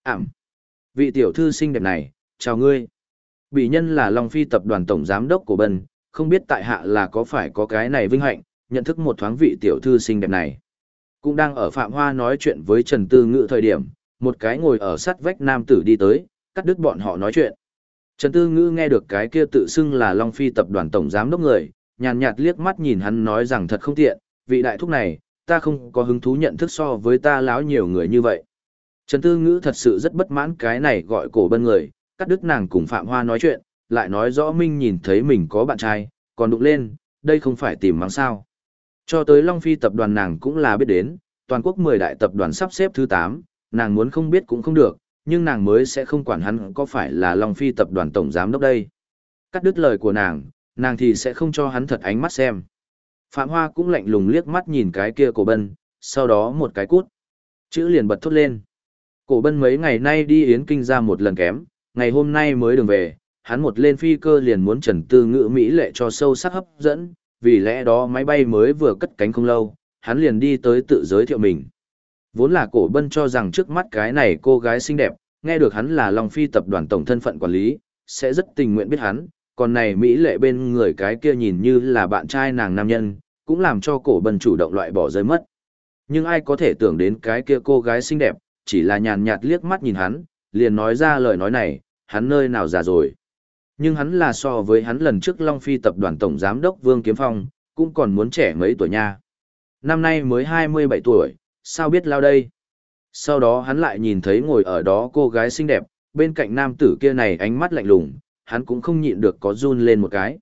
Vị tiểu thư xinh đẹp này, chào ngươi. Bị nhân là Long Phi tập đoàn tổng giám đốc của Bân, không biết tại hạ là có phải có cái này vinh hạnh, nhận thức một thoáng vị tiểu thư xinh đẹp này. Cũng đang ở Phạm Hoa nói chuyện với Trần Tư Ngữ thời điểm, một cái ngồi ở sát vách nam tử đi tới, cắt đứt bọn họ nói chuyện. Trần Tư Ngữ nghe được cái kia tự xưng là Long Phi tập đoàn tổng giám đốc người, nhàn nhạt liếc mắt nhìn hắn nói rằng thật không tiện, vị đại thúc này, ta không có hứng thú nhận thức so với ta láo nhiều người như vậy. Trần Tư Ngữ thật sự rất bất mãn cái này gọi cổ Bân người, cắt đứt nàng cùng Phạm Hoa nói chuyện, lại nói rõ Minh nhìn thấy mình có bạn trai, còn đụng lên, đây không phải tìm mắng sao. Cho tới Long Phi tập đoàn nàng cũng là biết đến, toàn quốc 10 đại tập đoàn sắp xếp thứ 8, nàng muốn không biết cũng không được, nhưng nàng mới sẽ không quản hắn có phải là Long Phi tập đoàn tổng giám đốc đây. Cắt đứt lời của nàng thì sẽ không cho hắn thật ánh mắt xem. Phạm Hoa cũng lạnh lùng liếc mắt nhìn cái kia cổ Bân, sau đó một cái cút. Chữ liền bật thốt lên. Cổ Bân mấy ngày nay đi Yến Kinh ra một lần kém, ngày hôm nay mới đường về, hắn một lên phi cơ liền muốn Trần Tư Ngữ Mỹ lệ cho sâu sắc hấp dẫn, vì lẽ đó máy bay mới vừa cất cánh không lâu, hắn liền đi tới tự giới thiệu mình. Vốn là Cổ Bân cho rằng trước mắt cái này cô gái xinh đẹp, nghe được hắn là Long Phi tập đoàn tổng thân phận quản lý, sẽ rất tình nguyện biết hắn, còn này Mỹ lệ bên người cái kia nhìn như là bạn trai nàng nam nhân, cũng làm cho Cổ Bân chủ động loại bỏ rơi mất. Nhưng ai có thể tưởng đến cái kia cô gái xinh đẹp, chỉ là nhàn nhạt liếc mắt nhìn hắn, liền nói ra lời nói này, hắn nơi nào già rồi. Nhưng hắn là so với hắn lần trước Long Phi tập đoàn tổng giám đốc Vương Kiếm Phong, cũng còn muốn trẻ mấy tuổi nha. Năm nay mới 27 tuổi, sao biết lao đây. Sau đó hắn lại nhìn thấy ngồi ở đó cô gái xinh đẹp, bên cạnh nam tử kia này ánh mắt lạnh lùng, hắn cũng không nhịn được có run lên một cái.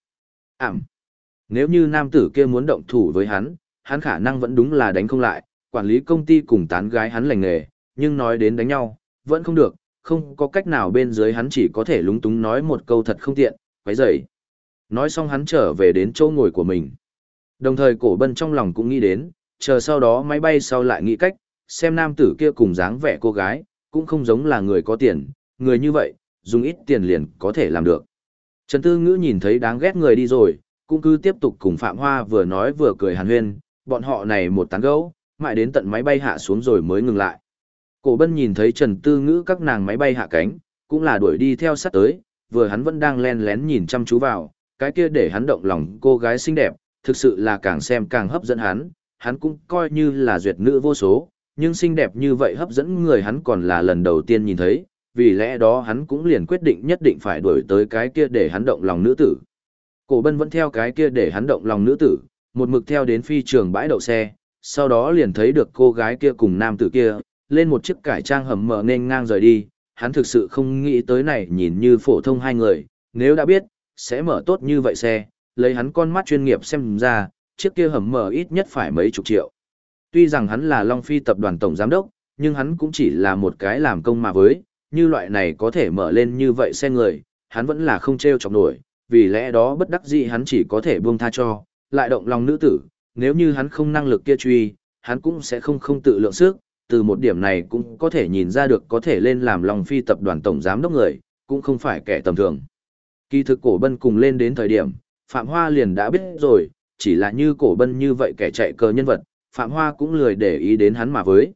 Nếu như nam tử kia muốn động thủ với hắn khả năng vẫn đúng là đánh không lại, quản lý công ty cùng tán gái hắn lành nghề, nhưng nói đến đánh nhau, vẫn không được, không có cách nào bên dưới hắn chỉ có thể lúng túng nói một câu thật không tiện, quấy rầy. Nói xong hắn trở về đến chỗ ngồi của mình. Đồng thời Cổ Bân trong lòng cũng nghĩ đến, chờ sau đó máy bay sau lại nghĩ cách, xem nam tử kia cùng dáng vẻ cô gái, cũng không giống là người có tiền, người như vậy, dùng ít tiền liền có thể làm được. Trần Tư Ngữ nhìn thấy đáng ghét người đi rồi, cũng cứ tiếp tục cùng Phạm Hoa vừa nói vừa cười hàn huyên, bọn họ này một tán gẫu, mãi đến tận máy bay hạ xuống rồi mới ngừng lại. Cổ Bân nhìn thấy Trần Tư Ngữ các nàng máy bay hạ cánh, cũng là đuổi đi theo sát tới, vừa hắn vẫn đang len lén nhìn chăm chú vào, cái kia để hắn động lòng cô gái xinh đẹp, thực sự là càng xem càng hấp dẫn hắn cũng coi như là duyệt nữ vô số, nhưng xinh đẹp như vậy hấp dẫn người hắn còn là lần đầu tiên nhìn thấy, vì lẽ đó hắn cũng liền quyết định nhất định phải đuổi tới cái kia để hắn động lòng nữ tử. Cổ Bân vẫn theo cái kia để hắn động lòng nữ tử, một mực theo đến phi trường bãi đậu xe, sau đó liền thấy được cô gái kia cùng nam tử kia, lên một chiếc cải trang hầm mở nên ngang rời đi, hắn thực sự không nghĩ tới này nhìn như phổ thông hai người, nếu đã biết, sẽ mở tốt như vậy xe, lấy hắn con mắt chuyên nghiệp xem ra, chiếc kia hầm mở ít nhất phải mấy chục triệu. Tuy rằng hắn là Long Phi tập đoàn tổng giám đốc, nhưng hắn cũng chỉ là một cái làm công mà với, như loại này có thể mở lên như vậy xe người, hắn vẫn là không treo chọc nổi, vì lẽ đó bất đắc dĩ hắn chỉ có thể buông tha cho, lại động lòng nữ tử, nếu như hắn không năng lực kia truy, hắn cũng sẽ không tự lượng sức, từ một điểm này cũng có thể nhìn ra được có thể lên làm Long Phi tập đoàn tổng giám đốc người, cũng không phải kẻ tầm thường. Kỳ thực Cổ Bân cùng lên đến thời điểm, Phạm Hoa liền đã biết rồi, chỉ là như Cổ Bân như vậy kẻ chạy cờ nhân vật, Phạm Hoa cũng lười để ý đến hắn mà với.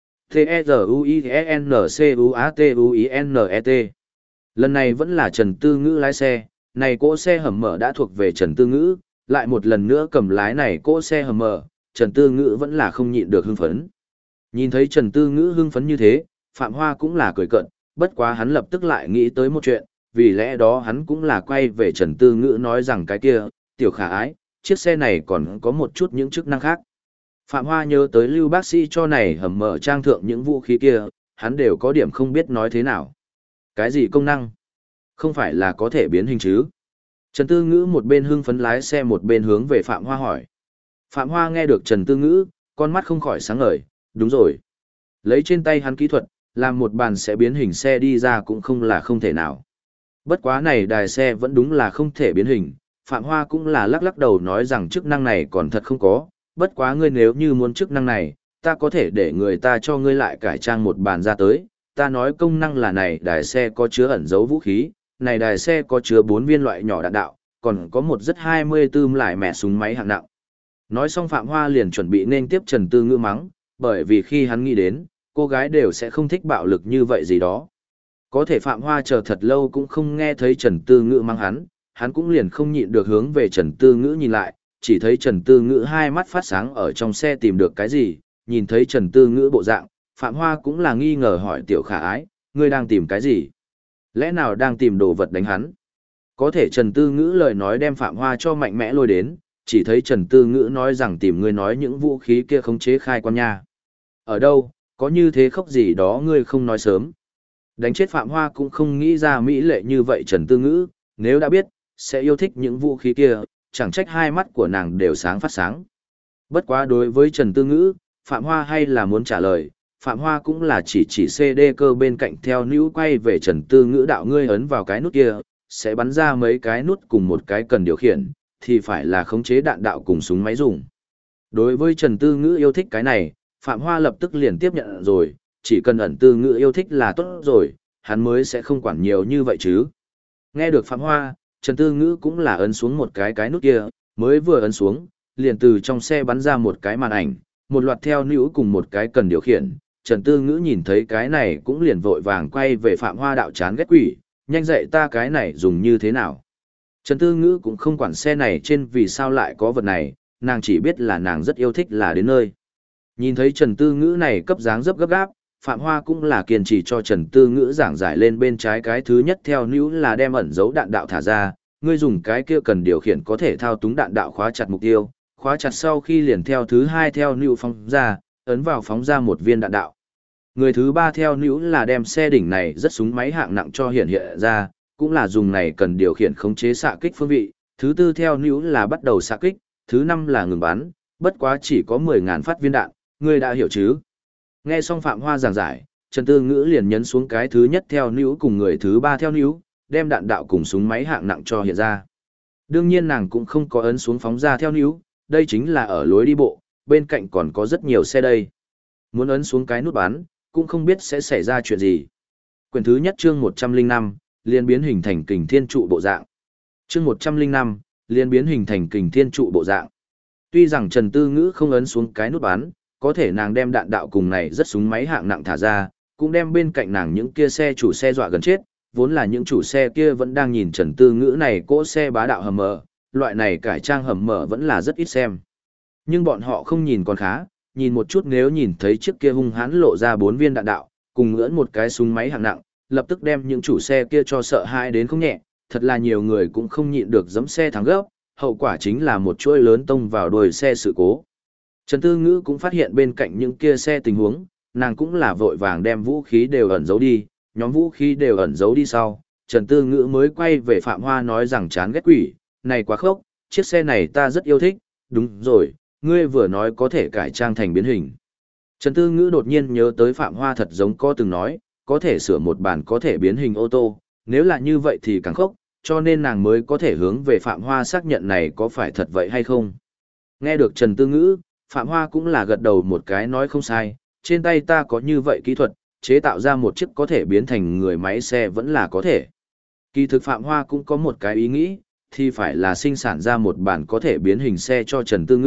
T-E-Z-U-I-N-C-U-A-T-U-I-N-E-T. Lần này vẫn là Trần Tư Ngữ lái xe, này cỗ xe hầm mở đã thuộc về Trần Tư Ngữ, lại một lần nữa cầm lái này cỗ xe hầm mở, Trần Tư Ngữ vẫn là không nhịn được hưng phấn. Nhìn thấy Trần Tư Ngữ hưng phấn như thế, Phạm Hoa cũng là cười cợt, bất quá hắn lập tức lại nghĩ tới một chuyện, vì lẽ đó hắn cũng là quay về Trần Tư Ngữ nói rằng cái kia, tiểu khả ái, chiếc xe này còn có một chút những chức năng khác. Phạm Hoa nhớ tới Lưu bác sĩ cho này hầm mở trang thượng những vũ khí kia, hắn đều có điểm không biết nói thế nào. Cái gì công năng? Không phải là có thể biến hình chứ? Trần Tư Ngữ một bên hưng phấn lái xe một bên hướng về Phạm Hoa hỏi. Phạm Hoa nghe được Trần Tư Ngữ, con mắt không khỏi sáng ngời, đúng rồi. Lấy trên tay hắn kỹ thuật, làm một bàn sẽ biến hình xe đi ra cũng không là không thể nào. Bất quá này đài xe vẫn đúng là không thể biến hình, Phạm Hoa cũng là lắc lắc đầu nói rằng chức năng này còn thật không có, bất quá ngươi nếu như muốn chức năng này, ta có thể để người ta cho ngươi lại cải trang một bàn ra tới, ta nói công năng là này đài xe có chứa ẩn dấu vũ khí, này đài xe có chứa 4 viên loại nhỏ đạn đạo, còn có một rất 24 lại mẹ súng máy hạng nặng. Nói xong Phạm Hoa liền chuẩn bị nên tiếp Trần Tư Ngữ mắng, bởi vì khi hắn nghĩ đến, cô gái đều sẽ không thích bạo lực như vậy gì đó. Có thể Phạm Hoa chờ thật lâu cũng không nghe thấy Trần Tư Ngữ mắng hắn cũng liền không nhịn được hướng về Trần Tư Ngữ nhìn lại, chỉ thấy Trần Tư Ngữ hai mắt phát sáng ở trong xe tìm được cái gì, nhìn thấy Trần Tư Ngữ bộ dạng, Phạm Hoa cũng là nghi ngờ hỏi tiểu khả ái, ngươi đang tìm cái gì? Lẽ nào đang tìm đồ vật đánh hắn? Có thể Trần Tư Ngữ lời nói đem Phạm Hoa cho mạnh mẽ lôi đến, chỉ thấy Trần Tư Ngữ nói rằng tìm ngươi nói những vũ khí kia khống chế khai quan nha. Ở đâu, có như thế khóc gì đó ngươi không nói sớm. Đánh chết Phạm Hoa cũng không nghĩ ra mỹ lệ như vậy Trần Tư Ngữ, nếu đã biết, sẽ yêu thích những vũ khí kia, chẳng trách hai mắt của nàng đều sáng phát sáng. Bất quá đối với Trần Tư Ngữ, Phạm Hoa hay là muốn trả lời, Phạm Hoa cũng là chỉ CD cơ bên cạnh theo níu quay về Trần Tư Ngữ đạo ngươi ấn vào cái nút kia, sẽ bắn ra mấy cái nút cùng một cái cần điều khiển, thì phải là khống chế đạn đạo cùng súng máy dùng. Đối với Trần Tư Ngữ yêu thích cái này, Phạm Hoa lập tức liền tiếp nhận rồi, chỉ cần ẩn Tư Ngữ yêu thích là tốt rồi, hắn mới sẽ không quản nhiều như vậy chứ. Nghe được Phạm Hoa, Trần Tư Ngữ cũng là ấn xuống một cái nút kia, mới vừa ấn xuống, liền từ trong xe bắn ra một cái màn ảnh, một loạt theo níu cùng một cái cần điều khiển. Trần Tư Ngữ nhìn thấy cái này cũng liền vội vàng quay về Phạm Hoa đạo chán ghét quỷ, nhanh dạy ta cái này dùng như thế nào. Trần Tư Ngữ cũng không quản xe này trên vì sao lại có vật này, nàng chỉ biết là nàng rất yêu thích là đến nơi. Nhìn thấy Trần Tư Ngữ này cấp dáng dấp gấp gáp, Phạm Hoa cũng là kiên trì cho Trần Tư Ngữ giảng giải lên bên trái cái thứ nhất theo níu là đem ẩn dấu đạn đạo thả ra, ngươi dùng cái kia cần điều khiển có thể thao túng đạn đạo khóa chặt mục tiêu, khóa chặt sau khi liền theo thứ hai theo níu phóng ra, ấn vào phóng ra một viên đạn đạo. Người thứ ba theo níu là đem xe đỉnh này rất súng máy hạng nặng cho hiện ra, cũng là dùng này cần điều khiển khống chế xạ kích phương vị, thứ tư theo níu là bắt đầu xạ kích, thứ năm là ngừng bắn, bất quá chỉ có 10.000 phát viên đạn, ngươi đã hiểu chứ? Nghe xong Phạm Hoa giảng giải, Trần Tư Ngữ liền nhấn xuống cái thứ nhất theo níu cùng người thứ ba theo níu, đem đạn đạo cùng súng máy hạng nặng cho hiện ra. Đương nhiên nàng cũng không có ấn xuống phóng ra theo níu, đây chính là ở lối đi bộ, bên cạnh còn có rất nhiều xe đây. Muốn ấn xuống cái nút bắn, cũng không biết sẽ xảy ra chuyện gì. Quyển thứ nhất chương 105, liền biến hình thành kình thiên trụ bộ dạng. Chương 105, liền biến hình thành kình thiên trụ bộ dạng. Tuy rằng Trần Tư Ngữ không ấn xuống cái nút bắn, có thể nàng đem đạn đạo cùng này rất súng máy hạng nặng thả ra, cũng đem bên cạnh nàng những kia xe chủ xe dọa gần chết, vốn là những chủ xe kia vẫn đang nhìn Trần Tư Ngữ này cỗ xe bá đạo hầm mở, loại này cải trang hầm mở vẫn là rất ít xem. Nhưng bọn họ không nhìn còn khá, nhìn một chút nếu nhìn thấy chiếc kia hung hãn lộ ra 4 viên đạn đạo, cùng ưỡn một cái súng máy hạng nặng, lập tức đem những chủ xe kia cho sợ hãi đến không nhẹ, thật là nhiều người cũng không nhịn được giẫm xe thắng gấp, hậu quả chính là một chuỗi lớn tông vào đuôi xe sự cố. Trần Tư Ngữ cũng phát hiện bên cạnh những kia xe tình huống, nàng cũng là vội vàng đem vũ khí đều ẩn giấu đi, nhóm vũ khí đều ẩn giấu đi sau, Trần Tư Ngữ mới quay về Phạm Hoa nói rằng chán ghét quỷ, này quá khốc, chiếc xe này ta rất yêu thích, đúng rồi, ngươi vừa nói có thể cải trang thành biến hình. Trần Tư Ngữ đột nhiên nhớ tới Phạm Hoa thật giống có từng nói, có thể sửa một bản có thể biến hình ô tô, nếu là như vậy thì càng khốc, cho nên nàng mới có thể hướng về Phạm Hoa xác nhận này có phải thật vậy hay không. Nghe được Trần Tư Ngữ, Phạm Hoa cũng là gật đầu một cái nói không sai, trên tay ta có như vậy kỹ thuật, chế tạo ra một chiếc có thể biến thành người máy xe vẫn là có thể. Kỳ thực Phạm Hoa cũng có một cái ý nghĩ, thì phải là sinh sản ra một bản có thể biến hình xe cho Trần Tư Ngữ,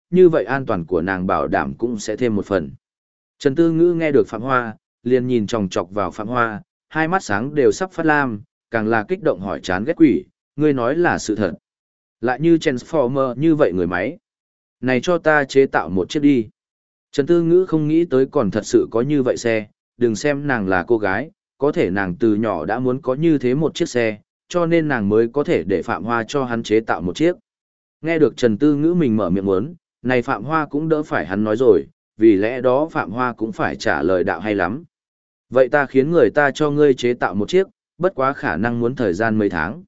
như vậy an toàn của nàng bảo đảm cũng sẽ thêm một phần. Trần Tư Ngữ nghe được Phạm Hoa, liền nhìn chòng chọc vào Phạm Hoa, hai mắt sáng đều sắp phát lam, càng là kích động hỏi chán ghét quỷ, ngươi nói là sự thật. Lại như Transformer như vậy người máy. Này cho ta chế tạo một chiếc đi. Trần Tư Ngữ không nghĩ tới còn thật sự có như vậy xe, đừng xem nàng là cô gái, có thể nàng từ nhỏ đã muốn có như thế một chiếc xe, cho nên nàng mới có thể để Phạm Hoa cho hắn chế tạo một chiếc. Nghe được Trần Tư Ngữ mình mở miệng muốn, này Phạm Hoa cũng đỡ phải hắn nói rồi, vì lẽ đó Phạm Hoa cũng phải trả lời đạo hay lắm. Vậy ta khiến người ta cho ngươi chế tạo một chiếc, bất quá khả năng muốn thời gian mấy tháng.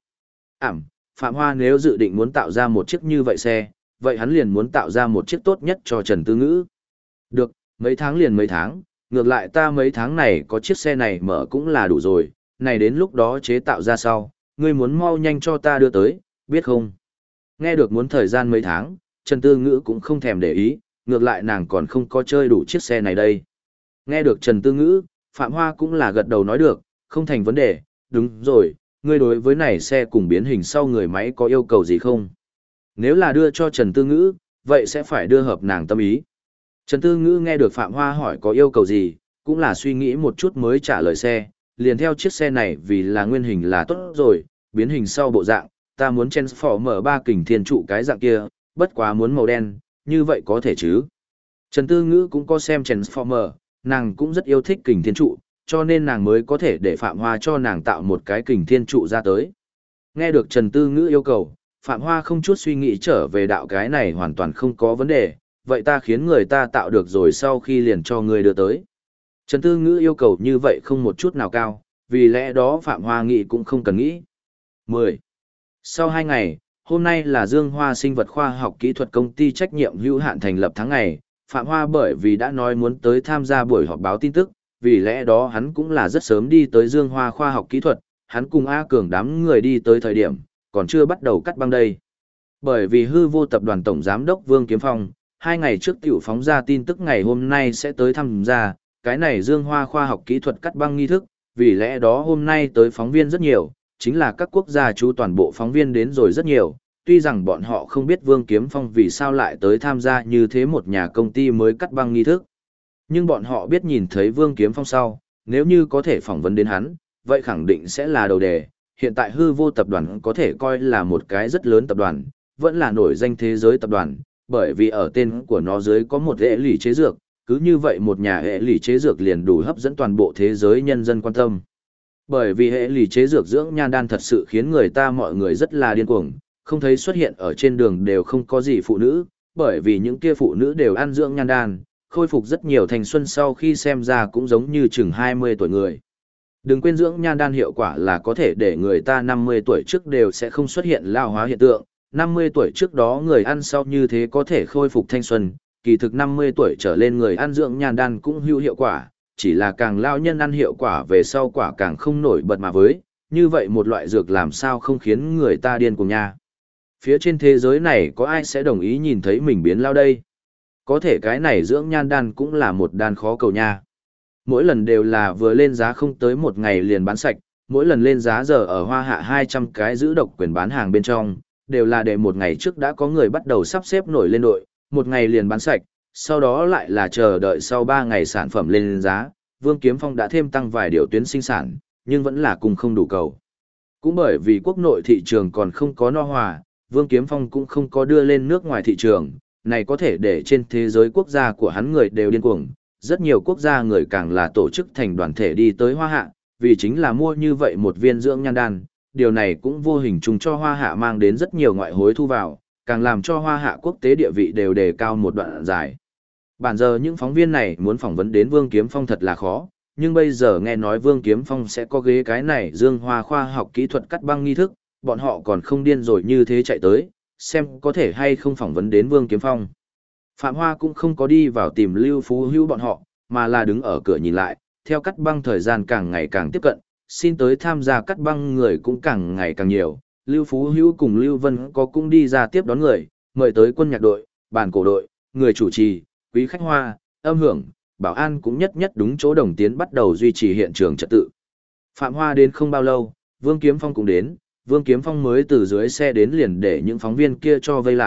Phạm Hoa nếu dự định muốn tạo ra một chiếc như vậy xe, vậy hắn liền muốn tạo ra một chiếc tốt nhất cho Trần Tư Ngữ. Được, mấy tháng liền mấy tháng, ngược lại ta mấy tháng này có chiếc xe này mở cũng là đủ rồi, này đến lúc đó chế tạo ra sau, ngươi muốn mau nhanh cho ta đưa tới, biết không? Nghe được muốn thời gian mấy tháng, Trần Tư Ngữ cũng không thèm để ý, ngược lại nàng còn không có chơi đủ chiếc xe này đây. Nghe được Trần Tư Ngữ, Phạm Hoa cũng là gật đầu nói được, không thành vấn đề, đúng rồi, ngươi đối với này xe cùng biến hình sau người máy có yêu cầu gì không? Nếu là đưa cho Trần Tư Ngữ, vậy sẽ phải đưa hợp nàng tâm ý. Trần Tư Ngữ nghe được Phạm Hoa hỏi có yêu cầu gì, cũng là suy nghĩ một chút mới trả lời xe, liền theo chiếc xe này vì là nguyên hình là tốt rồi, biến hình sau bộ dạng, ta muốn Transformer 3 kình thiên trụ cái dạng kia, bất quá muốn màu đen, như vậy có thể chứ. Trần Tư Ngữ cũng có xem Transformer, nàng cũng rất yêu thích kình thiên trụ, cho nên nàng mới có thể để Phạm Hoa cho nàng tạo một cái kình thiên trụ ra tới. Nghe được Trần Tư Ngữ yêu cầu, Phạm Hoa không chút suy nghĩ trở về đạo cái này hoàn toàn không có vấn đề, vậy ta khiến người ta tạo được rồi sau khi liền cho người đưa tới. Trần Tư Ngữ yêu cầu như vậy không một chút nào cao, vì lẽ đó Phạm Hoa nghĩ cũng không cần nghĩ. 10. Sau 2 ngày, hôm nay là Dương Hoa sinh vật khoa học kỹ thuật công ty trách nhiệm hữu hạn thành lập tháng ngày, Phạm Hoa bởi vì đã nói muốn tới tham gia buổi họp báo tin tức, vì lẽ đó hắn cũng là rất sớm đi tới Dương Hoa khoa học kỹ thuật, hắn cùng A Cường đám người đi tới thời điểm, còn chưa bắt đầu cắt băng đây. Bởi vì hư vô tập đoàn tổng giám đốc Vương Kiếm Phong, 2 ngày trước tiểu phóng ra tin tức ngày hôm nay sẽ tới tham gia, cái này Dương Hoa khoa học kỹ thuật cắt băng nghi thức, vì lẽ đó hôm nay tới phóng viên rất nhiều, chính là các quốc gia chú toàn bộ phóng viên đến rồi rất nhiều, tuy rằng bọn họ không biết Vương Kiếm Phong vì sao lại tới tham gia như thế một nhà công ty mới cắt băng nghi thức. Nhưng bọn họ biết nhìn thấy Vương Kiếm Phong sau, nếu như có thể phỏng vấn đến hắn, vậy khẳng định sẽ là đầu đề. Hiện tại hư vô tập đoàn có thể coi là một cái rất lớn tập đoàn, vẫn là nổi danh thế giới tập đoàn, bởi vì ở tên của nó dưới có một hệ lụy chế dược, cứ như vậy một nhà hệ lụy chế dược liền đủ hấp dẫn toàn bộ thế giới nhân dân quan tâm. Bởi vì hệ lụy chế dược dưỡng nhan đan thật sự khiến người ta mọi người rất là điên cuồng, không thấy xuất hiện ở trên đường đều không có gì phụ nữ, bởi vì những kia phụ nữ đều ăn dưỡng nhan đan, khôi phục rất nhiều thanh xuân sau khi xem ra cũng giống như chừng 20 tuổi người. Đừng quên dưỡng nhan đan hiệu quả là có thể để người ta 50 tuổi trước đều sẽ không xuất hiện lão hóa hiện tượng, 50 tuổi trước đó người ăn sau như thế có thể khôi phục thanh xuân, kỳ thực 50 tuổi trở lên người ăn dưỡng nhan đan cũng hữu hiệu quả, chỉ là càng lão nhân ăn hiệu quả về sau quả càng không nổi bật mà với, như vậy một loại dược làm sao không khiến người ta điên cuồng nha. Phía trên thế giới này có ai sẽ đồng ý nhìn thấy mình biến lão đây? Có thể cái này dưỡng nhan đan cũng là một đan khó cầu nha. Mỗi lần đều là vừa lên giá không tới một ngày liền bán sạch, mỗi lần lên giá giờ ở Hoa Hạ 200 cái giữ độc quyền bán hàng bên trong, đều là để một ngày trước đã có người bắt đầu sắp xếp nổi lên đội, một ngày liền bán sạch, sau đó lại là chờ đợi sau 3 ngày sản phẩm lên giá, Vương Kiếm Phong đã thêm tăng vài điều tuyến sinh sản, nhưng vẫn là cùng không đủ cầu. Cũng bởi vì quốc nội thị trường còn không có no hòa, Vương Kiếm Phong cũng không có đưa lên nước ngoài thị trường, này có thể để trên thế giới quốc gia của hắn người đều điên cuồng, rất nhiều quốc gia người càng là tổ chức thành đoàn thể đi tới Hoa Hạ, vì chính là mua như vậy một viên dưỡng nhan đan, điều này cũng vô hình chung cho Hoa Hạ mang đến rất nhiều ngoại hối thu vào, càng làm cho Hoa Hạ quốc tế địa vị đều đề cao một đoạn dài. Bản giờ những phóng viên này muốn phỏng vấn đến Vương Kiếm Phong thật là khó, nhưng bây giờ nghe nói Vương Kiếm Phong sẽ có ghế cái này Dương Hoa khoa học kỹ thuật cắt băng nghi thức, bọn họ còn không điên rồi như thế chạy tới, xem có thể hay không phỏng vấn đến Vương Kiếm Phong. Phạm Hoa cũng không có đi vào tìm Lưu Phú Hữu bọn họ, mà là đứng ở cửa nhìn lại, theo cắt băng thời gian càng ngày càng tiếp cận, xin tới tham gia cắt băng người cũng càng ngày càng nhiều. Lưu Phú Hữu cùng Lưu Vân có cũng đi ra tiếp đón người, mời tới quân nhạc đội, bàn cổ đội, người chủ trì, quý khách hoa, âm hưởng, bảo an cũng nhất nhất đúng chỗ đồng tiến bắt đầu duy trì hiện trường trật tự. Phạm Hoa đến không bao lâu, Vương Kiếm Phong cũng đến, Vương Kiếm Phong mới từ dưới xe đến liền để những phóng viên kia cho vây lại,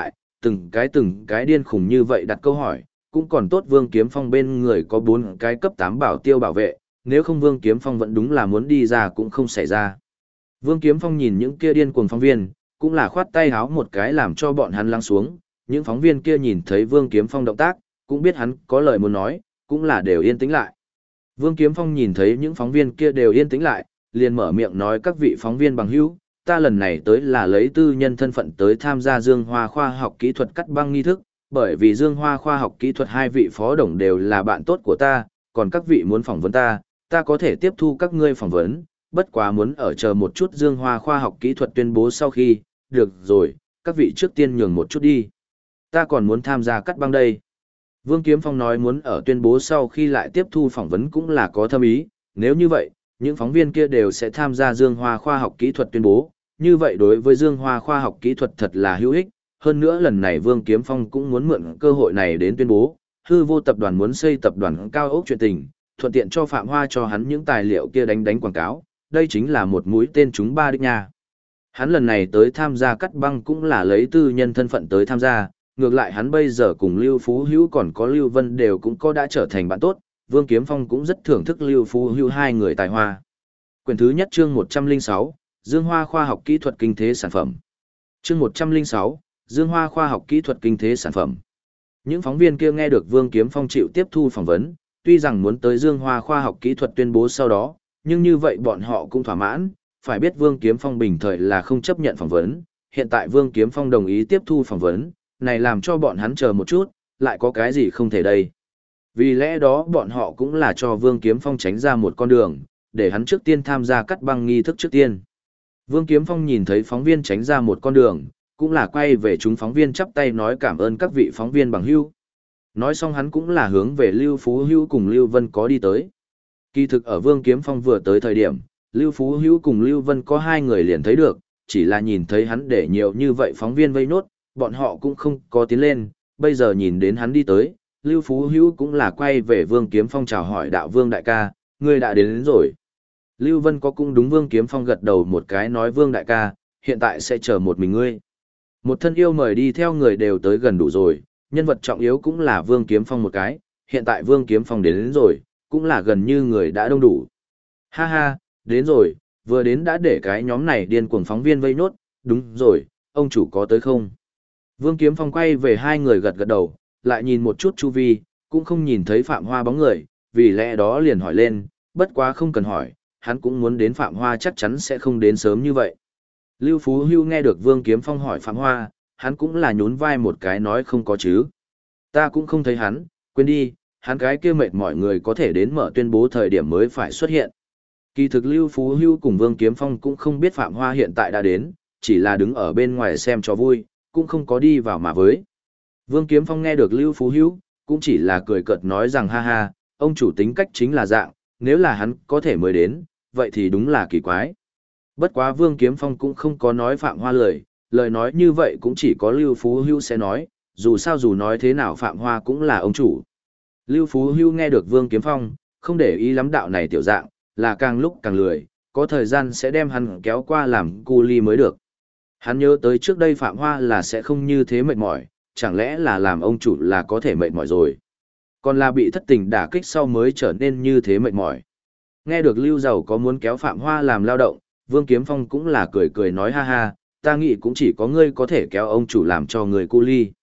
từng cái điên khủng như vậy đặt câu hỏi, cũng còn tốt Vương Kiếm Phong bên người có 4 cái cấp 8 bảo tiêu bảo vệ, nếu không Vương Kiếm Phong vẫn đúng là muốn đi ra cũng không xảy ra. Vương Kiếm Phong nhìn những kia điên cuồng phóng viên, cũng là khoát tay háo một cái làm cho bọn hắn lắng xuống, những phóng viên kia nhìn thấy Vương Kiếm Phong động tác, cũng biết hắn có lời muốn nói, cũng là đều yên tĩnh lại. Vương Kiếm Phong nhìn thấy những phóng viên kia đều yên tĩnh lại, liền mở miệng nói các vị phóng viên bằng hữu, ta lần này tới là lấy tư nhân thân phận tới tham gia Dương Hoa khoa học kỹ thuật cắt băng nghi thức, bởi vì Dương Hoa khoa học kỹ thuật hai vị phó đồng đều là bạn tốt của ta, còn các vị muốn phỏng vấn ta có thể tiếp thu các ngươi phỏng vấn, bất quá muốn ở chờ một chút Dương Hoa khoa học kỹ thuật tuyên bố sau khi, được rồi, các vị trước tiên nhường một chút đi. Ta còn muốn tham gia cắt băng đây. Vương Kiếm Phong nói muốn ở tuyên bố sau khi lại tiếp thu phỏng vấn cũng là có thâm ý, nếu như vậy, những phóng viên kia đều sẽ tham gia Dương Hoa khoa học kỹ thuật tuyên bố, như vậy đối với Dương Hoa khoa học kỹ thuật thật là hữu ích, hơn nữa lần này Vương Kiếm Phong cũng muốn mượn cơ hội này đến tuyên bố, hư vô tập đoàn muốn xây tập đoàn cao ốc chuyện tình, thuận tiện cho Phạm Hoa cho hắn những tài liệu kia đánh quảng cáo, đây chính là một mũi tên trúng ba đích nha. Hắn lần này tới tham gia cắt băng cũng là lấy tư nhân thân phận tới tham gia, ngược lại hắn bây giờ cùng Lưu Phú Hữu còn có Lưu Vân đều cũng có đã trở thành bạn tốt, Vương Kiếm Phong cũng rất thưởng thức Lưu Phú Hữu hai người tài hoa. Quyển thứ nhất chương 106, Dương Hoa khoa học kỹ thuật kinh tế sản phẩm. Chương 106, Dương Hoa khoa học kỹ thuật kinh tế sản phẩm. Những phóng viên kia nghe được Vương Kiếm Phong chịu tiếp thu phỏng vấn, tuy rằng muốn tới Dương Hoa khoa học kỹ thuật tuyên bố sau đó, nhưng như vậy bọn họ cũng thỏa mãn, phải biết Vương Kiếm Phong bình thời là không chấp nhận phỏng vấn, hiện tại Vương Kiếm Phong đồng ý tiếp thu phỏng vấn, này làm cho bọn hắn chờ một chút, lại có cái gì không thể đây. Vì lẽ đó bọn họ cũng là cho Vương Kiếm Phong tránh ra một con đường, để hắn trước tiên tham gia cắt băng nghi thức trước tiên. Vương Kiếm Phong nhìn thấy phóng viên tránh ra một con đường, cũng là quay về chúng phóng viên chắp tay nói cảm ơn các vị phóng viên bằng hữu. Nói xong hắn cũng là hướng về Lưu Phú Hữu cùng Lưu Vân có đi tới. Kỳ thực ở Vương Kiếm Phong vừa tới thời điểm, Lưu Phú Hữu cùng Lưu Vân có hai người liền thấy được, chỉ là nhìn thấy hắn để nhiều như vậy phóng viên vây nốt, bọn họ cũng không có tiến lên, bây giờ nhìn đến hắn đi tới, Lưu Phú Hữu cũng là quay về Vương Kiếm Phong chào hỏi đạo Vương đại ca, ngươi đã đến rồi. Lưu Vân có cũng đúng Vương Kiếm Phong gật đầu một cái nói Vương đại ca, hiện tại sẽ chờ một mình ngươi. Một thân yêu mời đi theo người đều tới gần đủ rồi, nhân vật trọng yếu cũng là Vương Kiếm Phong một cái, hiện tại Vương Kiếm Phong đến rồi, cũng là gần như người đã đông đủ. Ha ha, đến rồi, vừa đến đã để cái nhóm này điên cuồng phóng viên vây nốt, đúng rồi, ông chủ có tới không? Vương Kiếm Phong quay về hai người gật gật đầu, lại nhìn một chút chu vi, cũng không nhìn thấy Phạm Hoa bóng người, vì lẽ đó liền hỏi lên, bất quá không cần hỏi, hắn cũng muốn đến Phạm Hoa chắc chắn sẽ không đến sớm như vậy. Lưu Phú Hưu nghe được Vương Kiếm Phong hỏi Phạm Hoa, hắn cũng là nhún vai một cái nói không có chứ. Ta cũng không thấy hắn, quên đi, hắn cái kia mệt mọi người có thể đến mở tuyên bố thời điểm mới phải xuất hiện. Kỳ thực Lưu Phú Hưu cùng Vương Kiếm Phong cũng không biết Phạm Hoa hiện tại đã đến, chỉ là đứng ở bên ngoài xem cho vui, cũng không có đi vào mà với. Vương Kiếm Phong nghe được Lưu Phú Hưu, cũng chỉ là cười cợt nói rằng ha ha, ông chủ tính cách chính là dạng, nếu là hắn có thể mới đến, vậy thì đúng là kỳ quái. Bất quá Vương Kiếm Phong cũng không có nói Phạm Hoa lời nói như vậy cũng chỉ có Lưu Phú Hưu sẽ nói, dù sao dù nói thế nào Phạm Hoa cũng là ông chủ. Lưu Phú Hưu nghe được Vương Kiếm Phong, không để ý lắm đạo này tiểu dạng, là càng lúc càng lười, có thời gian sẽ đem hắn kéo qua làm cu ly mới được. Hắn nhớ tới trước đây Phạm Hoa là sẽ không như thế mệt mỏi, chẳng lẽ là làm ông chủ là có thể mệt mỏi rồi. Còn là bị thất tình đả kích sau mới trở nên như thế mệt mỏi. Nghe được Lưu Giàu có muốn kéo Phạm Hoa làm lao động, Vương Kiếm Phong cũng là cười cười nói ha ha, ta nghĩ cũng chỉ có ngươi có thể kéo ông chủ làm cho người cu ly.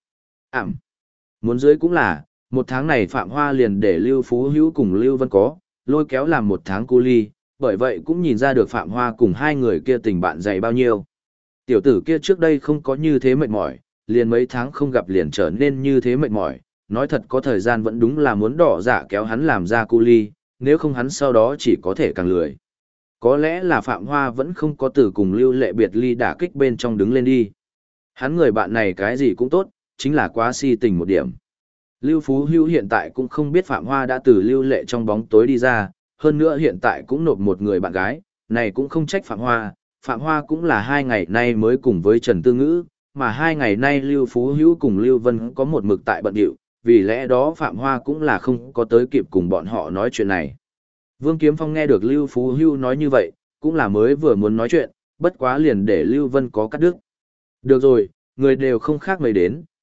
Muốn dưới cũng là, một tháng này Phạm Hoa liền để Lưu Phú Hữu cùng Lưu Vân có, lôi kéo làm một tháng cu ly, bởi vậy cũng nhìn ra được Phạm Hoa cùng hai người kia tình bạn dày bao nhiêu. Tiểu tử kia trước đây không có như thế mệt mỏi, liền mấy tháng không gặp liền trở nên như thế mệt mỏi, nói thật có thời gian vẫn đúng là muốn đỏ dạ kéo hắn làm ra cu ly, nếu không hắn sau đó chỉ có thể càng lười. Có lẽ là Phạm Hoa vẫn không có từ cùng Lưu Lệ biệt ly đả kích bên trong đứng lên đi. Hắn người bạn này cái gì cũng tốt, chính là quá si tình một điểm. Lưu Phú Hữu hiện tại cũng không biết Phạm Hoa đã từ Lưu Lệ trong bóng tối đi ra, hơn nữa hiện tại cũng nộp một người bạn gái, này cũng không trách Phạm Hoa. Phạm Hoa cũng là 2 ngày nay mới cùng với Trần Tư Ngữ, mà 2 ngày nay Lưu Phú Hữu cùng Lưu Vân có một mực tại bận điệu, vì lẽ đó Phạm Hoa cũng là không có tới kịp cùng bọn họ nói chuyện này. Vương Kiếm Phong nghe được Lưu Phú Hữu nói như vậy, cũng là mới vừa muốn nói chuyện, bất quá liền để Lưu Vân có cắt đứt. Được rồi, người đều không khác mấy đến,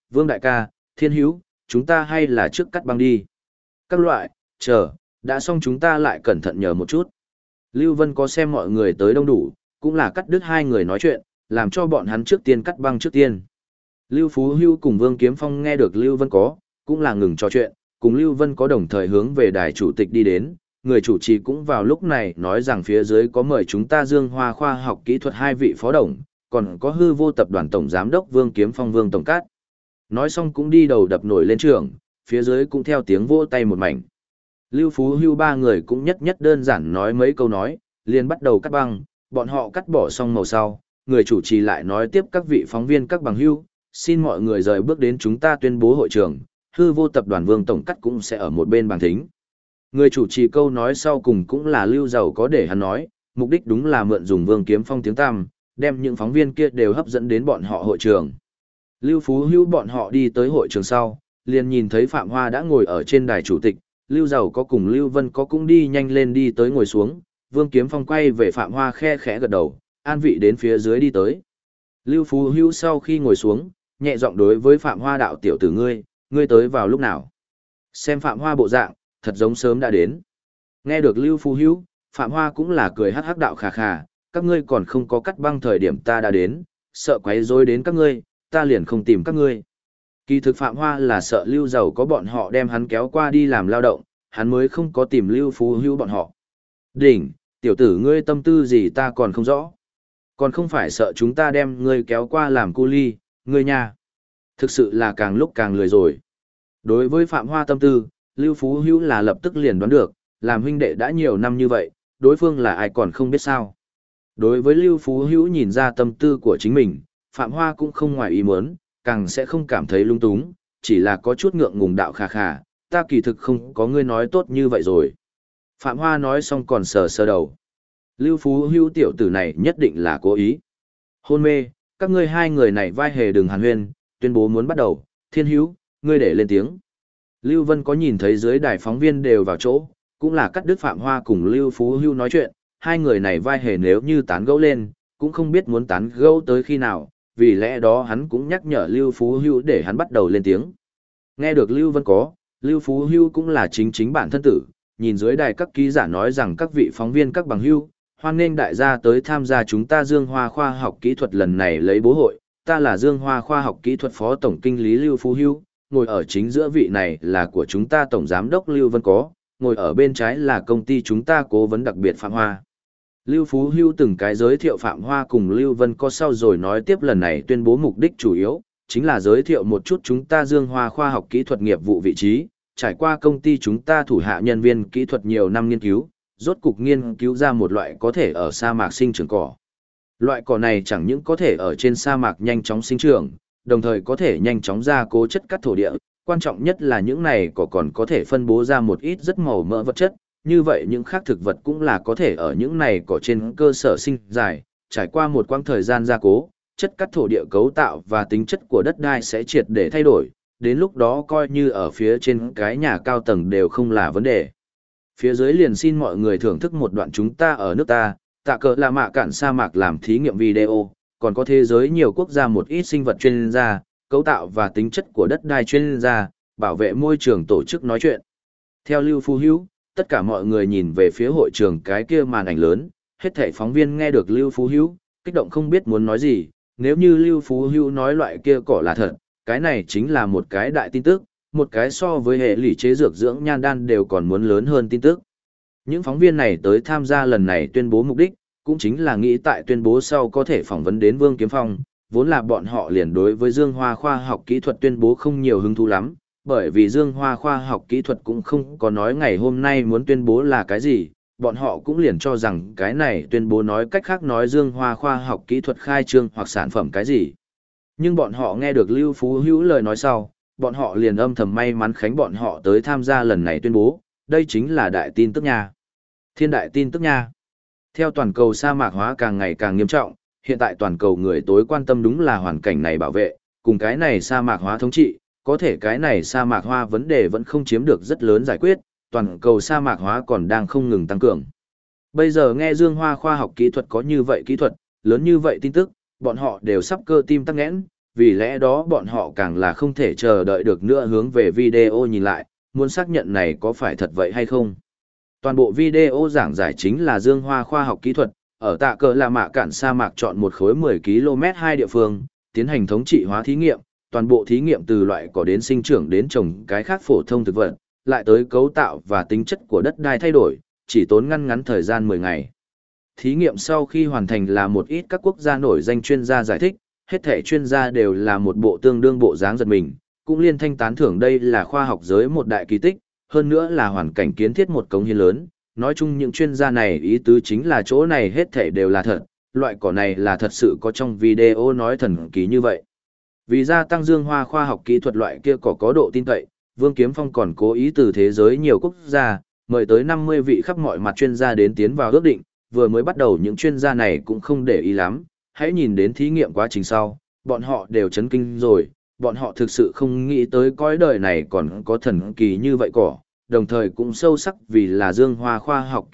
Vương đại ca, Thiên hữu, chúng ta hay là trước cắt băng đi. Các loại, chờ, đã xong chúng ta lại cẩn thận nhờ một chút. Lưu Vân có xem mọi người tới đông đủ, cũng là cắt đứt hai người nói chuyện, làm cho bọn hắn trước tiên cắt băng trước tiên. Lưu Phú Hưu cùng Vương Kiếm Phong nghe được Lưu Vân có, cũng là ngừng trò chuyện, cùng Lưu Vân có đồng thời hướng về đài chủ tịch đi đến. Người chủ trì cũng vào lúc này nói rằng phía dưới có mời chúng ta Dương Hoa khoa học kỹ thuật hai vị phó đồng, còn có hư vô tập đoàn tổng giám đốc Vương Kiếm Phong Vương Tổng Cát. Nói xong cũng đi đầu đập nổi lên trường, phía dưới cũng theo tiếng vỗ tay một mảnh. Lưu Phú Hưu ba người cũng nhất nhất đơn giản nói mấy câu nói, liền bắt đầu cắt băng, bọn họ cắt bỏ xong màu sau, người chủ trì lại nói tiếp các vị phóng viên các bằng hưu, xin mọi người rời bước đến chúng ta tuyên bố hội trường, hư vô tập đoàn Vương Tổng Cát cũng sẽ ở một bên bàn thính. Người chủ trì câu nói sau cùng cũng là Lưu Giàu có để hắn nói, mục đích đúng là mượn dùng Vương Kiếm Phong tiếng tăm, đem những phóng viên kia đều hấp dẫn đến bọn họ hội trường. Lưu Phú Hữu bọn họ đi tới hội trường sau, liền nhìn thấy Phạm Hoa đã ngồi ở trên đài chủ tịch, Lưu Giàu có cùng Lưu Vân có cũng đi nhanh lên đi tới ngồi xuống, Vương Kiếm Phong quay về Phạm Hoa khe khẽ gật đầu, an vị đến phía dưới đi tới. Lưu Phú Hữu sau khi ngồi xuống, nhẹ giọng đối với Phạm Hoa đạo tiểu tử ngươi tới vào lúc nào? Xem Phạm Hoa bộ dạng, thật giống sớm đã đến. Nghe được Lưu Phú Hữu, Phạm Hoa cũng là cười hắc hắc đạo khà khà, các ngươi còn không có cắt băng thời điểm ta đã đến, sợ quấy rối đến các ngươi, ta liền không tìm các ngươi. Kỳ thực Phạm Hoa là sợ Lưu Giàu có bọn họ đem hắn kéo qua đi làm lao động, hắn mới không có tìm Lưu Phú Hữu bọn họ. Đỉnh, tiểu tử ngươi tâm tư gì ta còn không rõ. Còn không phải sợ chúng ta đem ngươi kéo qua làm cu ly, ngươi nha. Thực sự là càng lúc càng lười rồi. Đối với Phạm Hoa tâm tư, Lưu Phú Hữu là lập tức liền đoán được, làm huynh đệ đã nhiều năm như vậy, đối phương là ai còn không biết sao. Đối với Lưu Phú Hữu nhìn ra tâm tư của chính mình, Phạm Hoa cũng không ngoài ý muốn, càng sẽ không cảm thấy lung túng, chỉ là có chút ngượng ngùng đạo khà khà, ta kỳ thực không có ngươi nói tốt như vậy rồi. Phạm Hoa nói xong còn sờ sờ đầu. Lưu Phú Hữu tiểu tử này nhất định là cố ý. Hôn mê, các ngươi hai người này vai hề đừng hàn huyên, tuyên bố muốn bắt đầu, Thiên Hữu, ngươi để lên tiếng. Lưu Vân có nhìn thấy dưới đài phóng viên đều vào chỗ, cũng là cắt đứt Phạm Hoa cùng Lưu Phú Hữu nói chuyện, hai người này vai hề nếu như tán gẫu lên, cũng không biết muốn tán gẫu tới khi nào, vì lẽ đó hắn cũng nhắc nhở Lưu Phú Hữu để hắn bắt đầu lên tiếng. Nghe được Lưu Vân có, Lưu Phú Hữu cũng là chính bản thân tử, nhìn dưới đài các ký giả nói rằng các vị phóng viên các bằng hữu, hoan nghênh đại gia tới tham gia chúng ta Dương Hoa khoa học kỹ thuật lần này lấy bố hội, ta là Dương Hoa khoa học kỹ thuật phó tổng kinh lý Lưu Phú Hữu, ngồi ở chính giữa vị này là của chúng ta tổng giám đốc Lưu Vân có, ngồi ở bên trái là công ty chúng ta cố vấn đặc biệt Phạm Hoa. Lưu Phú Hữu từng cái giới thiệu Phạm Hoa cùng Lưu Vân có sau rồi nói tiếp lần này tuyên bố mục đích chủ yếu, chính là giới thiệu một chút chúng ta Dương Hoa khoa học kỹ thuật nghiệp vụ vị trí, trải qua công ty chúng ta thủ hạ nhân viên kỹ thuật nhiều năm nghiên cứu, rốt cục nghiên cứu ra một loại có thể ở sa mạc sinh trưởng cỏ. Loại cỏ này chẳng những có thể ở trên sa mạc nhanh chóng sinh trưởng, đồng thời có thể nhanh chóng gia cố chất cắt thổ địa, quan trọng nhất là những này cỏ còn có thể phân bố ra một ít rất màu mỡ vật chất, như vậy những khác thực vật cũng là có thể ở những này cỏ trên cơ sở sinh dài, trải qua một quãng thời gian gia cố, chất cắt thổ địa cấu tạo và tính chất của đất đai sẽ triệt để thay đổi, đến lúc đó coi như ở phía trên cái nhà cao tầng đều không là vấn đề. Phía dưới liền xin mọi người thưởng thức một đoạn chúng ta ở nước ta, tạ cỡ là mạ cạn sa mạc làm thí nghiệm video, còn có thế giới nhiều quốc gia một ít sinh vật chuyên gia, cấu tạo và tính chất của đất đai chuyên gia, bảo vệ môi trường tổ chức nói chuyện. Theo Lưu Phú Hữu, tất cả mọi người nhìn về phía hội trường cái kia màn ảnh lớn, hết thảy phóng viên nghe được Lưu Phú Hữu, kích động không biết muốn nói gì, nếu như Lưu Phú Hữu nói loại kia cỏ là thật, cái này chính là một cái đại tin tức, một cái so với hệ lụy chế dược dưỡng nhan đan đều còn muốn lớn hơn tin tức. Những phóng viên này tới tham gia lần này tuyên bố mục đích, cũng chính là nghĩ tại tuyên bố sau có thể phỏng vấn đến Vương Kiếm Phong, vốn là bọn họ liền đối với Dương Hoa khoa học kỹ thuật tuyên bố không nhiều hứng thú lắm, bởi vì Dương Hoa khoa học kỹ thuật cũng không có nói ngày hôm nay muốn tuyên bố là cái gì, bọn họ cũng liền cho rằng cái này tuyên bố nói cách khác nói Dương Hoa khoa học kỹ thuật khai trương hoặc sản phẩm cái gì. Nhưng bọn họ nghe được Lưu Phú Hữu lời nói sau, bọn họ liền âm thầm may mắn khánh bọn họ tới tham gia lần này tuyên bố, đây chính là đại tin tức nha. Thiên đại tin tức nha. Theo toàn cầu sa mạc hóa càng ngày càng nghiêm trọng, hiện tại toàn cầu người tối quan tâm đúng là hoàn cảnh này bảo vệ, cùng cái này sa mạc hóa thống trị, có thể cái này sa mạc hóa vấn đề vẫn không chiếm được rất lớn giải quyết, toàn cầu sa mạc hóa còn đang không ngừng tăng cường. Bây giờ nghe Dương Hoa khoa học kỹ thuật có như vậy kỹ thuật, lớn như vậy tin tức, bọn họ đều sắp cơ tim tắc nghẽn, vì lẽ đó bọn họ càng là không thể chờ đợi được nữa hướng về video nhìn lại, muốn xác nhận này có phải thật vậy hay không. Toàn bộ video giảng giải chính là Dương Hoa khoa học kỹ thuật, ở tạ cờ La Mạ Cản sa mạc chọn một khối 10 km 2 địa phương, tiến hành thống trị hóa thí nghiệm, toàn bộ thí nghiệm từ loại cỏ đến sinh trưởng đến trồng cái khác phổ thông thực vật, lại tới cấu tạo và tính chất của đất đai thay đổi, chỉ tốn ngắn thời gian 10 ngày. Thí nghiệm sau khi hoàn thành là một ít các quốc gia nổi danh chuyên gia giải thích, hết thể chuyên gia đều là một bộ tương đương bộ dáng giật mình, cũng liên thanh tán thưởng đây là khoa học giới một đại kỳ tích, hơn nữa là hoàn cảnh kiến thiết một cống hiến lớn. Nói chung những chuyên gia này ý tứ chính là chỗ này hết thể đều là thật, loại cỏ này là thật sự có trong video nói thần kỳ như vậy. Vì gia tăng Dương Hoa khoa học kỹ thuật loại kia có độ tin cậy, Vương Kiếm Phong còn cố ý từ thế giới nhiều quốc gia, mời tới 50 vị khắp mọi mặt chuyên gia đến tiến vào ước định, vừa mới bắt đầu những chuyên gia này cũng không để ý lắm, hãy nhìn đến thí nghiệm quá trình sau, bọn họ đều chấn kinh rồi, bọn họ thực sự không nghĩ tới cõi đời này còn có thần kỳ như vậy cỏ, đồng thời cũng sâu sắc vì là Dương Hoa khoa học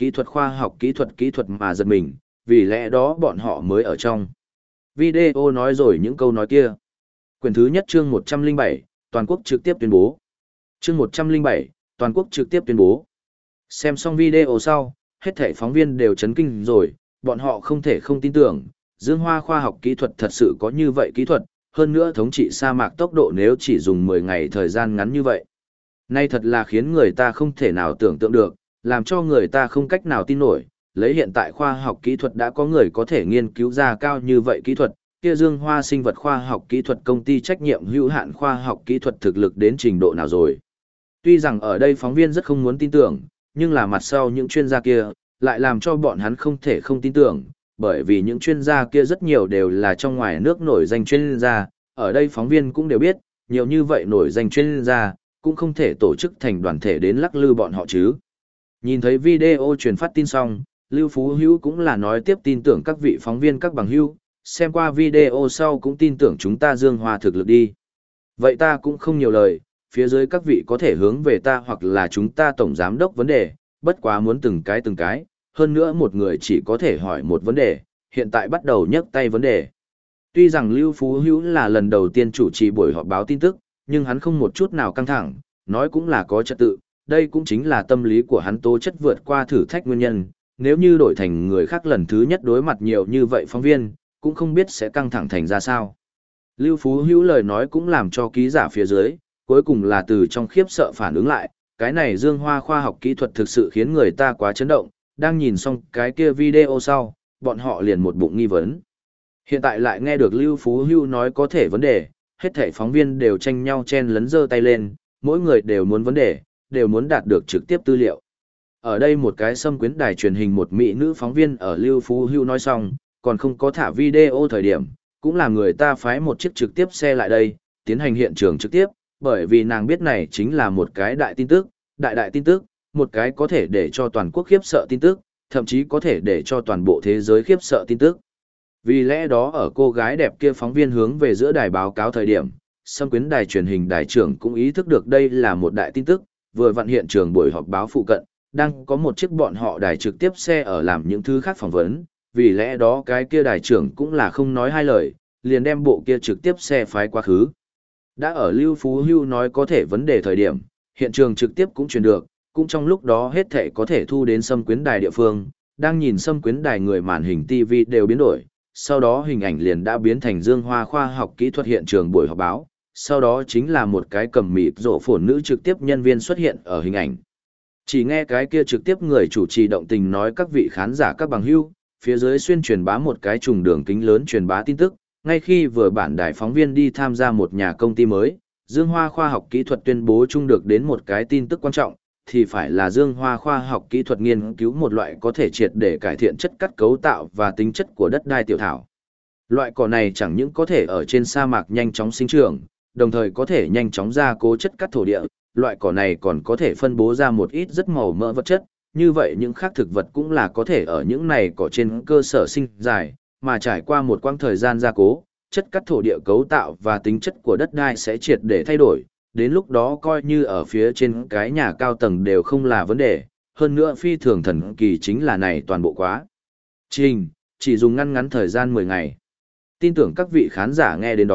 kỹ thuật mà giật mình, vì lẽ đó bọn họ mới ở trong video nói rồi những câu nói kia. Quyển thứ nhất chương 107, toàn quốc trực tiếp tuyên bố. Chương 107, toàn quốc trực tiếp tuyên bố. Xem xong video sau, hết thảy phóng viên đều chấn kinh rồi, bọn họ không thể không tin tưởng, Dương Hoa khoa học kỹ thuật thật sự có như vậy kỹ thuật, hơn nữa thống trị sa mạc tốc độ nếu chỉ dùng 10 ngày thời gian ngắn như vậy. Nay thật là khiến người ta không thể nào tưởng tượng được, làm cho người ta không cách nào tin nổi, lấy hiện tại khoa học kỹ thuật đã có người có thể nghiên cứu ra cao như vậy kỹ thuật, kia Dương Hoa sinh vật khoa học kỹ thuật công ty trách nhiệm hữu hạn khoa học kỹ thuật thực lực đến trình độ nào rồi. Tuy rằng ở đây phóng viên rất không muốn tin tưởng, nhưng là mặt sau những chuyên gia kia, lại làm cho bọn hắn không thể không tin tưởng, bởi vì những chuyên gia kia rất nhiều đều là trong ngoài nước nổi danh chuyên gia, ở đây phóng viên cũng đều biết, nhiều như vậy nổi danh chuyên gia, cũng không thể tổ chức thành đoàn thể đến lắc lư bọn họ chứ. Nhìn thấy video truyền phát tin xong, Lưu Phú Hữu cũng là nói tiếp tin tưởng các vị phóng viên các bằng hữu, xem qua video sau cũng tin tưởng chúng ta Dương Hoa thực lực đi. Vậy ta cũng không nhiều lời, phía dưới các vị có thể hướng về ta hoặc là chúng ta tổng giám đốc vấn đề, bất quá muốn từng cái, hơn nữa một người chỉ có thể hỏi một vấn đề, hiện tại bắt đầu nhấc tay vấn đề. Tuy rằng Lưu Phú Hữu là lần đầu tiên chủ trì buổi họp báo tin tức, nhưng hắn không một chút nào căng thẳng, nói cũng là có trật tự, đây cũng chính là tâm lý của hắn tố chất vượt qua thử thách nguyên nhân, nếu như đổi thành người khác lần thứ nhất đối mặt nhiều như vậy phóng viên, cũng không biết sẽ căng thẳng thành ra sao. Lưu Phú Hữu lời nói cũng làm cho ký giả phía dưới, cuối cùng là từ trong khiếp sợ phản ứng lại, cái này Dương Hoa khoa học kỹ thuật thực sự khiến người ta quá chấn động, đang nhìn xong cái kia video sau, bọn họ liền một bụng nghi vấn. Hiện tại lại nghe được Lưu Phú Hữu nói có thể vấn đề, hết thảy phóng viên đều tranh nhau chen lấn giơ tay lên, mỗi người đều muốn vấn đề, đều muốn đạt được trực tiếp tư liệu. Ở đây một cái xâm quyến đài truyền hình một mỹ nữ phóng viên ở Lưu Phú Hữu nói xong, còn không có thả video thời điểm, cũng là người ta phái một chiếc trực tiếp xe lại đây, tiến hành hiện trường trực tiếp, bởi vì nàng biết này chính là một cái đại tin tức, đại tin tức, một cái có thể để cho toàn quốc khiếp sợ tin tức, thậm chí có thể để cho toàn bộ thế giới khiếp sợ tin tức. Vì lẽ đó ở cô gái đẹp kia phóng viên hướng về giữa đài báo cáo thời điểm, xâm quyến đài truyền hình đài trưởng cũng ý thức được đây là một đại tin tức, vừa vặn hiện trường buổi họp báo phụ cận, đang có một chiếc bọn họ đài trực tiếp xe ở làm những thứ khác phỏng vấn, vì lẽ đó cái kia đài trưởng cũng là không nói hai lời, liền đem bộ kia trực tiếp xe phái quá khứ. Đã ở Lưu Phú Hữu nói có thể vấn đề thời điểm, hiện trường trực tiếp cũng truyền được, cũng trong lúc đó hết thảy có thể thu đến xâm quyến đài địa phương, đang nhìn xâm quyến đài người màn hình TV đều biến đổi, sau đó hình ảnh liền đã biến thành Dương Hoa khoa học kỹ thuật hiện trường buổi họp báo, sau đó chính là một cái cầm mịt rộ phồn nữ trực tiếp nhân viên xuất hiện ở hình ảnh. Chỉ nghe cái kia trực tiếp người chủ trì động tình nói các vị khán giả các bằng hữu, phía dưới xuyên truyền bá một cái trùng đường kính lớn truyền bá tin tức, ngay khi vừa bản đài phóng viên đi tham gia một nhà công ty mới, Dương Hoa khoa học kỹ thuật tuyên bố chung được đến một cái tin tức quan trọng, thì phải là Dương Hoa khoa học kỹ thuật nghiên cứu một loại có thể triệt để cải thiện chất cắt cấu tạo và tính chất của đất đai tiểu thảo. Loại cỏ này chẳng những có thể ở trên sa mạc nhanh chóng sinh trưởng, đồng thời có thể nhanh chóng gia cố chất cắt thổ địa, loại cỏ này còn có thể phân bố ra một ít rất màu mỡ vật chất, như vậy những khác thực vật cũng là có thể ở những này cỏ trên cơ sở sinh dài, mà trải qua một quãng thời gian gia cố, chất cắt thổ địa cấu tạo và tính chất của đất đai sẽ triệt để thay đổi, đến lúc đó coi như ở phía trên cái nhà cao tầng đều không là vấn đề, hơn nữa phi thường thần kỳ chính là này toàn bộ quá trình, chỉ dùng ngắn thời gian 10 ngày. Tin tưởng các vị khán giả nghe đến đó,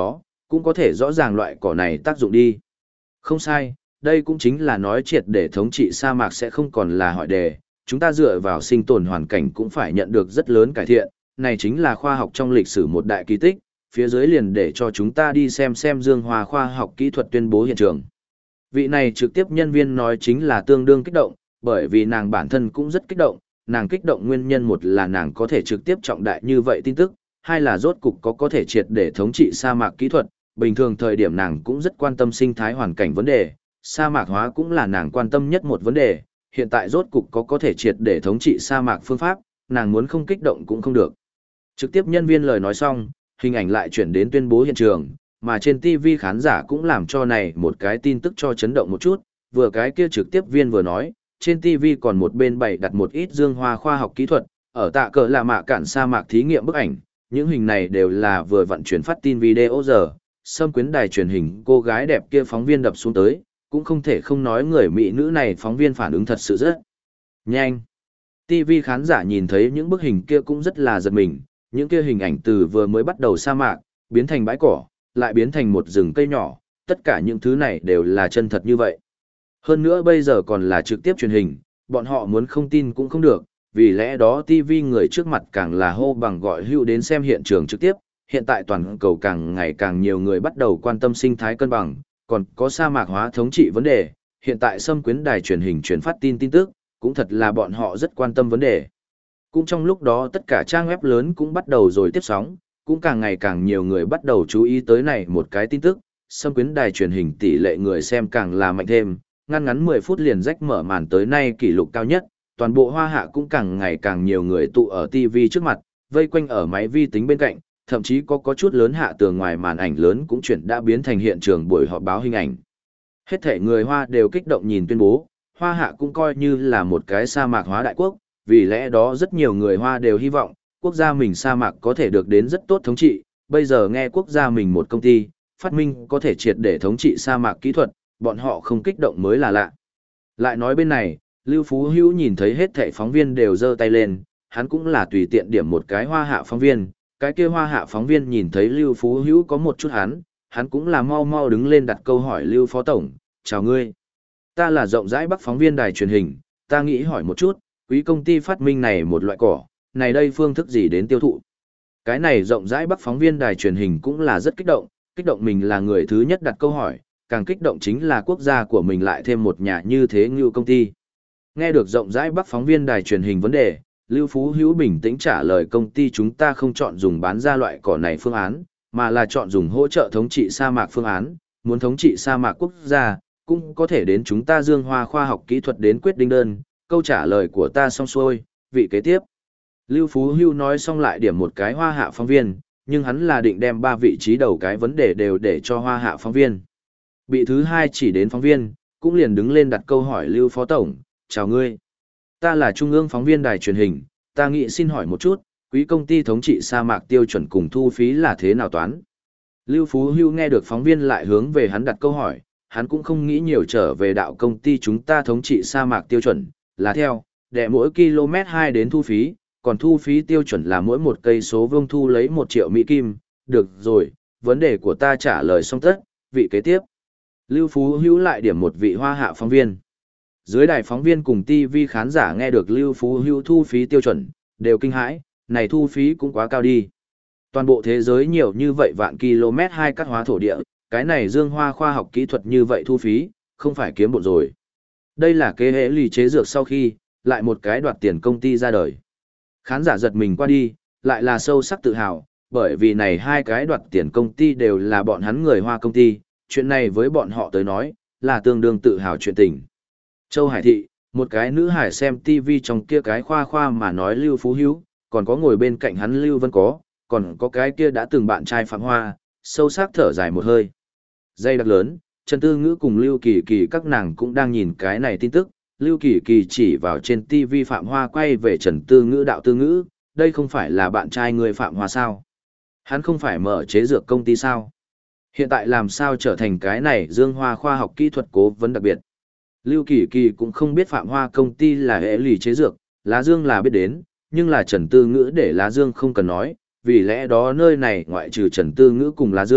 cũng có thể rõ ràng loại cỏ này tác dụng đi. Không sai, đây cũng chính là nói triệt để thống trị sa mạc sẽ không còn là hỏi đề, chúng ta dựa vào sinh tồn hoàn cảnh cũng phải nhận được rất lớn cải thiện, này chính là khoa học trong lịch sử một đại kỳ tích, phía dưới liền để cho chúng ta đi xem Dương Hoa khoa học kỹ thuật tuyên bố hiện trường. Vị này trực tiếp nhân viên nói chính là tương đương kích động, bởi vì nàng bản thân cũng rất kích động, nàng kích động nguyên nhân một là nàng có thể trực tiếp trọng đại như vậy tin tức, hai là rốt cục có thể triệt để thống trị sa mạc kỹ thuật, bình thường thời điểm nàng cũng rất quan tâm sinh thái hoàn cảnh vấn đề, sa mạc hóa cũng là nàng quan tâm nhất một vấn đề, hiện tại rốt cục có thể triệt để thống trị sa mạc phương pháp, nàng muốn không kích động cũng không được. Trực tiếp nhân viên lời nói xong, hình ảnh lại chuyển đến tuyên bố hiện trường, mà trên TV khán giả cũng làm cho này một cái tin tức cho chấn động một chút, vừa cái kia trực tiếp viên vừa nói, trên TV còn một bên bày đặt một ít Dương Hoa khoa học kỹ thuật, ở tạ cờ là mạ cản sa mạc thí nghiệm bức ảnh, những hình này đều là vừa vận chuyển phát tin video giờ, xâm quyến đài truyền hình cô gái đẹp kia phóng viên đập xuống tới, cũng không thể không nói người mỹ nữ này phóng viên phản ứng thật sự rất nhanh. TV khán giả nhìn thấy những bức hình kia cũng rất là giật mình, những kia hình ảnh từ vừa mới bắt đầu sa mạc, biến thành bãi cỏ, lại biến thành một rừng cây nhỏ, tất cả những thứ này đều là chân thật như vậy. Hơn nữa bây giờ còn là trực tiếp truyền hình, bọn họ muốn không tin cũng không được, vì lẽ đó TV người trước mặt càng là hô bằng gọi hữu đến xem hiện trường trực tiếp, hiện tại toàn cầu càng ngày càng nhiều người bắt đầu quan tâm sinh thái cân bằng, còn có sa mạc hóa thống trị vấn đề, hiện tại xâm quyến đài truyền hình truyền phát tin tin tức, cũng thật là bọn họ rất quan tâm vấn đề. Cũng trong lúc đó tất cả trang web lớn cũng bắt đầu rồi tiếp sóng, cũng càng ngày càng nhiều người bắt đầu chú ý tới này một cái tin tức, xâm quyến đài truyền hình tỷ lệ người xem càng là mạnh thêm, ngắn 10 phút liền rách mở màn tới nay kỷ lục cao nhất, toàn bộ Hoa Hạ cũng càng ngày càng nhiều người tụ ở TV trước mặt, vây quanh ở máy vi tính bên cạnh, thậm chí có chút lớn hạ tường ngoài màn ảnh lớn cũng chuyển đã biến thành hiện trường buổi họp báo hình ảnh. Hết thể người Hoa đều kích động nhìn tuyên bố, Hoa Hạ cũng coi như là một cái sa mạc hóa đại quốc, vì lẽ đó rất nhiều người Hoa đều hy vọng, quốc gia mình sa mạc có thể được đến rất tốt thống trị, bây giờ nghe quốc gia mình một công ty, phát minh có thể triệt để thống trị sa mạc kỹ thuật, bọn họ không kích động mới là lạ. Lại nói bên này, Lưu Phú Hữu nhìn thấy hết thảy phóng viên đều giơ tay lên, hắn cũng là tùy tiện điểm một cái Hoa Hạ phóng viên, cái kia Hoa Hạ phóng viên nhìn thấy Lưu Phú Hữu có một chút hắn cũng là mau đứng lên đặt câu hỏi Lưu Phó Tổng, chào ngươi. Ta là rộng rãi Bắc phóng viên đài truyền hình, ta nghĩ hỏi một chút, quý công ty phát minh này một loại cỏ, này đây phương thức gì đến tiêu thụ. Cái này rộng rãi Bắc phóng viên đài truyền hình cũng là rất kích động mình là người thứ nhất đặt câu hỏi, càng kích động chính là quốc gia của mình lại thêm một nhà như thế như công ty. Nghe được rộng rãi Bắc phóng viên đài truyền hình vấn đề, Lưu Phú Hữu bình tĩnh trả lời công ty chúng ta không chọn dùng bán ra loại cỏ này phương án, mà là chọn dùng hỗ trợ thống trị sa mạc phương án, muốn thống trị sa mạc quốc gia, cũng có thể đến chúng ta Dương Hoa khoa học kỹ thuật đến quyết định đơn, câu trả lời của ta xong xuôi, vị kế tiếp. Lưu Phú Hữu nói xong lại điểm một cái Hoa Hạ phóng viên, nhưng hắn là định đem 3 vị trí đầu cái vấn đề đều để cho Hoa Hạ phóng viên. Bị thứ hai chỉ đến phóng viên, cũng liền đứng lên đặt câu hỏi Lưu Phó Tổng, chào ngươi. Ta là Trung ương phóng viên đài truyền hình, ta nghĩ xin hỏi một chút, quý công ty thống trị sa mạc tiêu chuẩn cùng thu phí là thế nào toán? Lưu Phú Hữu nghe được phóng viên lại hướng về hắn đặt câu hỏi, hắn cũng không nghĩ nhiều trở về đạo công ty chúng ta thống trị sa mạc tiêu chuẩn, là theo, để mỗi km 2 đến thu phí, còn thu phí tiêu chuẩn là mỗi một cây số vuông thu lấy 1 triệu Mỹ Kim, được rồi, vấn đề của ta trả lời xong tất, vị kế tiếp. Lưu Phú Hữu lại điểm một vị Hoa Hạ phóng viên. Dưới đài phóng viên cùng TV khán giả nghe được Lưu Phú Hữu thu phí tiêu chuẩn, đều kinh hãi, này thu phí cũng quá cao đi. Toàn bộ thế giới nhiều như vậy vạn km 2 cắt hóa thổ địa, cái này Dương Hoa khoa học kỹ thuật như vậy thu phí, không phải kiếm bộn rồi. Đây là kế hệ lì chế dược sau khi, lại một cái đoạt tiền công ty ra đời. Khán giả giật mình qua đi, lại là sâu sắc tự hào, bởi vì này 2 cái đoạt tiền công ty đều là bọn hắn người Hoa công ty, chuyện này với bọn họ tới nói, là tương đương tự hào chuyện tình. Châu Hải Thị, một cái nữ hải xem TV trong kia cái khoa mà nói Lưu Phú Hữu, còn có ngồi bên cạnh hắn Lưu Vân còn có cái kia đã từng bạn trai Phạm Hoa, sâu sắc thở dài một hơi. Dây đặc lớn, Trần Tư Ngữ cùng Lưu Kỳ Kỳ các nàng cũng đang nhìn cái này tin tức, Lưu Kỳ Kỳ chỉ vào trên TV Phạm Hoa quay về Trần Tư Ngữ đạo Tư Ngữ, đây không phải là bạn trai người Phạm Hoa sao? Hắn không phải mở chế dược công ty sao? Hiện tại làm sao trở thành cái này Dương Hoa khoa học kỹ thuật cố vấn đặc biệt? Lưu Kỳ Kỳ cũng không biết Phạm Hoa công ty là hệ lì chế dược, Lá Dương là biết đến, nhưng là Trần Tư Ngữ để Lá Dương không cần nói, vì lẽ đó nơi này ngoại trừ Trần Tư Ngữ cùng Lá Dương,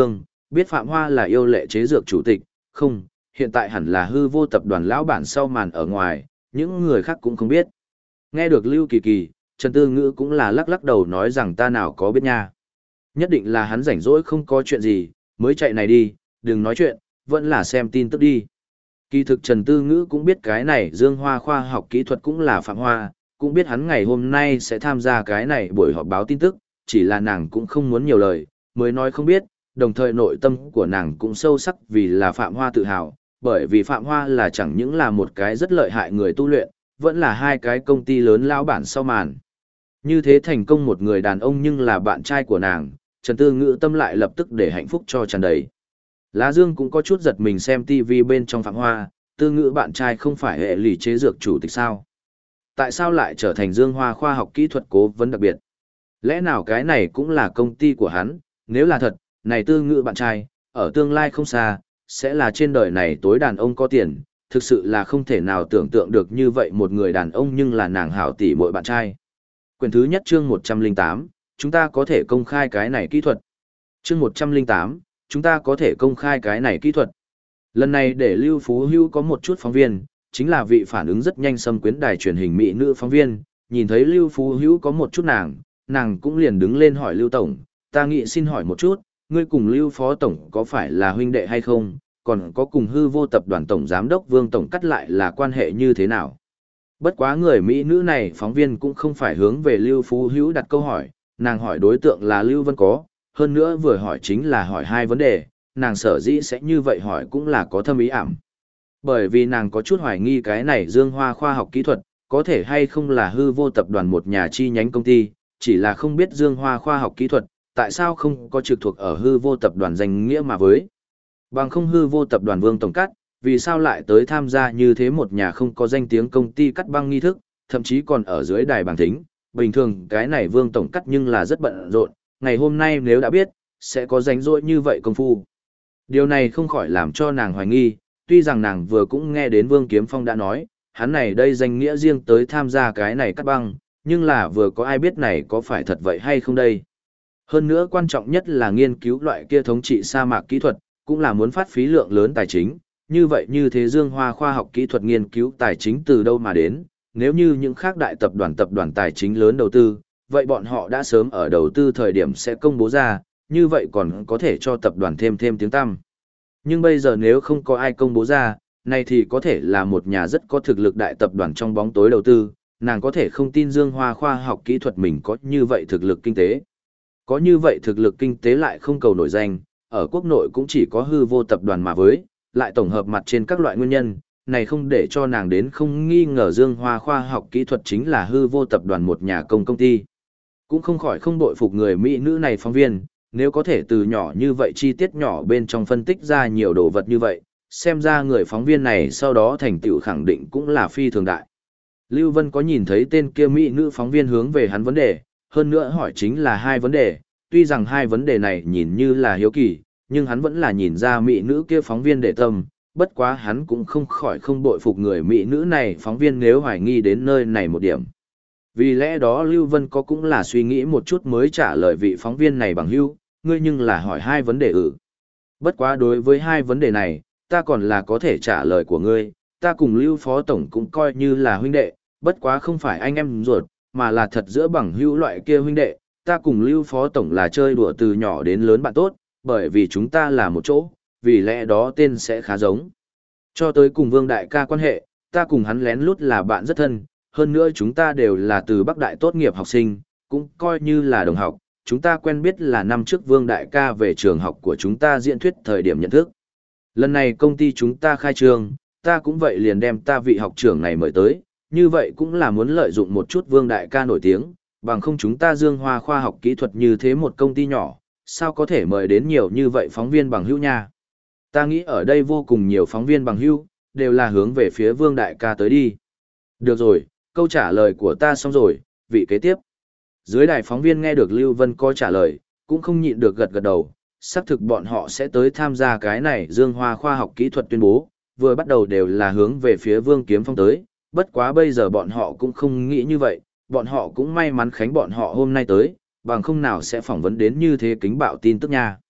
biết Phạm Hoa là yêu lệ chế dược chủ tịch, không, hiện tại hẳn là hư vô tập đoàn lão bản sau màn ở ngoài, những người khác cũng không biết. Nghe được Lưu Kỳ Kỳ, Trần Tư Ngữ cũng là lắc lắc đầu nói rằng ta nào có biết nha. Nhất định là hắn rảnh rỗi không có chuyện gì, mới chạy này đi, đừng nói chuyện, vẫn là xem tin tức đi. Kỳ thực Trần Tư Ngữ cũng biết cái này Dương Hoa khoa học kỹ thuật cũng là Phạm Hoa, cũng biết hắn ngày hôm nay sẽ tham gia cái này buổi họp báo tin tức, chỉ là nàng cũng không muốn nhiều lời, mới nói không biết, đồng thời nội tâm của nàng cũng sâu sắc vì là Phạm Hoa tự hào, bởi vì Phạm Hoa là chẳng những là một cái rất lợi hại người tu luyện, vẫn là hai cái công ty lớn lão bản sau màn. Như thế thành công một người đàn ông nhưng là bạn trai của nàng, Trần Tư Ngữ tâm lại lập tức để hạnh phúc cho tràn đầy. Lá Dương cũng có chút giật mình xem TV bên trong Phạm Hoa, Tư Ngữ bạn trai không phải hệ lì chế dược chủ tịch sao? Tại sao lại trở thành Dương Hoa khoa học kỹ thuật cố vấn đặc biệt? Lẽ nào cái này cũng là công ty của hắn? Nếu là thật, này Tư Ngữ bạn trai, ở tương lai không xa, sẽ là trên đời này tối đàn ông có tiền, thực sự là không thể nào tưởng tượng được như vậy một người đàn ông nhưng là nàng hảo tỷ muội bạn trai. Quyển thứ nhất chương 108, chúng ta có thể công khai cái này kỹ thuật. Chương 108, chúng ta có thể công khai cái này kỹ thuật. Lần này để Lưu Phú Hữu có một chút phóng viên, chính là vị phản ứng rất nhanh xâm quyến đài truyền hình mỹ nữ phóng viên, nhìn thấy Lưu Phú Hữu có một chút nàng cũng liền đứng lên hỏi Lưu Tổng, ta nghĩ xin hỏi một chút, ngươi cùng Lưu Phó Tổng có phải là huynh đệ hay không, còn có cùng hư vô tập đoàn Tổng Giám đốc Vương Tổng cắt lại là quan hệ như thế nào? Bất quá người mỹ nữ này phóng viên cũng không phải hướng về Lưu Phú Hữu đặt câu hỏi, nàng hỏi đối tượng là Lưu Vân Có, hơn nữa vừa hỏi chính là hỏi hai vấn đề, nàng sở dĩ sẽ như vậy hỏi cũng là có thâm ý ảm. Bởi vì nàng có chút hoài nghi cái này Dương Hoa khoa học kỹ thuật, có thể hay không là hư vô tập đoàn một nhà chi nhánh công ty, chỉ là không biết Dương Hoa khoa học kỹ thuật, tại sao không có trực thuộc ở hư vô tập đoàn danh nghĩa mà với. Bằng không hư vô tập đoàn Vương Tổng cắt, vì sao lại tới tham gia như thế một nhà không có danh tiếng công ty cắt băng nghi thức, thậm chí còn ở dưới đài bảng thính. Bình thường cái này Vương Tổng cắt nhưng là rất bận rộn, ngày hôm nay nếu đã biết, sẽ có rảnh rỗi như vậy công phu. Điều này không khỏi làm cho nàng hoài nghi, tuy rằng nàng vừa cũng nghe đến Vương Kiếm Phong đã nói, hắn này đây danh nghĩa riêng tới tham gia cái này cắt băng, nhưng là vừa có ai biết này có phải thật vậy hay không đây. Hơn nữa quan trọng nhất là nghiên cứu loại kia thống trị sa mạc kỹ thuật, cũng là muốn phát phí lượng lớn tài chính, như vậy như thế Dương Hoa khoa học kỹ thuật nghiên cứu tài chính từ đâu mà đến, nếu như những khác đại tập đoàn tài chính lớn đầu tư, vậy bọn họ đã sớm ở đầu tư thời điểm sẽ công bố ra, như vậy còn có thể cho tập đoàn thêm tiếng tăm. Nhưng bây giờ nếu không có ai công bố ra, này thì có thể là một nhà rất có thực lực đại tập đoàn trong bóng tối đầu tư, nàng có thể không tin Dương Hoa khoa học kỹ thuật mình có như vậy thực lực kinh tế. Có như vậy thực lực kinh tế lại không cầu nổi danh, ở quốc nội cũng chỉ có hư vô tập đoàn mà với, lại tổng hợp mặt trên các loại nguyên nhân, này không để cho nàng đến không nghi ngờ Dương Hoa khoa học kỹ thuật chính là hư vô tập đoàn một nhà công ty. Cũng không khỏi không bội phục người mỹ nữ này phóng viên, nếu có thể từ nhỏ như vậy chi tiết nhỏ bên trong phân tích ra nhiều đồ vật như vậy, xem ra người phóng viên này sau đó thành tựu khẳng định cũng là phi thường đại. Lưu Vân có nhìn thấy tên kia mỹ nữ phóng viên hướng về hắn vấn đề, hơn nữa hỏi chính là hai vấn đề, tuy rằng hai vấn đề này nhìn như là hiếu kỳ, nhưng hắn vẫn là nhìn ra mỹ nữ kia phóng viên để tâm, bất quá hắn cũng không khỏi không bội phục người mỹ nữ này phóng viên nếu hoài nghi đến nơi này một điểm. Vì lẽ đó Lưu Vân có cũng là suy nghĩ một chút mới trả lời vị phóng viên này bằng hữu, ngươi nhưng là hỏi hai vấn đề Bất quá đối với hai vấn đề này, ta còn là có thể trả lời của ngươi, ta cùng Lưu Phó Tổng cũng coi như là huynh đệ, bất quá không phải anh em ruột, mà là thật giữa bằng hữu loại kia huynh đệ, ta cùng Lưu Phó Tổng là chơi đùa từ nhỏ đến lớn bạn tốt, bởi vì chúng ta là một chỗ, vì lẽ đó tên sẽ khá giống. Cho tới cùng Vương Đại ca quan hệ, ta cùng hắn lén lút là bạn rất thân, hơn nữa chúng ta đều là từ Bắc Đại tốt nghiệp học sinh, cũng coi như là đồng học, chúng ta quen biết là năm trước Vương Đại ca về trường học của chúng ta diễn thuyết thời điểm nhận thức. Lần này công ty chúng ta khai trương, ta cũng vậy liền đem ta vị học trưởng này mời tới, như vậy cũng là muốn lợi dụng một chút Vương Đại ca nổi tiếng, bằng không chúng ta Dương Hoa khoa học kỹ thuật như thế một công ty nhỏ, sao có thể mời đến nhiều như vậy phóng viên bằng hữu nha. Ta nghĩ ở đây vô cùng nhiều phóng viên bằng hữu, đều là hướng về phía Vương Đại ca tới đi. Được rồi, câu trả lời của ta xong rồi, vị kế tiếp. Dưới đài phóng viên nghe được Lưu Vân có trả lời, cũng không nhịn được gật gật đầu, xác thực bọn họ sẽ tới tham gia cái này Dương Hoa khoa học kỹ thuật tuyên bố, vừa bắt đầu đều là hướng về phía Vương Kiếm Phong tới, bất quá bây giờ bọn họ cũng không nghĩ như vậy, bọn họ cũng may mắn khánh bọn họ hôm nay tới, bằng không nào sẽ phỏng vấn đến như thế kính bạo tin tức nha.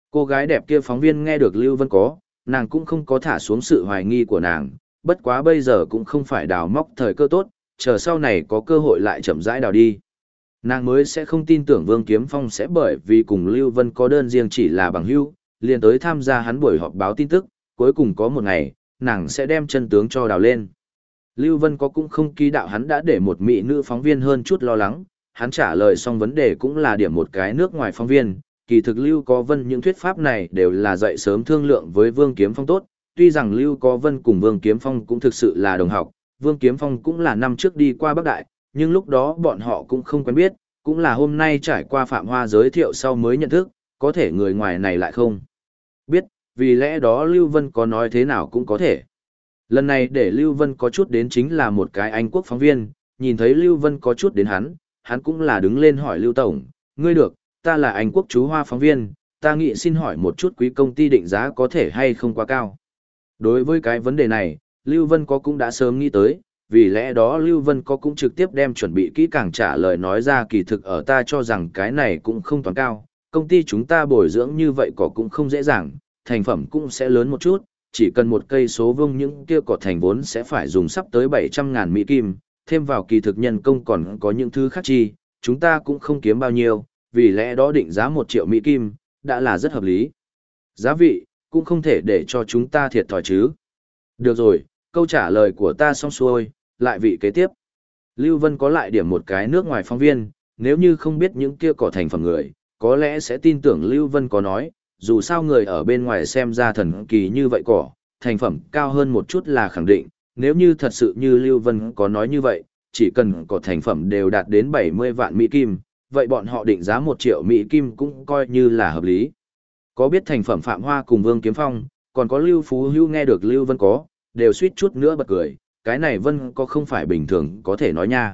Cô gái đẹp kia phóng viên nghe được Lưu Vân có, nàng cũng không có thả xuống sự hoài nghi của nàng, bất quá bây giờ cũng không phải đào móc thời cơ tốt, chờ sau này có cơ hội lại chậm rãi đào đi. Nàng mới sẽ không tin tưởng Vương Kiếm Phong sẽ bởi vì cùng Lưu Vân có đơn riêng chỉ là bằng hữu, liền tới tham gia hắn buổi họp báo tin tức, cuối cùng có một ngày, nàng sẽ đem chân tướng cho đào lên. Lưu Vân có cũng không ký đạo hắn đã để một mỹ nữ phóng viên hơn chút lo lắng, hắn trả lời xong vấn đề cũng là điểm một cái nước ngoài phóng viên, kỳ thực Lưu Có Vân những thuyết pháp này đều là dậy sớm thương lượng với Vương Kiếm Phong tốt, tuy rằng Lưu Có Vân cùng Vương Kiếm Phong cũng thực sự là đồng học, Vương Kiếm Phong cũng là năm trước đi qua Bắc Đại, nhưng lúc đó bọn họ cũng không quen biết, cũng là hôm nay trải qua Phạm Hoa giới thiệu sau mới nhận thức, có thể người ngoài này lại không biết, vì lẽ đó Lưu Vân có nói thế nào cũng có thể. Lần này để Lưu Vân có chút đến chính là một cái Anh quốc phóng viên, nhìn thấy Lưu Vân có chút đến hắn cũng là đứng lên hỏi Lưu Tổng, ngươi được, ta là Anh quốc chú Hoa phóng viên, ta nghĩ xin hỏi một chút quý công ty định giá có thể hay không quá cao. Đối với cái vấn đề này, Lưu Vân có cũng đã sớm nghĩ tới, vì lẽ đó Lưu Vân có cũng trực tiếp đem chuẩn bị kỹ càng trả lời nói ra kỳ thực ở ta cho rằng cái này cũng không toàn cao, công ty chúng ta bồi dưỡng như vậy có cũng không dễ dàng, thành phẩm cũng sẽ lớn một chút, chỉ cần một cây số vuông những kia cỏ thành vốn sẽ phải dùng sắp tới 700.000 Mỹ Kim, thêm vào kỳ thực nhân công còn có những thứ khác chi, chúng ta cũng không kiếm bao nhiêu, vì lẽ đó định giá 1 triệu Mỹ Kim, đã là rất hợp lý. Giá vị, cũng không thể để cho chúng ta thiệt thòi chứ. Được rồi, câu trả lời của ta xong xuôi, lại vị kế tiếp. Lưu Vân có lại điểm một cái nước ngoài phóng viên, nếu như không biết những kia cỏ thành phẩm người, có lẽ sẽ tin tưởng Lưu Vân có nói, dù sao người ở bên ngoài xem ra thần kỳ như vậy cỏ, thành phẩm cao hơn một chút là khẳng định, nếu như thật sự như Lưu Vân có nói như vậy, chỉ cần cỏ thành phẩm đều đạt đến 70 vạn Mỹ Kim, vậy bọn họ định giá 1 triệu Mỹ Kim cũng coi như là hợp lý. Có biết thành phẩm Phạm Hoa cùng Vương Kiếm Phong, còn có Lưu Phú Hữu nghe được Lưu Vân có, đều suýt chút nữa bật cười, cái này Vân có không phải bình thường có thể nói nha.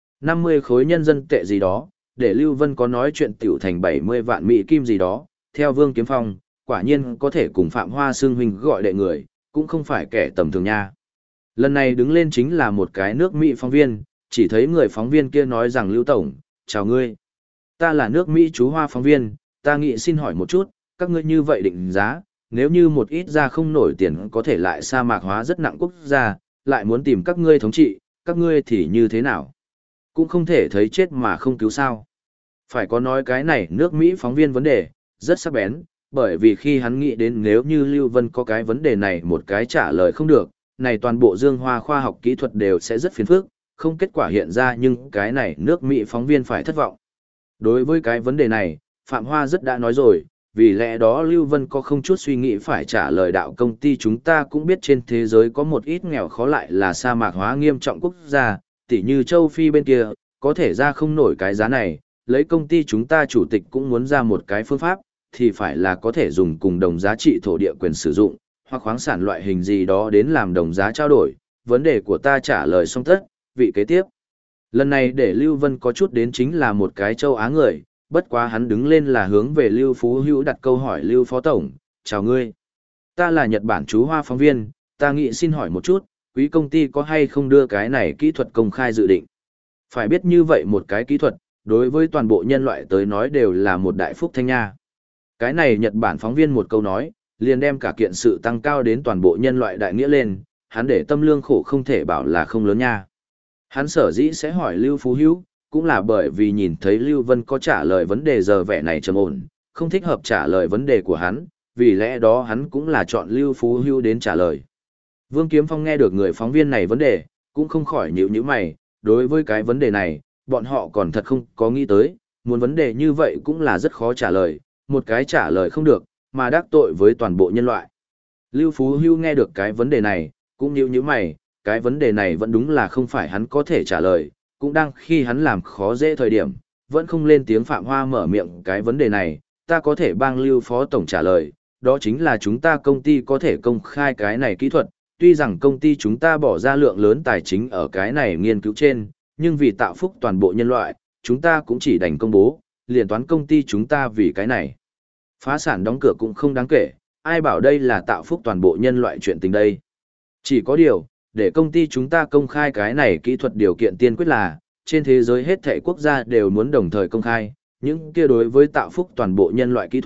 50 khối nhân dân tệ gì đó, để Lưu Vân có nói chuyện tiểu thành 70 vạn Mỹ Kim gì đó, theo Vương Kiếm Phong, quả nhiên có thể cùng Phạm Hoa xương huynh gọi đệ người, cũng không phải kẻ tầm thường nha. Lần này đứng lên chính là một cái nước Mỹ phóng viên, chỉ thấy người phóng viên kia nói rằng Lưu Tổng, chào ngươi. Ta là nước Mỹ chú Hoa phóng viên, ta nghĩ xin hỏi một chút, các ngươi như vậy định giá, nếu như một ít ra không nổi tiền có thể lại sa mạc hóa rất nặng quốc gia, lại muốn tìm các ngươi thống trị, các ngươi thì như thế nào? Cũng không thể thấy chết mà không cứu sao. Phải có nói cái này nước Mỹ phóng viên vấn đề, rất sắc bén, bởi vì khi hắn nghĩ đến nếu như Lưu Vân có cái vấn đề này một cái trả lời không được, này toàn bộ Dương Hoa khoa học kỹ thuật đều sẽ rất phiền phức, không kết quả hiện ra nhưng cái này nước Mỹ phóng viên phải thất vọng. Đối với cái vấn đề này, Phạm Hoa rất đã nói rồi, vì lẽ đó Lưu Vân có không chút suy nghĩ phải trả lời đạo công ty chúng ta cũng biết trên thế giới có một ít nghèo khó lại là sa mạc hóa nghiêm trọng quốc gia, tỉ như châu Phi bên kia, có thể ra không nổi cái giá này, lấy công ty chúng ta chủ tịch cũng muốn ra một cái phương pháp, thì phải là có thể dùng cùng đồng giá trị thổ địa quyền sử dụng, hoặc khoáng sản loại hình gì đó đến làm đồng giá trao đổi, vấn đề của ta trả lời xong tất, vị kế tiếp. Lần này để Lưu Vân có chút đến chính là một cái châu Á người, bất quá hắn đứng lên là hướng về Lưu Phú Hữu đặt câu hỏi Lưu Phó Tổng, chào ngươi. Ta là Nhật Bản chú Hoa phóng viên, ta nghĩ xin hỏi một chút, quý công ty có hay không đưa cái này kỹ thuật công khai dự định. Phải biết như vậy một cái kỹ thuật, đối với toàn bộ nhân loại tới nói đều là một đại phúc thanh nha. Cái này Nhật Bản phóng viên một câu nói, liền đem cả kiện sự tăng cao đến toàn bộ nhân loại đại nghĩa lên, hắn để tâm lương khổ không thể bảo là không lớn nha. Hắn sở dĩ sẽ hỏi Lưu Phú Hữu, cũng là bởi vì nhìn thấy Lưu Vân có trả lời vấn đề giờ vẻ này trầm ổn, không thích hợp trả lời vấn đề của hắn, vì lẽ đó hắn cũng là chọn Lưu Phú Hữu đến trả lời. Vương Kiếm Phong nghe được người phóng viên này vấn đề, cũng không khỏi nhíu nhíu mày, đối với cái vấn đề này, bọn họ còn thật không có nghĩ tới, muốn vấn đề như vậy cũng là rất khó trả lời, một cái trả lời không được, mà đắc tội với toàn bộ nhân loại. Lưu Phú Hữu nghe được cái vấn đề này, cũng nhíu nhíu mày, cái vấn đề này vẫn đúng là không phải hắn có thể trả lời, cũng đang khi hắn làm khó dễ thời điểm, vẫn không lên tiếng. Phạm Hoa mở miệng cái vấn đề này, ta có thể bang Lưu Phó Tổng trả lời, đó chính là chúng ta công ty có thể công khai cái này kỹ thuật, tuy rằng công ty chúng ta bỏ ra lượng lớn tài chính ở cái này nghiên cứu trên, nhưng vì tạo phúc toàn bộ nhân loại, chúng ta cũng chỉ đành công bố, liền toán công ty chúng ta vì cái này. Phá sản đóng cửa cũng không đáng kể, ai bảo đây là tạo phúc toàn bộ nhân loại chuyện tình đây. Chỉ có điều, để công ty chúng ta công khai cái này kỹ thuật điều kiện tiên quyết là, trên thế giới hết thảy quốc gia đều muốn đồng thời công khai, những kia đối với tạo phúc toàn bộ nhân loại kỹ thuật,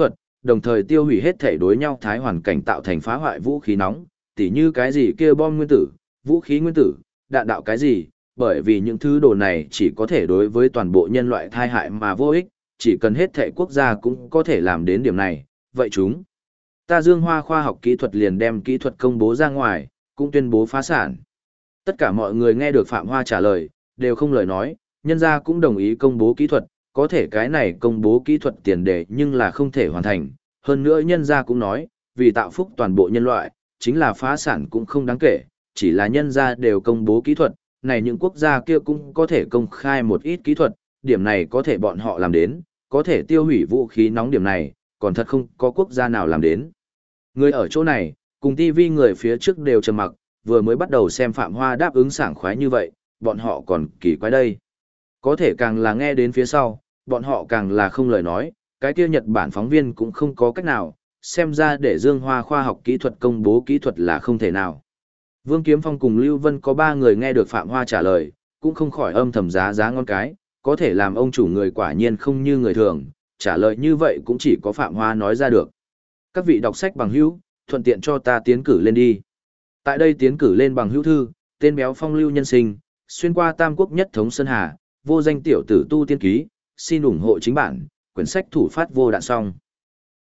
đồng thời tiêu hủy hết thể đối nhau thái hoàn cảnh tạo thành phá hoại vũ khí nóng, tỉ như cái gì kia bom nguyên tử, vũ khí nguyên tử, đạn đạo cái gì, bởi vì những thứ đồ này chỉ có thể đối với toàn bộ nhân loại thai hại mà vô ích, chỉ cần hết thể quốc gia cũng có thể làm đến điểm này, vậy chúng ta Dương Hoa khoa học kỹ thuật liền đem kỹ thuật công bố ra ngoài, cũng tuyên bố phá sản. Tất cả mọi người nghe được Phạm Hoa trả lời, đều không lời nói, nhân gia cũng đồng ý công bố kỹ thuật, có thể cái này công bố kỹ thuật tiền đề nhưng là không thể hoàn thành. Hơn nữa nhân gia cũng nói, vì tạo phúc toàn bộ nhân loại, chính là phá sản cũng không đáng kể, chỉ là nhân gia đều công bố kỹ thuật, này những quốc gia kia cũng có thể công khai một ít kỹ thuật, điểm này có thể bọn họ làm đến, có thể tiêu hủy vũ khí nóng điểm này, còn thật không có quốc gia nào làm đến. Người ở chỗ này, cùng TV người phía trước đều trầm mặc, vừa mới bắt đầu xem Phạm Hoa đáp ứng sảng khoái như vậy, bọn họ còn kỳ quái đây. Có thể càng là nghe đến phía sau, bọn họ càng là không lời nói, cái kia Nhật Bản phóng viên cũng không có cách nào, xem ra để Dương Hoa khoa học kỹ thuật công bố kỹ thuật là không thể nào. Vương Kiếm Phong cùng Lưu Vân có 3 người nghe được Phạm Hoa trả lời, cũng không khỏi âm thầm giá ngon cái, có thể làm ông chủ người quả nhiên không như người thường, trả lời như vậy cũng chỉ có Phạm Hoa nói ra được. Các vị đọc sách bằng hữu, thuận tiện cho ta tiến cử lên đi. Tại đây tiến cử lên bằng hữu thư, tên béo phong lưu nhân sinh, xuyên qua tam quốc nhất thống Sơn Hà, vô danh tiểu tử tu tiên ký, xin ủng hộ chính bản, quyển sách thủ phát vô đạn song.